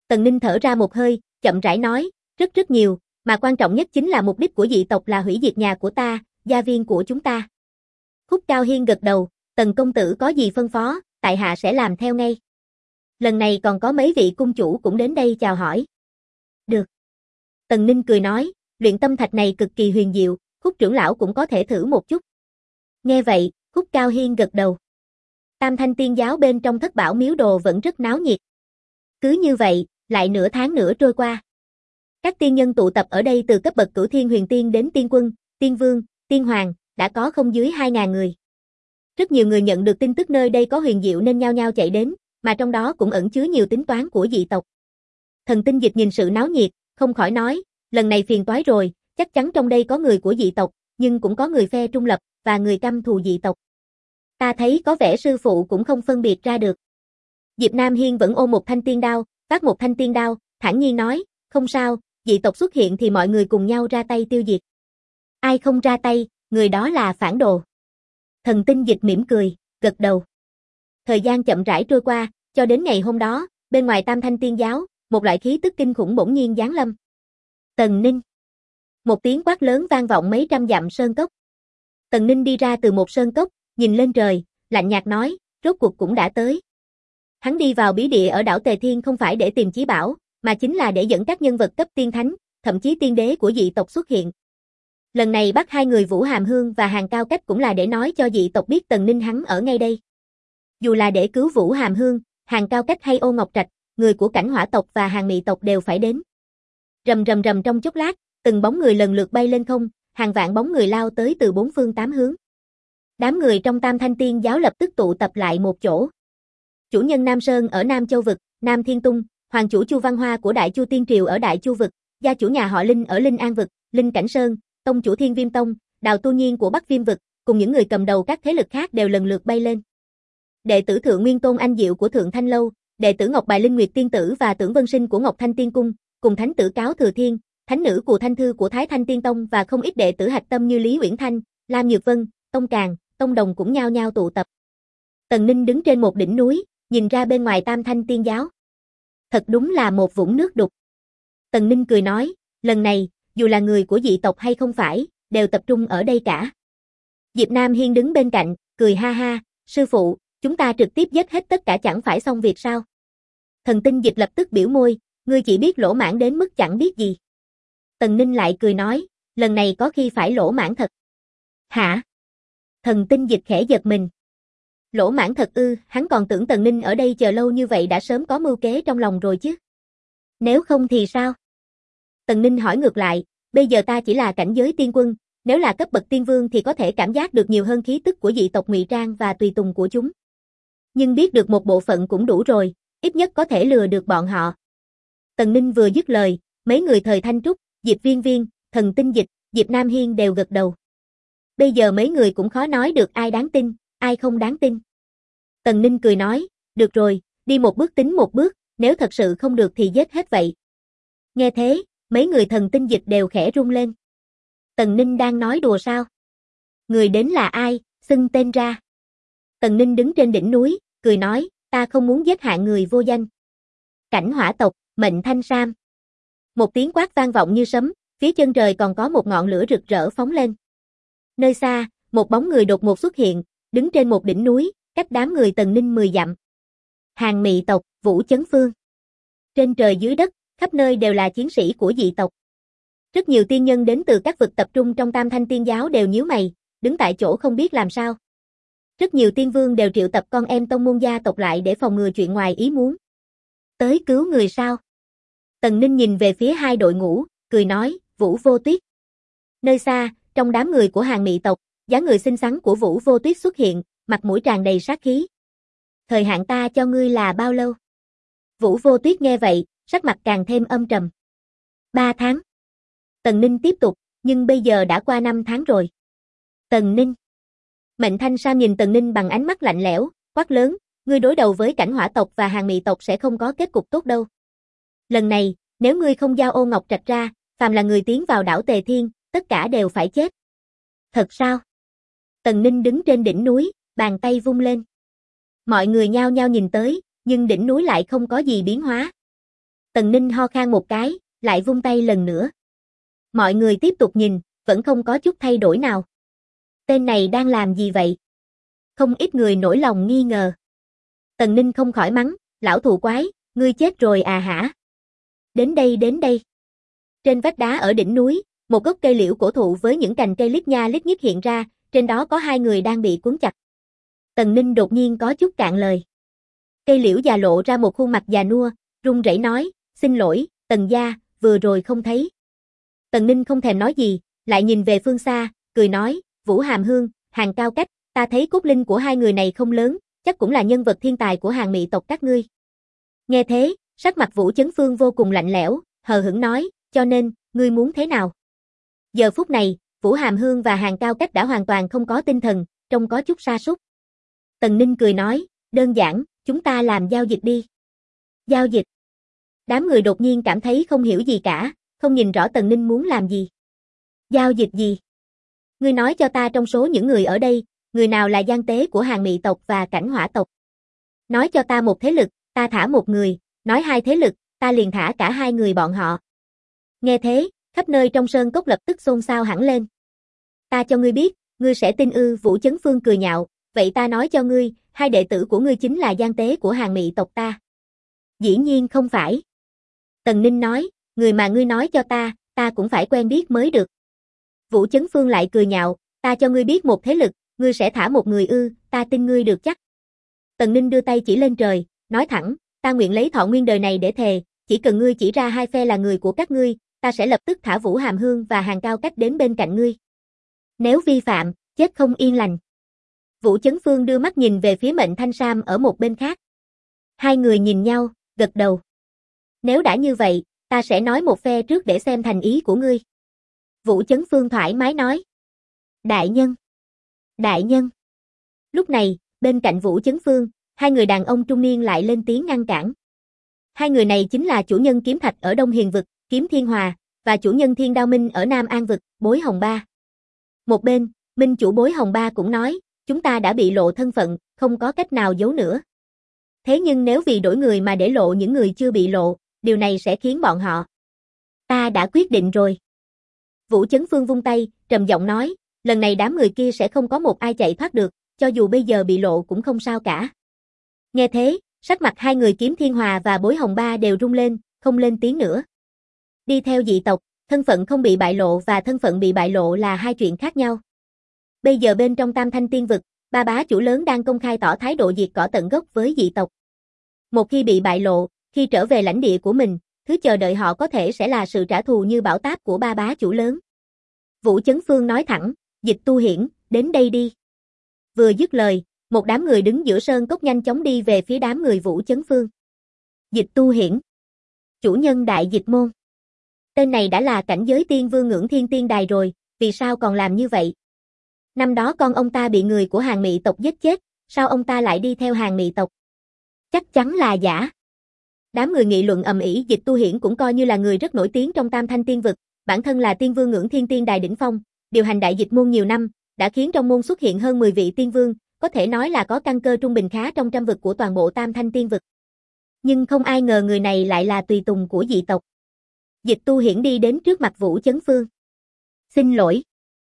Tần Ninh thở ra một hơi, chậm rãi nói, rất nhiều, mà quan trọng nhất chính là mục đích của dị tộc là hủy diệt nhà của ta, gia viên của chúng ta. Khúc Cao Hiên gật đầu, Tần công tử có gì phân phó, tại hạ sẽ làm theo ngay. Lần này còn có mấy vị cung chủ cũng đến đây chào hỏi. Được. Tần Ninh cười nói, luyện tâm thạch này cực kỳ huyền diệu, Khúc trưởng lão cũng có thể thử một chút. Nghe vậy, Khúc Cao Hiên gật đầu. Tam Thanh Tiên giáo bên trong Thất Bảo miếu đồ vẫn rất náo nhiệt. Cứ như vậy, lại nửa tháng nữa trôi qua. Các tiên nhân tụ tập ở đây từ cấp bậc Cửu Thiên Huyền Tiên đến Tiên Quân, Tiên Vương, Tiên Hoàng, đã có không dưới 2.000 người. Rất nhiều người nhận được tin tức nơi đây có huyền diệu nên nhao nhao chạy đến, mà trong đó cũng ẩn chứa nhiều tính toán của dị tộc. Thần Tinh Dịch nhìn sự náo nhiệt, không khỏi nói, lần này phiền toái rồi, chắc chắn trong đây có người của dị tộc, nhưng cũng có người phe trung lập, và người căm thù dị tộc. Ta thấy có vẻ sư phụ cũng không phân biệt ra được. Diệp Nam Hiên vẫn ôm một thanh tiên đao, vác một thanh tiên đao, thản nhiên nói, không sao, dị tộc xuất hiện thì mọi người cùng nhau ra tay tiêu diệt. Ai không ra tay, người đó là phản đồ. Thần Tinh Dịch mỉm cười, gật đầu. Thời gian chậm rãi trôi qua, cho đến ngày hôm đó, bên ngoài Tam Thanh Tiên giáo, một loại khí tức kinh khủng bỗng nhiên giáng lâm. Tần Ninh. Một tiếng quát lớn vang vọng mấy trăm dặm sơn cốc. Tần Ninh đi ra từ một sơn cốc, nhìn lên trời, lạnh nhạt nói, rốt cuộc cũng đã tới. Hắn đi vào bí địa ở đảo Tề Thiên không phải để tìm chí bảo, mà chính là để dẫn các nhân vật cấp tiên thánh, thậm chí tiên đế của dị tộc xuất hiện. Lần này bắt hai người Vũ Hàm Hương và Hàn Cao Cách cũng là để nói cho dị tộc biết Tần Ninh hắn ở ngay đây. Dù là để cứu Vũ Hàm Hương, Hàn Cao Cách hay Ô Ngọc Trạch, người của Cảnh Hỏa tộc và Hàn Mị tộc đều phải đến. Rầm rầm rầm trong chốc lát, từng bóng người lần lượt bay lên không, hàng vạn bóng người lao tới từ bốn phương tám hướng. Đám người trong Tam Thanh Tiên giáo lập tức tụ tập lại một chỗ. Chủ nhân Nam Sơn ở Nam Châu Vực, Nam Thiên Tung, Hoàng chủ Chu Văn Hoa của Đại Chu Tiên Triều ở Đại Chu Vực, gia chủ nhà họ Linh ở Linh An Vực, Linh Cảnh Sơn, tông chủ Thiên Viêm Tông, Đào Tu Nhiên của Bắc Viêm Vực, cùng những người cầm đầu các thế lực khác đều lần lượt bay lên. Đệ tử Thượng Nguyên Tôn Anh Diệu của Thượng Thanh Lâu, đệ tử Ngọc Bài Linh Nguyệt Tiên Tử và Tưởng Vân Sinh của Ngọc Thanh Tiên Cung, cùng thánh tử Cáo Thừa Thiên, thánh nữ Cù Thanh Thư của Thái Thanh Tiên Tông và không ít đệ tử hạch tâm như Lý Uyển Thanh, Lam Nhược Vân, Tông Càn, Tông Đồng cũng nhao nhao tụ tập. Tần Ninh đứng trên một đỉnh núi, nhìn ra bên ngoài Tam Thanh Tiên giáo. Thật đúng là một vũng nước đục. Tần Ninh cười nói, lần này, dù là người của dị tộc hay không phải, đều tập trung ở đây cả. Diệp Nam Hiên đứng bên cạnh, cười ha ha, sư phụ, chúng ta trực tiếp giết hết tất cả chẳng phải xong việc sao? Thần Tinh Dịch lập tức biểu môi, ngươi chỉ biết lỗ mãng đến mức chẳng biết gì. Tần Ninh lại cười nói, lần này có khi phải lỗ mãng thật. Hả? Thần Tinh Dịch khẽ giật mình. Lỗ mãng thật ư, hắn còn tưởng Tần Ninh ở đây chờ lâu như vậy đã sớm có mưu kế trong lòng rồi chứ. Nếu không thì sao? Tần Ninh hỏi ngược lại, bây giờ ta chỉ là cảnh giới tiên quân, nếu là cấp bậc tiên vương thì có thể cảm giác được nhiều hơn khí tức của dị tộc ngụy trang và tùy tùng của chúng. Nhưng biết được một bộ phận cũng đủ rồi, ít nhất có thể lừa được bọn họ. Tần Ninh vừa dứt lời, mấy người Thời Thanh Trúc, Diệp Viên Viên, Thần Tinh Dịch, Diệp Nam Hiên đều gật đầu. Bây giờ mấy người cũng khó nói được ai đáng tin, ai không đáng tin. Tần Ninh cười nói, được rồi, đi một bước tính một bước, nếu thật sự không được thì giết hết vậy. Nghe thế, mấy người Thần Tinh Dịch đều khẽ run lên. Tần Ninh đang nói đùa sao? Người đến là ai, xưng tên ra. Tần Ninh đứng trên đỉnh núi, cười nói, ta không muốn giết hạng người vô danh. Cảnh Hỏa tộc, Mệnh Thanh Sam. Một tiếng quát vang vọng như sấm, phía chân trời còn có một ngọn lửa rực rỡ phóng lên. Nơi xa, một bóng người đột ngột xuất hiện, đứng trên một đỉnh núi, cách đám người Tần Ninh 10 dặm. Hàn Mị tộc, Vũ Chấn Phương. Trên trời dưới đất, khắp nơi đều là chiến sĩ của dị tộc. Rất nhiều tiên nhân đến từ các vực tập trung trong Tam Thanh Tiên giáo đều nhíu mày, đứng tại chỗ không biết làm sao. Rất nhiều tiên vương đều triệu tập con em tông môn gia tộc lại để phòng ngừa chuyện ngoài ý muốn. Tới cứu người sao? Tần Ninh nhìn về phía hai đội ngũ, cười nói, Vũ Vô Tuyết. Nơi xa, trong đám người của Hàn Mị tộc, dáng người xinh xắn của Vũ Vô Tuyết xuất hiện, mặt mũi tràn đầy sát khí. Thời hạn ta cho ngươi là bao lâu? Vũ Vô Tuyết nghe vậy, sắc mặt càng thêm âm trầm. 3 tháng. Tần Ninh tiếp tục, nhưng bây giờ đã qua 5 tháng rồi. Tần Ninh. Mệnh Thanh Sam nhìn Tần Ninh bằng ánh mắt lạnh lẽo, quát lớn, ngươi đối đầu với Cảnh Hỏa tộc và Hàn Mị tộc sẽ không có kết cục tốt đâu. Lần này, nếu ngươi không giao Ô Ngọc Trạch ra, phàm là người tiến vào đảo Tề Thiên, tất cả đều phải chết. Thật sao? Tần Ninh đứng trên đỉnh núi, bàn tay vung lên. Mọi người nhao nhao nhìn tới, nhưng đỉnh núi lại không có gì biến hóa. Tần Ninh ho khan một cái, lại vung tay lần nữa. Mọi người tiếp tục nhìn, vẫn không có chút thay đổi nào. Tên này đang làm gì vậy? Không ít người nổi lòng nghi ngờ. Tần Ninh không khỏi mắng, lão thù quái, ngươi chết rồi à hả? Đến đây đến đây. Trên vách đá ở đỉnh núi, một gốc cây liễu cổ thụ với những cành cây lít nha lít nhít hiện ra, trên đó có hai người đang bị cuốn chặt. Tần Ninh đột nhiên có chút cạn lời. Cây liễu già lộ ra một khuôn mặt già nua, run rẩy nói, xin lỗi, Tần gia, vừa rồi không thấy. Tần Ninh không thèm nói gì, lại nhìn về phương xa, cười nói, Vũ Hàm Hương, Hàn Cao Cách, ta thấy cốt linh của hai người này không lớn, chắc cũng là nhân vật thiên tài của Hàn Mị tộc các ngươi. Nghe thế, sắc mặt Vũ Chấn Phương vô cùng lạnh lẽo, hờ hững nói, cho nên, ngươi muốn thế nào? Giờ phút này, Vũ Hàm Hương và Hàn Cao Cách đã hoàn toàn không có tinh thần, trông có chút sa sút. Tần Ninh cười nói, đơn giản, chúng ta làm giao dịch đi. Giao dịch. Đám người đột nhiên cảm thấy không hiểu gì cả, không nhìn rõ Tần Ninh muốn làm gì. Giao dịch gì? Ngươi nói cho ta trong số những người ở đây, người nào là gian tế của Hàn Mị tộc và Cảnh Hỏa tộc? Nói cho ta một thế lực, ta thả một người, nói hai thế lực, ta liền thả cả hai người bọn họ. Nghe thế, khắp nơi trong sơn cốc lập tức xôn xao hẳn lên. Ta cho ngươi biết, ngươi sẽ tin ư? Vũ Chấn Phương cười nhạo, vậy ta nói cho ngươi, hai đệ tử của ngươi chính là gian tế của Hàn Mị tộc ta. Dĩ nhiên không phải. Tần Ninh nói, người mà ngươi nói cho ta cũng phải quen biết mới được. Vũ Chấn Phương lại cười nhạo, ta cho ngươi biết một thế lực, ngươi sẽ thả một người ư? Ta tin ngươi được chắc. Tần Ninh đưa tay chỉ lên trời, nói thẳng, ta nguyện lấy thọ nguyên đời này để thề, chỉ cần ngươi chỉ ra hai phe là người của các ngươi, ta sẽ lập tức thả Vũ Hàm Hương và Hàn Cao Cách đến bên cạnh ngươi. Nếu vi phạm, chết không yên lành. Vũ Chấn Phương đưa mắt nhìn về phía Mệnh Thanh Sam ở một bên khác. Hai người nhìn nhau, gật đầu. Nếu đã như vậy, ta sẽ nói một phe trước để xem thành ý của ngươi. Vũ Chấn Phương thoải mái nói. Đại nhân. Đại nhân. Lúc này, bên cạnh Vũ Chấn Phương, hai người đàn ông trung niên lại lên tiếng ngăn cản. Hai người này chính là chủ nhân kiếm thạch ở Đông Hiền Vực, Kiếm Thiên Hòa, và chủ nhân Thiên Đao Minh ở Nam An Vực, Bối Hồng Ba. Một bên, minh chủ Bối Hồng Ba cũng nói, chúng ta đã bị lộ thân phận, không có cách nào giấu nữa. Thế nhưng nếu vì đổi người mà để lộ những người chưa bị lộ, điều này sẽ khiến bọn họ. Ta đã quyết định rồi. Vũ Chấn Phương vung tay, trầm giọng nói, lần này đám người kia sẽ không có một ai chạy thoát được, cho dù bây giờ bị lộ cũng không sao cả. Nghe thế, sắc mặt hai người Kiếm Thiên Hòa và Bối Hồng Ba đều rung lên, không lên tiếng nữa. Đi theo dị tộc, thân phận không bị bại lộ và thân phận bị bại lộ là hai chuyện khác nhau. Bây giờ bên trong Tam Thanh Tiên Vực, ba bá chủ lớn đang công khai tỏ thái độ diệt cỏ tận gốc với dị tộc. Một khi bị bại lộ, khi trở về lãnh địa của mình, thứ chờ đợi họ có thể sẽ là sự trả thù như bão táp của ba bá chủ lớn. Vũ Chấn Phương nói thẳng, Dịch Tu Hiển, đến đây đi. Vừa dứt lời, một đám người đứng giữa sơn cốc nhanh chóng đi về phía đám người Vũ Chấn Phương. Dịch Tu Hiển, chủ nhân Đại Dịch Môn. Tên này đã là cảnh giới tiên vương ngưỡng thiên tiên đài rồi, vì sao còn làm như vậy? Năm đó con ông ta bị người của Hàn Mị tộc giết chết, sao ông ta lại đi theo Hàn Mị tộc? Chắc chắn là giả. Đám người nghị luận ầm ĩ. Dịch Tu Hiển cũng coi như là người rất nổi tiếng trong Tam Thanh Tiên Vực, bản thân là tiên vương ngưỡng thiên tiên đài đỉnh phong, điều hành Đại Dịch Môn nhiều năm, đã khiến trong môn xuất hiện hơn 10 vị tiên vương, có thể nói là có căn cơ trung bình khá trong trăm vực của toàn bộ Tam Thanh Tiên Vực. Nhưng không ai ngờ người này lại là tùy tùng của dị tộc. Dịch Tu Hiển đi đến trước mặt Vũ Chấn Phương. Xin lỗi.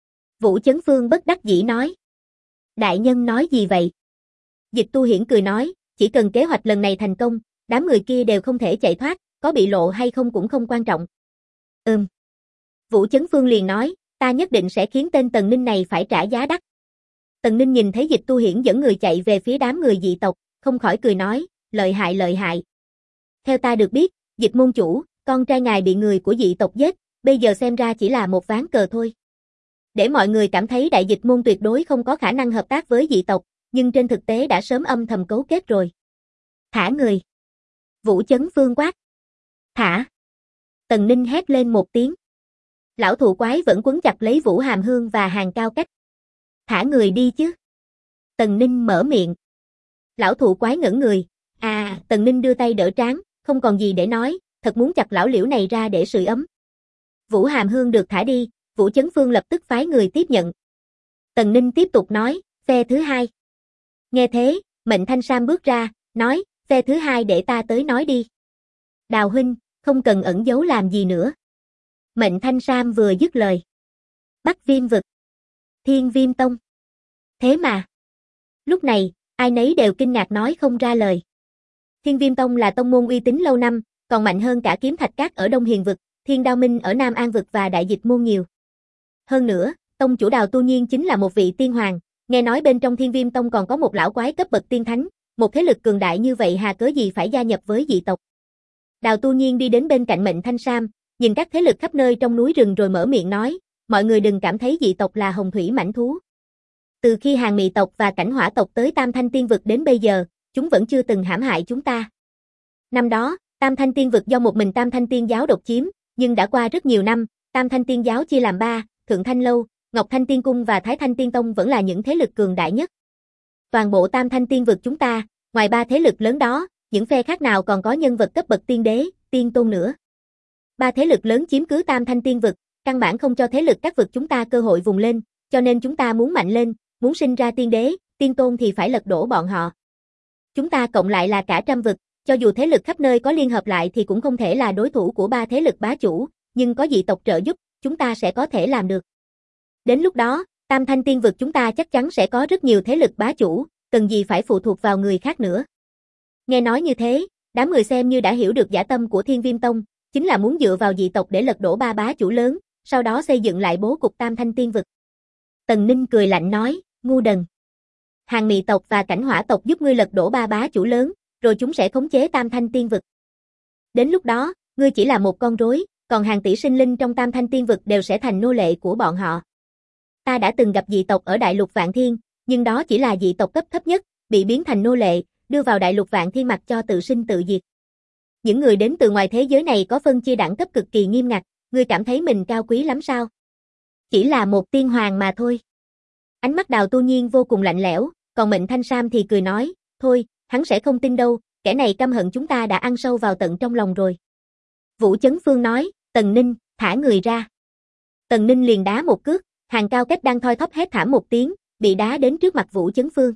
Vũ Chấn Phương bất đắc dĩ nói. Đại nhân nói gì vậy? Dịch Tu Hiển cười nói, chỉ cần kế hoạch lần này thành công, đám người kia đều không thể chạy thoát, có bị lộ hay không cũng không quan trọng. Vũ Chấn Phương liền nói, ta nhất định sẽ khiến tên Tần Ninh này phải trả giá đắt. Tần Ninh nhìn thấy Dịch Tu Hiển dẫn người chạy về phía đám người dị tộc, không khỏi cười nói, lợi hại lợi hại. Theo ta được biết, Dịch môn chủ, con trai ngài bị người của dị tộc giết, bây giờ xem ra chỉ là một ván cờ thôi. Để mọi người cảm thấy Đại Dịch môn tuyệt đối không có khả năng hợp tác với dị tộc, nhưng trên thực tế đã sớm âm thầm cấu kết rồi. Thả người. Vũ Chấn Phương quát. Thả. Tần Ninh hét lên một tiếng. Lão thụ quái vẫn quấn chặt lấy Vũ Hàm Hương và Hàn Cao Cách. Thả người đi chứ. Tần Ninh mở miệng. Lão thụ quái ngẩn người. Tần Ninh đưa tay đỡ trán, không còn gì để nói, thật muốn chặt lão liễu này ra để sưởi ấm. Vũ Hàm Hương được thả đi, Vũ Chấn Phương lập tức phái người tiếp nhận. Tần Ninh tiếp tục nói, phe thứ hai. Nghe thế, Mệnh Thanh Sam bước ra, nói, phe thứ hai để ta tới nói đi. Đào huynh, không cần ẩn giấu làm gì nữa. Mệnh Thanh Sam vừa dứt lời. Bắc Viêm vực. Thiên Viêm Tông. Thế mà. Lúc này, ai nấy đều kinh ngạc nói không ra lời. Thiên Viêm Tông là tông môn uy tín lâu năm, còn mạnh hơn cả Kiếm Thạch Các ở Đông Hiền vực, Thiên Đao Minh ở Nam An vực và Đại Dịch môn nhiều. Hơn nữa, tông chủ Đào Tu Nhiên chính là một vị tiên hoàng, nghe nói bên trong Thiên Viêm Tông còn có một lão quái cấp bậc tiên thánh, một thế lực cường đại như vậy hà cớ gì phải gia nhập với dị tộc. Đào Tu Nhiên đi đến bên cạnh Mệnh Thanh Sam, nhìn các thế lực khắp nơi trong núi rừng rồi mở miệng nói, mọi người đừng cảm thấy dị tộc là hồng thủy mãnh thú. Từ khi Hàn Mị tộc và Cảnh Hỏa tộc tới Tam Thanh Tiên vực đến bây giờ, chúng vẫn chưa từng hãm hại chúng ta. Năm đó, Tam Thanh Tiên vực do một mình Tam Thanh Tiên giáo độc chiếm, nhưng đã qua rất nhiều năm, Tam Thanh Tiên giáo chia làm 3, Thượng Thanh Lâu, Ngọc Thanh Tiên Cung và Thái Thanh Tiên Tông vẫn là những thế lực cường đại nhất. Toàn bộ Tam Thanh Tiên vực chúng ta, ngoài 3 thế lực lớn đó, những phe khác nào còn có nhân vật cấp bậc tiên đế, tiên tôn nữa. 3 thế lực lớn chiếm cứ Tam Thanh Tiên vực, căn bản không cho thế lực các vực chúng ta cơ hội vùng lên, cho nên chúng ta muốn mạnh lên, muốn sinh ra tiên đế, tiên tôn thì phải lật đổ bọn họ. Chúng ta cộng lại là cả trăm vực, cho dù thế lực khắp nơi có liên hợp lại thì cũng không thể là đối thủ của 3 thế lực bá chủ, nhưng có dị tộc trợ giúp, chúng ta sẽ có thể làm được. Đến lúc đó, Tam Thanh Tiên vực chúng ta chắc chắn sẽ có rất nhiều thế lực bá chủ, cần gì phải phụ thuộc vào người khác nữa. Nghe nói như thế, đám người xem như đã hiểu được dã tâm của Thiên Viêm Tông, chính là muốn dựa vào dị tộc để lật đổ 3 bá chủ lớn, sau đó xây dựng lại bố cục Tam Thanh Tiên vực. Tần Ninh cười lạnh nói, ngu đần. Hàn Mị tộc và Cảnh Hỏa tộc giúp ngươi lật đổ 3 bá chủ lớn, rồi chúng sẽ khống chế Tam Thanh Tiên vực. Đến lúc đó, ngươi chỉ là một con rối, còn hàng tỷ sinh linh trong Tam Thanh Tiên vực đều sẽ thành nô lệ của bọn họ. Ta đã từng gặp dị tộc ở Đại Lục Vạn Thiên, nhưng đó chỉ là dị tộc cấp thấp nhất, bị biến thành nô lệ, đưa vào Đại Lục Vạn Thiên mặc cho tự sinh tự diệt. Những người đến từ ngoài thế giới này có phân chia đẳng cấp cực kỳ nghiêm ngặt, ngươi cảm thấy mình cao quý lắm sao? Chỉ là một tiên hoàng mà thôi. Ánh mắt Đào Tu Nhiên vô cùng lạnh lẽo, còn Mệnh Thanh Sam thì cười nói, thôi, hắn sẽ không tin đâu, kẻ này căm hận chúng ta đã ăn sâu vào tận trong lòng rồi. Vũ Chấn Phương nói, Tần Ninh, thả người ra. Tần Ninh liền đá một cước, Hàng Cao Cách đang thoi thóp hét thảm một tiếng, bị đá đến trước mặt Vũ Chấn Phương.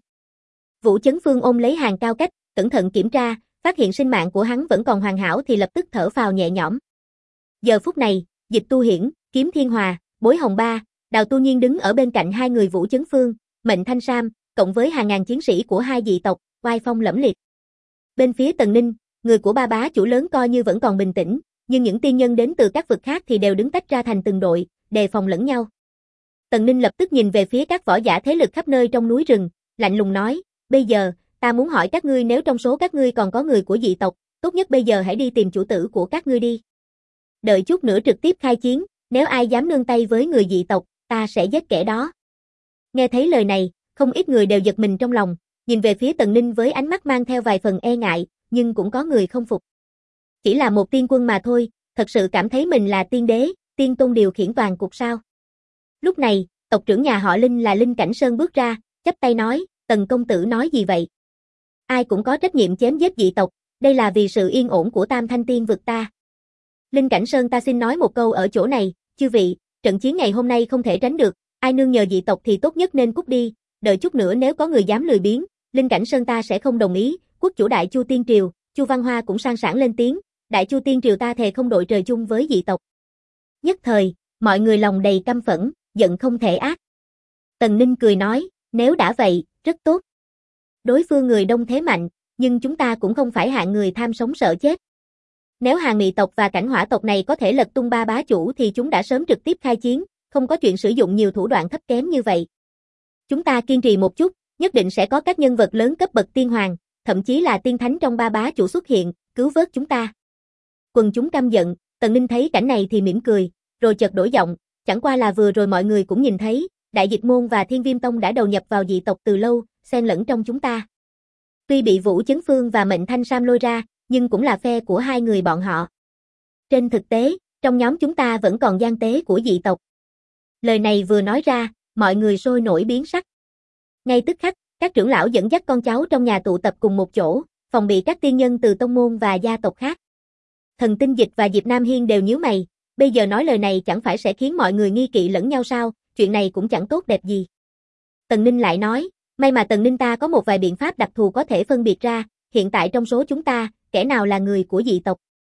Vũ Chấn Phương ôm lấy Hàng Cao Cách, cẩn thận kiểm tra, phát hiện sinh mạng của hắn vẫn còn hoàn hảo thì lập tức thở phào nhẹ nhõm. Giờ phút này, Dịch Tu Hiển, Kiếm Thiên Hòa, Bối Hồng Ba, Đào Tu Nhiên đứng ở bên cạnh hai người Vũ Chấn Phương, Mệnh Thanh Sam, cộng với hàng ngàn chiến sĩ của hai dị tộc, oai phong lẫm liệt. Bên phía Tần Ninh, người của 3 bá chủ lớn coi như vẫn còn bình tĩnh, nhưng những tiên nhân đến từ các vực khác thì đều đứng tách ra thành từng đội, đề phòng lẫn nhau. Tần Ninh lập tức nhìn về phía các võ giả thế lực khắp nơi trong núi rừng, lạnh lùng nói, bây giờ, ta muốn hỏi các ngươi nếu trong số các ngươi còn có người của dị tộc, tốt nhất bây giờ hãy đi tìm chủ tử của các ngươi đi. Đợi chút nữa trực tiếp khai chiến, nếu ai dám nương tay với người dị tộc, ta sẽ giết kẻ đó. Nghe thấy lời này, không ít người đều giật mình trong lòng, nhìn về phía Tần Ninh với ánh mắt mang theo vài phần e ngại, nhưng cũng có người không phục. Chỉ là một tiên quân mà thôi, thật sự cảm thấy mình là tiên đế, tiên tôn điều khiển toàn cục sao. Lúc này, tộc trưởng nhà họ Linh là Linh Cảnh Sơn bước ra, chắp tay nói, Tần công tử nói gì vậy? Ai cũng có trách nhiệm chém giết dị tộc, đây là vì sự yên ổn của Tam Thanh Tiên vực ta. Linh Cảnh Sơn ta xin nói một câu ở chỗ này, chư vị, trận chiến ngày hôm nay không thể tránh được, ai nương nhờ dị tộc thì tốt nhất nên cút đi, đợi chút nữa nếu có người dám lười biếng, Linh Cảnh Sơn ta sẽ không đồng ý. Quốc chủ Đại Chu Tiên Triều, Chu Văn Hoa cũng sang sảng lên tiếng, Đại Chu Tiên Triều ta thề không đội trời chung với dị tộc. Nhất thời, mọi người lòng đầy căm phẫn, giận không thể át. Tần Ninh cười nói, nếu đã vậy, rất tốt. Đối phương người đông thế mạnh, nhưng chúng ta cũng không phải hạng người tham sống sợ chết. Nếu Hàn Mị tộc và Cảnh Hỏa tộc này có thể lật tung 3 bá chủ thì chúng đã sớm trực tiếp khai chiến, không có chuyện sử dụng nhiều thủ đoạn thấp kém như vậy. Chúng ta kiên trì một chút, nhất định sẽ có các nhân vật lớn cấp bậc tiên hoàng, thậm chí là tiên thánh trong 3 bá chủ xuất hiện, cứu vớt chúng ta. Quần chúng căm giận, Tần Ninh thấy cảnh này thì mỉm cười, rồi chợt đổi giọng, chẳng qua là vừa rồi mọi người cũng nhìn thấy, Đại Dịch môn và Thiên Viêm Tông đã đầu nhập vào dị tộc từ lâu, xen lẫn trong chúng ta. Tuy bị Vũ Chấn Phương và Mệnh Thanh Sam lôi ra, nhưng cũng là phe của hai người bọn họ. Trên thực tế, trong nhóm chúng ta vẫn còn gian tế của dị tộc. Lời này vừa nói ra, mọi người sôi nổi biến sắc. Ngay tức khắc, các trưởng lão dẫn dắt con cháu trong nhà tụ tập cùng một chỗ, phòng bị các tiên nhân từ tông môn và gia tộc khác. Thần Tinh Dịch và Diệp Nam Hiên đều nhíu mày, bây giờ nói lời này chẳng phải sẽ khiến mọi người nghi kỵ lẫn nhau sao, chuyện này cũng chẳng tốt đẹp gì. Tần Ninh lại nói, may mà Tần Ninh ta có một vài biện pháp đặc thù có thể phân biệt ra, hiện tại trong số chúng ta, kẻ nào là người của dị tộc.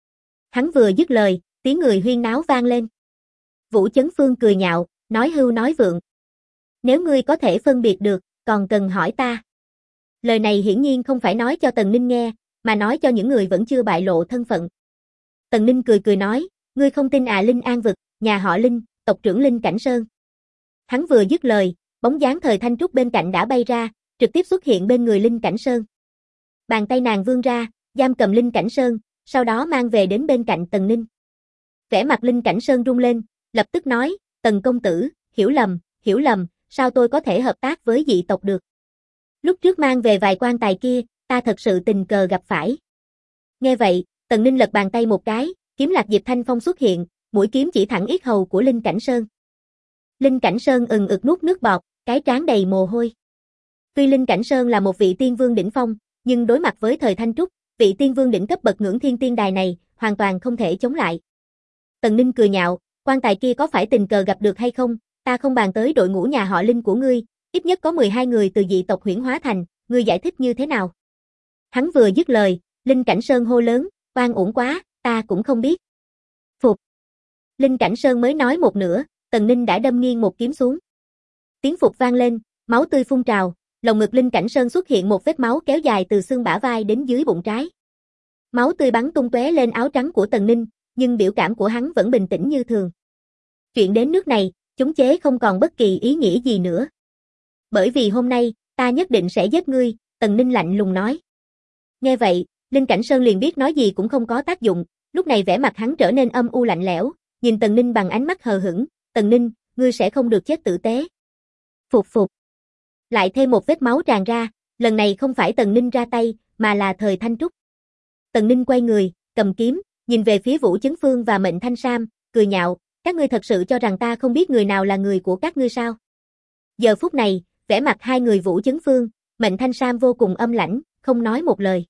Hắn vừa dứt lời, tiếng người huyên náo vang lên. Vũ Chấn Phương cười nhạo, nói hưu nói vượng. Nếu ngươi có thể phân biệt được, còn cần hỏi ta. Lời này hiển nhiên không phải nói cho Tần Ninh nghe, mà nói cho những người vẫn chưa bại lộ thân phận. Tần Ninh cười cười nói, ngươi không tin à? Linh An vực, nhà họ Linh, tộc trưởng Linh Cảnh Sơn. Hắn vừa dứt lời, bóng dáng Thời Thanh Trúc bên cạnh đã bay ra, trực tiếp xuất hiện bên người Linh Cảnh Sơn. Bàn tay nàng vươn ra, giam cầm Linh Cảnh Sơn, sau đó mang về đến bên cạnh Tần Ninh. Vẻ mặt Linh Cảnh Sơn rung lên, lập tức nói, Tần công tử, hiểu lầm, sao tôi có thể hợp tác với dị tộc được? Lúc trước mang về vài quan tài kia, ta thật sự tình cờ gặp phải. Nghe vậy, Tần Ninh lật bàn tay một cái, kiếm Lạc Diệp Thanh Phong xuất hiện, mũi kiếm chỉ thẳng yết hầu của Linh Cảnh Sơn. Linh Cảnh Sơn ực nuốt nước bọt, cái trán đầy mồ hôi. Tuy Linh Cảnh Sơn là một vị tiên vương đỉnh phong, nhưng đối mặt với Thời Thanh Trúc, vị tiên vương đỉnh cấp bậc ngưỡng thiên tiên đài này, hoàn toàn không thể chống lại. Tần Ninh cười nhạo, quan tài kia có phải tình cờ gặp được hay không, ta không bàn tới đội ngũ nhà họ Linh của ngươi, ít nhất có 12 người từ dị tộc Huyễn Hóa Thành, ngươi giải thích như thế nào? Hắn vừa dứt lời, Linh Cảnh Sơn hô lớn, oan uổng quá, ta cũng không biết. Phục. Linh Cảnh Sơn mới nói một nửa, Tần Ninh đã đâm nghiêng một kiếm xuống. Tiếng phục vang lên, máu tươi phun trào, lồng ngực Linh Cảnh Sơn xuất hiện một vết máu kéo dài từ xương bả vai đến dưới bụng trái. Máu tươi bắn tung tóe lên áo trắng của Tần Ninh, nhưng biểu cảm của hắn vẫn bình tĩnh như thường. Chuyện đến nước này, chống chế không còn bất kỳ ý nghĩa gì nữa. Bởi vì hôm nay, ta nhất định sẽ giết ngươi, Tần Ninh lạnh lùng nói. Nghe vậy, Linh Cảnh Sơn liền biết nói gì cũng không có tác dụng, lúc này vẻ mặt hắn trở nên âm u lạnh lẽo, nhìn Tần Ninh bằng ánh mắt hờ hững, Tần Ninh, ngươi sẽ không được chết tử tế. Phục. Lại thêm một vết máu tràn ra, lần này không phải Tần Ninh ra tay, mà là Thời Thanh Trúc. Tần Ninh quay người, cầm kiếm, nhìn về phía Vũ Chấn Phương và Mệnh Thanh Sam, cười nhạo, các ngươi thật sự cho rằng ta không biết người nào là người của các ngươi sao? Giờ phút này, vẻ mặt hai người Vũ Chấn Phương, Mệnh Thanh Sam vô cùng âm lãnh, không nói một lời.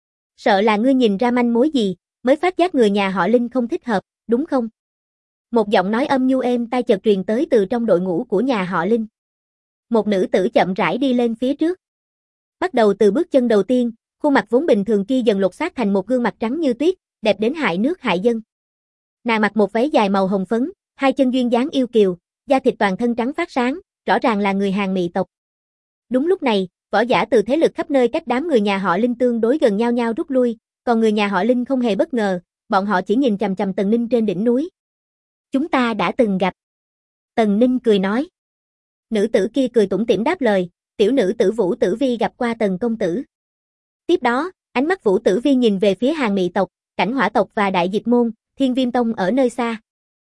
Sợ là ngươi nhìn ra manh mối gì, mới phát giác người nhà họ Linh không thích hợp, đúng không? Một giọng nói âm nhu êm tai chợt truyền tới từ trong đội ngũ của nhà họ Linh. Một nữ tử chậm rãi đi lên phía trước. Bắt đầu từ bước chân đầu tiên, khuôn mặt vốn bình thường kia dần lột xác thành một gương mặt trắng như tuyết, đẹp đến hại nước hại dân. Nàng mặc một váy dài màu hồng phấn, hai chân duyên dáng yêu kiều, da thịt toàn thân trắng phát sáng, rõ ràng là người Hàn Mị tộc. Đúng lúc này, võ giả từ thế lực khắp nơi cách đám người nhà họ Linh tương đối gần nhau nhau rút lui, còn người nhà họ Linh không hề bất ngờ, bọn họ chỉ nhìn chằm chằm Tần Ninh trên đỉnh núi. Chúng ta đã từng gặp. Tần Ninh cười nói. Nữ tử kia cười tủm tỉm đáp lời, tiểu nữ tử Vũ Tử Vi gặp qua Tần công tử. Tiếp đó, ánh mắt Vũ Tử Vi nhìn về phía Hàn Mị tộc, Cảnh Hỏa tộc và Đại Diệt môn, Thiên Viêm tông ở nơi xa.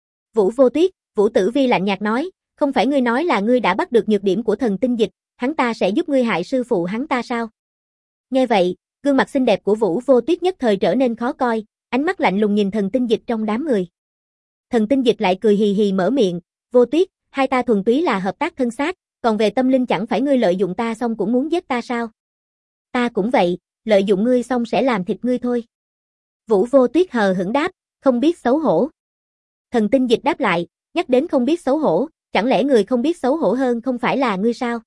Vũ Vô Tuyết, Vũ Tử Vi lạnh nhạt nói, không phải ngươi nói là ngươi đã bắt được nhược điểm của Thần Tinh Dịch, hắn ta sẽ giúp ngươi hại sư phụ hắn ta sao? Nghe vậy, gương mặt xinh đẹp của Vũ Vô Tuyết nhất thời trở nên khó coi, ánh mắt lạnh lùng nhìn Thần Tinh Dịch trong đám người. Thần Tinh Dịch lại cười hì hì mở miệng, Vô Tuyết, hai ta thuần túy là hợp tác thân xác, còn về tâm linh chẳng phải ngươi lợi dụng ta xong cũng muốn giết ta sao? Ta cũng vậy, lợi dụng ngươi xong sẽ làm thịt ngươi thôi. Vũ Vô Tuyết hờ hững đáp, không biết xấu hổ. Thần Tinh Dịch đáp lại, nhắc đến không biết xấu hổ, chẳng lẽ người không biết xấu hổ hơn không phải là ngươi sao?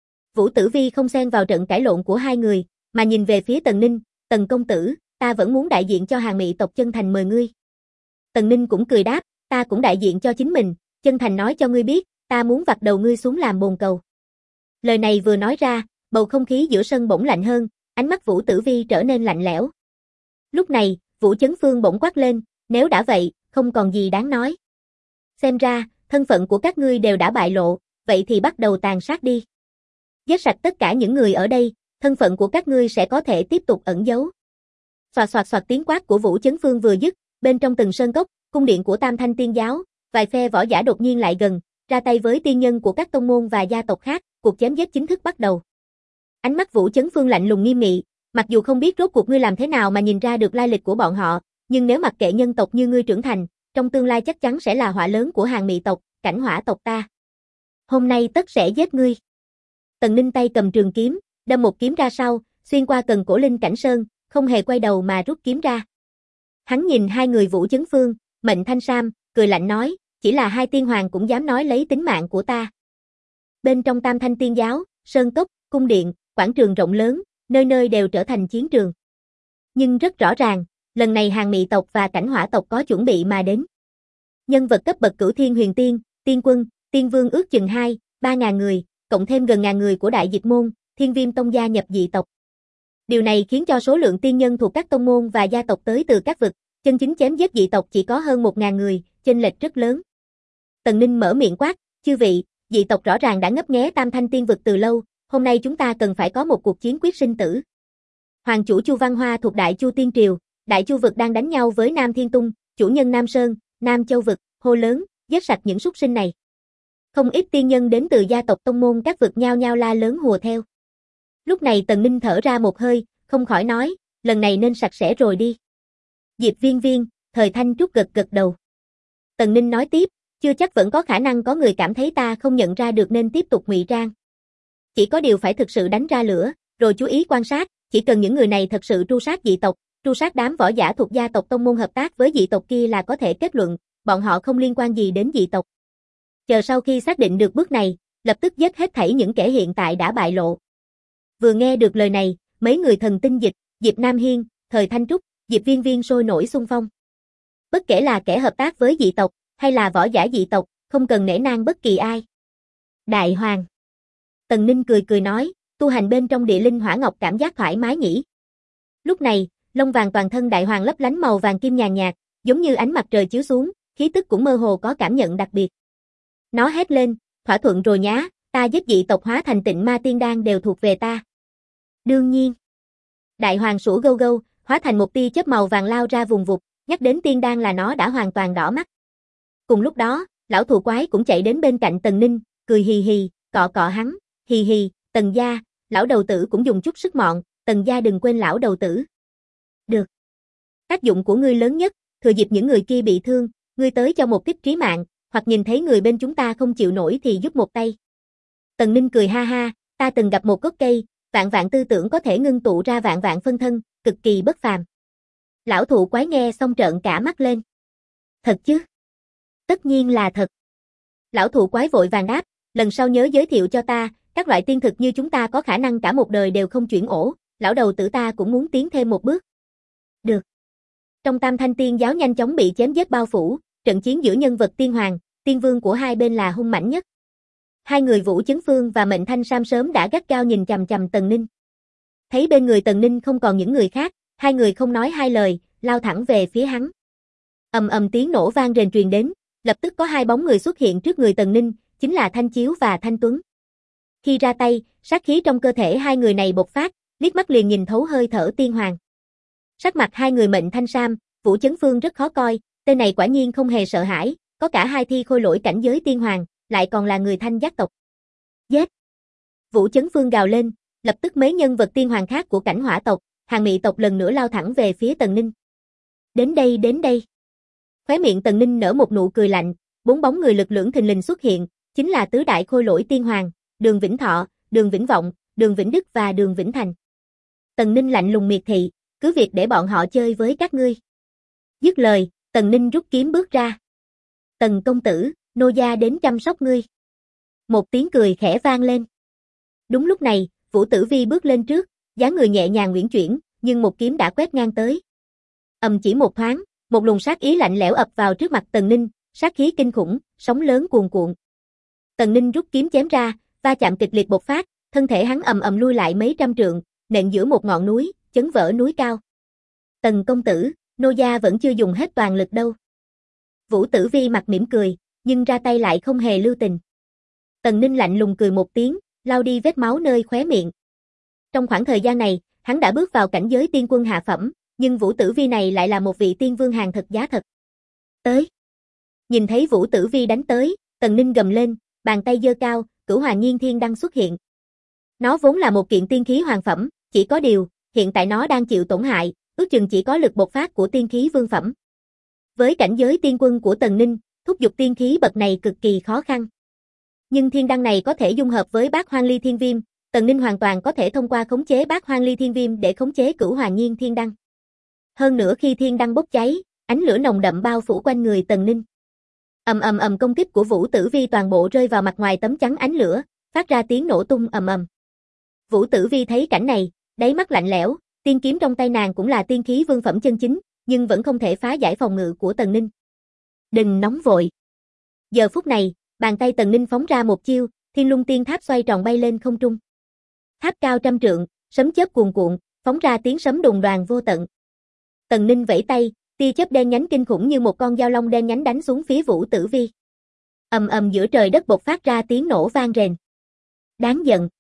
Vũ Tử Vi không xen vào trận cãi lộn của hai người, mà nhìn về phía Tần Ninh, Tần công tử, ta vẫn muốn đại diện cho Hàn Mị tộc chân thành mời ngươi. Tần Ninh cũng cười đáp, ta cũng đại diện cho chính mình, chân thành nói cho ngươi biết, ta muốn vặt đầu ngươi xuống làm bồn cầu. Lời này vừa nói ra, bầu không khí giữa sân bỗng lạnh hơn, ánh mắt Vũ Tử Vi trở nên lạnh lẽo. Lúc này, Vũ Chấn Phương bỗng quát lên, nếu đã vậy, không còn gì đáng nói. Xem ra, thân phận của các ngươi đều đã bại lộ, vậy thì bắt đầu tàn sát đi. Giết sạch tất cả những người ở đây, thân phận của các ngươi sẽ có thể tiếp tục ẩn giấu. Xoạt tiếng quát của Vũ Chấn Phương vừa dứt, bên trong từng sơn cốc, cung điện của Tam Thanh Tiên giáo, vài phe võ giả đột nhiên lại gần, ra tay với tiên nhân của các tông môn và gia tộc khác, cuộc chém giết chính thức bắt đầu. Ánh mắt Vũ Chấn Phương lạnh lùng nghiêm nghị, mặc dù không biết rốt cuộc ngươi làm thế nào mà nhìn ra được lai lịch của bọn họ, nhưng nếu mặc kệ nhân tộc như ngươi trưởng thành, trong tương lai chắc chắn sẽ là họa lớn của Hàn Mị tộc, Cảnh Hỏa tộc ta. Hôm nay tất sẽ giết ngươi. Tần Ninh tay cầm trường kiếm, đâm một kiếm ra sau, xuyên qua cần cổ Linh Cảnh Sơn, không hề quay đầu mà rút kiếm ra. Hắn nhìn hai người Vũ Chấn Phương, Mệnh Thanh Sam, cười lạnh nói, chỉ là hai tiên hoàng cũng dám nói lấy tính mạng của ta. Bên trong Tam Thanh Tiên giáo, sơn cốc, cung điện, quảng trường rộng lớn, nơi nơi đều trở thành chiến trường. Nhưng rất rõ ràng, lần này Hàn Mị tộc và Cảnh Hỏa tộc có chuẩn bị mà đến. Nhân vật cấp bậc Cửu Thiên Huyền Tiên, Tiên Quân, Tiên Vương ước chừng 2-3 ngàn người, cộng thêm gần ngàn người của Đại Diệt Môn, Thiên Viêm Tông gia nhập dị tộc. Điều này khiến cho số lượng tiên nhân thuộc các tông môn và gia tộc tới từ các vực, chân chính chém giết dị tộc chỉ có hơn 1.000 người, chênh lệch rất lớn. Tần Ninh mở miệng quát, chư vị, dị tộc rõ ràng đã ngấp nghé Tam Thanh Tiên vực từ lâu, hôm nay chúng ta cần phải có một cuộc chiến quyết sinh tử. Hoàng chủ Chu Văn Hoa thuộc Đại Chu Tiên Triều, Đại Chu vực đang đánh nhau với Nam Thiên Tung, chủ nhân Nam Sơn, Nam Châu vực, hô lớn, giết sạch những súc sinh này. Không ít tiên nhân đến từ gia tộc tông môn các vực nhao nhao la lớn hùa theo. Lúc này Tần Ninh thở ra một hơi, không khỏi nói, lần này nên sạch sẽ rồi đi. Diệp Viên Viên, Thời Thanh Trúc gật gật đầu. Tần Ninh nói tiếp, chưa chắc vẫn có khả năng có người cảm thấy ta không nhận ra được nên tiếp tục ngụy trang. Chỉ có điều phải thực sự đánh ra lửa, rồi chú ý quan sát, chỉ cần những người này thật sự tru sát dị tộc, tru sát đám võ giả thuộc gia tộc tông môn hợp tác với dị tộc kia là có thể kết luận, bọn họ không liên quan gì đến dị tộc. Chờ sau khi xác định được bước này, lập tức giết hết thảy những kẻ hiện tại đã bại lộ. Vừa nghe được lời này, mấy người Thần Tinh Dịch, Diệp Nam Hiên, Thời Thanh Trúc, Diệp Viên Viên sôi nổi xung phong. Bất kể là kẻ hợp tác với dị tộc, hay là võ giả dị tộc, không cần nể nang bất kỳ ai. Đại Hoàng. Tần Ninh cười cười nói, tu hành bên trong địa linh hỏa ngọc cảm giác thoải mái nhỉ. Lúc này, lông vàng toàn thân Đại Hoàng lấp lánh màu vàng kim nhàn nhạt, giống như ánh mặt trời chiếu xuống, khí tức cũng mơ hồ có cảm nhận đặc biệt. Nó hét lên, thỏa thuận rồi nhá, ta giết dị tộc hóa thành Tịnh Ma Tiên Đan đều thuộc về ta. Đương nhiên. Đại Hoàng sủa gâu gâu, hóa thành một tia chớp màu vàng lao ra vùng vụt, nhắc đến tiên đan là nó đã hoàn toàn đỏ mắt. Cùng lúc đó, lão thù quái cũng chạy đến bên cạnh Tần Ninh, cười hì hì, cọ cọ hắn, hì hì, Tần gia, lão đầu tử cũng dùng chút sức mọn, Tần gia đừng quên lão đầu tử. Được. Tác dụng của ngươi lớn nhất, thừa dịp những người kia bị thương, ngươi tới cho một kích trí mạng, hoặc nhìn thấy người bên chúng ta không chịu nổi thì giúp một tay. Tần Ninh cười ha ha, ta từng gặp một gốc cây, vạn vạn tư tưởng có thể ngưng tụ ra vạn vạn phân thân, cực kỳ bất phàm. Lão thụ quái nghe xong trợn cả mắt lên. Thật chứ? Tất nhiên là thật. Lão thụ quái vội vàng đáp, lần sau nhớ giới thiệu cho ta, các loại tiên thực như chúng ta có khả năng cả một đời đều không chuyển ổ, lão đầu tử ta cũng muốn tiến thêm một bước. Được. Trong Tam Thanh Tiên giáo nhanh chóng bị chém giết bao phủ, trận chiến giữa nhân vật tiên hoàng, tiên vương của hai bên là hung mãnh nhất. Hai người Vũ Chấn Phương và Mệnh Thanh Sam sớm đã gắt gao nhìn chằm chằm Tần Ninh. Thấy bên người Tần Ninh không còn những người khác, hai người không nói hai lời, lao thẳng về phía hắn. Ầm ầm tiếng nổ vang rền truyền đến, lập tức có hai bóng người xuất hiện trước người Tần Ninh, chính là Thanh Chiếu và Thanh Tuấn. Khi ra tay, sát khí trong cơ thể hai người này bộc phát, liếc mắt liền nhìn thấu hơi thở tiên hoàng. Sắc mặt hai người Mệnh Thanh Sam, Vũ Chấn Phương rất khó coi, tên này quả nhiên không hề sợ hãi, có cả hai thi khôi lỗi cảnh giới tiên hoàng, lại còn là người Thanh giác tộc. Giết! Vũ Chấn Phương gào lên, lập tức mấy nhân vật tiên hoàng khác của Cảnh Hỏa tộc, Hàn Mị tộc lần nữa lao thẳng về phía Tần Ninh. Đến đây đến đây. Khóe miệng Tần Ninh nở một nụ cười lạnh, bốn bóng người lực lưỡng thình lình xuất hiện, chính là tứ đại khôi lỗi tiên hoàng, Đường Vĩnh Thọ, Đường Vĩnh Vọng, Đường Vĩnh Đức và Đường Vĩnh Thành. Tần Ninh lạnh lùng miệt thị, cứ việc để bọn họ chơi với các ngươi. Dứt lời, Tần Ninh rút kiếm bước ra. Tần công tử, nô gia đến chăm sóc ngươi. Một tiếng cười khẽ vang lên. Đúng lúc này, Vũ Tử Vi bước lên trước, dáng người nhẹ nhàng uyển chuyển, nhưng một kiếm đã quét ngang tới. Chỉ một thoáng, một luồng sát ý lạnh lẽo ập vào trước mặt Tần Ninh, sát khí kinh khủng, sóng lớn cuồn cuộn. Tần Ninh rút kiếm chém ra, va chạm kịch liệt bộc phát, thân thể hắn ầm ầm lui lại mấy trăm trượng, nện giữa một ngọn núi, chấn vỡ núi cao. Tần công tử, nô gia vẫn chưa dùng hết toàn lực đâu. Vũ Tử Vi mặt mỉm cười, nhưng ra tay lại không hề lưu tình. Tần Ninh lạnh lùng cười một tiếng, lau đi vết máu nơi khóe miệng. Trong khoảng thời gian này, hắn đã bước vào cảnh giới tiên quân hạ phẩm, nhưng Vũ Tử Vi này lại là một vị tiên vương hàng thật giá thật. Tới. Nhìn thấy Vũ Tử Vi đánh tới, Tần Ninh gầm lên, bàn tay giơ cao, Cửu Hoàng Nghiên Thiên Đăng xuất hiện. Nó vốn là một kiện tiên khí hoàng phẩm, chỉ có điều, hiện tại nó đang chịu tổn hại, ước chừng chỉ có lực bộc phát của tiên khí vương phẩm. Với cảnh giới tiên quân của Tần Ninh, thúc giục tiên khí bậc này cực kỳ khó khăn. Nhưng thiên đăng này có thể dung hợp với Bát Hoang Ly Thiên Viêm, Tần Ninh hoàn toàn có thể thông qua khống chế Bát Hoang Ly Thiên Viêm để khống chế Cửu Hoàng Nghiên Thiên Đăng. Hơn nữa khi thiên đăng bốc cháy, ánh lửa nồng đậm bao phủ quanh người Tần Ninh. Ầm ầm ầm, công kích của Vũ Tử Vi toàn bộ rơi vào mặt ngoài tấm chắn ánh lửa, phát ra tiếng nổ tung ầm ầm. Vũ Tử Vi thấy cảnh này, đáy mắt lạnh lẽo, tiên kiếm trong tay nàng cũng là tiên khí vương phẩm chân chính, nhưng vẫn không thể phá giải phòng ngự của Tần Ninh. Đừng nóng vội. Giờ phút này, bàn tay Tần Ninh phóng ra một chiêu, Thiên Lung Tiên Tháp xoay tròn bay lên không trung. Tháp cao trăm trượng, sấm chớp cuồn cuộn, phóng ra tiếng sấm đùng đoàng vô tận. Tần Ninh vẫy tay, tia chớp đen nhánh kinh khủng như một con dao long đen nhánh đánh xuống phía Vũ Tử Vi. Ầm ầm giữa trời đất bộc phát ra tiếng nổ vang rền. Đáng giận.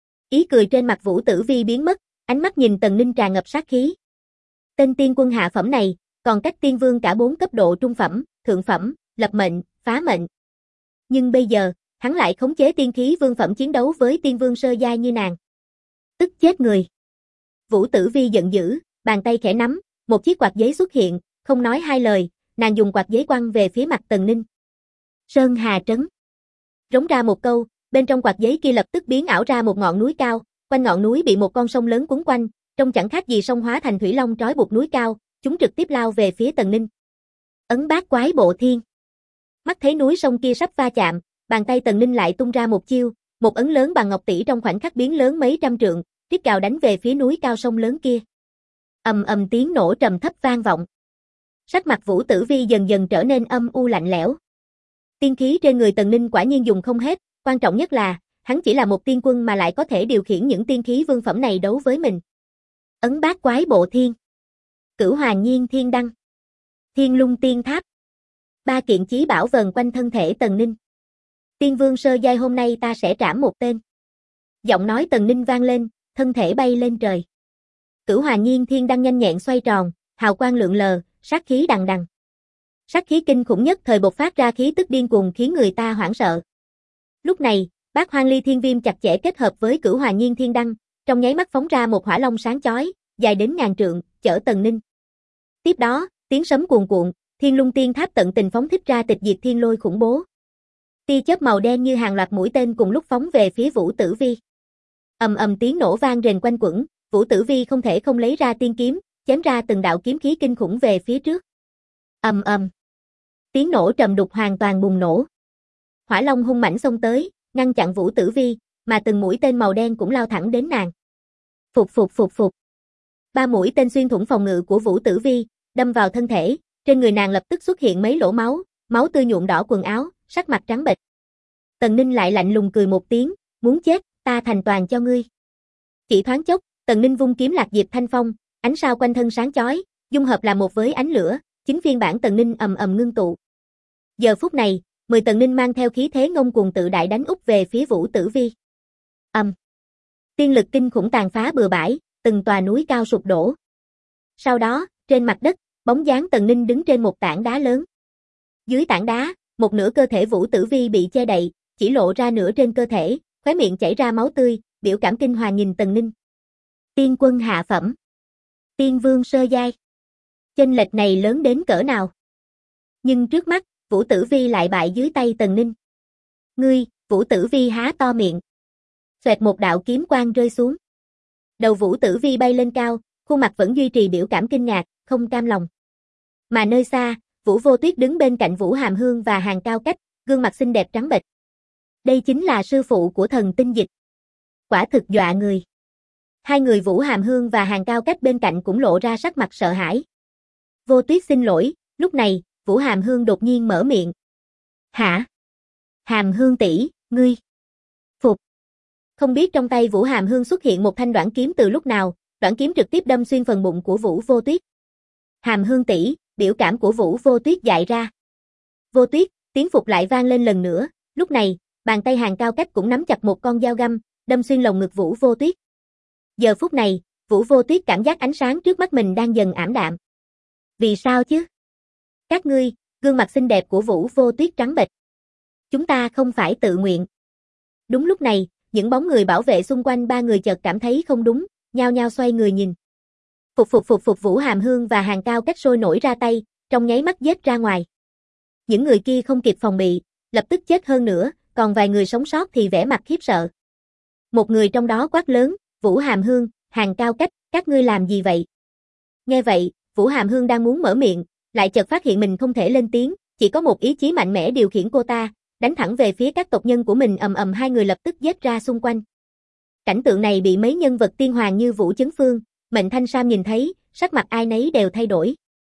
Ý cười trên mặt Vũ Tử Vi biến mất, ánh mắt nhìn Tần Ninh tràn ngập sát khí. Tên tiên quân hạ phẩm này, còn cách tiên vương cả 4 cấp độ trung phẩm, thượng phẩm, lập mệnh, phá mệnh. Nhưng bây giờ, hắn lại khống chế tiên khí vương phẩm chiến đấu với tiên vương sơ giai như nàng. Tức chết người. Vũ Tử Vi giận dữ, bàn tay khẽ nắm, một chiếc quạt giấy xuất hiện, không nói hai lời, nàng dùng quạt giấy quăng về phía mặt Tần Ninh. Sơn Hà Trấn. Rống ra một câu, bên trong quạt giấy kia lập tức biến ảo ra một ngọn núi cao, quanh ngọn núi bị một con sông lớn quấn quanh, trông chẳng khác gì sông hóa thành thủy long trói buộc núi cao, chúng trực tiếp lao về phía Tần Ninh. Ấn Bát Quái Bộ Thiên. Mắt thấy núi sông kia sắp va chạm, bàn tay Tần Ninh lại tung ra một chiêu, một ấn lớn bằng ngọc tỷ trong khoảnh khắc biến lớn mấy trăm trượng, rít gào đánh về phía núi cao sông lớn kia. Ầm ầm tiếng nổ trầm thấp vang vọng. Sắc mặt Vũ Tử Vi dần dần trở nên âm u lạnh lẽo. Tiên khí trên người Tần Ninh quả nhiên dùng không hết, quan trọng nhất là, hắn chỉ là một tiên quân mà lại có thể điều khiển những tiên khí vương phẩm này đấu với mình. Ấn Bát Quái Bộ Thiên. Cửu Hoàng Nhiên Thiên Đăng. Thiên Lung Tiên Tháp. 3 kiện chí bảo vờn quanh thân thể Tần Ninh. Tiên vương sơ giai hôm nay ta sẽ trảm một tên. Giọng nói Tần Ninh vang lên, thân thể bay lên trời. Cửu Hoàng Nhiên Thiên Đăng nhanh nhẹn xoay tròn, hào quang lượn lờ, sát khí đằng đằng. Sát khí kinh khủng nhất thời bộc phát ra khí tức điên cuồng khiến người ta hoảng sợ. Lúc này, Bát Hoang Ly Thiên Viêm chặt chẽ kết hợp với Cửu Hoàng Nhiên Thiên Đăng, trong nháy mắt phóng ra một hỏa long sáng chói, dài đến ngàn trượng, chở Tần Ninh. Tiếp đó, tiếng sấm cuồn cuộn, Thiên Lung Tiên Tháp tận tình phóng thích ra tịch diệt thiên lôi khủng bố. Tia chớp màu đen như hàng loạt mũi tên cùng lúc phóng về phía Vũ Tử Vi. Ầm ầm tiếng nổ vang rền quanh quẩn, Vũ Tử Vi không thể không lấy ra tiên kiếm, chém ra từng đạo kiếm khí kinh khủng về phía trước. Ầm ầm. Tiếng nổ trầm đục hoàn toàn bùng nổ. Hỏa long hung mãnh xông tới, ngăn chặn Vũ Tử Vi, mà từng mũi tên màu đen cũng lao thẳng đến nàng. Phục phục phục phục. 3 mũi tên xuyên thủng phòng ngự của Vũ Tử Vi, đâm vào thân thể, trên người nàng lập tức xuất hiện mấy lỗ máu, máu tươi nhuộm đỏ quần áo, sắc mặt trắng bệch. Tần Ninh lại lạnh lùng cười một tiếng, muốn chết, ta thành toàn cho ngươi. Chỉ thoáng chốc, Tần Ninh vung kiếm Lạc Diệp Thanh Phong, ánh sao quanh thân sáng chói, dung hợp làm một với ánh lửa, chính phiên bản Tần Ninh ầm ầm ngưng tụ. Giờ phút này, 10 Tần Ninh mang theo khí thế ngông cuồng tự đại đánh úp về phía Vũ Tử Vi. Tiên lực kinh khủng tàn phá bừa bãi, từng tòa núi cao sụp đổ. Sau đó, trên mặt đất, bóng dáng Tần Ninh đứng trên một tảng đá lớn. Dưới tảng đá, một nửa cơ thể Vũ Tử Vi bị che đậy, chỉ lộ ra nửa trên cơ thể, khóe miệng chảy ra máu tươi, biểu cảm kinh hoàng nhìn Tần Ninh. Tiên quân hạ phẩm. Tiên vương sơ giai. Chênh lệch này lớn đến cỡ nào? Nhưng trước mắt, Vũ Tử Vi lại bại dưới tay Tần Ninh. Ngươi, Vũ Tử Vi há to miệng. Xoẹt một đạo kiếm quang rơi xuống. Đầu Vũ Tử Vi bay lên cao, khuôn mặt vẫn duy trì biểu cảm kinh ngạc, không cam lòng. Mà nơi xa, Vũ Vô Tuyết đứng bên cạnh Vũ Hàm Hương và Hàn Cao Cách, gương mặt xinh đẹp trắng bệch. Đây chính là sư phụ của thần tinh dịch. Quả thực dọa người. Hai người Vũ Hàm Hương và Hàn Cao Cách bên cạnh cũng lộ ra sắc mặt sợ hãi. Vô Tuyết xin lỗi, lúc này, Vũ Hàm Hương đột nhiên mở miệng. Hả? Hàm Hương tỷ, ngươi. Phục. Không biết trong tay Vũ Hàm Hương xuất hiện một thanh đoản kiếm từ lúc nào, đoản kiếm trực tiếp đâm xuyên phần bụng của Vũ Vô Tuyết. Hàm Hương tỷ, biểu cảm của Vũ Vô Tuyết dại ra. Vô Tuyết, tiếng phục lại vang lên lần nữa, lúc này, bàn tay Hàn Cao Cách cũng nắm chặt một con dao găm, đâm xuyên lồng ngực Vũ Vô Tuyết. Giờ phút này, Vũ Vô Tuyết cảm giác ánh sáng trước mắt mình đang dần ảm đạm. Vì sao chứ? Các ngươi, gương mặt xinh đẹp của Vũ Vô Tuyết trắng bệch. Chúng ta không phải tự nguyện. Đúng lúc này, những bóng người bảo vệ xung quanh 3 người chợt cảm thấy không đúng, nhao nhao xoay người nhìn. Phục Vũ Hàm Hương và Hàn Cao Cách sôi nổi ra tay, trong nháy mắt giết ra ngoài. Những người kia không kịp phòng bị, lập tức chết hơn nữa, còn vài người sống sót thì vẻ mặt khiếp sợ. Một người trong đó quát lớn, Vũ Hàm Hương, Hàn Cao Cách, các ngươi làm gì vậy? Nghe vậy, Vũ Hàm Hương đang muốn mở miệng, lại chợt phát hiện mình không thể lên tiếng, chỉ có một ý chí mạnh mẽ điều khiển cô ta, đánh thẳng về phía các tộc nhân của mình. Ầm ầm hai người lập tức giết ra xung quanh. Cảnh tượng này bị mấy nhân vật tiên hoàng như Vũ Chấn Phương, Mệnh Thanh Sam nhìn thấy, sắc mặt ai nấy đều thay đổi.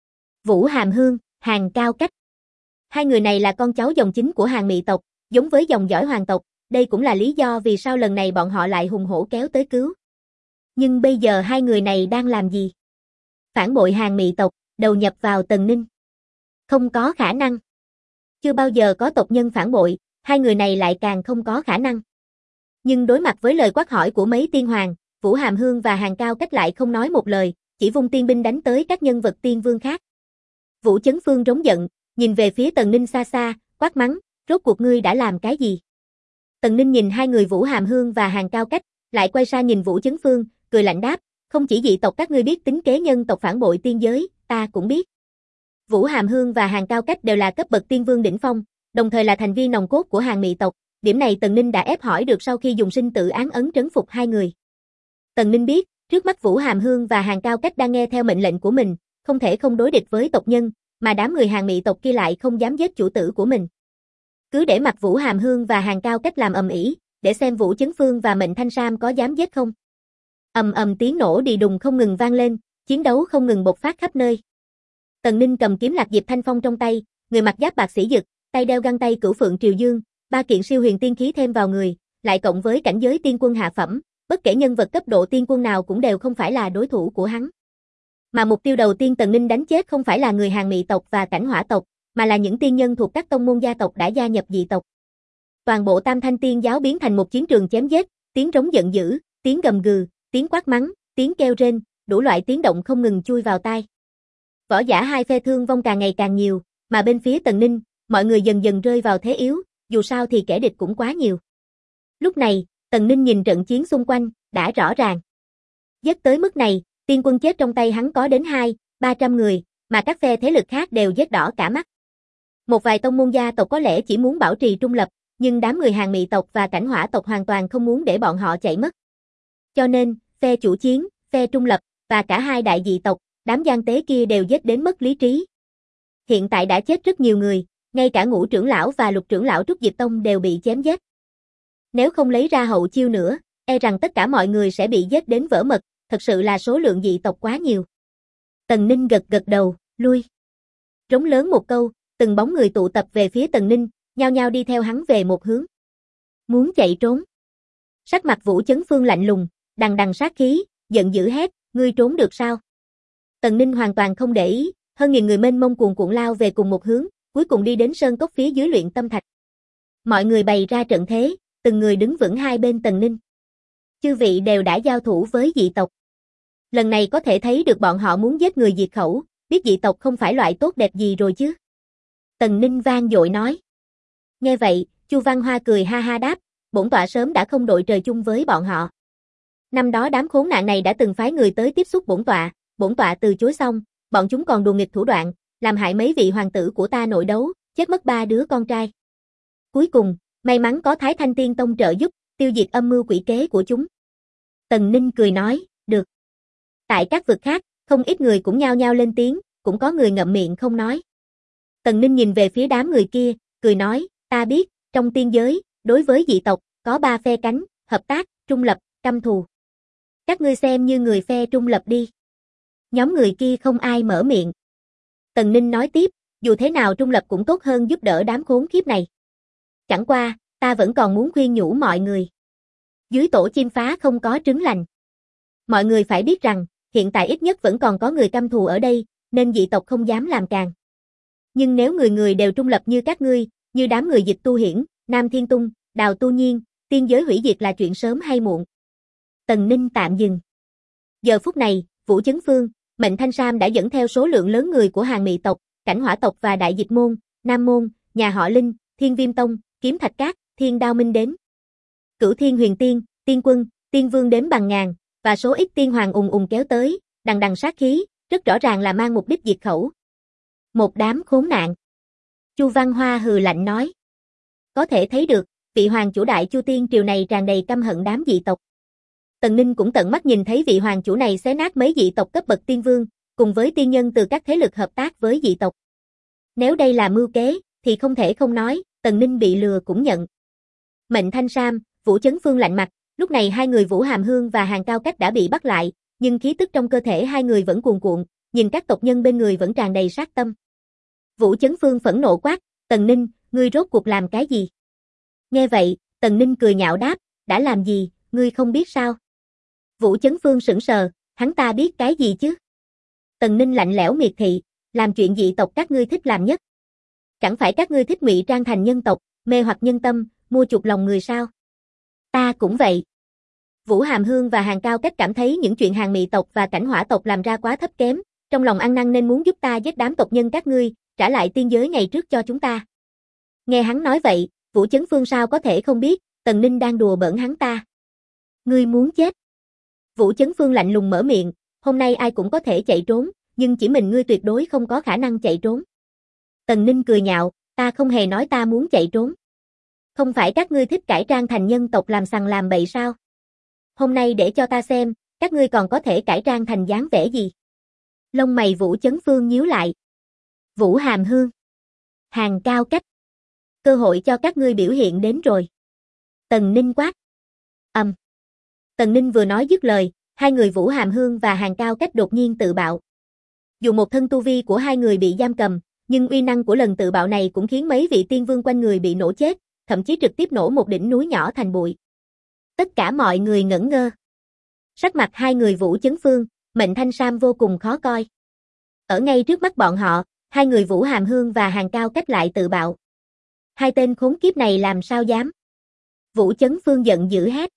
Vũ Hàm Hương, Hàn Cao Cách. Hai người này là con cháu dòng chính của Hàn Mị tộc, giống với dòng dõi hoàng tộc, đây cũng là lý do vì sao lần này bọn họ lại hùng hổ kéo tới cứu. Nhưng bây giờ hai người này đang làm gì? Phản bội Hàn Mị tộc, đầu nhập vào Tần Ninh. Không có khả năng. Chưa bao giờ có tộc nhân phản bội, hai người này lại càng không có khả năng. Nhưng đối mặt với lời quát hỏi của mấy tiên hoàng, Vũ Hàm Hương và Hàn Cao Cách lại không nói một lời, chỉ vung tiên binh đánh tới các nhân vật tiên vương khác. Vũ Chấn Phương rống giận, nhìn về phía Tần Ninh xa xa, quát mắng, rốt cuộc ngươi đã làm cái gì? Tần Ninh nhìn hai người Vũ Hàm Hương và Hàn Cao Cách, lại quay sang nhìn Vũ Chấn Phương, cười lạnh đáp, không chỉ dị tộc các ngươi biết tính kế nhân tộc phản bội tiên giới, ta cũng biết. Vũ Hàm Hương và Hàn Cao Cách đều là cấp bậc tiên vương đỉnh phong, đồng thời là thành viên nòng cốt của Hàn Mị tộc, điểm này Tần Ninh đã ép hỏi được sau khi dùng sinh tử án ấn trấn phục hai người. Tần Ninh biết, trước mắt Vũ Hàm Hương và Hàn Cao Cách đang nghe theo mệnh lệnh của mình, không thể không đối địch với tộc nhân, mà đám người Hàn Mị tộc kia lại không dám giết chủ tử của mình. Cứ để mặc Vũ Hàm Hương và Hàn Cao Cách làm ầm ĩ, để xem Vũ Chấn Phương và Mệnh Thanh Sam có dám giết không. Ầm ầm tiếng nổ đì đùng không ngừng vang lên, chiến đấu không ngừng bộc phát khắp nơi. Tần Ninh cầm kiếm Lạc Diệp Thanh Phong trong tay, người mặc giáp bạc sĩ dực, tay đeo găng tay Cửu Phượng Triều Dương, ba kiện siêu huyền tiên khí thêm vào người, lại cộng với cảnh giới tiên quân hạ phẩm, bất kể nhân vật cấp độ tiên quân nào cũng đều không phải là đối thủ của hắn. Mà mục tiêu đầu tiên Tần Ninh đánh chết không phải là người Hàn Mị tộc và Cảnh Hỏa tộc, mà là những tiên nhân thuộc các tông môn gia tộc đã gia nhập dị tộc. Toàn bộ Tam Thanh Tiên giáo biến thành một chiến trường chém giết, tiếng rống giận dữ, tiếng gầm gừ, tiếng quát mắng, tiếng kêu rên, đủ loại tiếng động không ngừng chui vào tai. Võ giả hai phe thương vong càng ngày càng nhiều, mà bên phía Tần Ninh, mọi người dần dần rơi vào thế yếu, dù sao thì kẻ địch cũng quá nhiều. Lúc này, Tần Ninh nhìn trận chiến xung quanh, đã rõ ràng. Giết tới mức này, tiên quân chết trong tay hắn có đến 200-300 người, mà các phe thế lực khác đều giết đỏ cả mắt. Một vài tông môn gia tộc có lẽ chỉ muốn bảo trì trung lập, nhưng đám người Hàn Mị tộc và Cảnh Hỏa tộc hoàn toàn không muốn để bọn họ chạy mất. Cho nên, phe chủ chiến, phe trung lập, và cả hai đại dị tộc, đám gian tế kia đều giết đến mất lý trí. Hiện tại đã chết rất nhiều người, ngay cả Ngũ trưởng lão và Lục trưởng lão Trúc Diệp Tông đều bị chém giết. Nếu không lấy ra hậu chiêu nữa, e rằng tất cả mọi người sẽ bị giết đến vỡ mật, thật sự là số lượng dị tộc quá nhiều. Tần Ninh gật gật đầu, lui. Rống lớn một câu, từng bóng người tụ tập về phía Tần Ninh, nhao nhao đi theo hắn về một hướng. Muốn chạy trốn. Sắc mặt Vũ Chấn Phương lạnh lùng, đằng đằng sát khí, giận dữ hét, ngươi trốn được sao? Tần Ninh hoàn toàn không để ý, hơn nghìn người mênh mông cuồn cuộn lao về cùng một hướng, cuối cùng đi đến sơn cốc phía dưới Luyện Tâm Thạch. Mọi người bày ra trận thế, từng người đứng vững hai bên Tần Ninh. Chư vị đều đã giao thủ với dị tộc. Lần này có thể thấy được bọn họ muốn giết người diệt khẩu, biết dị tộc không phải loại tốt đẹp gì rồi chứ. Tần Ninh vang dội nói. Nghe vậy, Chu Văn Hoa cười ha ha đáp, bổn tọa sớm đã không đội trời chung với bọn họ. Năm đó đám khốn nạn này đã từng phái người tới tiếp xúc bổn tọa từ chối xong, bọn chúng còn đùa nghịch thủ đoạn, làm hại mấy vị hoàng tử của ta nội đấu, chết mất 3 đứa con trai. Cuối cùng, may mắn có Thái Thanh Tiên Tông trợ giúp, tiêu diệt âm mưu quỷ kế của chúng. Tần Ninh cười nói, được. Tại các vực khác, không ít người cũng nhao nhao lên tiếng, cũng có người ngậm miệng không nói. Tần Ninh nhìn về phía đám người kia, cười nói, ta biết, trong tiên giới, đối với dị tộc, có 3 phe cánh, hợp tác, trung lập, căm thù. Các ngươi xem như người phe trung lập đi. Nhóm người kia không ai mở miệng. Tần Ninh nói tiếp, dù thế nào trung lập cũng tốt hơn giúp đỡ đám khốn kiếp này. Chẳng qua, ta vẫn còn muốn khuyên nhủ mọi người. Dưới tổ chim phá không có trứng lành. Mọi người phải biết rằng, hiện tại ít nhất vẫn còn có người căm thù ở đây, nên dị tộc không dám làm càng. Nhưng nếu người người đều trung lập như các ngươi, như đám người Dịch Tu Hiển, Nam Thiên Tung, Đào Tu Nhiên, tiên giới hủy diệt là chuyện sớm hay muộn. Tần Ninh tạm dừng. Giờ phút này, Vũ Chấn Phương, Mệnh Thanh Sam đã dẫn theo số lượng lớn người của Hàn Mị tộc, Cảnh Hỏa tộc và Đại Dịch môn, Nam môn, nhà họ Linh, Thiên Viêm Tông, Kiếm Thạch Các, Thiên Đao Minh đến. Cửu Thiên Huyền Tiên, Tiên Quân, Tiên Vương đến bằng ngàn, và số ít tiên hoàng ùng kéo tới, đằng đằng sát khí, rất rõ ràng là mang mục đích diệt khẩu. Một đám khốn nạn. Chu Văn Hoa hừ lạnh nói. Có thể thấy được, vị hoàng chủ đại Chu Tiên triều này tràn đầy căm hận đám dị tộc. Tần Ninh cũng tận mắt nhìn thấy vị hoàng chủ này xé nát mấy dị tộc cấp bậc tiên vương, cùng với tiên nhân từ các thế lực hợp tác với dị tộc. Nếu đây là mưu kế, thì không thể không nói, Tần Ninh bị lừa cũng nhận. Mệnh Thanh Sam, Vũ Chấn Phương lạnh mặt, lúc này hai người Vũ Hàm Hương và Hàn Cao Cách đã bị bắt lại, nhưng khí tức trong cơ thể hai người vẫn cuồn cuộn, nhìn các tộc nhân bên người vẫn tràn đầy sát tâm. Vũ Chấn Phương phẫn nộ quát, Tần Ninh, ngươi rốt cuộc làm cái gì? Nghe vậy, Tần Ninh cười nhạo đáp, đã làm gì, ngươi không biết sao? Vũ Chấn Phương sững sờ, hắn ta biết cái gì chứ? Tần Ninh lạnh lẽo miệt thị, làm chuyện dị tộc các ngươi thích làm nhất. Chẳng phải các ngươi thích ngụy trang thành nhân tộc, mê hoặc nhân tâm, mua chuộc lòng người sao? Ta cũng vậy. Vũ Hàm Hương và Hàn Cao Cách cảm thấy những chuyện Hàn Mị tộc và Cảnh Hỏa tộc làm ra quá thấp kém, trong lòng ăn năn nên muốn giúp ta giết đám tộc nhân các ngươi, trả lại tiên giới ngày trước cho chúng ta. Nghe hắn nói vậy, Vũ Chấn Phương sao có thể không biết, Tần Ninh đang đùa bỡn hắn ta. Ngươi muốn chết. Vũ Chấn Phương lạnh lùng mở miệng, hôm nay ai cũng có thể chạy trốn, nhưng chỉ mình ngươi tuyệt đối không có khả năng chạy trốn. Tần Ninh cười nhạo, ta không hề nói ta muốn chạy trốn. Không phải các ngươi thích cải trang thành nhân tộc làm sằng làm bậy sao? Hôm nay để cho ta xem, các ngươi còn có thể cải trang thành dáng vẻ gì? Lông mày Vũ Chấn Phương nhíu lại. Vũ Hàm Hương, Hàn Cao Cách, cơ hội cho các ngươi biểu hiện đến rồi. Tần Ninh quát. Tần Ninh vừa nói dứt lời, hai người Vũ Hàm Hương và Hàn Cao Cách đột nhiên tự bạo. Dù một thân tu vi của hai người bị giam cầm, nhưng uy năng của lần tự bạo này cũng khiến mấy vị tiên vương quanh người bị nổ chết, thậm chí trực tiếp nổ một đỉnh núi nhỏ thành bụi. Tất cả mọi người ngẩn ngơ. Sắc mặt hai người Vũ Chấn Phương, Mệnh Thanh Sam vô cùng khó coi. Ở ngay trước mắt bọn họ, hai người Vũ Hàm Hương và Hàn Cao Cách lại tự bạo. Hai tên khốn kiếp này làm sao dám? Vũ Chấn Phương giận dữ hét.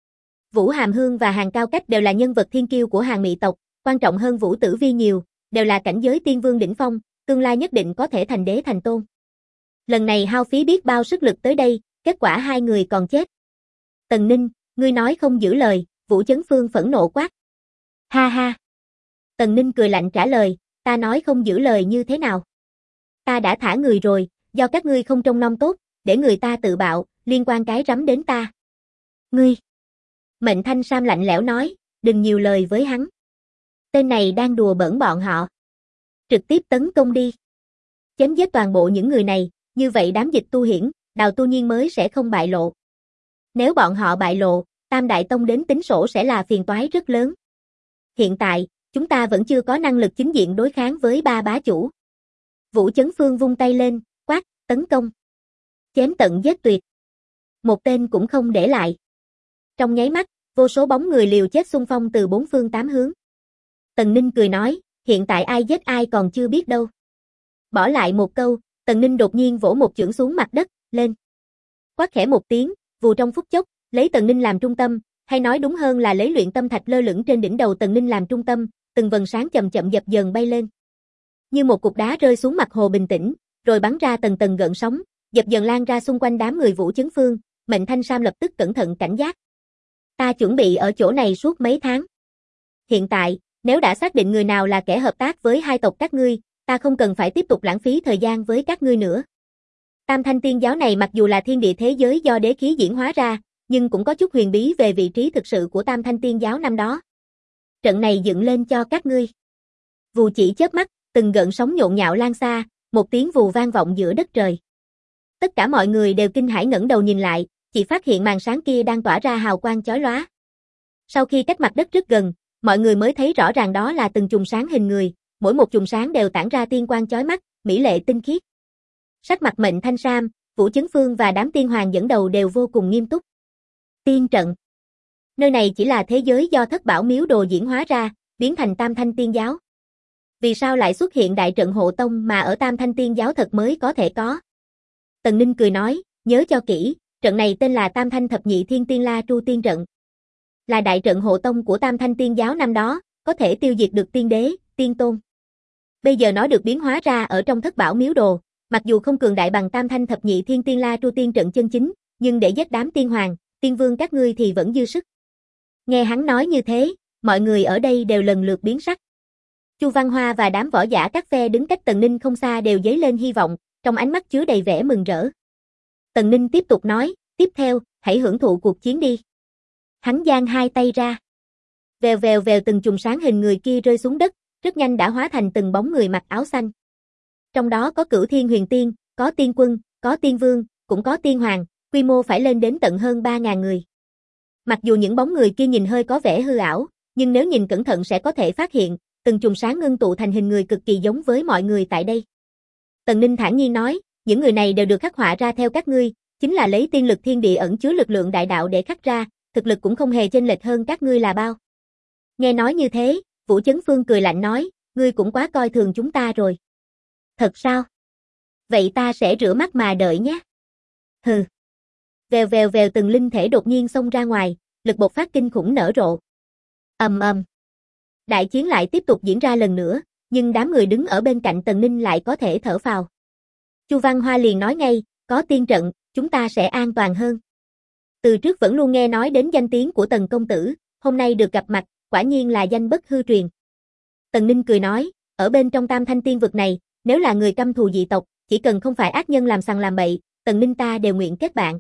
Vũ Hàm Hương và Hàn Cao Cách đều là nhân vật thiên kiêu của Hàn Mị tộc, quan trọng hơn Vũ Tử Vi nhiều, đều là cảnh giới tiên vương đỉnh phong, tương lai nhất định có thể thành đế thành tôn. Lần này hao phí biết bao sức lực tới đây, kết quả hai người còn chết. Tần Ninh, ngươi nói không giữ lời, Vũ Chấn Phương phẫn nộ quát. Ha ha. Tần Ninh cười lạnh trả lời, ta nói không giữ lời như thế nào? Ta đã thả người rồi, do các ngươi không trông nom tốt, để người ta tự bạo, liên quan cái rắm đến ta. Ngươi. Mệnh Thanh Sam lạnh lẽo nói, đừng nhiều lời với hắn. Tên này đang đùa bỡn bọn họ. Trực tiếp tấn công đi. Chém giết toàn bộ những người này, như vậy đám Dịch Tu Hiển, Đào Tu Nhiên mới sẽ không bại lộ. Nếu bọn họ bại lộ, Tam Đại Tông đến tính sổ sẽ là phiền toái rất lớn. Hiện tại, chúng ta vẫn chưa có năng lực chính diện đối kháng với ba bá chủ. Vũ Chấn Phương vung tay lên, quát, tấn công. Chém tận giết tuyệt. Một tên cũng không để lại. Trong nháy mắt, vô số bóng người liều chết xung phong từ bốn phương tám hướng. Tần Ninh cười nói, hiện tại ai giết ai còn chưa biết đâu. Bỏ lại một câu, Tần Ninh đột nhiên vỗ một chưởng xuống mặt đất, lên. Quát khẽ một tiếng, vù trong phút chốc, lấy Tần Ninh làm trung tâm, hay nói đúng hơn là lấy luyện tâm thạch lơ lửng trên đỉnh đầu Tần Ninh làm trung tâm, từng vầng sáng chậm chậm dập dờn bay lên. Như một cục đá rơi xuống mặt hồ bình tĩnh, rồi bắn ra tầng tầng gợn sóng, dập dần lan ra xung quanh đám người Vũ Chấn Phương, Mệnh Thanh Sam lập tức cẩn thận cảnh giác. Ta chuẩn bị ở chỗ này suốt mấy tháng. Hiện tại, nếu đã xác định người nào là kẻ hợp tác với hai tộc các ngươi, ta không cần phải tiếp tục lãng phí thời gian với các ngươi nữa. Tam Thanh Tiên Giáo này mặc dù là thiên địa thế giới do đế khí diễn hóa ra, nhưng cũng có chút huyền bí về vị trí thực sự của Tam Thanh Tiên Giáo năm đó. Trận này dựng lên cho các ngươi. Vù chỉ chớp mắt, từng gợn sóng nhộn nhạo lan xa, một tiếng vù vang vọng giữa đất trời. Tất cả mọi người đều kinh hãi ngẩng đầu nhìn lại, chỉ phát hiện màn sáng kia đang tỏa ra hào quang chói lóa. Sau khi cách mặt đất rất gần, mọi người mới thấy rõ ràng đó là từng chùm sáng hình người, mỗi một chùm sáng đều tản ra tiên quang chói mắt, mỹ lệ tinh khiết. Sắc mặt Mệnh Thanh Sam, Vũ Chấn Phương và đám tiên hoàng dẫn đầu đều vô cùng nghiêm túc. Tiên trận. Nơi này chỉ là thế giới do Thất Bảo Miếu Đồ diễn hóa ra, biến thành Tam Thanh Tiên Giáo. Vì sao lại xuất hiện đại trận hộ tông mà ở Tam Thanh Tiên Giáo thật mới có thể có? Tần Ninh cười nói, nhớ cho kỹ, trận này tên là Tam Thanh Thập Nhị Thiên Tiên La Tru Tiên Trận. Là đại trận hộ tông của Tam Thanh Tiên Giáo năm đó, có thể tiêu diệt được tiên đế, tiên tôn. Bây giờ nó được biến hóa ra ở trong Thất Bảo Miếu Đồ, mặc dù không cường đại bằng Tam Thanh Thập Nhị Thiên Tiên La Tru Tiên Trận chân chính, nhưng để giết đám tiên hoàng, tiên vương các ngươi thì vẫn dư sức. Nghe hắn nói như thế, mọi người ở đây đều lần lượt biến sắc. Chu Văn Hoa và đám võ giả các phe đứng cách Tần Ninh không xa đều dấy lên hy vọng, trong ánh mắt chứa đầy vẻ mừng rỡ. Tần Ninh tiếp tục nói, tiếp theo, hãy hưởng thụ cuộc chiến đi. Hắn giang hai tay ra. Vèo vèo vèo từng chùm sáng hình người kia rơi xuống đất, rất nhanh đã hóa thành từng bóng người mặc áo xanh. Trong đó có Cửu Thiên Huyền Tiên, có tiên quân, có tiên vương, cũng có tiên hoàng, quy mô phải lên đến tận hơn 3.000 người. Mặc dù những bóng người kia nhìn hơi có vẻ hư ảo, nhưng nếu nhìn cẩn thận sẽ có thể phát hiện, từng chùm sáng ngưng tụ thành hình người cực kỳ giống với mọi người tại đây. Tần Ninh thản nhiên nói, những người này đều được khắc họa ra theo các ngươi, chính là lấy tiên lực thiên địa ẩn chứa lực lượng đại đạo để khắc ra, thực lực cũng không hề chênh lệch hơn các ngươi là bao. Nghe nói như thế, Vũ Chấn Phương cười lạnh nói, ngươi cũng quá coi thường chúng ta rồi. Thật sao? Vậy ta sẽ rửa mắt mà đợi nhé. Hừ. Vèo vèo vèo, từng linh thể đột nhiên xông ra ngoài, lực bộc phát kinh khủng nở rộ. Ầm ầm. Đại chiến lại tiếp tục diễn ra lần nữa, nhưng đám người đứng ở bên cạnh Tần Ninh lại có thể thở phào. Chu Văn Hoa liền nói ngay, có tiên trận, chúng ta sẽ an toàn hơn. Từ trước vẫn luôn nghe nói đến danh tiếng của Tần công tử, hôm nay được gặp mặt, quả nhiên là danh bất hư truyền. Tần Ninh cười nói, ở bên trong Tam Thanh Tiên vực này, nếu là người căm thù dị tộc, chỉ cần không phải ác nhân làm sằng làm bậy, Tần Ninh ta đều nguyện kết bạn.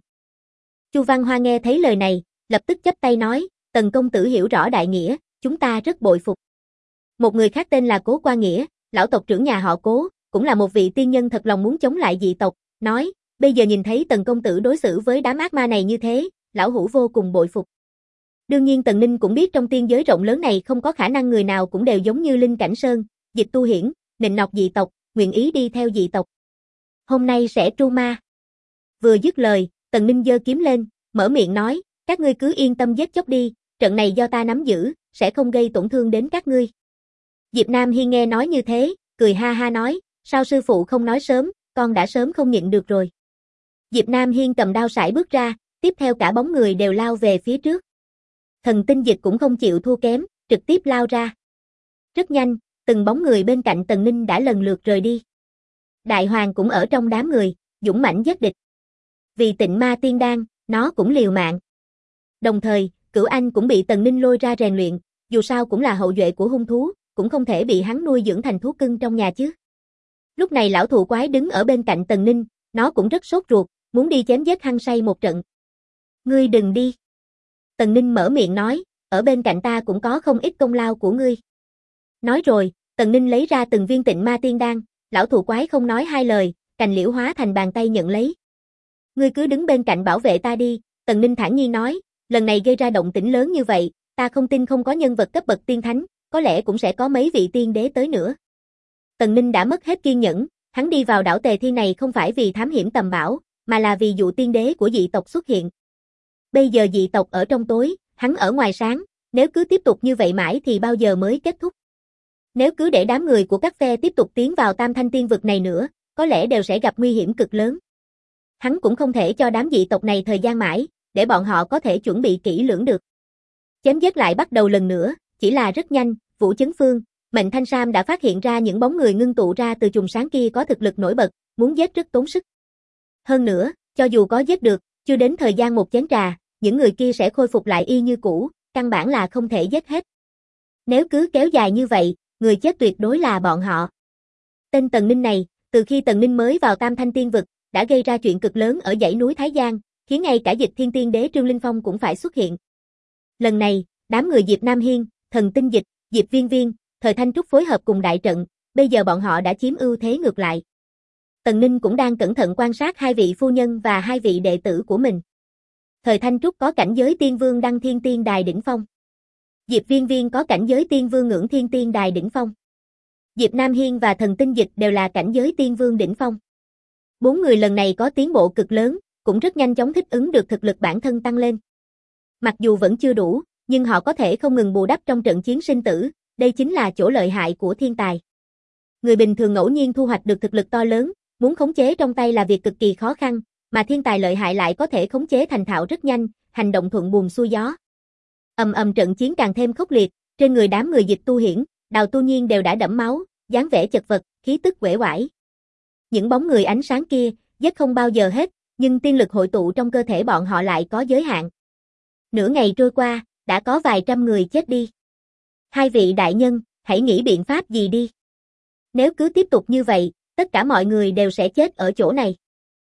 Chu Văn Hoa nghe thấy lời này, lập tức chắp tay nói, Tần công tử hiểu rõ đại nghĩa, chúng ta rất bội phục. Một người khác tên là Cố Qua Nghĩa, lão tộc trưởng nhà họ Cố, cũng là một vị tiên nhân thật lòng muốn chống lại dị tộc, nói, bây giờ nhìn thấy Tần công tử đối xử với đám ác ma này như thế, lão hủ vô cùng bội phục. Đương nhiên Tần Ninh cũng biết trong tiên giới rộng lớn này không có khả năng người nào cũng đều giống như Linh Cảnh Sơn, Dịch Tu Hiển, nịnh nọt dị tộc, nguyện ý đi theo dị tộc. Hôm nay sẽ tru ma. Vừa dứt lời, Tần Ninh giơ kiếm lên, mở miệng nói, các ngươi cứ yên tâm giết chóc đi, trận này do ta nắm giữ, sẽ không gây tổn thương đến các ngươi. Diệp Nam Hiên nghe nói như thế, cười ha ha nói, sao sư phụ không nói sớm, con đã sớm không nhịn được rồi. Diệp Nam Hiên cầm đao sải bước ra, tiếp theo cả bóng người đều lao về phía trước. Thần Tinh Dịch cũng không chịu thua kém, trực tiếp lao ra. Rất nhanh, từng bóng người bên cạnh Tần Ninh đã lần lượt rời đi. Đại Hoàng cũng ở trong đám người, dũng mãnh giết địch. Vì Tịnh Ma Tiên Đan, nó cũng liều mạng. Đồng thời, Cửu Anh cũng bị Tần Ninh lôi ra rèn luyện, dù sao cũng là hậu duệ của hung thú, cũng không thể bị hắn nuôi dưỡng thành thú cưng trong nhà chứ. Lúc này lão thụ quái đứng ở bên cạnh Tần Ninh, nó cũng rất sốt ruột, muốn đi chém giết hăng say một trận. Ngươi đừng đi. Tần Ninh mở miệng nói, ở bên cạnh ta cũng có không ít công lao của ngươi. Nói rồi, Tần Ninh lấy ra từng viên Tịnh Ma Tiên Đan, lão thụ quái không nói hai lời, cành liễu hóa thành bàn tay nhận lấy. Ngươi cứ đứng bên cạnh bảo vệ ta đi, Tần Ninh thản nhiên nói, lần này gây ra động tĩnh lớn như vậy, ta không tin không có nhân vật cấp bậc tiên thánh, có lẽ cũng sẽ có mấy vị tiên đế tới nữa. Tần Ninh đã mất hết kiên nhẫn, hắn đi vào đảo Tề Thiên này không phải vì thám hiểm tầm bảo, mà là vì dụ tiên đế của dị tộc xuất hiện. Bây giờ dị tộc ở trong tối, hắn ở ngoài sáng, nếu cứ tiếp tục như vậy mãi thì bao giờ mới kết thúc. Nếu cứ để đám người của các phe tiếp tục tiến vào Tam Thanh Tiên vực này nữa, có lẽ đều sẽ gặp nguy hiểm cực lớn. Hắn cũng không thể cho đám dị tộc này thời gian mãi, để bọn họ có thể chuẩn bị kỹ lưỡng được. Chém giết lại bắt đầu lần nữa, chỉ là rất nhanh, Vũ Chấn Phương, Mệnh Thanh Sam đã phát hiện ra những bóng người ngưng tụ ra từ chùm sáng kia có thực lực nổi bật, muốn giết rất tốn sức. Hơn nữa, cho dù có giết được, chưa đến thời gian một chén trà, những người kia sẽ khôi phục lại y như cũ, căn bản là không thể giết hết. Nếu cứ kéo dài như vậy, người chết tuyệt đối là bọn họ. Tên Tần Ninh này, từ khi Tần Ninh mới vào Tam Thanh Tiên vực, đã gây ra chuyện cực lớn ở dãy núi Thái Giang, khiến ngay cả Dịch Thiên Tiên Đế Trương Linh Phong cũng phải xuất hiện. Lần này, đám người Diệp Nam Hiên, Thần Tinh Dịch, Diệp Viên Viên, Thời Thanh Trúc phối hợp cùng đại trận, bây giờ bọn họ đã chiếm ưu thế ngược lại. Tần Ninh cũng đang cẩn thận quan sát hai vị phu nhân và hai vị đệ tử của mình. Thời Thanh Trúc có cảnh giới tiên vương đăng thiên tiên đài đỉnh phong. Diệp Viên Viên có cảnh giới tiên vương ngưỡng thiên tiên đài đỉnh phong. Diệp Nam Hiên và Thần Tinh Dịch đều là cảnh giới tiên vương đỉnh phong. Bốn người lần này có tiến bộ cực lớn, cũng rất nhanh chóng thích ứng được thực lực bản thân tăng lên. Mặc dù vẫn chưa đủ, nhưng họ có thể không ngừng bù đắp trong trận chiến sinh tử, đây chính là chỗ lợi hại của thiên tài. Người bình thường ngẫu nhiên thu hoạch được thực lực to lớn, muốn khống chế trong tay là việc cực kỳ khó khăn, mà thiên tài lợi hại lại có thể khống chế thành thạo rất nhanh, hành động thuận buồm xuôi gió. Ầm ầm, trận chiến càng thêm khốc liệt, trên người đám người Dịch Tu Hiển, Đào Tu Nhiên đều đã đẫm máu, dáng vẻ chật vật, khí tức uể oải. Những bóng người ánh sáng kia, giết không bao giờ hết, nhưng tiên lực hội tụ trong cơ thể bọn họ lại có giới hạn. Nửa ngày trôi qua, đã có vài trăm người chết đi. Hai vị đại nhân, hãy nghĩ biện pháp gì đi. Nếu cứ tiếp tục như vậy, tất cả mọi người đều sẽ chết ở chỗ này.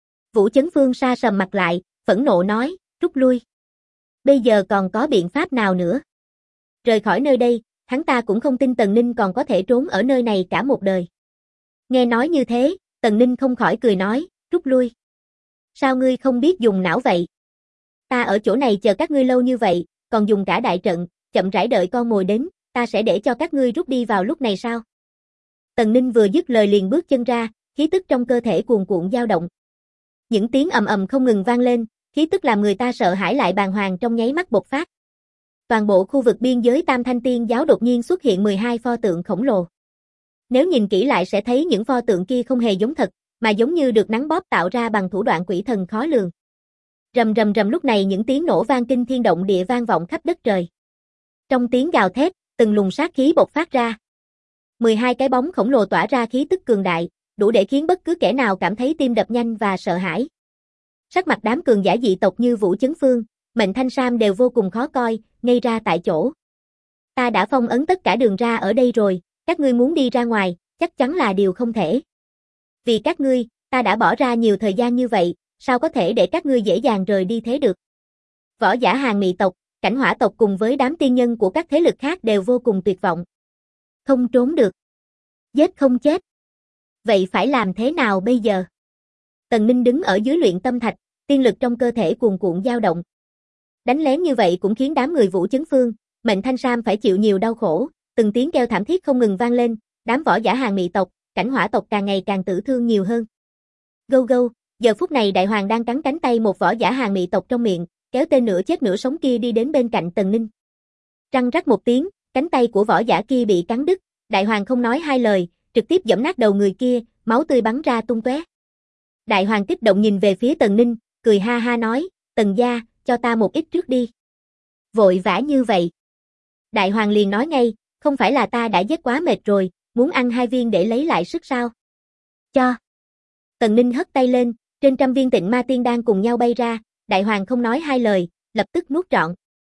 Vũ Chấn Phương sa sầm mặt lại, phẫn nộ nói, rút lui. Bây giờ còn có biện pháp nào nữa? Rời khỏi nơi đây, hắn ta cũng không tin Tần Ninh còn có thể trốn ở nơi này cả một đời. Nghe nói như thế, Tần Ninh không khỏi cười nói, rút lui. Sao ngươi không biết dùng não vậy? Ta ở chỗ này chờ các ngươi lâu như vậy, còn dùng cả đại trận, chậm rãi đợi con mồi đến, ta sẽ để cho các ngươi rút đi vào lúc này sao? Tần Ninh vừa dứt lời liền bước chân ra, khí tức trong cơ thể cuồn cuộn dao động. Những tiếng ầm ầm không ngừng vang lên, khí tức làm người ta sợ hãi lại bàng hoàng trong nháy mắt bộc phát. Toàn bộ khu vực biên giới Tam Thanh Tiên giáo đột nhiên xuất hiện 12 pho tượng khổng lồ. Nếu nhìn kỹ lại sẽ thấy những pho tượng kia không hề giống thật, mà giống như được nắng bóp tạo ra bằng thủ đoạn quỷ thần khó lường. Rầm rầm rầm, lúc này những tiếng nổ vang kinh thiên động địa vang vọng khắp đất trời. Trong tiếng gào thét, từng luồng sát khí bộc phát ra. 12 cái bóng khổng lồ tỏa ra khí tức cường đại, đủ để khiến bất cứ kẻ nào cảm thấy tim đập nhanh và sợ hãi. Sắc mặt đám cường giả dị tộc như Vũ Chấn Phương, Mệnh Thanh Sam đều vô cùng khó coi, ngây ra tại chỗ. Ta đã phong ấn tất cả đường ra ở đây rồi, các ngươi muốn đi ra ngoài, chắc chắn là điều không thể. Vì các ngươi, ta đã bỏ ra nhiều thời gian như vậy, sao có thể để các ngươi dễ dàng rời đi thế được? Võ giả Hàn Mị tộc, Cảnh Hỏa tộc cùng với đám tiên nhân của các thế lực khác đều vô cùng tuyệt vọng. Không trốn được. Giết không chết. Vậy phải làm thế nào bây giờ? Tần Ninh đứng ở dưới luyện tâm thạch, tiên lực trong cơ thể cuồn cuộn dao động. Đánh lén như vậy cũng khiến đám người Vũ Chấn Phương, Mệnh Thanh Sam phải chịu nhiều đau khổ, từng tiếng kêu thảm thiết không ngừng vang lên, đám võ giả Hàn Mị tộc, Cảnh Hỏa tộc càng ngày càng tử thương nhiều hơn. Gâu gâu, giờ phút này Đại Hoàng đang cắn cánh tay một võ giả Hàn Mị tộc trong miệng, kéo tên nửa chết nửa sống kia đi đến bên cạnh Tần Ninh. Răng rắc một tiếng, cánh tay của võ giả kia bị cắn đứt, Đại Hoàng không nói hai lời, trực tiếp giẫm nát đầu người kia, máu tươi bắn ra tung tóe. Đại Hoàng kích động nhìn về phía Tần Ninh, cười ha ha nói, Tần gia, cho ta một ít trước đi. Vội vã như vậy. Đại Hoàng liền nói ngay, không phải là ta đã giết quá mệt rồi, muốn ăn 2 viên để lấy lại sức sao? Cho. Tần Ninh hất tay lên, trên 100 viên Tịnh Ma Tiên Đan cùng nhau bay ra, Đại Hoàng không nói hai lời, lập tức nuốt trọn.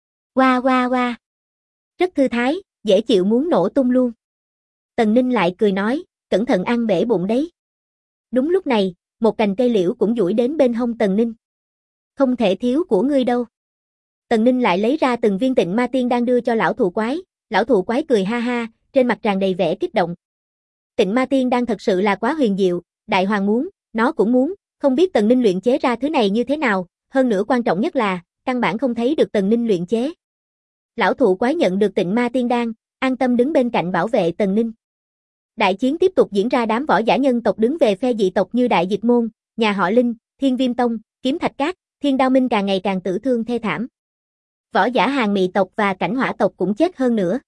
Oa oa oa. Rất thư thái, dễ chịu muốn nổ tung luôn. Tần Ninh lại cười nói, cẩn thận ăn bể bụng đấy. Đúng lúc này, một cành cây liễu cũng duỗi đến bên hông Tần Ninh. Không thể thiếu của ngươi đâu. Tần Ninh lại lấy ra từng viên Tịnh Ma Tiên Đan đưa cho lão thụ quái cười ha ha, trên mặt tràn đầy vẻ kích động. Tịnh Ma Tiên Đan thật sự là quá huyền diệu, Đại Hoàng muốn, nó cũng muốn, không biết Tần Ninh luyện chế ra thứ này như thế nào, hơn nữa quan trọng nhất là, căn bản không thấy được Tần Ninh luyện chế. Lão thụ quái nhận được Tịnh Ma Tiên Đan, an tâm đứng bên cạnh bảo vệ Tần Ninh. Đại chiến tiếp tục diễn ra, đám võ giả nhân tộc đứng về phe dị tộc như Đại Dịch Môn, nhà họ Linh, Thiên Viêm Tông, Kiếm Thạch Các, Thiên Đao Minh càng ngày càng tử thương thê thảm. Võ giả Hàn Mị tộc và Cảnh Hỏa tộc cũng chết hơn nữa.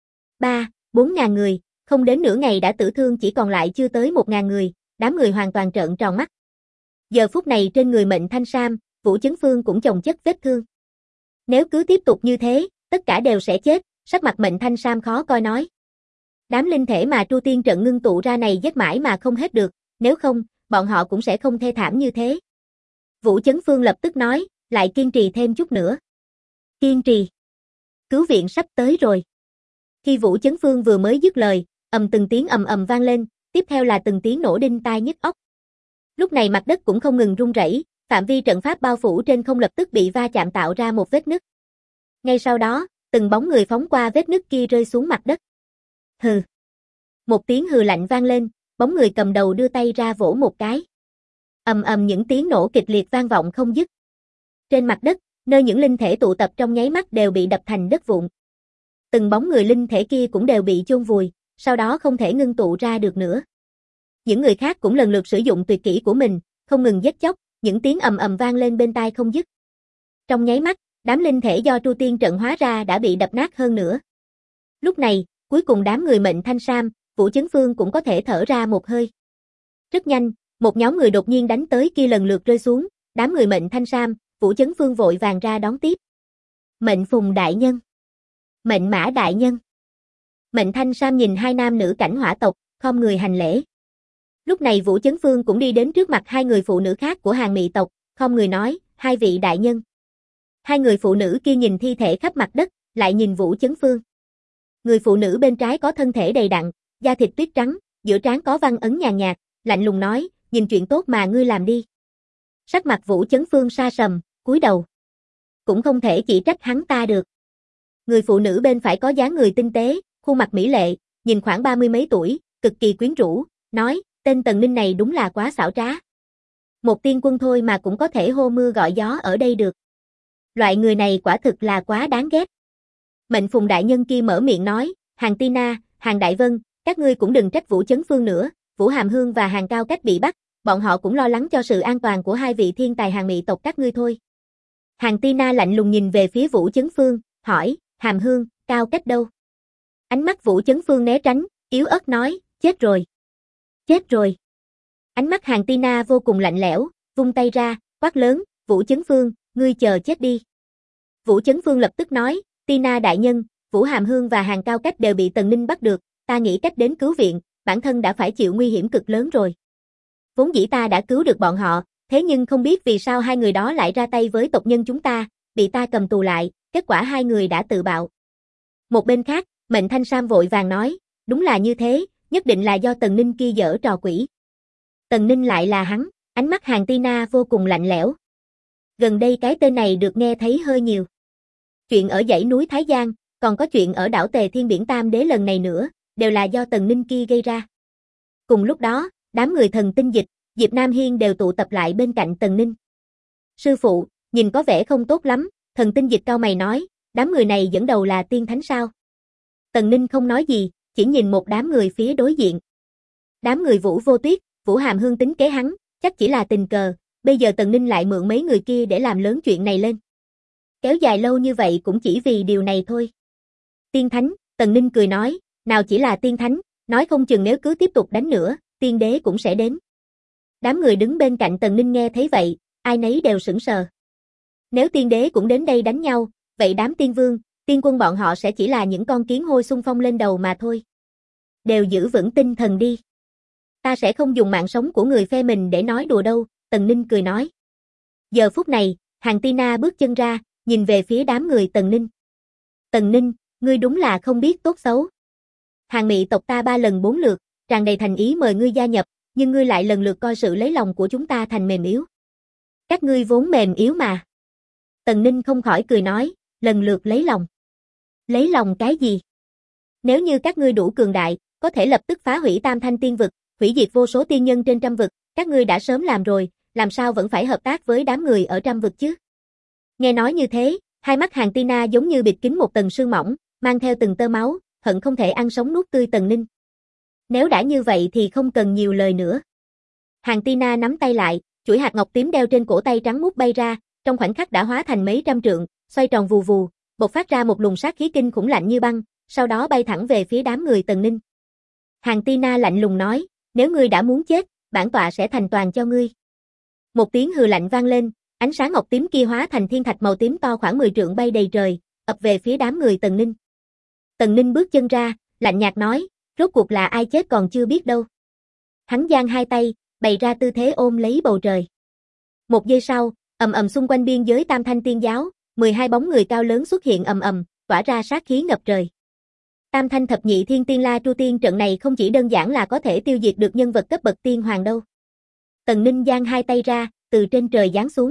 4 ngàn người, không đến nửa ngày đã tử thương chỉ còn lại chưa tới 1.000 người, đám người hoàn toàn trợn tròn mắt. Giờ phút này trên người Mệnh Thanh Sam, Vũ Chấn Phương cũng chồng chất vết thương. Nếu cứ tiếp tục như thế, tất cả đều sẽ chết, sắc mặt Mệnh Thanh Sam khó coi nói. Đám linh thể mà Tru Tiên trận ngưng tụ ra này giết mãi mà không hết được, nếu không, bọn họ cũng sẽ không thê thảm như thế. Vũ Chấn Phương lập tức nói, lại kiên trì thêm chút nữa. Kiên trì. Cứu viện sắp tới rồi. Khi Vũ Chấn Phương vừa mới dứt lời, từng tiếng ầm ầm vang lên, tiếp theo là từng tiếng nổ đinh tai nhức óc. Lúc này mặt đất cũng không ngừng rung rẩy, phạm vi trận pháp bao phủ trên không lập tức bị va chạm tạo ra một vết nứt. Ngay sau đó, từng bóng người phóng qua vết nứt kia rơi xuống mặt đất. Hừ. Một tiếng hừ lạnh vang lên, bóng người cầm đầu đưa tay ra vỗ một cái. Những tiếng nổ kịch liệt vang vọng không dứt. Trên mặt đất, nơi những linh thể tụ tập trong nháy mắt đều bị đập thành đất vụn. Từng bóng người linh thể kia cũng đều bị chôn vùi, sau đó không thể ngưng tụ ra được nữa. Những người khác cũng lần lượt sử dụng tuyệt kỹ của mình, không ngừng giết chóc, những tiếng ầm vang lên bên tai không dứt. Trong nháy mắt, đám linh thể do Tru Tiên trận hóa ra đã bị đập nát hơn nữa. Lúc này, cuối cùng đám người Mệnh Thanh Sam, Vũ Chấn Phương cũng có thể thở ra một hơi. Rất nhanh, một nhóm người đột nhiên đánh tới kia lần lượt rơi xuống, đám người Mệnh Thanh Sam, Vũ Chấn Phương vội vàng ra đón tiếp. Mệnh Phùng đại nhân. Mệnh Mã đại nhân. Mệnh Thanh Sam nhìn hai nam nữ Cảnh Hỏa tộc, khom người hành lễ. Lúc này Vũ Chấn Phương cũng đi đến trước mặt hai người phụ nữ khác của Hàn Mị tộc, khom người nói, hai vị đại nhân. Hai người phụ nữ kia nhìn thi thể khắp mặt đất, lại nhìn Vũ Chấn Phương. Người phụ nữ bên trái có thân thể đầy đặn, da thịt tuyết trắng, giữa trán có văn ấn nhàn nhạt, lạnh lùng nói, nhìn chuyện tốt mà ngươi làm đi. Sắc mặt Vũ Chấn Phương sa sầm, cúi đầu. Cũng không thể chỉ trách hắn ta được. Người phụ nữ bên phải có dáng người tinh tế, khuôn mặt mỹ lệ, nhìn khoảng 30 mấy tuổi, cực kỳ quyến rũ, nói, tên Tần Ninh này đúng là quá xảo trá. Một tiên quân thôi mà cũng có thể hô mưa gọi gió ở đây được. Loại người này quả thực là quá đáng ghét. Mệnh Phùng đại nhân kia mở miệng nói, Hàng Tina, Hàng Đại Vân, các ngươi cũng đừng trách Vũ Chấn Phương nữa, Vũ Hàm Hương và Hàng Cao Cách bị bắt, bọn họ cũng lo lắng cho sự an toàn của hai vị thiên tài Hàng Mị tộc các ngươi thôi. Hàng Tina lạnh lùng nhìn về phía Vũ Chấn Phương, hỏi, Hàm Hương, Cao Cách đâu? Ánh mắt Vũ Chấn Phương né tránh, yếu ớt nói, chết rồi. Chết rồi. Ánh mắt Hàng Tina vô cùng lạnh lẽo, vung tay ra, quát lớn, Vũ Chấn Phương, ngươi chờ chết đi. Vũ Chấn Phương lập tức nói, Tina đại nhân, Vũ Hàm Hương và Hàng Cao Cách đều bị Tần Ninh bắt được, ta nghĩ cách đến cứu viện, bản thân đã phải chịu nguy hiểm cực lớn rồi. Vốn dĩ ta đã cứu được bọn họ, thế nhưng không biết vì sao hai người đó lại ra tay với tộc nhân chúng ta, bị ta cầm tù lại, kết quả hai người đã tự bạo. Một bên khác, Mệnh Thanh Sam vội vàng nói, đúng là như thế, nhất định là do Tần Ninh kia giở trò quỷ. Tần Ninh lại là hắn, ánh mắt Hàng Tina vô cùng lạnh lẽo. Gần đây cái tên này được nghe thấy hơi nhiều. Chuyện ở dãy núi Thái Giang, còn có chuyện ở đảo Tề Thiên Biển Tam Đế lần này nữa, đều là do Tần Ninh kia gây ra. Cùng lúc đó, đám người thần tinh dịch, Diệp Nam Hiên đều tụ tập lại bên cạnh Tần Ninh. Sư phụ, nhìn có vẻ không tốt lắm, thần tinh dịch cau mày nói, đám người này dẫn đầu là tiên thánh sao? Tần Ninh không nói gì, chỉ nhìn một đám người phía đối diện. Đám người Vũ Vô Tuyết, Vũ Hàm Hương tính kế hắn, chắc chỉ là tình cờ, bây giờ Tần Ninh lại mượn mấy người kia để làm lớn chuyện này lên. Kéo dài lâu như vậy cũng chỉ vì điều này thôi. Tiên thánh, Tần Ninh cười nói, nào chỉ là tiên thánh, nói không chừng nếu cứ tiếp tục đánh nữa, tiên đế cũng sẽ đến. Đám người đứng bên cạnh Tần Ninh nghe thấy vậy, ai nấy đều sững sờ. Nếu tiên đế cũng đến đây đánh nhau, vậy đám tiên vương, tiên quân bọn họ sẽ chỉ là những con kiến hôi xung phong lên đầu mà thôi. Đều giữ vững tinh thần đi. Ta sẽ không dùng mạng sống của người phe mình để nói đùa đâu, Tần Ninh cười nói. Giờ phút này, Hàng Tina bước chân ra, nhìn về phía đám người Tần Ninh. Tần Ninh, ngươi đúng là không biết tốt xấu. Hàng Mị tộc ta 3 lần 4 lượt, tràn đầy thành ý mời ngươi gia nhập, nhưng ngươi lại lần lượt coi sự lấy lòng của chúng ta thành mềm yếu. Các ngươi vốn mềm yếu mà. Tần Ninh không khỏi cười nói, lần lượt lấy lòng. Lấy lòng cái gì? Nếu như các ngươi đủ cường đại, có thể lập tức phá hủy Tam Thanh Tiên vực, hủy diệt vô số tiên nhân trên trăm vực, các ngươi đã sớm làm rồi, làm sao vẫn phải hợp tác với đám người ở trăm vực chứ? Nghe nói như thế, hai mắt Hàng Tina giống như bịt kín một tầng sương mỏng, mang theo từng tơ máu, hận không thể ăn sống nuốt tươi Tần Ninh. Nếu đã như vậy thì không cần nhiều lời nữa. Hàng Tina nắm tay lại, chuỗi hạt ngọc tím đeo trên cổ tay trắng muốt bay ra, trong khoảnh khắc đã hóa thành mấy trăm trượng, xoay tròn vù vù, bộc phát ra một luồng sát khí kinh khủng lạnh như băng, sau đó bay thẳng về phía đám người Tần Ninh. Hàng Tina lạnh lùng nói, nếu ngươi đã muốn chết, bản tọa sẽ thành toàn cho ngươi. Một tiếng hừ lạnh vang lên, ánh sáng ngọc tím kia hóa thành thiên thạch màu tím to khoảng 10 trượng bay đầy trời, ập về phía đám người Tần Ninh. Tần Ninh bước chân ra, lạnh nhạt nói, rốt cuộc là ai chết còn chưa biết đâu. Hắn giang hai tay, bày ra tư thế ôm lấy bầu trời. Một giây sau, ầm ầm xung quanh biên giới Tam Thanh Tiên giáo, 12 bóng người cao lớn xuất hiện ầm ầm, tỏa ra sát khí ngập trời. Tam Thanh Thập Nhị Thiên Tiên La Tru Tiên trận này không chỉ đơn giản là có thể tiêu diệt được nhân vật cấp bậc tiên hoàng đâu. Tần Ninh giang hai tay ra, từ trên trời giáng xuống.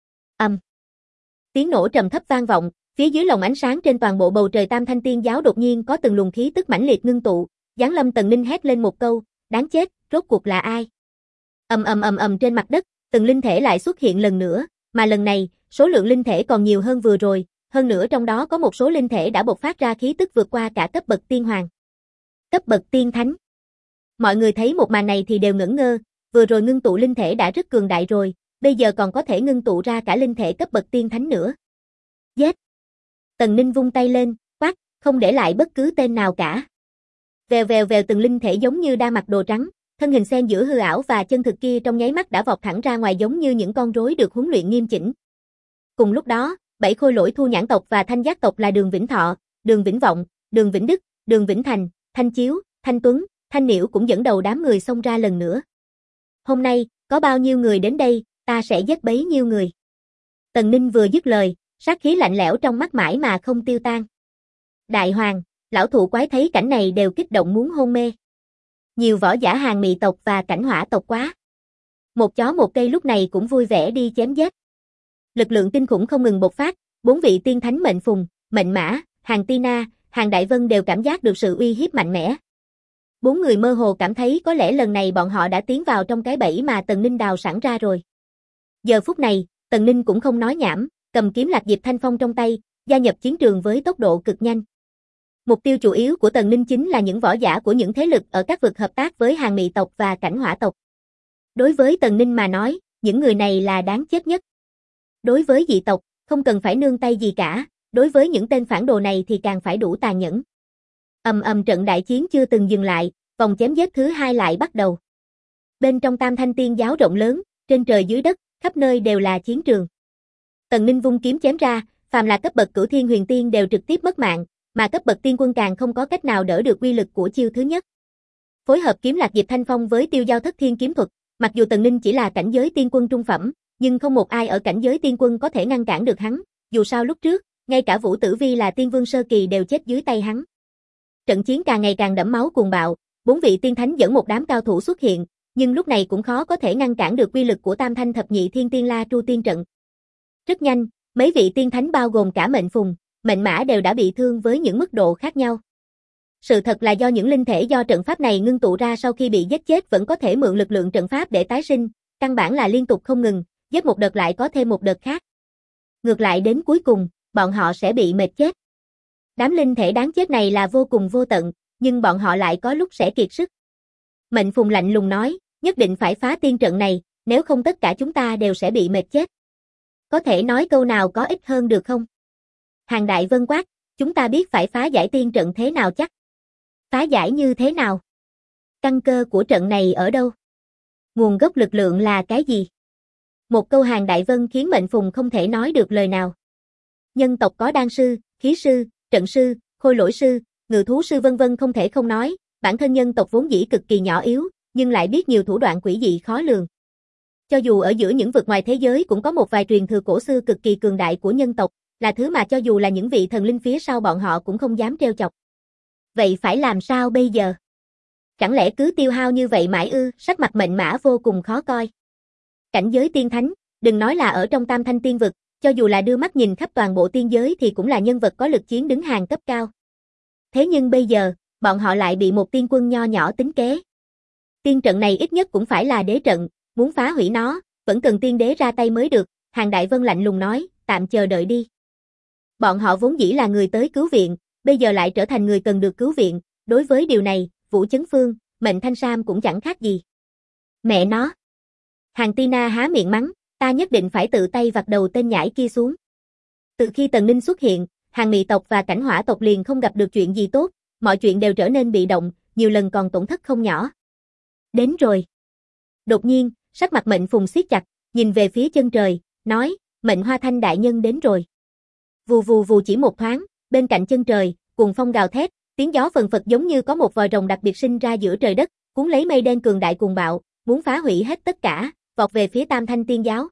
Tiếng nổ trầm thấp vang vọng, phía dưới lồng ánh sáng trên toàn bộ bầu trời Tam Thanh Tiên giáo đột nhiên có từng luồng khí tức mãnh liệt ngưng tụ, giáng lâm. Tần Ninh hét lên một câu, đáng chết, rốt cuộc là ai? Ầm trên mặt đất, từng linh thể lại xuất hiện lần nữa, mà lần này, số lượng linh thể còn nhiều hơn vừa rồi, hơn nữa trong đó có một số linh thể đã bộc phát ra khí tức vượt qua cả cấp bậc tiên hoàng. Cấp bậc tiên thánh. Mọi người thấy một màn này thì đều ngẩn ngơ, vừa rồi ngưng tụ linh thể đã rất cường đại rồi, bây giờ còn có thể ngưng tụ ra cả linh thể cấp bậc tiên thánh nữa. Giết! Tần Ninh vung tay lên, quát, không để lại bất cứ tên nào cả. Vèo từng linh thể giống như đang mặc đồ trắng, thân hình xen giữa hư ảo và chân thực kia trong nháy mắt đã vọt thẳng ra ngoài giống như những con rối được huấn luyện nghiêm chỉnh. Cùng lúc đó, 7 khôi lỗi Thu Nhãn tộc và Thanh Giác tộc là Đường Vĩnh Thọ, Đường Vĩnh Vọng, Đường Vĩnh Đức, Đường Vĩnh Thành, Thanh Chiếu, Thanh Tuấn, Thanh Niểu cũng dẫn đầu đám người xông ra lần nữa. Hôm nay, có bao nhiêu người đến đây, ta sẽ giết bấy nhiêu người. Tần Ninh vừa dứt lời, sát khí lạnh lẽo trong mắt mãi mà không tiêu tan. Đại hoàng, lão thụ quái thấy cảnh này đều kích động muốn hôn mê. Nhiều võ giả Hàng Mị tộc và Cảnh Hỏa tộc quá. Một chó một cây lúc này cũng vui vẻ đi chém giết. Lực lượng kinh khủng không ngừng bộc phát, 4 vị tiên thánh Mệnh Phùng, Mệnh Mã, Hàng Tina, Hàng Đại Vân đều cảm giác được sự uy hiếp mạnh mẽ. 4 người mơ hồ cảm thấy có lẽ lần này bọn họ đã tiến vào trong cái bẫy mà Tần Ninh đào sẵn ra rồi. Giờ phút này, Tần Ninh cũng không nói nhảm, cầm kiếm Lạc Diệp Thanh Phong trong tay, gia nhập chiến trường với tốc độ cực nhanh. Mục tiêu chủ yếu của Tần Ninh chính là những võ giả của những thế lực ở các vực hợp tác với Hàng Mị tộc và Cảnh Hỏa tộc. Đối với Tần Ninh mà nói, những người này là đáng chết nhất. Đối với dị tộc, không cần phải nương tay gì cả, đối với những tên phản đồ này thì càng phải đủ tàn nhẫn. Trận đại chiến chưa từng dừng lại, vòng chém giết thứ hai lại bắt đầu. Bên trong Tam Thanh Tiên giáo rộng lớn, trên trời dưới đất, khắp nơi đều là chiến trường. Tần Ninh vung kiếm chém ra, phàm là cấp bậc Cửu Thiên Huyền Tiên đều trực tiếp mất mạng, mà cấp bậc tiên quân càng không có cách nào đỡ được uy lực của chiêu thứ nhất. Phối hợp kiếm Lạc Diệp Thanh Phong với Tiêu Giao Thất Thiên kiếm thuật, mặc dù Tần Ninh chỉ là cảnh giới tiên quân trung phẩm, nhưng không một ai ở cảnh giới tiên quân có thể ngăn cản được hắn, dù sao lúc trước, ngay cả Vũ Tử Vi là tiên vương sơ kỳ đều chết dưới tay hắn. Trận chiến càng ngày càng đẫm máu cuồng bạo, 4 vị tiên thánh dẫn một đám cao thủ xuất hiện, nhưng lúc này cũng khó có thể ngăn cản được uy lực của Tam Thanh Thập Nhị Thiên Tiên La Tru Tiên trận. Rất nhanh, mấy vị tiên thánh bao gồm cả Mệnh Phùng, Mệnh Mã đều đã bị thương với những mức độ khác nhau. Sự thật là do những linh thể do trận pháp này ngưng tụ ra sau khi bị giết chết vẫn có thể mượn lực lượng trận pháp để tái sinh, căn bản là liên tục không ngừng, giết một đợt lại có thêm một đợt khác. Ngược lại đến cuối cùng, bọn họ sẽ bị mệt chết. Đám linh thể đáng chết này là vô cùng vô tận, nhưng bọn họ lại có lúc sẽ kiệt sức. Mệnh Phùng lạnh lùng nói, nhất định phải phá tiên trận này, nếu không tất cả chúng ta đều sẽ bị mệt chết. Có thể nói câu nào có ích hơn được không? Hàng Đại Vân quát, chúng ta biết phải phá giải tiên trận thế nào chắc. Phá giải như thế nào? Căn cơ của trận này ở đâu? Nguồn gốc lực lượng là cái gì? Một câu Hàng Đại Vân khiến Mệnh Phùng không thể nói được lời nào. Nhân tộc có đan sư, khí sư, trận sư, khôi lỗi sư, ngự thú sư vân vân không thể không nói, bản thân nhân tộc vốn dĩ cực kỳ nhỏ yếu, nhưng lại biết nhiều thủ đoạn quỷ dị khó lường. Cho dù ở giữa những vực ngoài thế giới cũng có một vài truyền thừa cổ xưa cực kỳ cường đại của nhân tộc, là thứ mà cho dù là những vị thần linh phía sau bọn họ cũng không dám trêu chọc. Vậy phải làm sao bây giờ? Chẳng lẽ cứ tiêu hao như vậy mãi ư? Sắc mặt Mệnh Mã vô cùng khó coi. Cảnh giới tiên thánh, đừng nói là ở trong Tam Thanh Tiên vực, cho dù là đưa mắt nhìn khắp toàn bộ tiên giới thì cũng là nhân vật có lực chiến đứng hàng cấp cao. Thế nhưng bây giờ, bọn họ lại bị một tiên quân nho nhỏ tính kế. Tiên trận này ít nhất cũng phải là đế trận, muốn phá hủy nó, vẫn cần tiên đế ra tay mới được, Hàng Đại Vân lạnh lùng nói, tạm chờ đợi đi. Bọn họ vốn dĩ là người tới cứu viện, bây giờ lại trở thành người cần được cứu viện, đối với điều này, Vũ Chấn Phương, Mệnh Thanh Sam cũng chẳng khác gì. Mẹ nó! Hàng Tina há miệng mắng, ta nhất định phải tự tay vặt đầu tên nhãi kia xuống. Từ khi Tần Ninh xuất hiện, Hàng Mị tộc và Cảnh Hỏa tộc liền không gặp được chuyện gì tốt, mọi chuyện đều trở nên bị động, nhiều lần còn tổn thất không nhỏ. Đến rồi. Đột nhiên, sắc mặt Mệnh Phùng siết chặt, nhìn về phía chân trời, nói, Mệnh Hoa Thanh đại nhân đến rồi. Vù vù vù chỉ một thoáng, bên cạnh chân trời, cuồng phong gào thét, tiếng gió phần phật giống như có một vòi rồng đặc biệt sinh ra giữa trời đất, cuốn lấy mây đen cường đại cuồng bạo, muốn phá hủy hết tất cả, vọt về phía Tam Thanh Tiên giáo.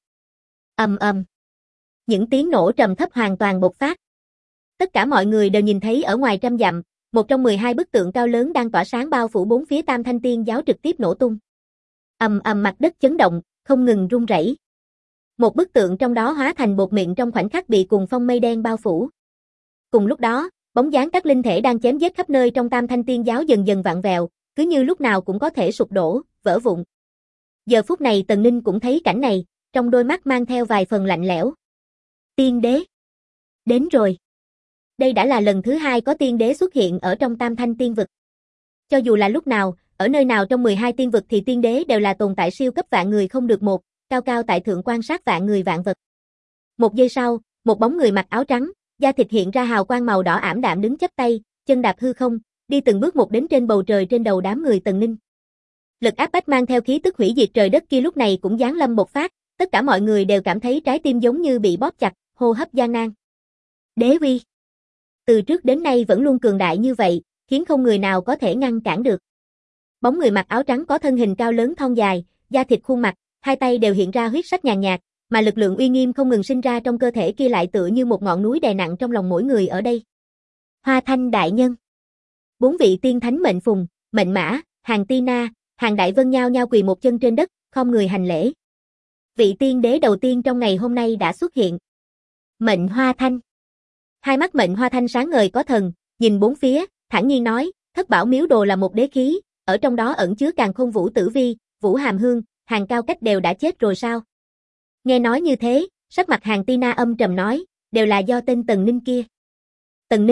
Những tiếng nổ trầm thấp hoàn toàn bộc phát. Tất cả mọi người đều nhìn thấy ở ngoài trăm dặm, một trong 12 bức tượng cao lớn đang tỏa sáng bao phủ bốn phía Tam Thanh Tiên giáo trực tiếp nổ tung. Mặt đất chấn động, không ngừng rung rẩy. Một bức tượng trong đó hóa thành bột mịn trong khoảnh khắc bị cuồng phong mây đen bao phủ. Cùng lúc đó, bóng dáng các linh thể đang chém giết khắp nơi trong Tam Thanh Tiên giáo dần dần vặn vẹo, cứ như lúc nào cũng có thể sụp đổ, vỡ vụn. Giờ phút này Tần Ninh cũng thấy cảnh này, trong đôi mắt mang theo vài phần lạnh lẽo. Tiên đế. Đến rồi. Đây đã là lần thứ hai có tiên đế xuất hiện ở trong Tam Thanh Tiên vực. Cho dù là lúc nào, ở nơi nào trong 12 tiên vực thì tiên đế đều là tồn tại siêu cấp vạn người không được một, cao cao tại thượng quan sát vạn người vạn vật. Một giây sau, một bóng người mặc áo trắng, da thịt hiện ra hào quang màu đỏ ảm đạm đứng chắp tay, chân đạp hư không, đi từng bước một đến trên bầu trời trên đầu đám người Tần Ninh. Lực áp bách mang theo khí tức hủy diệt trời đất kia lúc này cũng giáng lâm bộc phát, tất cả mọi người đều cảm thấy trái tim giống như bị bóp chặt, hô hấp gian nan. Đế uy. Từ trước đến nay vẫn luôn cường đại như vậy, khiến không người nào có thể ngăn cản được. Bóng người mặc áo trắng có thân hình cao lớn thon dài, da thịt khuôn mặt, hai tay đều hiện ra huyết sắc nhàn nhạt, mà lực lượng uy nghiêm không ngừng sinh ra trong cơ thể kia lại tựa như một ngọn núi đè nặng trong lòng mỗi người ở đây. Hoa Thanh đại nhân. 4 vị tiên thánh Mệnh Phùng, Mệnh Mã, Hàng Tina, Hàng Đại Vân nhao nhao quỳ một chân trên đất, khom người hành lễ. Vị tiên đế đầu tiên trong ngày hôm nay đã xuất hiện. Mệnh Hoa Thanh. Hai mắt Mệnh Hoa Thanh sáng ngời có thần, nhìn bốn phía, thản nhiên nói, Thất Bảo Miếu Đồ là một đế khí, ở trong đó ẩn chứa càn khôn Vũ Tử Vi, Vũ Hàm Hương, Hàng Cao Cách đều đã chết rồi sao? Nghe nói như thế, sắc mặt Hàng Tina âm trầm nói, đều là do tên Tần Ninh kia. Tần Ninh,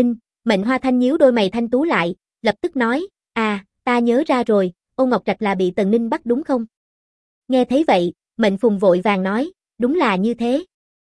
Mệnh Hoa Thanh nhíu đôi mày thanh tú lại, lập tức nói, ta nhớ ra rồi, Ôn Ngọc Trạch là bị Tần Ninh bắt đúng không? Nghe thấy vậy, Mệnh Phùng vội vàng nói, đúng là như thế.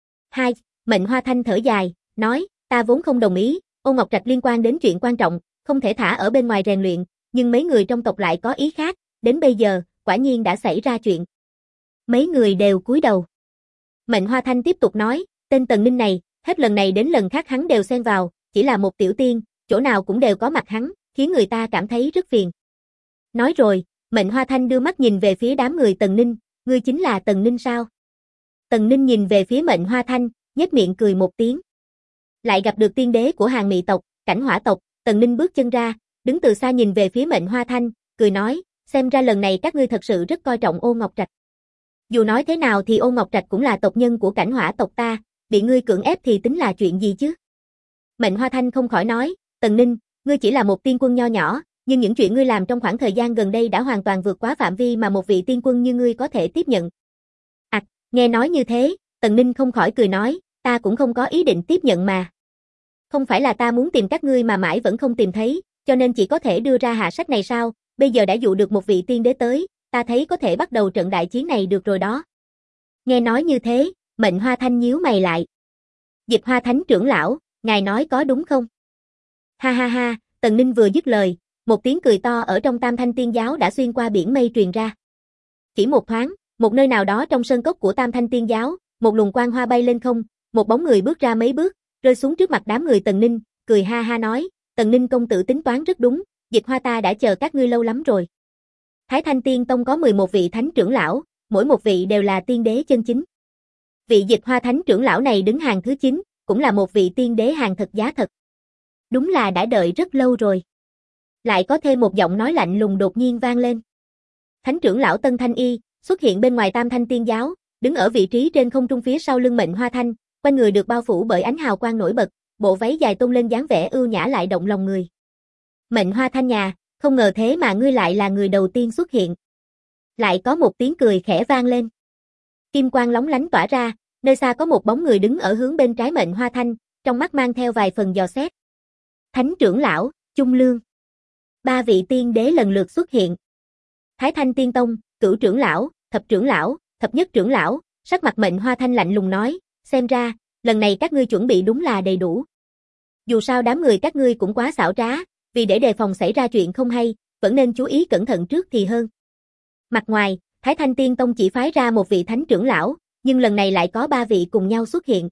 Mệnh Hoa Thanh thở dài, nói, ta vốn không đồng ý, Ôn Ngọc Trạch liên quan đến chuyện quan trọng, không thể thả ở bên ngoài rèn luyện, nhưng mấy người trong tộc lại có ý khác, đến bây giờ, quả nhiên đã xảy ra chuyện. Mấy người đều cúi đầu. Mệnh Hoa Thanh tiếp tục nói, tên Tần Ninh này, hết lần này đến lần khác hắn đều xen vào, chỉ là một tiểu tiên, chỗ nào cũng đều có mặt hắn, khiến người ta cảm thấy rất phiền. Nói rồi, Mệnh Hoa Thanh đưa mắt nhìn về phía đám người Tần Ninh, ngươi chính là Tần Ninh sao? Tần Ninh nhìn về phía Mệnh Hoa Thanh, nhếch miệng cười một tiếng. Lại gặp được tiên đế của Hàn Mị tộc, Cảnh Hỏa tộc, Tần Ninh bước chân ra, đứng từ xa nhìn về phía Mệnh Hoa Thanh, cười nói, xem ra lần này các ngươi thật sự rất coi trọng Ôn Ngọc Trạch. Dù nói thế nào thì Ôn Ngọc Trạch cũng là tộc nhân của Cảnh Hỏa tộc ta, bị ngươi cưỡng ép thì tính là chuyện gì chứ? Mệnh Hoa Thanh không khỏi nói, Tần Ninh, ngươi chỉ là một tiên quân nho nhỏ, nhưng những chuyện ngươi làm trong khoảng thời gian gần đây đã hoàn toàn vượt quá phạm vi mà một vị tiên quân như ngươi có thể tiếp nhận. Nghe nói như thế, Tần Ninh không khỏi cười nói, ta cũng không có ý định tiếp nhận mà. Không phải là ta muốn tìm các ngươi mà mãi vẫn không tìm thấy, cho nên chỉ có thể đưa ra hạ sách này sao, bây giờ đã dụ được một vị tiên đế tới, ta thấy có thể bắt đầu trận đại chiến này được rồi đó. Nghe nói như thế, Mệnh Hoa Thanh nhíu mày lại. Dịch Hoa Thánh trưởng lão, ngài nói có đúng không? Ha ha ha, Tần Ninh vừa dứt lời, một tiếng cười to ở trong Tam Thanh Tiên Giáo đã xuyên qua biển mây truyền ra. Chỉ một thoáng, một nơi nào đó trong sơn cốc của Tam Thanh Tiên Giáo, một luồng quang hoa bay lên không, một bóng người bước ra mấy bước, rơi xuống trước mặt đám người Tần Ninh, cười ha ha nói, Tần Ninh công tử tính toán rất đúng, Dịch Hoa ta đã chờ các ngươi lâu lắm rồi. Thái Thanh Tiên Tông có 11 vị thánh trưởng lão, mỗi một vị đều là tiên đế chân chính. Vị Dịch Hoa thánh trưởng lão này đứng hàng thứ 9, cũng là một vị tiên đế hàng thật giá thật. Đúng là đã đợi rất lâu rồi. Lại có thêm một giọng nói lạnh lùng đột nhiên vang lên. Thánh trưởng lão Tân Thanh Y xuất hiện bên ngoài Tam Thanh Tiên Giáo, đứng ở vị trí trên không trung phía sau lưng Mệnh Hoa Thanh, quanh người được bao phủ bởi ánh hào quang nổi bật, bộ váy dài tôn lên dáng vẻ ưu nhã lại động lòng người. Mệnh Hoa Thanh nhà, không ngờ thế mà ngươi lại là người đầu tiên xuất hiện. Lại có một tiếng cười khẽ vang lên. Kim quang lóng lánh tỏa ra, nơi xa có một bóng người đứng ở hướng bên trái Mệnh Hoa Thanh, trong mắt mang theo vài phần dò xét. Thánh trưởng lão, Trung Lương. 3 vị tiên đế lần lượt xuất hiện. Thái Thanh Tiên Tông, Cửu trưởng lão, Thập trưởng lão, Thập nhất trưởng lão, sắc mặt Mệnh Hoa Thanh lạnh lùng nói, xem ra, lần này các ngươi chuẩn bị đúng là đầy đủ. Dù sao đám người các ngươi cũng quá xảo trá, vì để đề phòng xảy ra chuyện không hay, vẫn nên chú ý cẩn thận trước thì hơn. Mặt ngoài, Thái Thanh Tiên Tông chỉ phái ra một vị thánh trưởng lão, nhưng lần này lại có 3 vị cùng nhau xuất hiện.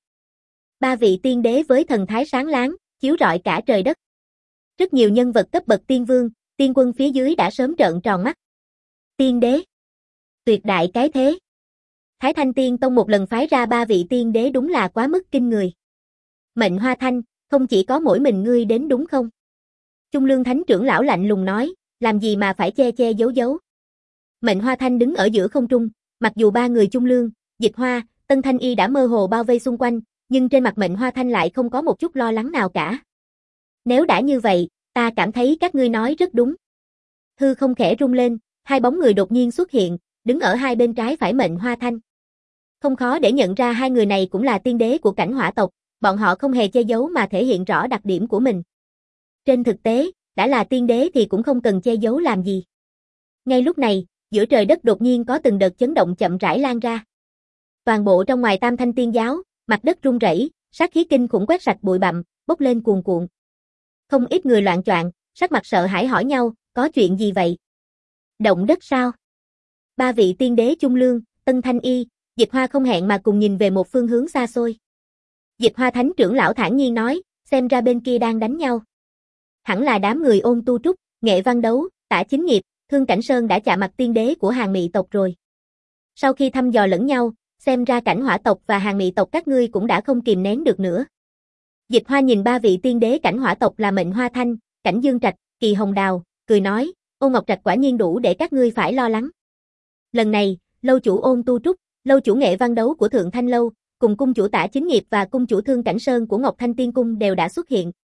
3 vị tiên đế với thần thái sáng láng, chiếu rọi cả trời đất. Rất nhiều nhân vật cấp bậc tiên vương, tiên quân phía dưới đã sớm trợn tròn mắt. Tiên đế. Tuyệt đại cái thế. Thái Thanh Tiên Tông một lần phái ra 3 vị tiên đế đúng là quá mức kinh người. Mệnh Hoa Thanh, không chỉ có mỗi mình ngươi đến đúng không? Trung Lương Thánh trưởng lão lạnh lùng nói, làm gì mà phải che che giấu giấu. Mệnh Hoa Thanh đứng ở giữa không trung, mặc dù 3 người Trung Lương, Dịch Hoa, Tân Thanh Y đã mơ hồ bao vây xung quanh, nhưng trên mặt Mệnh Hoa Thanh lại không có một chút lo lắng nào cả. Nếu đã như vậy, ta cảm thấy các ngươi nói rất đúng. Hư không khẽ rung lên, 2 bóng người đột nhiên xuất hiện, đứng ở hai bên trái phải Mệnh Hoa Thanh. Không khó để nhận ra 2 người này cũng là tiên đế của Cảnh Hỏa tộc, bọn họ không hề che giấu mà thể hiện rõ đặc điểm của mình. Trên thực tế, đã là tiên đế thì cũng không cần che giấu làm gì. Ngay lúc này, giữa trời đất đột nhiên có từng đợt chấn động chậm rãi lan ra. Toàn bộ trong ngoài Tam Thanh Tiên Giáo, mặt đất rung rẩy, sát khí kinh khủng quét sạch bụi bặm, bốc lên cuồn cuộn. Không ít người loạn choạng, sắc mặt sợ hãi hỏi nhau, có chuyện gì vậy? Động đất sao? 3 vị tiên đế Trung Lương, Tân Thanh Y, Dịch Hoa không hẹn mà cùng nhìn về một phương hướng xa xôi. Dịch Hoa thánh trưởng lão thản nhiên nói, xem ra bên kia đang đánh nhau. Hẳn là đám người Ôn Tu Trúc, Nghệ Văn Đấu, Tả Chính Nghiệp, Thương Cảnh Sơn đã chạm mặt tiên đế của Hàn Mị tộc rồi. Sau khi thăm dò lẫn nhau, xem ra Cảnh Hỏa tộc và Hàn Mị tộc các ngươi cũng đã không kìm nén được nữa. Dịch Hoa nhìn 3 vị tiên đế Cảnh Hỏa tộc là Mệnh Hoa Thanh, Cảnh Dương Trạch, Kỳ Hồng Đào, cười nói, Ôn Ngọc Trạch quả nhiên đủ để các ngươi phải lo lắng. Lần này, lâu chủ Ôn Tu Trúc, lâu chủ Nghệ Văn Đấu của Thượng Thanh Lâu, cùng cung chủ Tả Chính Nghiệp và cung chủ Thương Cảnh Sơn của Ngọc Thanh Tiên Cung đều đã xuất hiện.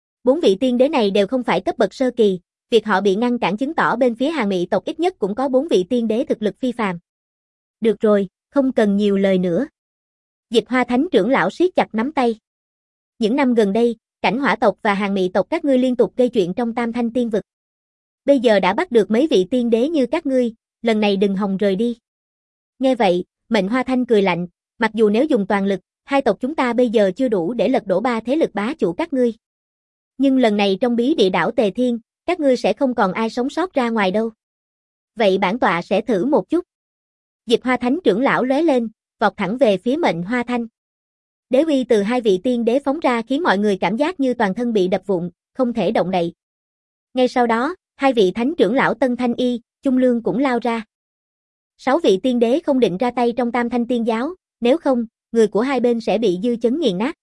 4 vị tiên đế này đều không phải cấp bậc sơ kỳ, việc họ bị ngăn cản chứng tỏ bên phía Hàn Mị tộc ít nhất cũng có 4 vị tiên đế thực lực phi phàm. Được rồi, không cần nhiều lời nữa. Dịch Hoa thánh trưởng lão siết chặt nắm tay. Những năm gần đây, Cảnh Hỏa tộc và Hàng Mị tộc các ngươi liên tục gây chuyện trong Tam Thanh Tiên vực. Bây giờ đã bắt được mấy vị tiên đế như các ngươi, lần này đừng hòng rời đi. Nghe vậy, Mệnh Hoa Thanh cười lạnh, mặc dù nếu dùng toàn lực, hai tộc chúng ta bây giờ chưa đủ để lật đổ ba thế lực bá chủ các ngươi. Nhưng lần này trong bí địa đảo Tề Thiên, các ngươi sẽ không còn ai sống sót ra ngoài đâu. Vậy bản tọa sẽ thử một chút. Dịch Hoa Thánh trưởng lão lóe lên, vọt thẳng về phía Mệnh Hoa Thanh. Đế uy từ hai vị tiên đế phóng ra khiến mọi người cảm giác như toàn thân bị đập vụn, không thể động đậy. Ngay sau đó, hai vị thánh trưởng lão Tân Thanh Y, Trung Lương cũng lao ra. 6 vị tiên đế không định ra tay trong Tam Thanh Tiên giáo, nếu không, người của hai bên sẽ bị dư chấn nghiền nát.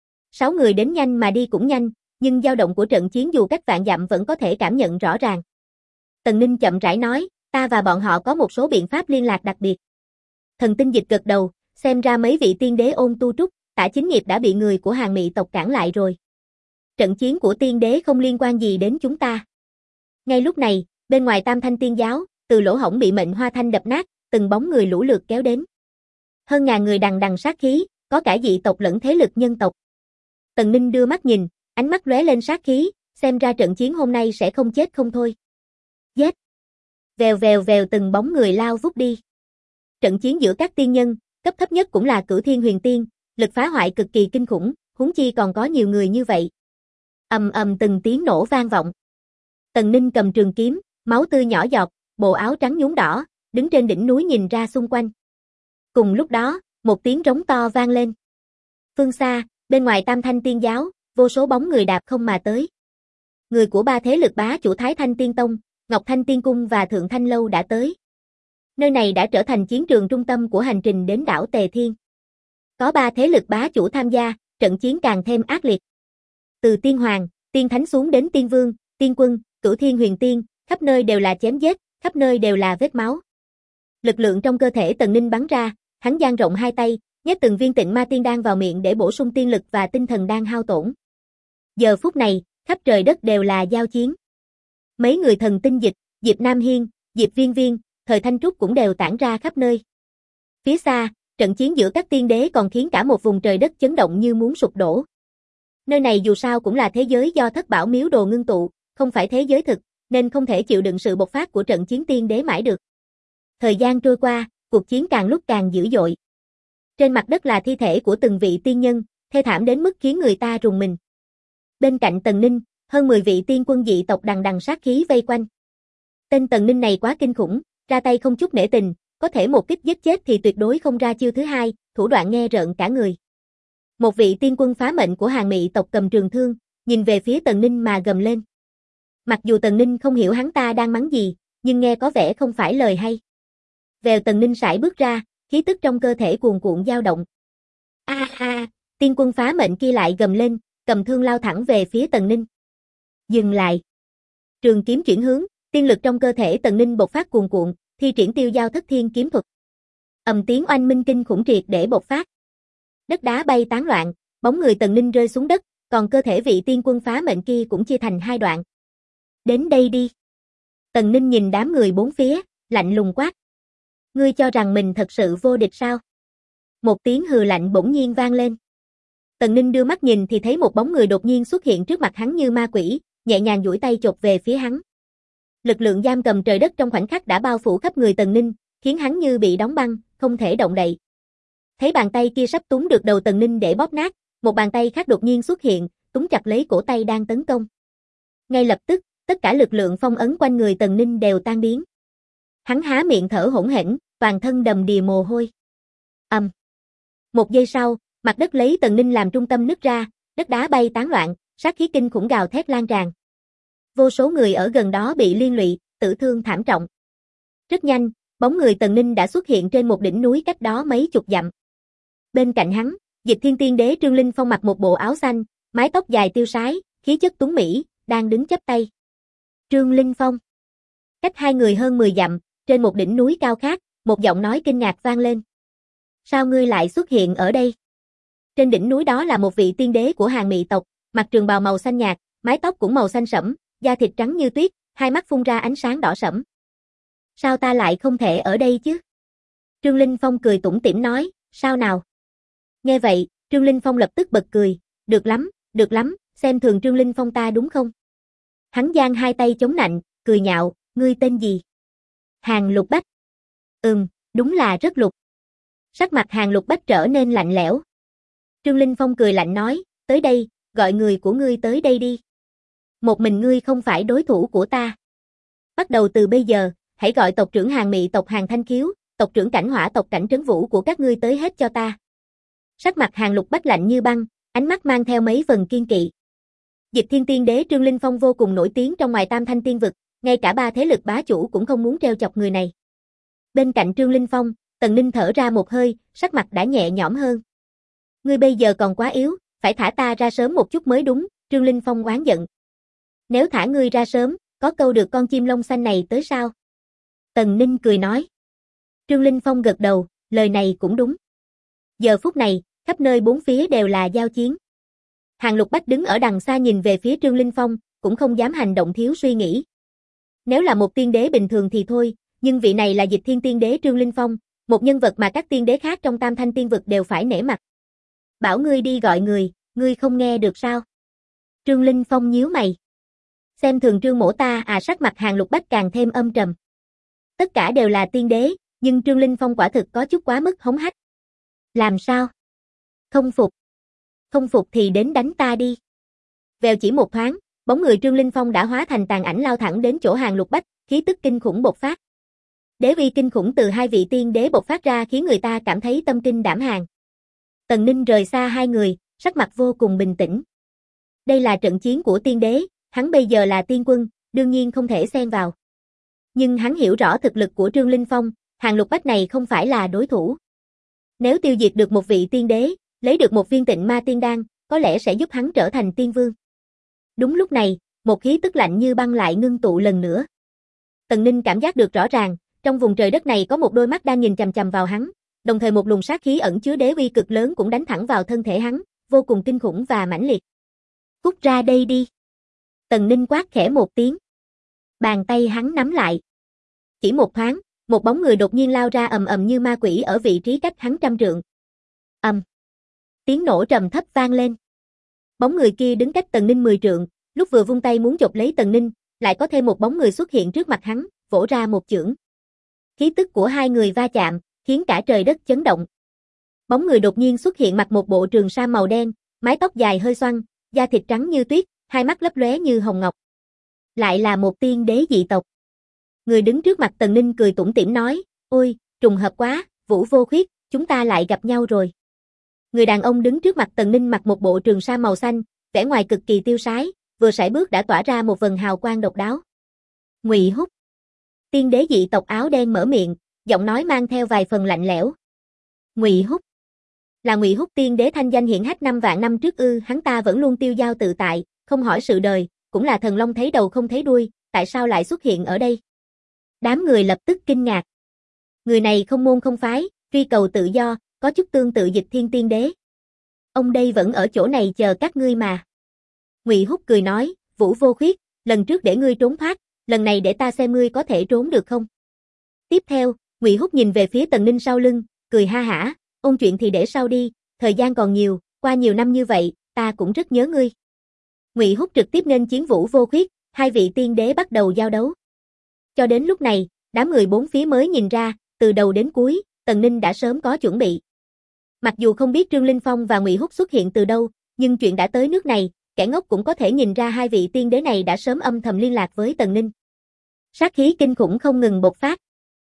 6 người đến nhanh mà đi cũng nhanh, nhưng dao động của trận chiến dù cách vạn dặm vẫn có thể cảm nhận rõ ràng. Tần Ninh chậm rãi nói, ta và bọn họ có một số biện pháp liên lạc đặc biệt. Thần Tinh Dịch gật đầu, xem ra mấy vị tiên đế Ôn Tu Trúc, Tả Chính Nghiệp đã bị người của Hàng Mị tộc cản lại rồi. Trận chiến của tiên đế không liên quan gì đến chúng ta. Ngay lúc này, bên ngoài Tam Thanh Tiên giáo, từ lỗ hổng bị Mệnh Hoa Thanh đập nát, từng bóng người lũ lượt kéo đến. Hơn ngàn người đằng đằng sát khí, có cả dị tộc lẫn thế lực nhân tộc. Tần Ninh đưa mắt nhìn, ánh mắt lóe lên sát khí, xem ra trận chiến hôm nay sẽ không chết không thôi. Giết! Vèo vèo vèo từng bóng người lao vút đi. Trận chiến giữa các tiên nhân, cấp thấp nhất cũng là Cửu Thiên Huyền Tiên, lực phá hoại cực kỳ kinh khủng, huống chi còn có nhiều người như vậy. Ầm ầm từng tiếng nổ vang vọng. Tần Ninh cầm trường kiếm, máu tươi nhỏ giọt, bộ áo trắng nhuốm đỏ, đứng trên đỉnh núi nhìn ra xung quanh. Cùng lúc đó, một tiếng rống to vang lên. Phương xa, bên ngoài Tam Thanh Tiên giáo, vô số bóng người đạp không mà tới. Người của ba thế lực bá chủ Thái Thanh Tiên Tông, Ngọc Thanh Tiên Cung và Thượng Thanh Lâu đã tới. Nơi này đã trở thành chiến trường trung tâm của hành trình đến đảo Tề Thiên. Có ba thế lực bá chủ tham gia, trận chiến càng thêm ác liệt. Từ Tiên Hoàng, Tiên Thánh xuống đến Tiên Vương, Tiên Quân, Cửu Thiên Huyền Tiên, khắp nơi đều là chém giết, khắp nơi đều là vết máu. Lực lượng trong cơ thể Tần Ninh bắn ra, hắn dang rộng hai tay, nhét từng viên Tịnh Ma Tiên đan vào miệng để bổ sung tiên lực và tinh thần đang hao tổn. Giờ phút này, khắp trời đất đều là giao chiến. Mấy người Thần Tinh Dịch, Diệp Nam Hiên, Diệp Viên Viên, Thời Thanh Trúc cũng đều tản ra khắp nơi. Phía xa, trận chiến giữa các tiên đế còn khiến cả một vùng trời đất chấn động như muốn sụp đổ. Nơi này dù sao cũng là thế giới do Thất Bảo Miếu Đồ ngưng tụ, không phải thế giới thực, nên không thể chịu đựng sự bộc phát của trận chiến tiên đế mãi được. Thời gian trôi qua, cuộc chiến càng lúc càng dữ dội. Trên mặt đất là thi thể của từng vị tiên nhân, thê thảm đến mức khiến người ta rùng mình. Bên cạnh Tần Ninh, hơn 10 vị tiên quân dị tộc đằng đằng sát khí vây quanh. Tên Tần Ninh này quá kinh khủng, ra tay không chút nể tình, có thể một kích giết chết thì tuyệt đối không ra chiêu thứ hai, thủ đoạn nghe rợn cả người. Một vị tiên quân phá mệnh của Hàng Mị tộc cầm trường thương, nhìn về phía Tần Ninh mà gầm lên. Mặc dù Tần Ninh không hiểu hắn ta đang mắng gì, nhưng nghe có vẻ không phải lời hay. Vèo Tần Ninh sải bước ra, khí tức trong cơ thể cuồn cuộn dao động. Tiên quân phá mệnh kia lại gầm lên, cầm thương lao thẳng về phía Tần Ninh. Dừng lại. Trường kiếm chuyển hướng, tiên lực trong cơ thể Tần Ninh bộc phát cuồn cuộn, thi triển Tiêu Giao Thất Thiên kiếm thuật. Ầm tiếng oanh minh kinh khủng triệt để bộc phát. Đất đá bay tán loạn, bóng người Tần Ninh rơi xuống đất, còn cơ thể vị tiên quân phá mệnh kia cũng chia thành hai đoạn. Đến đây đi. Tần Ninh nhìn đám người bốn phía, lạnh lùng quát. Ngươi cho rằng mình thật sự vô địch sao? Một tiếng hừ lạnh bỗng nhiên vang lên. Tần Ninh đưa mắt nhìn thì thấy một bóng người đột nhiên xuất hiện trước mặt hắn như ma quỷ, nhẹ nhàng duỗi tay chộp về phía hắn. Lực lượng giam cầm trời đất trong khoảnh khắc đã bao phủ khắp người Tần Ninh, khiến hắn như bị đóng băng, không thể động đậy. Thấy bàn tay kia sắp túm được đầu Tần Ninh để bóp nát, một bàn tay khác đột nhiên xuất hiện, túm chặt lấy cổ tay đang tấn công. Ngay lập tức, tất cả lực lượng phong ấn quanh người Tần Ninh đều tan biến. Hắn há miệng thở hổn hển, toàn thân đầm đìa mồ hôi. Một giây sau, mặt đất lấy Tần Ninh làm trung tâm nứt ra, đất đá bay tán loạn, sát khí kinh khủng gào thét lan tràn. Vô số người ở gần đó bị liên lụy, tử thương thảm trọng. Rất nhanh, bóng người Tần Ninh đã xuất hiện trên một đỉnh núi cách đó mấy chục dặm. Bên cạnh hắn, Dịch Thiên Tiên Đế Trương Linh Phong mặc một bộ áo xanh, mái tóc dài tiêu sái, khí chất tuấn mỹ, đang đứng chắp tay. Trương Linh Phong. Cách hai người hơn 10 dặm, trên một đỉnh núi cao khác, một giọng nói kinh ngạc vang lên. Sao ngươi lại xuất hiện ở đây? Trên đỉnh núi đó là một vị tiên đế của Hàng Mị tộc, mặc trường bào màu xanh nhạt, mái tóc cũng màu xanh sẫm, da thịt trắng như tuyết, hai mắt phun ra ánh sáng đỏ sẫm. Sao ta lại không thể ở đây chứ? Trương Linh Phong cười tủm tỉm nói, sao nào? Nghe vậy, Trương Linh Phong lập tức bật cười, được lắm, xem thường Trương Linh Phong ta đúng không? Hắn giang hai tay chống nạnh, cười nhạo, ngươi tên gì? Hàn Lục Bách. Đúng là rất lục. Sắc mặt Hàn Lục Bách trở nên lạnh lẽo. Trương Linh Phong cười lạnh nói, tới đây, gọi người của ngươi tới đây đi. Một mình ngươi không phải đối thủ của ta. Bắt đầu từ bây giờ, hãy gọi tộc trưởng Hàn Mị tộc Hàn Thanh Khiếu, tộc trưởng Cảnh Hỏa tộc Cảnh Trấn Vũ của các ngươi tới hết cho ta. Sắc mặt Hàn Lục Bách lạnh như băng, ánh mắt mang theo mấy phần kiên kỵ. Dịch Thiên Tiên Đế Trương Linh Phong vô cùng nổi tiếng trong ngoài Tam Thanh Tiên vực, ngay cả ba thế lực bá chủ cũng không muốn treo chọc người này. Bên cạnh Trương Linh Phong, Tần Ninh thở ra một hơi, sắc mặt đã nhẹ nhõm hơn. Ngươi bây giờ còn quá yếu, phải thả ta ra sớm một chút mới đúng, Trương Linh Phong oán giận. Nếu thả ngươi ra sớm, có câu được con chim lông xanh này tới sao? Tần Ninh cười nói. Trương Linh Phong gật đầu, lời này cũng đúng. Giờ phút này, khắp nơi bốn phía đều là giao chiến. Hàn Lục Bách đứng ở đằng xa nhìn về phía Trương Linh Phong, cũng không dám hành động thiếu suy nghĩ. Nếu là một tiên đế bình thường thì thôi, nhưng vị này là Dịch Thiên Tiên Đế Trương Linh Phong, một nhân vật mà các tiên đế khác trong Tam Thanh Tiên vực đều phải nể mặt. Bảo ngươi đi gọi người, ngươi không nghe được sao? Trương Linh Phong nhíu mày. Xem thường Trương mỗ ta à, sắc mặt Hàn Lục Bách càng thêm âm trầm. Tất cả đều là tiên đế, nhưng Trương Linh Phong quả thực có chút quá mức hống hách. Làm sao? Không phục. Không phục thì đến đánh ta đi. Vèo chỉ một thoáng, bóng người Trương Linh Phong đã hóa thành tàn ảnh lao thẳng đến chỗ Hàn Lục Bách, khí tức kinh khủng bộc phát. Đế uy kinh khủng từ hai vị tiên đế bộc phát ra khiến người ta cảm thấy tâm kinh đảm hàng. Tần Ninh rời xa hai người, sắc mặt vô cùng bình tĩnh. Đây là trận chiến của tiên đế, hắn bây giờ là tiên quân, đương nhiên không thể xen vào. Nhưng hắn hiểu rõ thực lực của Trương Linh Phong, Hàn Lục Bách này không phải là đối thủ. Nếu tiêu diệt được một vị tiên đế, lấy được một viên tịnh ma tiên đan, có lẽ sẽ giúp hắn trở thành tiên vương. Đúng lúc này, một khí tức lạnh như băng lại ngưng tụ lần nữa. Tần Ninh cảm giác được rõ ràng, trong vùng trời đất này có một đôi mắt đang nhìn chằm chằm vào hắn, đồng thời một luồng sát khí ẩn chứa đế uy cực lớn cũng đánh thẳng vào thân thể hắn, vô cùng kinh khủng và mãnh liệt. Cút ra đây đi. Tần Ninh quát khẽ một tiếng. Bàn tay hắn nắm lại. Chỉ một thoáng, một bóng người đột nhiên lao ra ầm ầm như ma quỷ ở vị trí cách hắn 100 trượng. Tiếng nổ trầm thấp vang lên. Bóng người kia đứng cách Tần Ninh 10 trượng, lúc vừa vung tay muốn chộp lấy Tần Ninh, lại có thêm một bóng người xuất hiện trước mặt hắn, vỗ ra một chưởng. Khí tức của hai người va chạm, khiến cả trời đất chấn động. Bóng người đột nhiên xuất hiện mặc một bộ trường sa màu đen, mái tóc dài hơi xoăn, da thịt trắng như tuyết, hai mắt lấp lóe như hồng ngọc. Lại là một tiên đế dị tộc. Người đứng trước mặt Tần Ninh cười tủm tỉm nói, ôi, trùng hợp quá, Vũ Vô Khuyết, chúng ta lại gặp nhau rồi. Người đàn ông đứng trước mặt Tần Ninh mặc một bộ trường sa màu xanh, vẻ ngoài cực kỳ tiêu sái, vừa sải bước đã tỏa ra một vầng hào quang độc đáo. Ngụy Húc. Tiên đế dị tộc áo đen mở miệng, giọng nói mang theo vài phần lạnh lẽo. Ngụy Húc. Là Ngụy Húc tiên đế thanh danh hiển hách 5 vạn năm trước ư? Hắn ta vẫn luôn tiêu dao tự tại, không hỏi sự đời, cũng là thần long thấy đầu không thấy đuôi, tại sao lại xuất hiện ở đây? Đám người lập tức kinh ngạc. Người này không môn không phái, truy cầu tự do, có chút tương tự Dịch Thiên Tiên Đế. Ông đây vẫn ở chỗ này chờ các ngươi mà. Ngụy Húc cười nói, Vũ Vô Khuyết, lần trước để ngươi trốn thoát, lần này để ta xem ngươi có thể trốn được không? Tiếp theo, Ngụy Húc nhìn về phía Tần Ninh sau lưng, cười ha hả, ôn chuyện thì để sau đi, thời gian còn nhiều, qua nhiều năm như vậy, ta cũng rất nhớ ngươi. Ngụy Húc trực tiếp nghênh chiến Vũ Vô Khuyết, hai vị tiên đế bắt đầu giao đấu. Cho đến lúc này, đám người bốn phía mới nhìn ra, từ đầu đến cuối, Tần Ninh đã sớm có chuẩn bị. Mặc dù không biết Trương Linh Phong và Ngụy Húc xuất hiện từ đâu, nhưng chuyện đã tới nước này, kẻ ngốc cũng có thể nhìn ra hai vị tiên đế này đã sớm âm thầm liên lạc với Tần Ninh. Sát khí kinh khủng không ngừng bộc phát.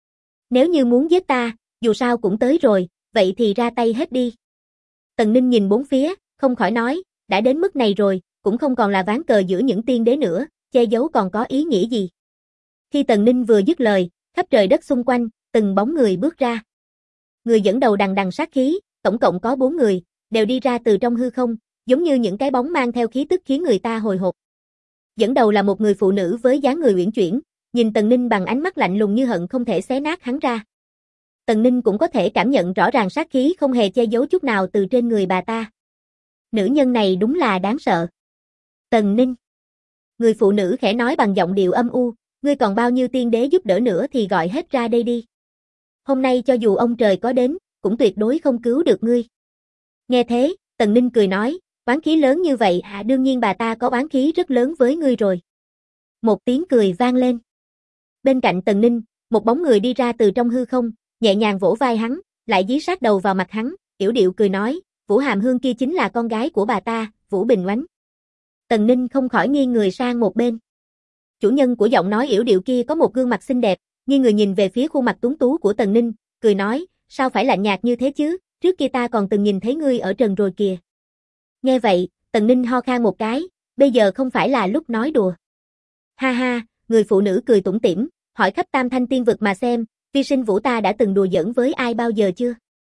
Nếu như muốn giết ta, dù sao cũng tới rồi, vậy thì ra tay hết đi. Tần Ninh nhìn bốn phía, không khỏi nói, đã đến mức này rồi, cũng không còn là ván cờ giữa những tiên đế nữa, che giấu còn có ý nghĩa gì. Khi Tần Ninh vừa dứt lời, khắp trời đất xung quanh, từng bóng người bước ra. Người dẫn đầu đằng đằng sát khí, tổng cộng có 4 người, đều đi ra từ trong hư không, giống như những cái bóng mang theo khí tức khiến người ta hồi hộp. Dẫn đầu là một người phụ nữ với dáng người uyển chuyển, nhìn Tần Ninh bằng ánh mắt lạnh lùng như hận không thể xé nát hắn ra. Tần Ninh cũng có thể cảm nhận rõ ràng sát khí không hề che giấu chút nào từ trên người bà ta. Nữ nhân này đúng là đáng sợ. Tần Ninh. Người phụ nữ khẽ nói bằng giọng điệu âm u, ngươi còn bao nhiêu tiên đế giúp đỡ nữa thì gọi hết ra đây đi. Hôm nay cho dù ông trời có đến, cũng tuyệt đối không cứu được ngươi. Nghe thế, Tần Ninh cười nói, Oán khí lớn như vậy đương nhiên bà ta có oán khí rất lớn với ngươi rồi. Một tiếng cười vang lên. Bên cạnh Tần Ninh, một bóng người đi ra từ trong hư không, nhẹ nhàng vỗ vai hắn, lại dí sát đầu vào mặt hắn, yểu điệu cười nói, Vũ Hàm Hương kia chính là con gái của bà ta, Vũ Bình Oánh. Tần Ninh không khỏi nghiêng người sang một bên. Chủ nhân của giọng nói yểu điệu kia có một gương mặt xinh đẹp, nghiêng người nhìn về phía khuôn mặt tuấn tú của Tần Ninh, cười nói, sao phải lạnh nhạt như thế chứ, trước kia ta còn từng nhìn thấy ngươi ở trần rồi kìa. Nghe vậy, Tần Ninh ho khan một cái, bây giờ không phải là lúc nói đùa. Ha ha, người phụ nữ cười tủm tỉm, hỏi khắp Tam Thanh Tiên vực mà xem, Vi Sinh Vũ ta đã từng đùa giỡn với ai bao giờ chưa?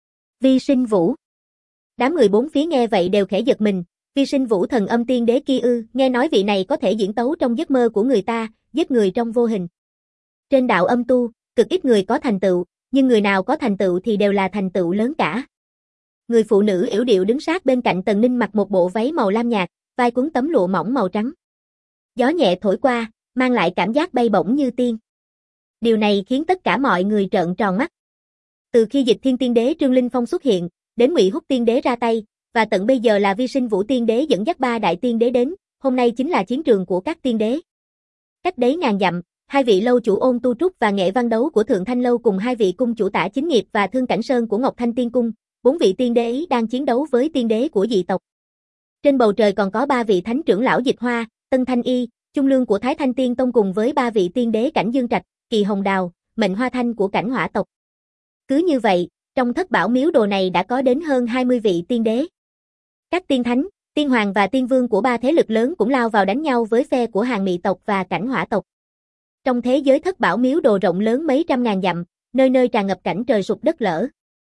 Vi Sinh Vũ. Đám người bốn phía nghe vậy đều khẽ giật mình, Vi Sinh Vũ thần âm tiên đế kia ư, nghe nói vị này có thể diễn tấu trong giấc mơ của người ta, giết người trong vô hình. Trên đạo âm tu, cực ít người có thành tựu, nhưng người nào có thành tựu thì đều là thành tựu lớn cả. Người phụ nữ yểu điệu đứng sát bên cạnh Tần Ninh mặc một bộ váy màu lam nhạt, vai quấn tấm lụa mỏng màu trắng. Gió nhẹ thổi qua, mang lại cảm giác bay bổng như tiên. Điều này khiến tất cả mọi người trợn tròn mắt. Từ khi Dịch Thiên Tiên Đế Trương Linh Phong xuất hiện, đến Ngụy Húc Tiên Đế ra tay, và tận bây giờ là Vi Sinh Vũ Tiên Đế dẫn dắt 3 đại tiên đế đến, hôm nay chính là chiến trường của các tiên đế. Cách đấy ngàn dặm, hai vị lâu chủ Ôn Tu Trúc và Nghệ Văn Đấu của Thượng Thanh Lâu cùng hai vị cung chủ Tả Chính Nghiệp và Thương Cảnh Sơn của Ngọc Thanh Tiên Cung, 4 vị tiên đế ấy đang chiến đấu với tiên đế của dị tộc. Trên bầu trời còn có 3 vị thánh trưởng lão Dịch Hoa, Tân Thanh Y, Trung Lương của Thái Thanh Tiên Tông cùng với 3 vị tiên đế Cảnh Dương Trạch, Kỳ Hồng Đào, Mệnh Hoa Thanh của Cảnh Hỏa tộc. Cứ như vậy, trong Thất Bảo Miếu Đồ này đã có đến hơn 20 vị tiên đế. Các tiên thánh, tiên hoàng và tiên vương của 3 thế lực lớn cũng lao vào đánh nhau với phe của Hàn Mị tộc và Cảnh Hỏa tộc. Trong thế giới Thất Bảo Miếu Đồ rộng lớn mấy trăm ngàn dặm, nơi nơi tràn ngập cảnh trời sụp đất lở.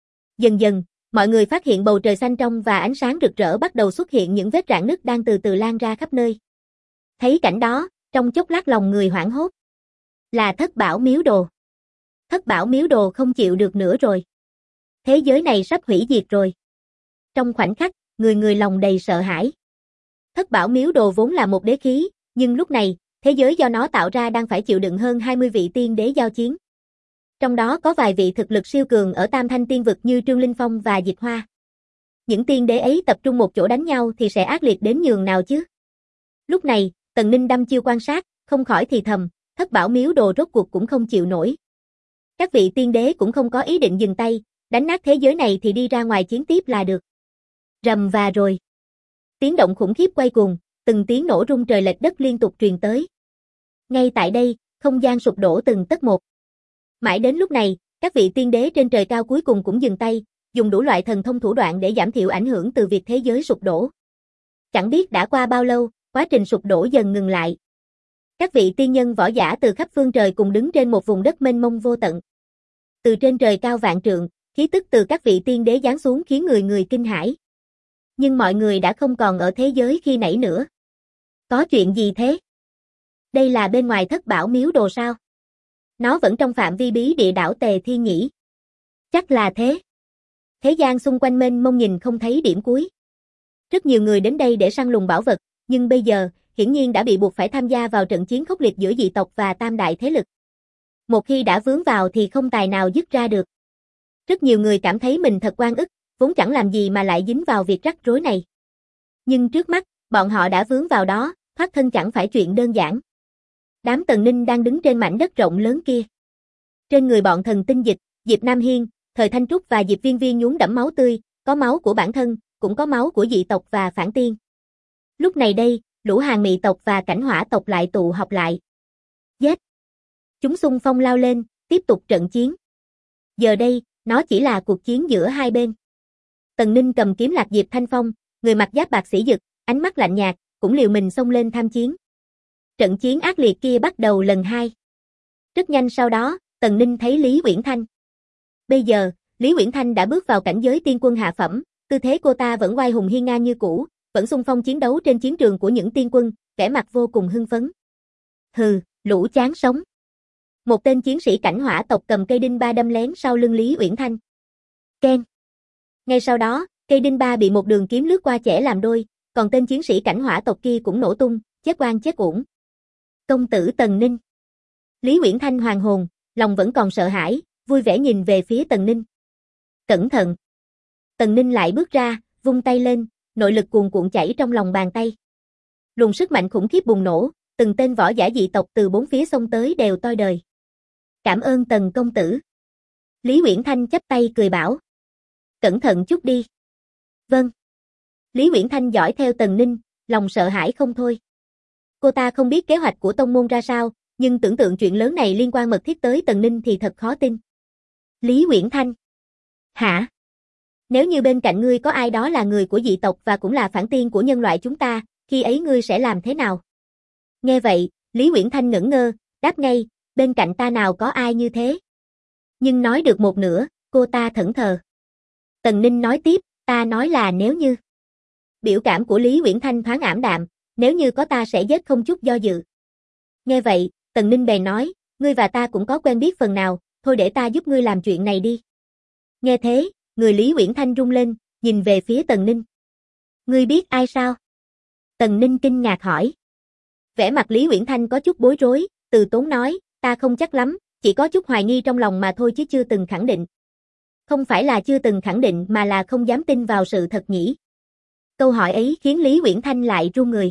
Dần dần, mọi người phát hiện bầu trời xanh trong và ánh sáng rực rỡ bắt đầu xuất hiện những vết rạn nứt đang từ từ lan ra khắp nơi. Thấy cảnh đó, trong chốc lát lòng người hoảng hốt. Là Thất Bảo Miếu Đồ. Thất Bảo Miếu Đồ không chịu được nữa rồi. Thế giới này sắp hủy diệt rồi. Trong khoảnh khắc, người người lòng đầy sợ hãi. Thất Bảo Miếu Đồ vốn là một đế khí, nhưng lúc này, thế giới do nó tạo ra đang phải chịu đựng hơn 20 vị tiên đế giao chiến. Trong đó có vài vị thực lực siêu cường ở Tam Thanh Tiên vực như Trương Linh Phong và Dịch Hoa. Những tiên đế ấy tập trung một chỗ đánh nhau thì sẽ ác liệt đến nhường nào chứ? Lúc này, Tần Ninh đăm chiêu quan sát, không khỏi thì thầm, Thất Bảo Miếu Đồ rốt cuộc cũng không chịu nổi. Các vị tiên đế cũng không có ý định dừng tay, đánh nát thế giới này thì đi ra ngoài chiến tiếp là được. Rầm và rồi. Tiếng động khủng khiếp quay cuồng, từng tiếng nổ rung trời lệch đất liên tục truyền tới. Ngay tại đây, không gian sụp đổ từng tấc một. Mãi đến lúc này, các vị tiên đế trên trời cao cuối cùng cũng dừng tay, dùng đủ loại thần thông thủ đoạn để giảm thiểu ảnh hưởng từ việc thế giới sụp đổ. Chẳng biết đã qua bao lâu, quá trình sụp đổ dần ngừng lại. Các vị tiên nhân võ giả từ khắp phương trời cùng đứng trên một vùng đất mênh mông vô tận. Từ trên trời cao vạn trượng, khí tức từ các vị tiên đế giáng xuống khiến người người kinh hãi. Nhưng mọi người đã không còn ở thế giới khi nãy nữa. Có chuyện gì thế? Đây là bên ngoài Thất Bảo Miếu Đồ sao? Nó vẫn trong phạm vi bí địa đảo Tề Thiên nhỉ? Chắc là thế. Thế gian xung quanh mênh mông nhìn không thấy điểm cuối. Rất nhiều người đến đây để săn lùng bảo vật, nhưng bây giờ, hiển nhiên đã bị buộc phải tham gia vào trận chiến khốc liệt giữa dị tộc và tam đại thế lực. Một khi đã vướng vào thì không tài nào dứt ra được. Rất nhiều người cảm thấy mình thật oan ức, vốn chẳng làm gì mà lại dính vào việc rắc rối này. Nhưng trước mắt, bọn họ đã vướng vào đó, thoát thân chẳng phải chuyện đơn giản. Đám Tần Ninh đang đứng trên mảnh đất rộng lớn kia. Trên người bọn Thần Tinh Dịch, Diệp Nam Hiên, Thời Thanh Trúc và Diệp Viên Viên nhuốm đẫm máu tươi, có máu của bản thân, cũng có máu của dị tộc và phản tiên. Lúc này đây, lũ Hàn Mị tộc và Cảnh Hỏa tộc lại tụ họp lại. Giết! Chúng xung phong lao lên, tiếp tục trận chiến. Giờ đây, nó chỉ là cuộc chiến giữa hai bên. Tần Ninh cầm kiếm Lạc Diệp Thanh Phong, người mặc giáp bạc sĩ dực, ánh mắt lạnh nhạt, cũng liều mình xông lên tham chiến. Trận chiến ác liệt kia bắt đầu lần 2. Rất nhanh sau đó, Tần Ninh thấy Lý Uyển Thanh. Bây giờ, Lý Uyển Thanh đã bước vào cảnh giới tiên quân hạ phẩm, tư thế cô ta vẫn oai hùng hiên ngang như cũ, vẫn xung phong chiến đấu trên chiến trường của những tiên quân, vẻ mặt vô cùng hưng phấn. Hừ, lũ chán sống. Một tên chiến sĩ Cảnh Hỏa tộc cầm cây đinh ba đâm lén sau lưng Lý Uyển Thanh. Keng. Ngay sau đó, cây đinh ba bị một đường kiếm lướt qua chẻ làm đôi, còn tên chiến sĩ Cảnh Hỏa tộc kia cũng nổ tung, chết oan chết uổng. Công tử Tần Ninh. Lý Uyển Thanh hoàng hồn, lòng vẫn còn sợ hãi, vui vẻ nhìn về phía Tần Ninh. Cẩn thận. Tần Ninh lại bước ra, vung tay lên, nội lực cuồn cuộn chảy trong lòng bàn tay. Luồng sức mạnh khủng khiếp bùng nổ, từng tên võ giả dị tộc từ bốn phía xông tới đều toi đời. Cảm ơn Tần công tử. Lý Uyển Thanh chắp tay cười bảo. Cẩn thận chút đi. Vâng. Lý Uyển Thanh dõi theo Tần Ninh, lòng sợ hãi không thôi. Cô ta không biết kế hoạch của tông môn ra sao, nhưng tưởng tượng chuyện lớn này liên quan mật thiết tới Tần Ninh thì thật khó tin. Lý Uyển Thanh. Hả? Nếu như bên cạnh ngươi có ai đó là người của dị tộc và cũng là phản tiên của nhân loại chúng ta, khi ấy ngươi sẽ làm thế nào? Nghe vậy, Lý Uyển Thanh ngẩn ngơ, đáp ngay, bên cạnh ta nào có ai như thế. Nhưng nói được một nửa, cô ta thẫn thờ. Tần Ninh nói tiếp, ta nói là nếu như. Biểu cảm của Lý Uyển Thanh thoáng ảm đạm, nếu như có ta sẽ giết không chút do dự. Nghe vậy, Tần Ninh bèn nói, ngươi và ta cũng có quen biết phần nào, thôi để ta giúp ngươi làm chuyện này đi. Nghe thế, người Lý Uyển Thanh rung lên, nhìn về phía Tần Ninh. Ngươi biết ai sao? Tần Ninh kinh ngạc hỏi. Vẻ mặt Lý Uyển Thanh có chút bối rối, từ tốn nói, ta không chắc lắm, chỉ có chút hoài nghi trong lòng mà thôi chứ chưa từng khẳng định. Không phải là chưa từng khẳng định mà là không dám tin vào sự thật nhỉ. Câu hỏi ấy khiến Lý Uyển Thanh lại run người.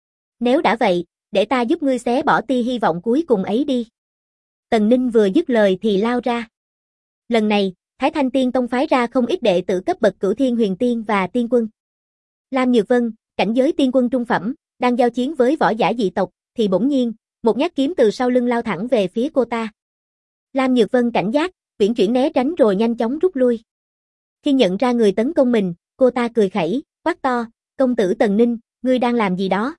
Nếu đã vậy, để ta giúp ngươi xé bỏ tia hy vọng cuối cùng ấy đi. Tần Ninh vừa dứt lời thì lao ra. Lần này, Thái Thanh Tiên Tông phái ra không ít đệ tử cấp bậc Cửu Thiên Huyền Tiên và Tiên Quân. Lam Nhược Vân, cảnh giới tiên quân trung phẩm, đang giao chiến với võ giả dị tộc, thì bỗng nhiên, một nhát kiếm từ sau lưng lao thẳng về phía cô ta. Lam Nhược Vân cảnh giác, uyển chuyển né tránh rồi nhanh chóng rút lui. Khi nhận ra người tấn công mình, cô ta cười khẩy, quát to, công tử Tần Ninh, ngươi đang làm gì đó?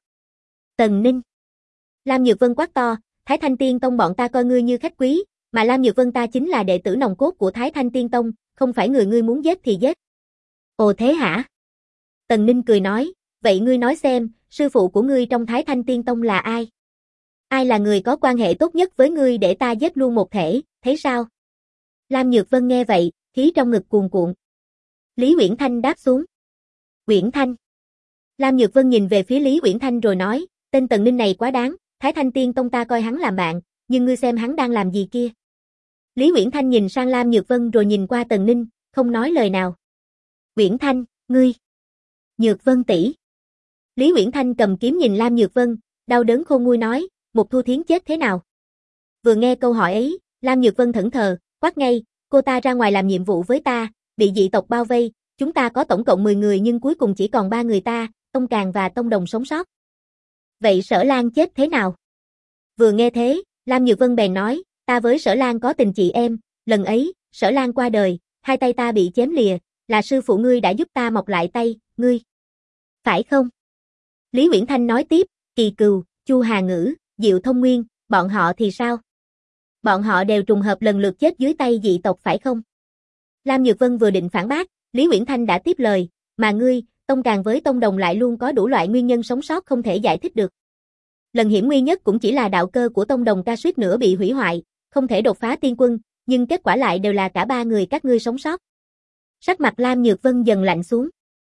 Tần Ninh. Lam Nhược Vân quát to, Thái Thanh Tiên Tông bọn ta coi ngươi như khách quý, mà Lam Nhược Vân ta chính là đệ tử nòng cốt của Thái Thanh Tiên Tông, không phải người ngươi muốn giết thì giết. Ồ thế hả? Tần Ninh cười nói, vậy ngươi nói xem, sư phụ của ngươi trong Thái Thanh Tiên Tông là ai? Ai là người có quan hệ tốt nhất với ngươi để ta giết luôn một thể, thấy sao? Lam Nhược Vân nghe vậy, khí trong ngực cuồn cuộn. Lý Uyển Thanh đáp xuống. Uyển Thanh. Lam Nhược Vân nhìn về phía Lý Uyển Thanh rồi nói, tên Tần Ninh này quá đáng, Thái Thanh Tiên Tông ta coi hắn làm bạn, nhưng ngươi xem hắn đang làm gì kia. Lý Uyển Thanh nhìn sang Lam Nhược Vân rồi nhìn qua Tần Ninh, không nói lời nào. Uyển Thanh, ngươi. Nhược Vân tỷ. Lý Uyển Thanh cầm kiếm nhìn Lam Nhược Vân, đau đớn khôn nguôi nói, Một Thu Thiến chết thế nào? Vừa nghe câu hỏi ấy, Lam Nhược Vân thẫn thờ, quát ngay, cô ta ra ngoài làm nhiệm vụ với ta, bị dị tộc bao vây, chúng ta có tổng cộng 10 người nhưng cuối cùng chỉ còn 3 người ta, Tông Càng và Tông Đồng sống sót. Vậy Sở Lan chết thế nào? Vừa nghe thế, Lam Nhược Vân bèn nói, ta với Sở Lan có tình chị em, lần ấy, Sở Lan qua đời, hai tay ta bị chém lìa, là sư phụ ngươi đã giúp ta mọc lại tay, ngươi. Phải không? Lý Uyển Thanh nói tiếp, Kỳ Cừu, Chu Hà Ngữ, Diệu Thông Nguyên, bọn họ thì sao? Bọn họ đều trùng hợp lần lượt chết dưới tay dị tộc phải không? Lam Nhược Vân vừa định phản bác, Lý Uyển Thanh đã tiếp lời, mà ngươi, Tông Càng với Tông Đồng lại luôn có đủ loại nguyên nhân sống sót không thể giải thích được. Lần hiểm nguy nhất cũng chỉ là đạo cơ của Tông Đồng ta suýt nữa bị hủy hoại, không thể đột phá tiên quân, nhưng kết quả lại đều là cả 3 người các ngươi sống sót. Sắc mặt Lam Nhược Vân dần lạnh xuống.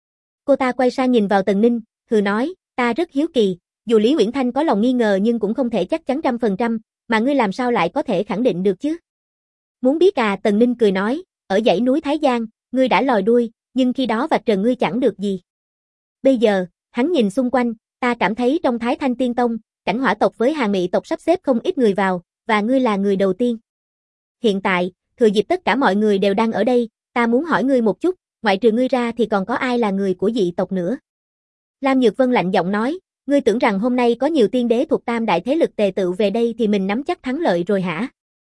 Cô ta quay sang nhìn vào Tần Ninh, hừ nói, ta rất hiếu kỳ, dù Lý Uyển Thanh có lòng nghi ngờ nhưng cũng không thể chắc chắn 100%, mà ngươi làm sao lại có thể khẳng định được chứ? Muốn biết à? Tần Ninh cười nói, ở dãy núi Thái Giang, ngươi đã lòi đuôi, nhưng khi đó vạch trần ngươi chẳng được gì. Bây giờ, hắn nhìn xung quanh, ta cảm thấy trong Thái Thanh Tiên Tông, Cảnh Hỏa tộc với Hàn Mị tộc sắp xếp không ít người vào, và ngươi là người đầu tiên. Hiện tại, thừa dịp tất cả mọi người đều đang ở đây, ta muốn hỏi ngươi một chút, ngoại trừ ngươi ra thì còn có ai là người của dị tộc nữa? Lam Nhược Vân lạnh giọng nói, ngươi tưởng rằng hôm nay có nhiều tiên đế thuộc tam đại thế lực tề tựu về đây thì mình nắm chắc thắng lợi rồi hả?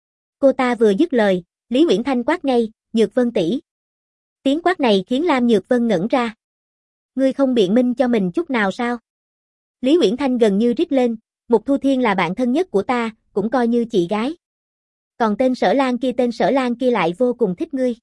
Cô ta vừa dứt lời, Lý Uyển Thanh quát ngay, Nhược Vân tỷ. Tiếng quát này khiến Lam Nhược Vân ngẩn ra. Ngươi không biện minh cho mình chút nào sao? Lý Uyển Thanh gần như rít lên, Mục Thu Thiên là bạn thân nhất của ta, cũng coi như chị gái. Còn tên Sở Lan kia lại vô cùng thích ngươi.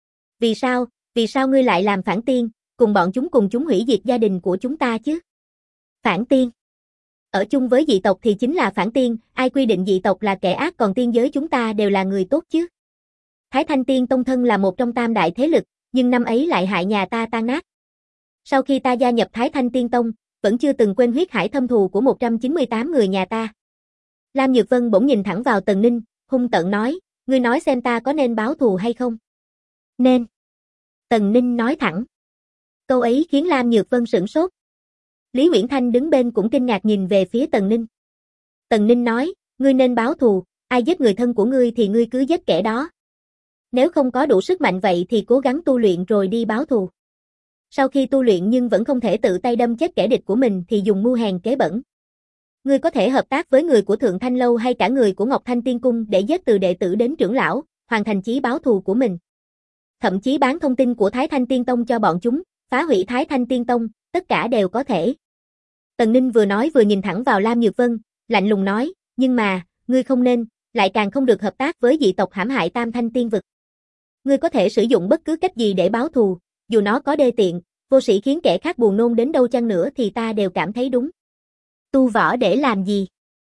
Vì sao ngươi lại làm phản tiên, cùng bọn chúng cùng chúng hủy diệt gia đình của chúng ta chứ? Phản tiên. Ở chung với dị tộc thì chính là phản tiên, ai quy định dị tộc là kẻ ác còn tiên giới chúng ta đều là người tốt chứ? Thái Thanh Tiên Tông thân là một trong tam đại thế lực, nhưng năm ấy lại hại nhà ta tan nát. Sau khi ta gia nhập Thái Thanh Tiên Tông, vẫn chưa từng quên huyết hải thâm thù của 198 người nhà ta. Lam Nhược Vân bỗng nhìn thẳng vào Tần Ninh, hung tợn nói, ngươi nói xem ta có nên báo thù hay không? Nên. Tần Ninh nói thẳng. Câu ấy khiến Lam Nhược Vân sửng sốt. Lý Uyển Thanh đứng bên cũng kinh ngạc nhìn về phía Tần Ninh. Tần Ninh nói, ngươi nên báo thù, ai giết người thân của ngươi thì ngươi cứ giết kẻ đó. Nếu không có đủ sức mạnh vậy thì cố gắng tu luyện rồi đi báo thù. Sau khi tu luyện nhưng vẫn không thể tự tay đâm chết kẻ địch của mình thì dùng mưu hèn kế bẩn. Ngươi có thể hợp tác với người của Thượng Thanh Lâu hay cả người của Ngọc Thanh Tiên Cung để giết từ đệ tử đến trưởng lão, hoàn thành chí báo thù của mình. Thậm chí bán thông tin của Thái Thanh Tiên Tông cho bọn chúng, phá hủy Thái Thanh Tiên Tông, tất cả đều có thể. Tần Ninh vừa nói vừa nhìn thẳng vào Lam Nhược Vân, lạnh lùng nói, nhưng mà, ngươi không nên, lại càng không được hợp tác với dị tộc hãm hại Tam Thanh Tiên Vực. Ngươi có thể sử dụng bất cứ cách gì để báo thù, dù nó có đê tiện, vô sĩ khiến kẻ khác buồn nôn đến đâu chăng nữa thì ta đều cảm thấy đúng. Tu võ để làm gì?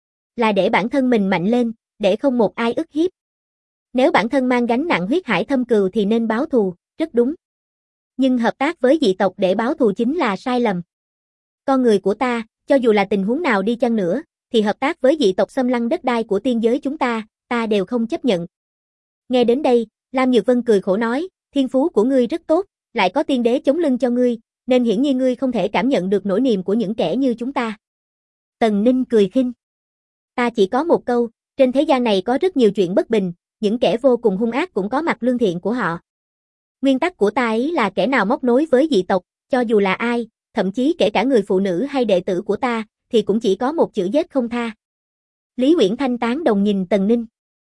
Là để bản thân mình mạnh lên, để không một ai ức hiếp. Nếu bản thân mang gánh nặng huyết hải thâm cừu thì nên báo thù, rất đúng. Nhưng hợp tác với dị tộc để báo thù chính là sai lầm. Con người của ta, cho dù là tình huống nào đi chăng nữa, thì hợp tác với dị tộc xâm lăng đất đai của tiên giới chúng ta đều không chấp nhận. Nghe đến đây, Lam Nhược Vân cười khổ nói, thiên phú của ngươi rất tốt, lại có tiên đế chống lưng cho ngươi, nên hiển nhiên ngươi không thể cảm nhận được nỗi niềm của những kẻ như chúng ta. Tần Ninh cười khinh. Ta chỉ có một câu, trên thế gian này có rất nhiều chuyện bất bình, những kẻ vô cùng hung ác cũng có mặt lương thiện của họ. Nguyên tắc của ta ấy là kẻ nào móc nối với dị tộc, cho dù là ai, thậm chí kể cả người phụ nữ hay đệ tử của ta, thì cũng chỉ có một chữ giết không tha. Lý Uyển Thanh tán đồng nhìn Tần Ninh.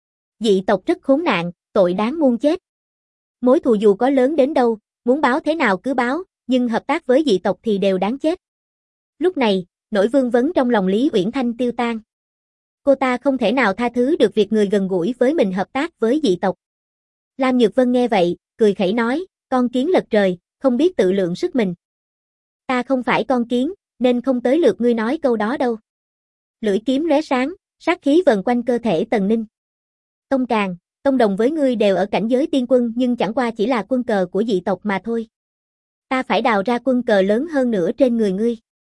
Dị tộc rất khốn nạn, tội đáng muôn chết. Mối thù dù có lớn đến đâu, muốn báo thế nào cứ báo, nhưng hợp tác với dị tộc thì đều đáng chết. Lúc này, nỗi vương vấn trong lòng Lý Uyển Thanh tiêu tan. Cô ta không thể nào tha thứ được việc người gần gũi với mình hợp tác với dị tộc. Lam Nhược Vân nghe vậy, cười khẩy nói, con kiến lật trời, không biết tự lượng sức mình. Ta không phải con kiến, nên không tới lượt ngươi nói câu đó đâu. Lưỡi kiếm lóe sáng, sát khí vần quanh cơ thể Tần Ninh. Tông Càn, Tông Đồng với ngươi đều ở cảnh giới tiên quân nhưng chẳng qua chỉ là quân cờ của dị tộc mà thôi. Ta phải đào ra quân cờ lớn hơn nữa trên người ngươi.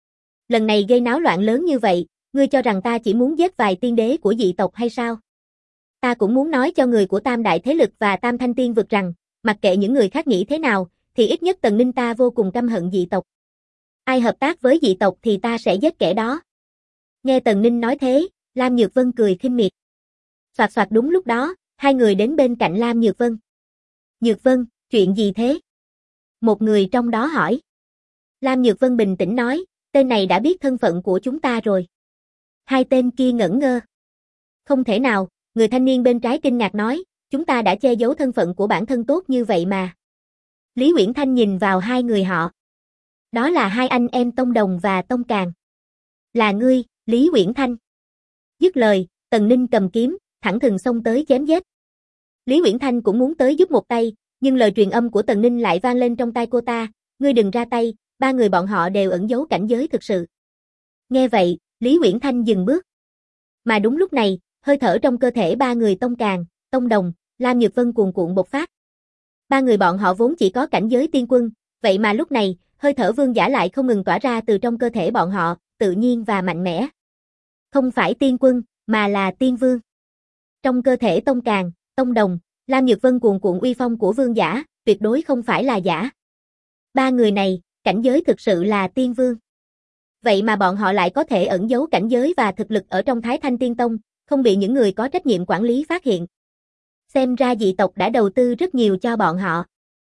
Lần này gây náo loạn lớn như vậy, ngươi cho rằng ta chỉ muốn giết vài tiên đế của dị tộc hay sao? Ta cũng muốn nói cho người của Tam Đại Thế Lực và Tam Thanh Tiên Vực rằng, mặc kệ những người khác nghĩ thế nào, thì ít nhất Tần Ninh ta vô cùng căm hận dị tộc. Ai hợp tác với dị tộc thì ta sẽ giết kẻ đó. Nghe Tần Ninh nói thế, Lam Nhược Vân cười khinh miệt. Soạt soạt đúng lúc đó, hai người đến bên cạnh Lam Nhược Vân. Nhược Vân, chuyện gì thế? Một người trong đó hỏi. Lam Nhược Vân bình tĩnh nói, tên này đã biết thân phận của chúng ta rồi. Hai tên kia ngẩn ngơ. Không thể nào, người thanh niên bên trái kinh ngạc nói, chúng ta đã che giấu thân phận của bản thân tốt như vậy mà. Lý Uyển Thanh nhìn vào hai người họ. Đó là hai anh em Tông Đồng và Tông Càn. Là ngươi, Lý Uyển Thanh. Dứt lời, Tần Ninh cầm kiếm, thẳng thừng xông tới chém giết. Lý Uyển Thanh cũng muốn tới giúp một tay, nhưng lời truyền âm của Tần Ninh lại vang lên trong tai cô ta, ngươi đừng ra tay, ba người bọn họ đều ẩn giấu cảnh giới thực sự. Nghe vậy, Lý Uyển Thanh dừng bước. Mà đúng lúc này, hơi thở trong cơ thể ba người Tông Càn, Tông Đồng, Lam Nhược Vân cuồn cuộn bộc phát. Ba người bọn họ vốn chỉ có cảnh giới tiên quân, vậy mà lúc này, hơi thở vương giả lại không ngừng tỏa ra từ trong cơ thể bọn họ, tự nhiên và mạnh mẽ. Không phải tiên quân, mà là tiên vương. Trong cơ thể Tông Càn, Tông Đồng, Lam Nhược Vân cuồn cuộn uy phong của vương giả, tuyệt đối không phải là giả. Ba người này, cảnh giới thực sự là tiên vương. Vậy mà bọn họ lại có thể ẩn giấu cảnh giới và thực lực ở trong Thái Thanh Tiên Tông, không bị những người có trách nhiệm quản lý phát hiện. Xem ra dị tộc đã đầu tư rất nhiều cho bọn họ.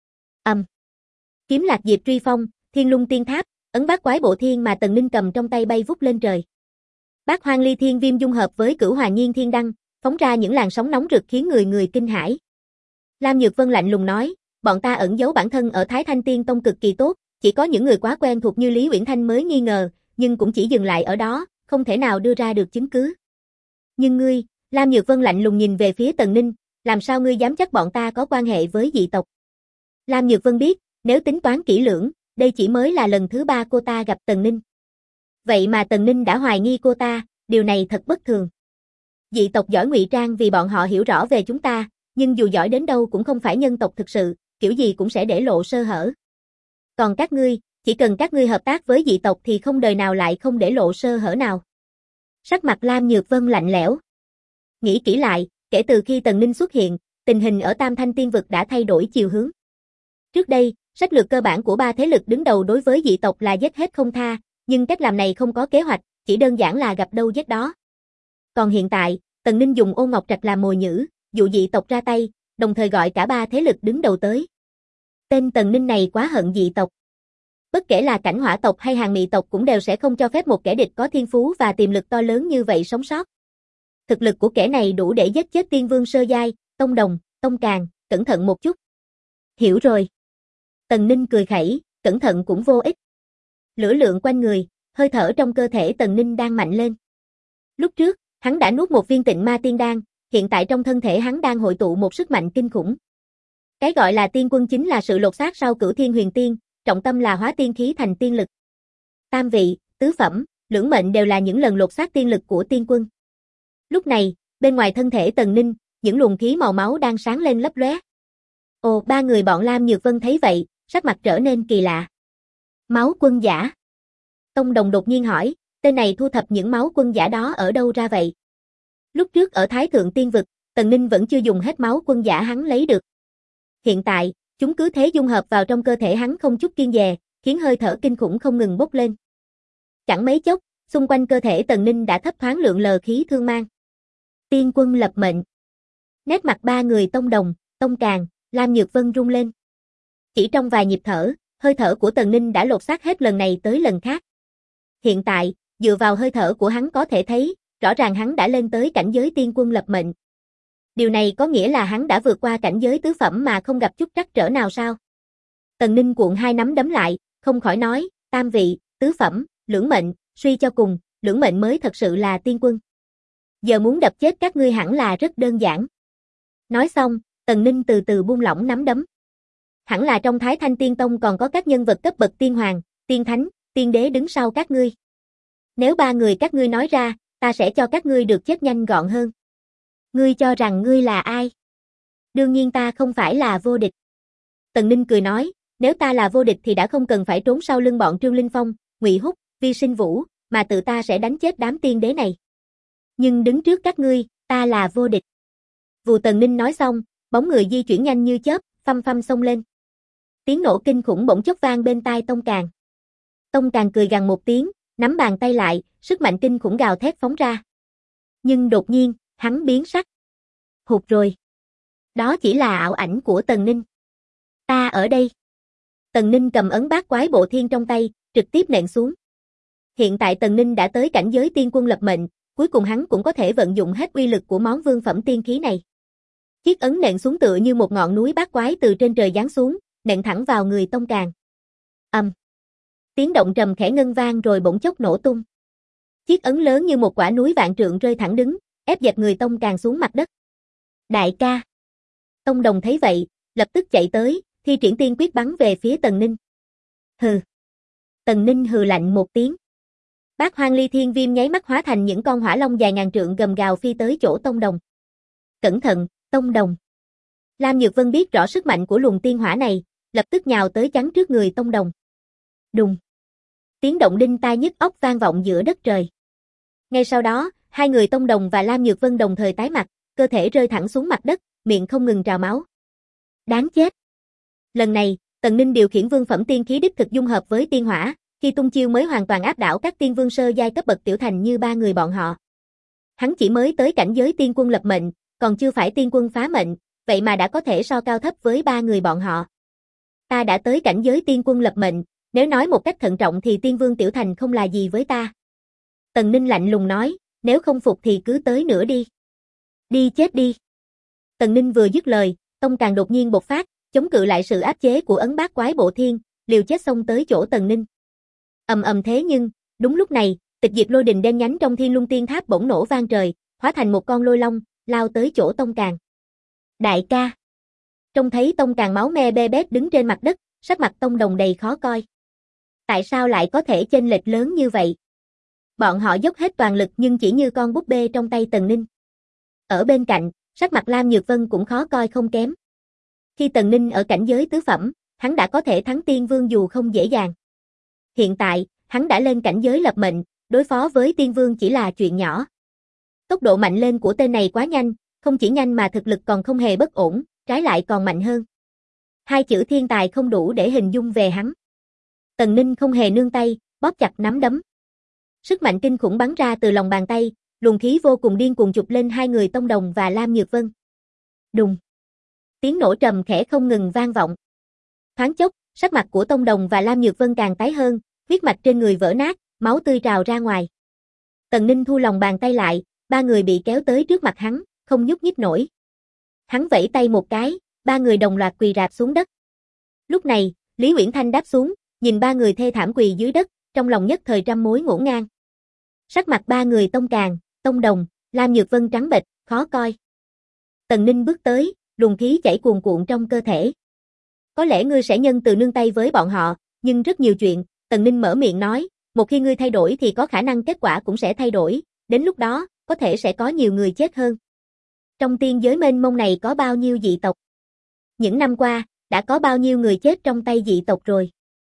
Kiếm Lạc Diệp Truy Phong, Thiên Lung Tiên Tháp, ấn bát quái bộ thiên mà Tần Ninh cầm trong tay bay vút lên trời. Bát Hoang Ly Thiên Viêm dung hợp với Cửu Hòa Nhiên Thiên Đăng, phóng ra những làn sóng nóng rực khiến người kinh hãi. Lam Nhược Vân lạnh lùng nói, bọn ta ẩn giấu bản thân ở Thái Thanh Tiên Tông cực kỳ tốt, chỉ có những người quá quen thuộc như Lý Uyển Thanh mới nghi ngờ, nhưng cũng chỉ dừng lại ở đó, không thể nào đưa ra được chứng cứ. Nhưng ngươi, Lam Nhược Vân lạnh lùng nhìn về phía Tần Ninh, làm sao ngươi dám chắc bọn ta có quan hệ với dị tộc? Lam Nhược Vân biết, nếu tính toán kỹ lưỡng, đây chỉ mới là lần thứ ba cô ta gặp Tần Ninh. Vậy mà Tần Ninh đã hoài nghi cô ta, điều này thật bất thường. Dị tộc giỏi ngụy trang vì bọn họ hiểu rõ về chúng ta, nhưng dù giỏi đến đâu cũng không phải nhân tộc thực sự, kiểu gì cũng sẽ để lộ sơ hở. Còn các ngươi, chỉ cần các ngươi hợp tác với dị tộc thì không đời nào lại không để lộ sơ hở nào. Sắc mặt Lam Nhược Vân lạnh lẽo. Nghĩ kỹ lại, kể từ khi Tần Ninh xuất hiện, tình hình ở Tam Thanh Tiên Vực đã thay đổi chiều hướng. Trước đây, Sách lược cơ bản của ba thế lực đứng đầu đối với dị tộc là giết hết không tha, nhưng cách làm này không có kế hoạch, chỉ đơn giản là gặp đâu giết đó. Còn hiện tại, Tần Ninh dùng Ôn Ngọc Trạch làm mồi nhử, dụ dị tộc ra tay, đồng thời gọi cả ba thế lực đứng đầu tới. Tên Tần Ninh này quá hận dị tộc. Bất kể là cảnh hỏa tộc hay hàng mị tộc cũng đều sẽ không cho phép một kẻ địch có thiên phú và tiềm lực to lớn như vậy sống sót. Thực lực của kẻ này đủ để giết chết tiên vương sơ giai, Tông Đồng, Tông Càn, cẩn thận một chút. Hiểu rồi. Tần Ninh cười khẩy, cẩn thận cũng vô ích. Lửa lượng quanh người, hơi thở trong cơ thể Tần Ninh đang mạnh lên. Lúc trước, hắn đã nuốt một viên tịnh ma tiên đan, hiện tại trong thân thể hắn đang hội tụ một sức mạnh kinh khủng. Cái gọi là tiên quân chính là sự lột xác sau Cửu Thiên Huyền Tiên, trọng tâm là hóa tiên khí thành tiên lực. Tam vị, tứ phẩm, lưỡng mệnh đều là những lần lột xác tiên lực của tiên quân. Lúc này, bên ngoài thân thể Tần Ninh, những luồng khí màu máu đang sáng lên lấp lóe. Ồ, ba người bọn Lam Nhược Vân thấy vậy, sắc mặt trở nên kỳ lạ. Máu quân giả. Tông Đồng đột nhiên hỏi, tên này thu thập những máu quân giả đó ở đâu ra vậy? Lúc trước ở Thái Thượng Tiên Vực, Tần Ninh vẫn chưa dùng hết máu quân giả hắn lấy được. Hiện tại, chúng cứ thế dung hợp vào trong cơ thể hắn không chút kiêng dè, khiến hơi thở kinh khủng không ngừng bốc lên. Chẳng mấy chốc, xung quanh cơ thể Tần Ninh đã thấp thoáng lượn lờ khí thương mang. Tiên quân lập mệnh. Nét mặt ba người Tông Đồng, Tông Càn, Lam Nhược Vân rung lên. Chỉ trong vài nhịp thở, hơi thở của Tần Ninh đã lột xác hết lần này tới lần khác. Hiện tại, dựa vào hơi thở của hắn có thể thấy, rõ ràng hắn đã lên tới cảnh giới tiên quân lập mệnh. Điều này có nghĩa là hắn đã vượt qua cảnh giới tứ phẩm mà không gặp chút trắc trở nào sao? Tần Ninh cuộn hai nắm đấm lại, không khỏi nói, tam vị, tứ phẩm, lưỡng mệnh, suy cho cùng, lưỡng mệnh mới thật sự là tiên quân. Giờ muốn đập chết các ngươi hẳn là rất đơn giản. Nói xong, Tần Ninh từ từ buông lỏng nắm đấm. Hẳn là trong Thái Thanh Tiên Tông còn có các nhân vật cấp bậc tiên hoàng, tiên thánh, tiên đế đứng sau các ngươi. Nếu ba người các ngươi nói ra, ta sẽ cho các ngươi được chết nhanh gọn hơn. Ngươi cho rằng ngươi là ai? Đương nhiên ta không phải là vô địch. Tần Ninh cười nói, nếu ta là vô địch thì đã không cần phải trốn sau lưng bọn Trương Linh Phong, Ngụy Húc, Vi Sinh Vũ, mà tự ta sẽ đánh chết đám tiên đế này. Nhưng đứng trước các ngươi, ta là vô địch. Vù Tần Ninh nói xong, bóng người di chuyển nhanh như chớp, phăm phăm xông lên. Tiếng nổ kinh khủng bỗng chốc vang bên tai Tông Càn. Tông Càn cười gằn một tiếng, nắm bàn tay lại, sức mạnh kinh khủng gào thét phóng ra. Nhưng đột nhiên, hắn biến sắc. Hụt rồi. Đó chỉ là ảo ảnh của Tần Ninh. Ta ở đây. Tần Ninh cầm ấn bát quái bộ thiên trong tay, trực tiếp nện xuống. Hiện tại Tần Ninh đã tới cảnh giới tiên quân lập mệnh, cuối cùng hắn cũng có thể vận dụng hết uy lực của món vương phẩm tiên khí này. Chiếc ấn nện xuống tựa như một ngọn núi bát quái từ trên trời giáng xuống, nện thẳng vào người Tông Càn. Tiếng động trầm khẽ ngân vang rồi bỗng chốc nổ tung. Chiếc ấn lớn như một quả núi vạn trượng rơi thẳng đứng, ép dẹp người Tông Càn xuống mặt đất. Đại ca. Tông Đồng thấy vậy, lập tức chạy tới, thi triển tiên quyết bắn về phía Tần Ninh. Hừ. Tần Ninh hừ lạnh một tiếng. Bát Hoang Ly Thiên Viêm nháy mắt hóa thành những con hỏa long dài ngàn trượng gầm gào phi tới chỗ Tông Đồng. Cẩn thận, Tông Đồng. Lam Nhược Vân biết rõ sức mạnh của luồng tiên hỏa này, lập tức nhào tới chắn trước người Tông Đồng. Đùng. Tiếng động đinh tai nhức óc vang vọng giữa đất trời. Ngay sau đó, hai người Tông Đồng và Lam Nhược Vân đồng thời tái mặt, cơ thể rơi thẳng xuống mặt đất, miệng không ngừng trào máu. Đáng chết. Lần này, Tần Ninh điều khiển vương phẩm tiên khí đích thực dung hợp với tiên hỏa, khi tung chiêu mới hoàn toàn áp đảo các tiên vương sơ giai cấp bậc tiểu thành như ba người bọn họ. Hắn chỉ mới tới cảnh giới tiên quân lập mệnh, còn chưa phải tiên quân phá mệnh, vậy mà đã có thể so cao thấp với ba người bọn họ. Ta đã tới cảnh giới tiên quân lập mệnh, nếu nói một cách thận trọng thì tiên vương tiểu thành không là gì với ta. Tần Ninh lạnh lùng nói, nếu không phục thì cứ tới nữa đi. Đi chết đi. Tần Ninh vừa dứt lời, Tông Càn đột nhiên bộc phát, chống cự lại sự áp chế của ấn bát quái bộ thiên, liều chết xông tới chỗ Tần Ninh. Thế nhưng, đúng lúc này, tịch diệt lôi đình đen nhánh trong Thiên Lung Tiên Tháp bỗng nổ vang trời, hóa thành một con lôi long, lao tới chỗ Tông Càn. Đại ca. Trông thấy Tông Càn máu me be bét đứng trên mặt đất, sắc mặt Tông Đồng đầy khó coi. Tại sao lại có thể chênh lệch lớn như vậy? Bọn họ dốc hết toàn lực nhưng chỉ như con búp bê trong tay Tần Ninh. Ở bên cạnh, sắc mặt Lam Nhược Vân cũng khó coi không kém. Khi Tần Ninh ở cảnh giới tứ phẩm, hắn đã có thể thắng tiên vương dù không dễ dàng. Hiện tại, hắn đã lên cảnh giới lập mệnh, đối phó với tiên vương chỉ là chuyện nhỏ. Tốc độ mạnh lên của tên này quá nhanh, không chỉ nhanh mà thực lực còn không hề bất ổn, trái lại còn mạnh hơn. Hai chữ thiên tài không đủ để hình dung về hắn. Tần Ninh không hề nương tay, bóp chặt nắm đấm. Sức mạnh kinh khủng bắn ra từ lòng bàn tay, luồng khí vô cùng điên cuồng chụp lên hai người Tông Đồng và Lam Nhược Vân. Đùng. Tiếng nổ trầm khẽ không ngừng vang vọng. Thoáng chốc, sắc mặt của Tông Đồng và Lam Nhược Vân càng tái hơn, huyết mạch trên người vỡ nát, máu tươi trào ra ngoài. Tần Ninh thu lòng bàn tay lại, ba người bị kéo tới trước mặt hắn, không nhúc nhích nổi. Hắn vẫy tay một cái, ba người đồng loạt quỳ rạp xuống đất. Lúc này, Lý Uyển Thanh đáp xuống, nhìn ba người thê thảm quỳ dưới đất, trong lòng nhất thời trăm mối ngổn ngang. Sắc mặt ba người Tông Càn, Tông Đồng, Lam Nhược Vân trắng bệch, khó coi. Tần Ninh bước tới, luồng khí chảy cuồn cuộn trong cơ thể. Có lẽ ngươi sẽ nhân từ nương tay với bọn họ, nhưng rất nhiều chuyện, Tần Ninh mở miệng nói, một khi ngươi thay đổi thì có khả năng kết quả cũng sẽ thay đổi, đến lúc đó, có thể sẽ có nhiều người chết hơn. Trong tiên giới mênh mông này có bao nhiêu dị tộc? Những năm qua, đã có bao nhiêu người chết trong tay dị tộc rồi?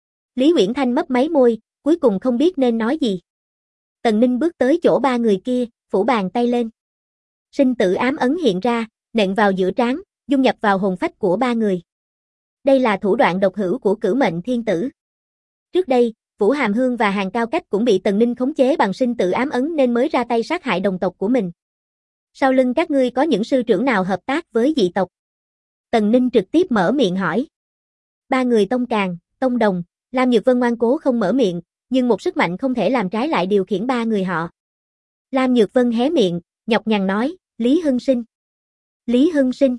Lý Uyển Thanh mấp máy môi, cuối cùng không biết nên nói gì. Tần Ninh bước tới chỗ ba người kia, phủ bàn tay lên. Sinh tử ám ấn hiện ra, nện vào giữa trán, dung nhập vào hồn phách của ba người. Đây là thủ đoạn độc hữu của Cửu Mệnh Thiên Tử. Trước đây, Vũ Hàm Hương và Hàn Cao Cách cũng bị Tần Ninh khống chế bằng sinh tử ám ấn nên mới ra tay sát hại đồng tộc của mình. Sau lưng các ngươi có những sư trưởng nào hợp tác với dị tộc? Tần Ninh trực tiếp mở miệng hỏi. Ba người Tông Càn, Tông Đồng, Lam Nhược Vân ngoan cố không mở miệng, nhưng một sức mạnh không thể làm trái lại điều khiển ba người họ. Lam Nhược Vân hé miệng, nhọc nhằn nói, Lý Hưng Sinh. Lý Hưng Sinh.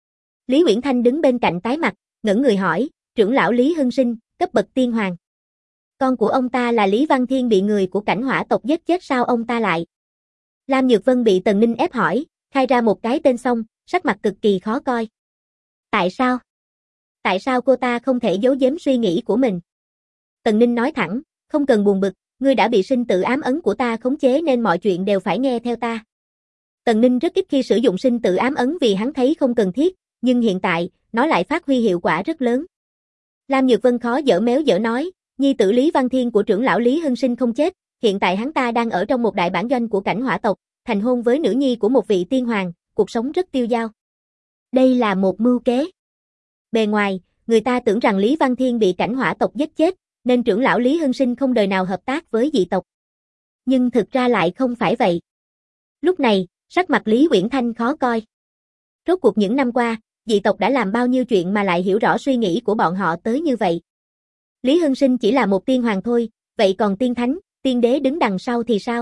Lý Uyển Thanh đứng bên cạnh tái mặt, ngẩng người hỏi, trưởng lão Lý Hưng Sinh, cấp bậc tiên hoàng. Con của ông ta là Lý Văn Thiên bị người của Cảnh Hỏa tộc giết chết sao ông ta lại? Lam Nhược Vân bị Tần Ninh ép hỏi, khai ra một cái tên xong, sắc mặt cực kỳ khó coi. Tại sao? Tại sao cô ta không thể giấu giếm suy nghĩ của mình? Tần Ninh nói thẳng, không cần buồn bực, ngươi đã bị sinh tử ám ấn của ta khống chế nên mọi chuyện đều phải nghe theo ta. Tần Ninh rất ít khi sử dụng sinh tử ám ấn vì hắn thấy không cần thiết, nhưng hiện tại, nó lại phát huy hiệu quả rất lớn. Lam Nhược Vân khó dở méo dở nói, nhi tử Lý Văn Thiên của trưởng lão Lý Hưng Sinh không chết, hiện tại hắn ta đang ở trong một đại bản doanh của Cảnh Hỏa tộc, thành hôn với nữ nhi của một vị tiên hoàng, cuộc sống rất tiêu dao. Đây là một mưu kế. Bề ngoài, người ta tưởng rằng Lý Văn Thiên bị Cảnh Hỏa tộc giết chết, nên trưởng lão Lý Hưng Sinh không đời nào hợp tác với dị tộc. Nhưng thực ra lại không phải vậy. Lúc này, sắc mặt Lý Uyển Thanh khó coi. Rốt cuộc những năm qua, dị tộc đã làm bao nhiêu chuyện mà lại hiểu rõ suy nghĩ của bọn họ tới như vậy. Lý Hưng Sinh chỉ là một tiên hoàng thôi, vậy còn tiên thánh, tiên đế đứng đằng sau thì sao?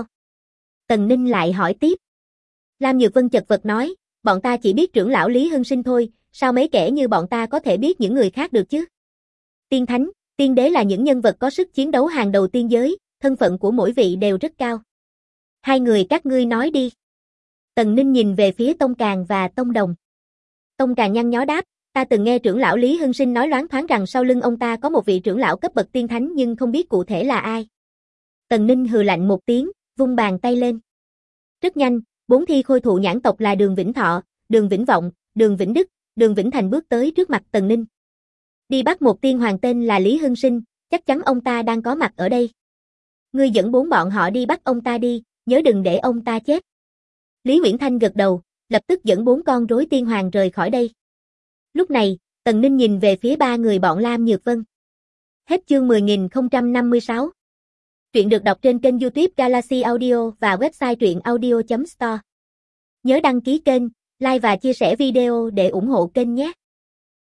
Tần Ninh lại hỏi tiếp. Lam Nhược Vân chật vật nói, bọn ta chỉ biết trưởng lão Lý Hưng Sinh thôi, sao mấy kẻ như bọn ta có thể biết những người khác được chứ? Tiên thánh, tiên đế là những nhân vật có sức chiến đấu hàng đầu tiên giới, thân phận của mỗi vị đều rất cao. Hai người các ngươi nói đi. Tần Ninh nhìn về phía Tông Càn và Tông Đồng. Tông Càn nhăn nhó đáp, ta từng nghe trưởng lão Lý Hưng Sinh nói loáng thoáng rằng sau lưng ông ta có một vị trưởng lão cấp bậc tiên thánh nhưng không biết cụ thể là ai. Tần Ninh hừ lạnh một tiếng, vung bàn tay lên. Rất nhanh, 4 thi khôi thụ nhãn tộc là Đường Vĩnh Thọ, Đường Vĩnh Vọng, Đường Vĩnh Đức, Đường Vĩnh Thành bước tới trước mặt Tần Ninh. Đi bắt một tiên hoàng tên là Lý Hưng Sinh, chắc chắn ông ta đang có mặt ở đây. Ngươi dẫn 4 bọn họ đi bắt ông ta đi, nhớ đừng để ông ta chết. Lý Uyển Thanh gật đầu, lập tức dẫn 4 con rối tiên hoàng rời khỏi đây. Lúc này, Tần Ninh nhìn về phía ba người bọn Lam Nhược Vân. Hết chương 10.056. Truyện được đọc trên kênh YouTube Galaxy Audio và website truyệnaudio.store. Nhớ đăng ký kênh, like và chia sẻ video để ủng hộ kênh nhé.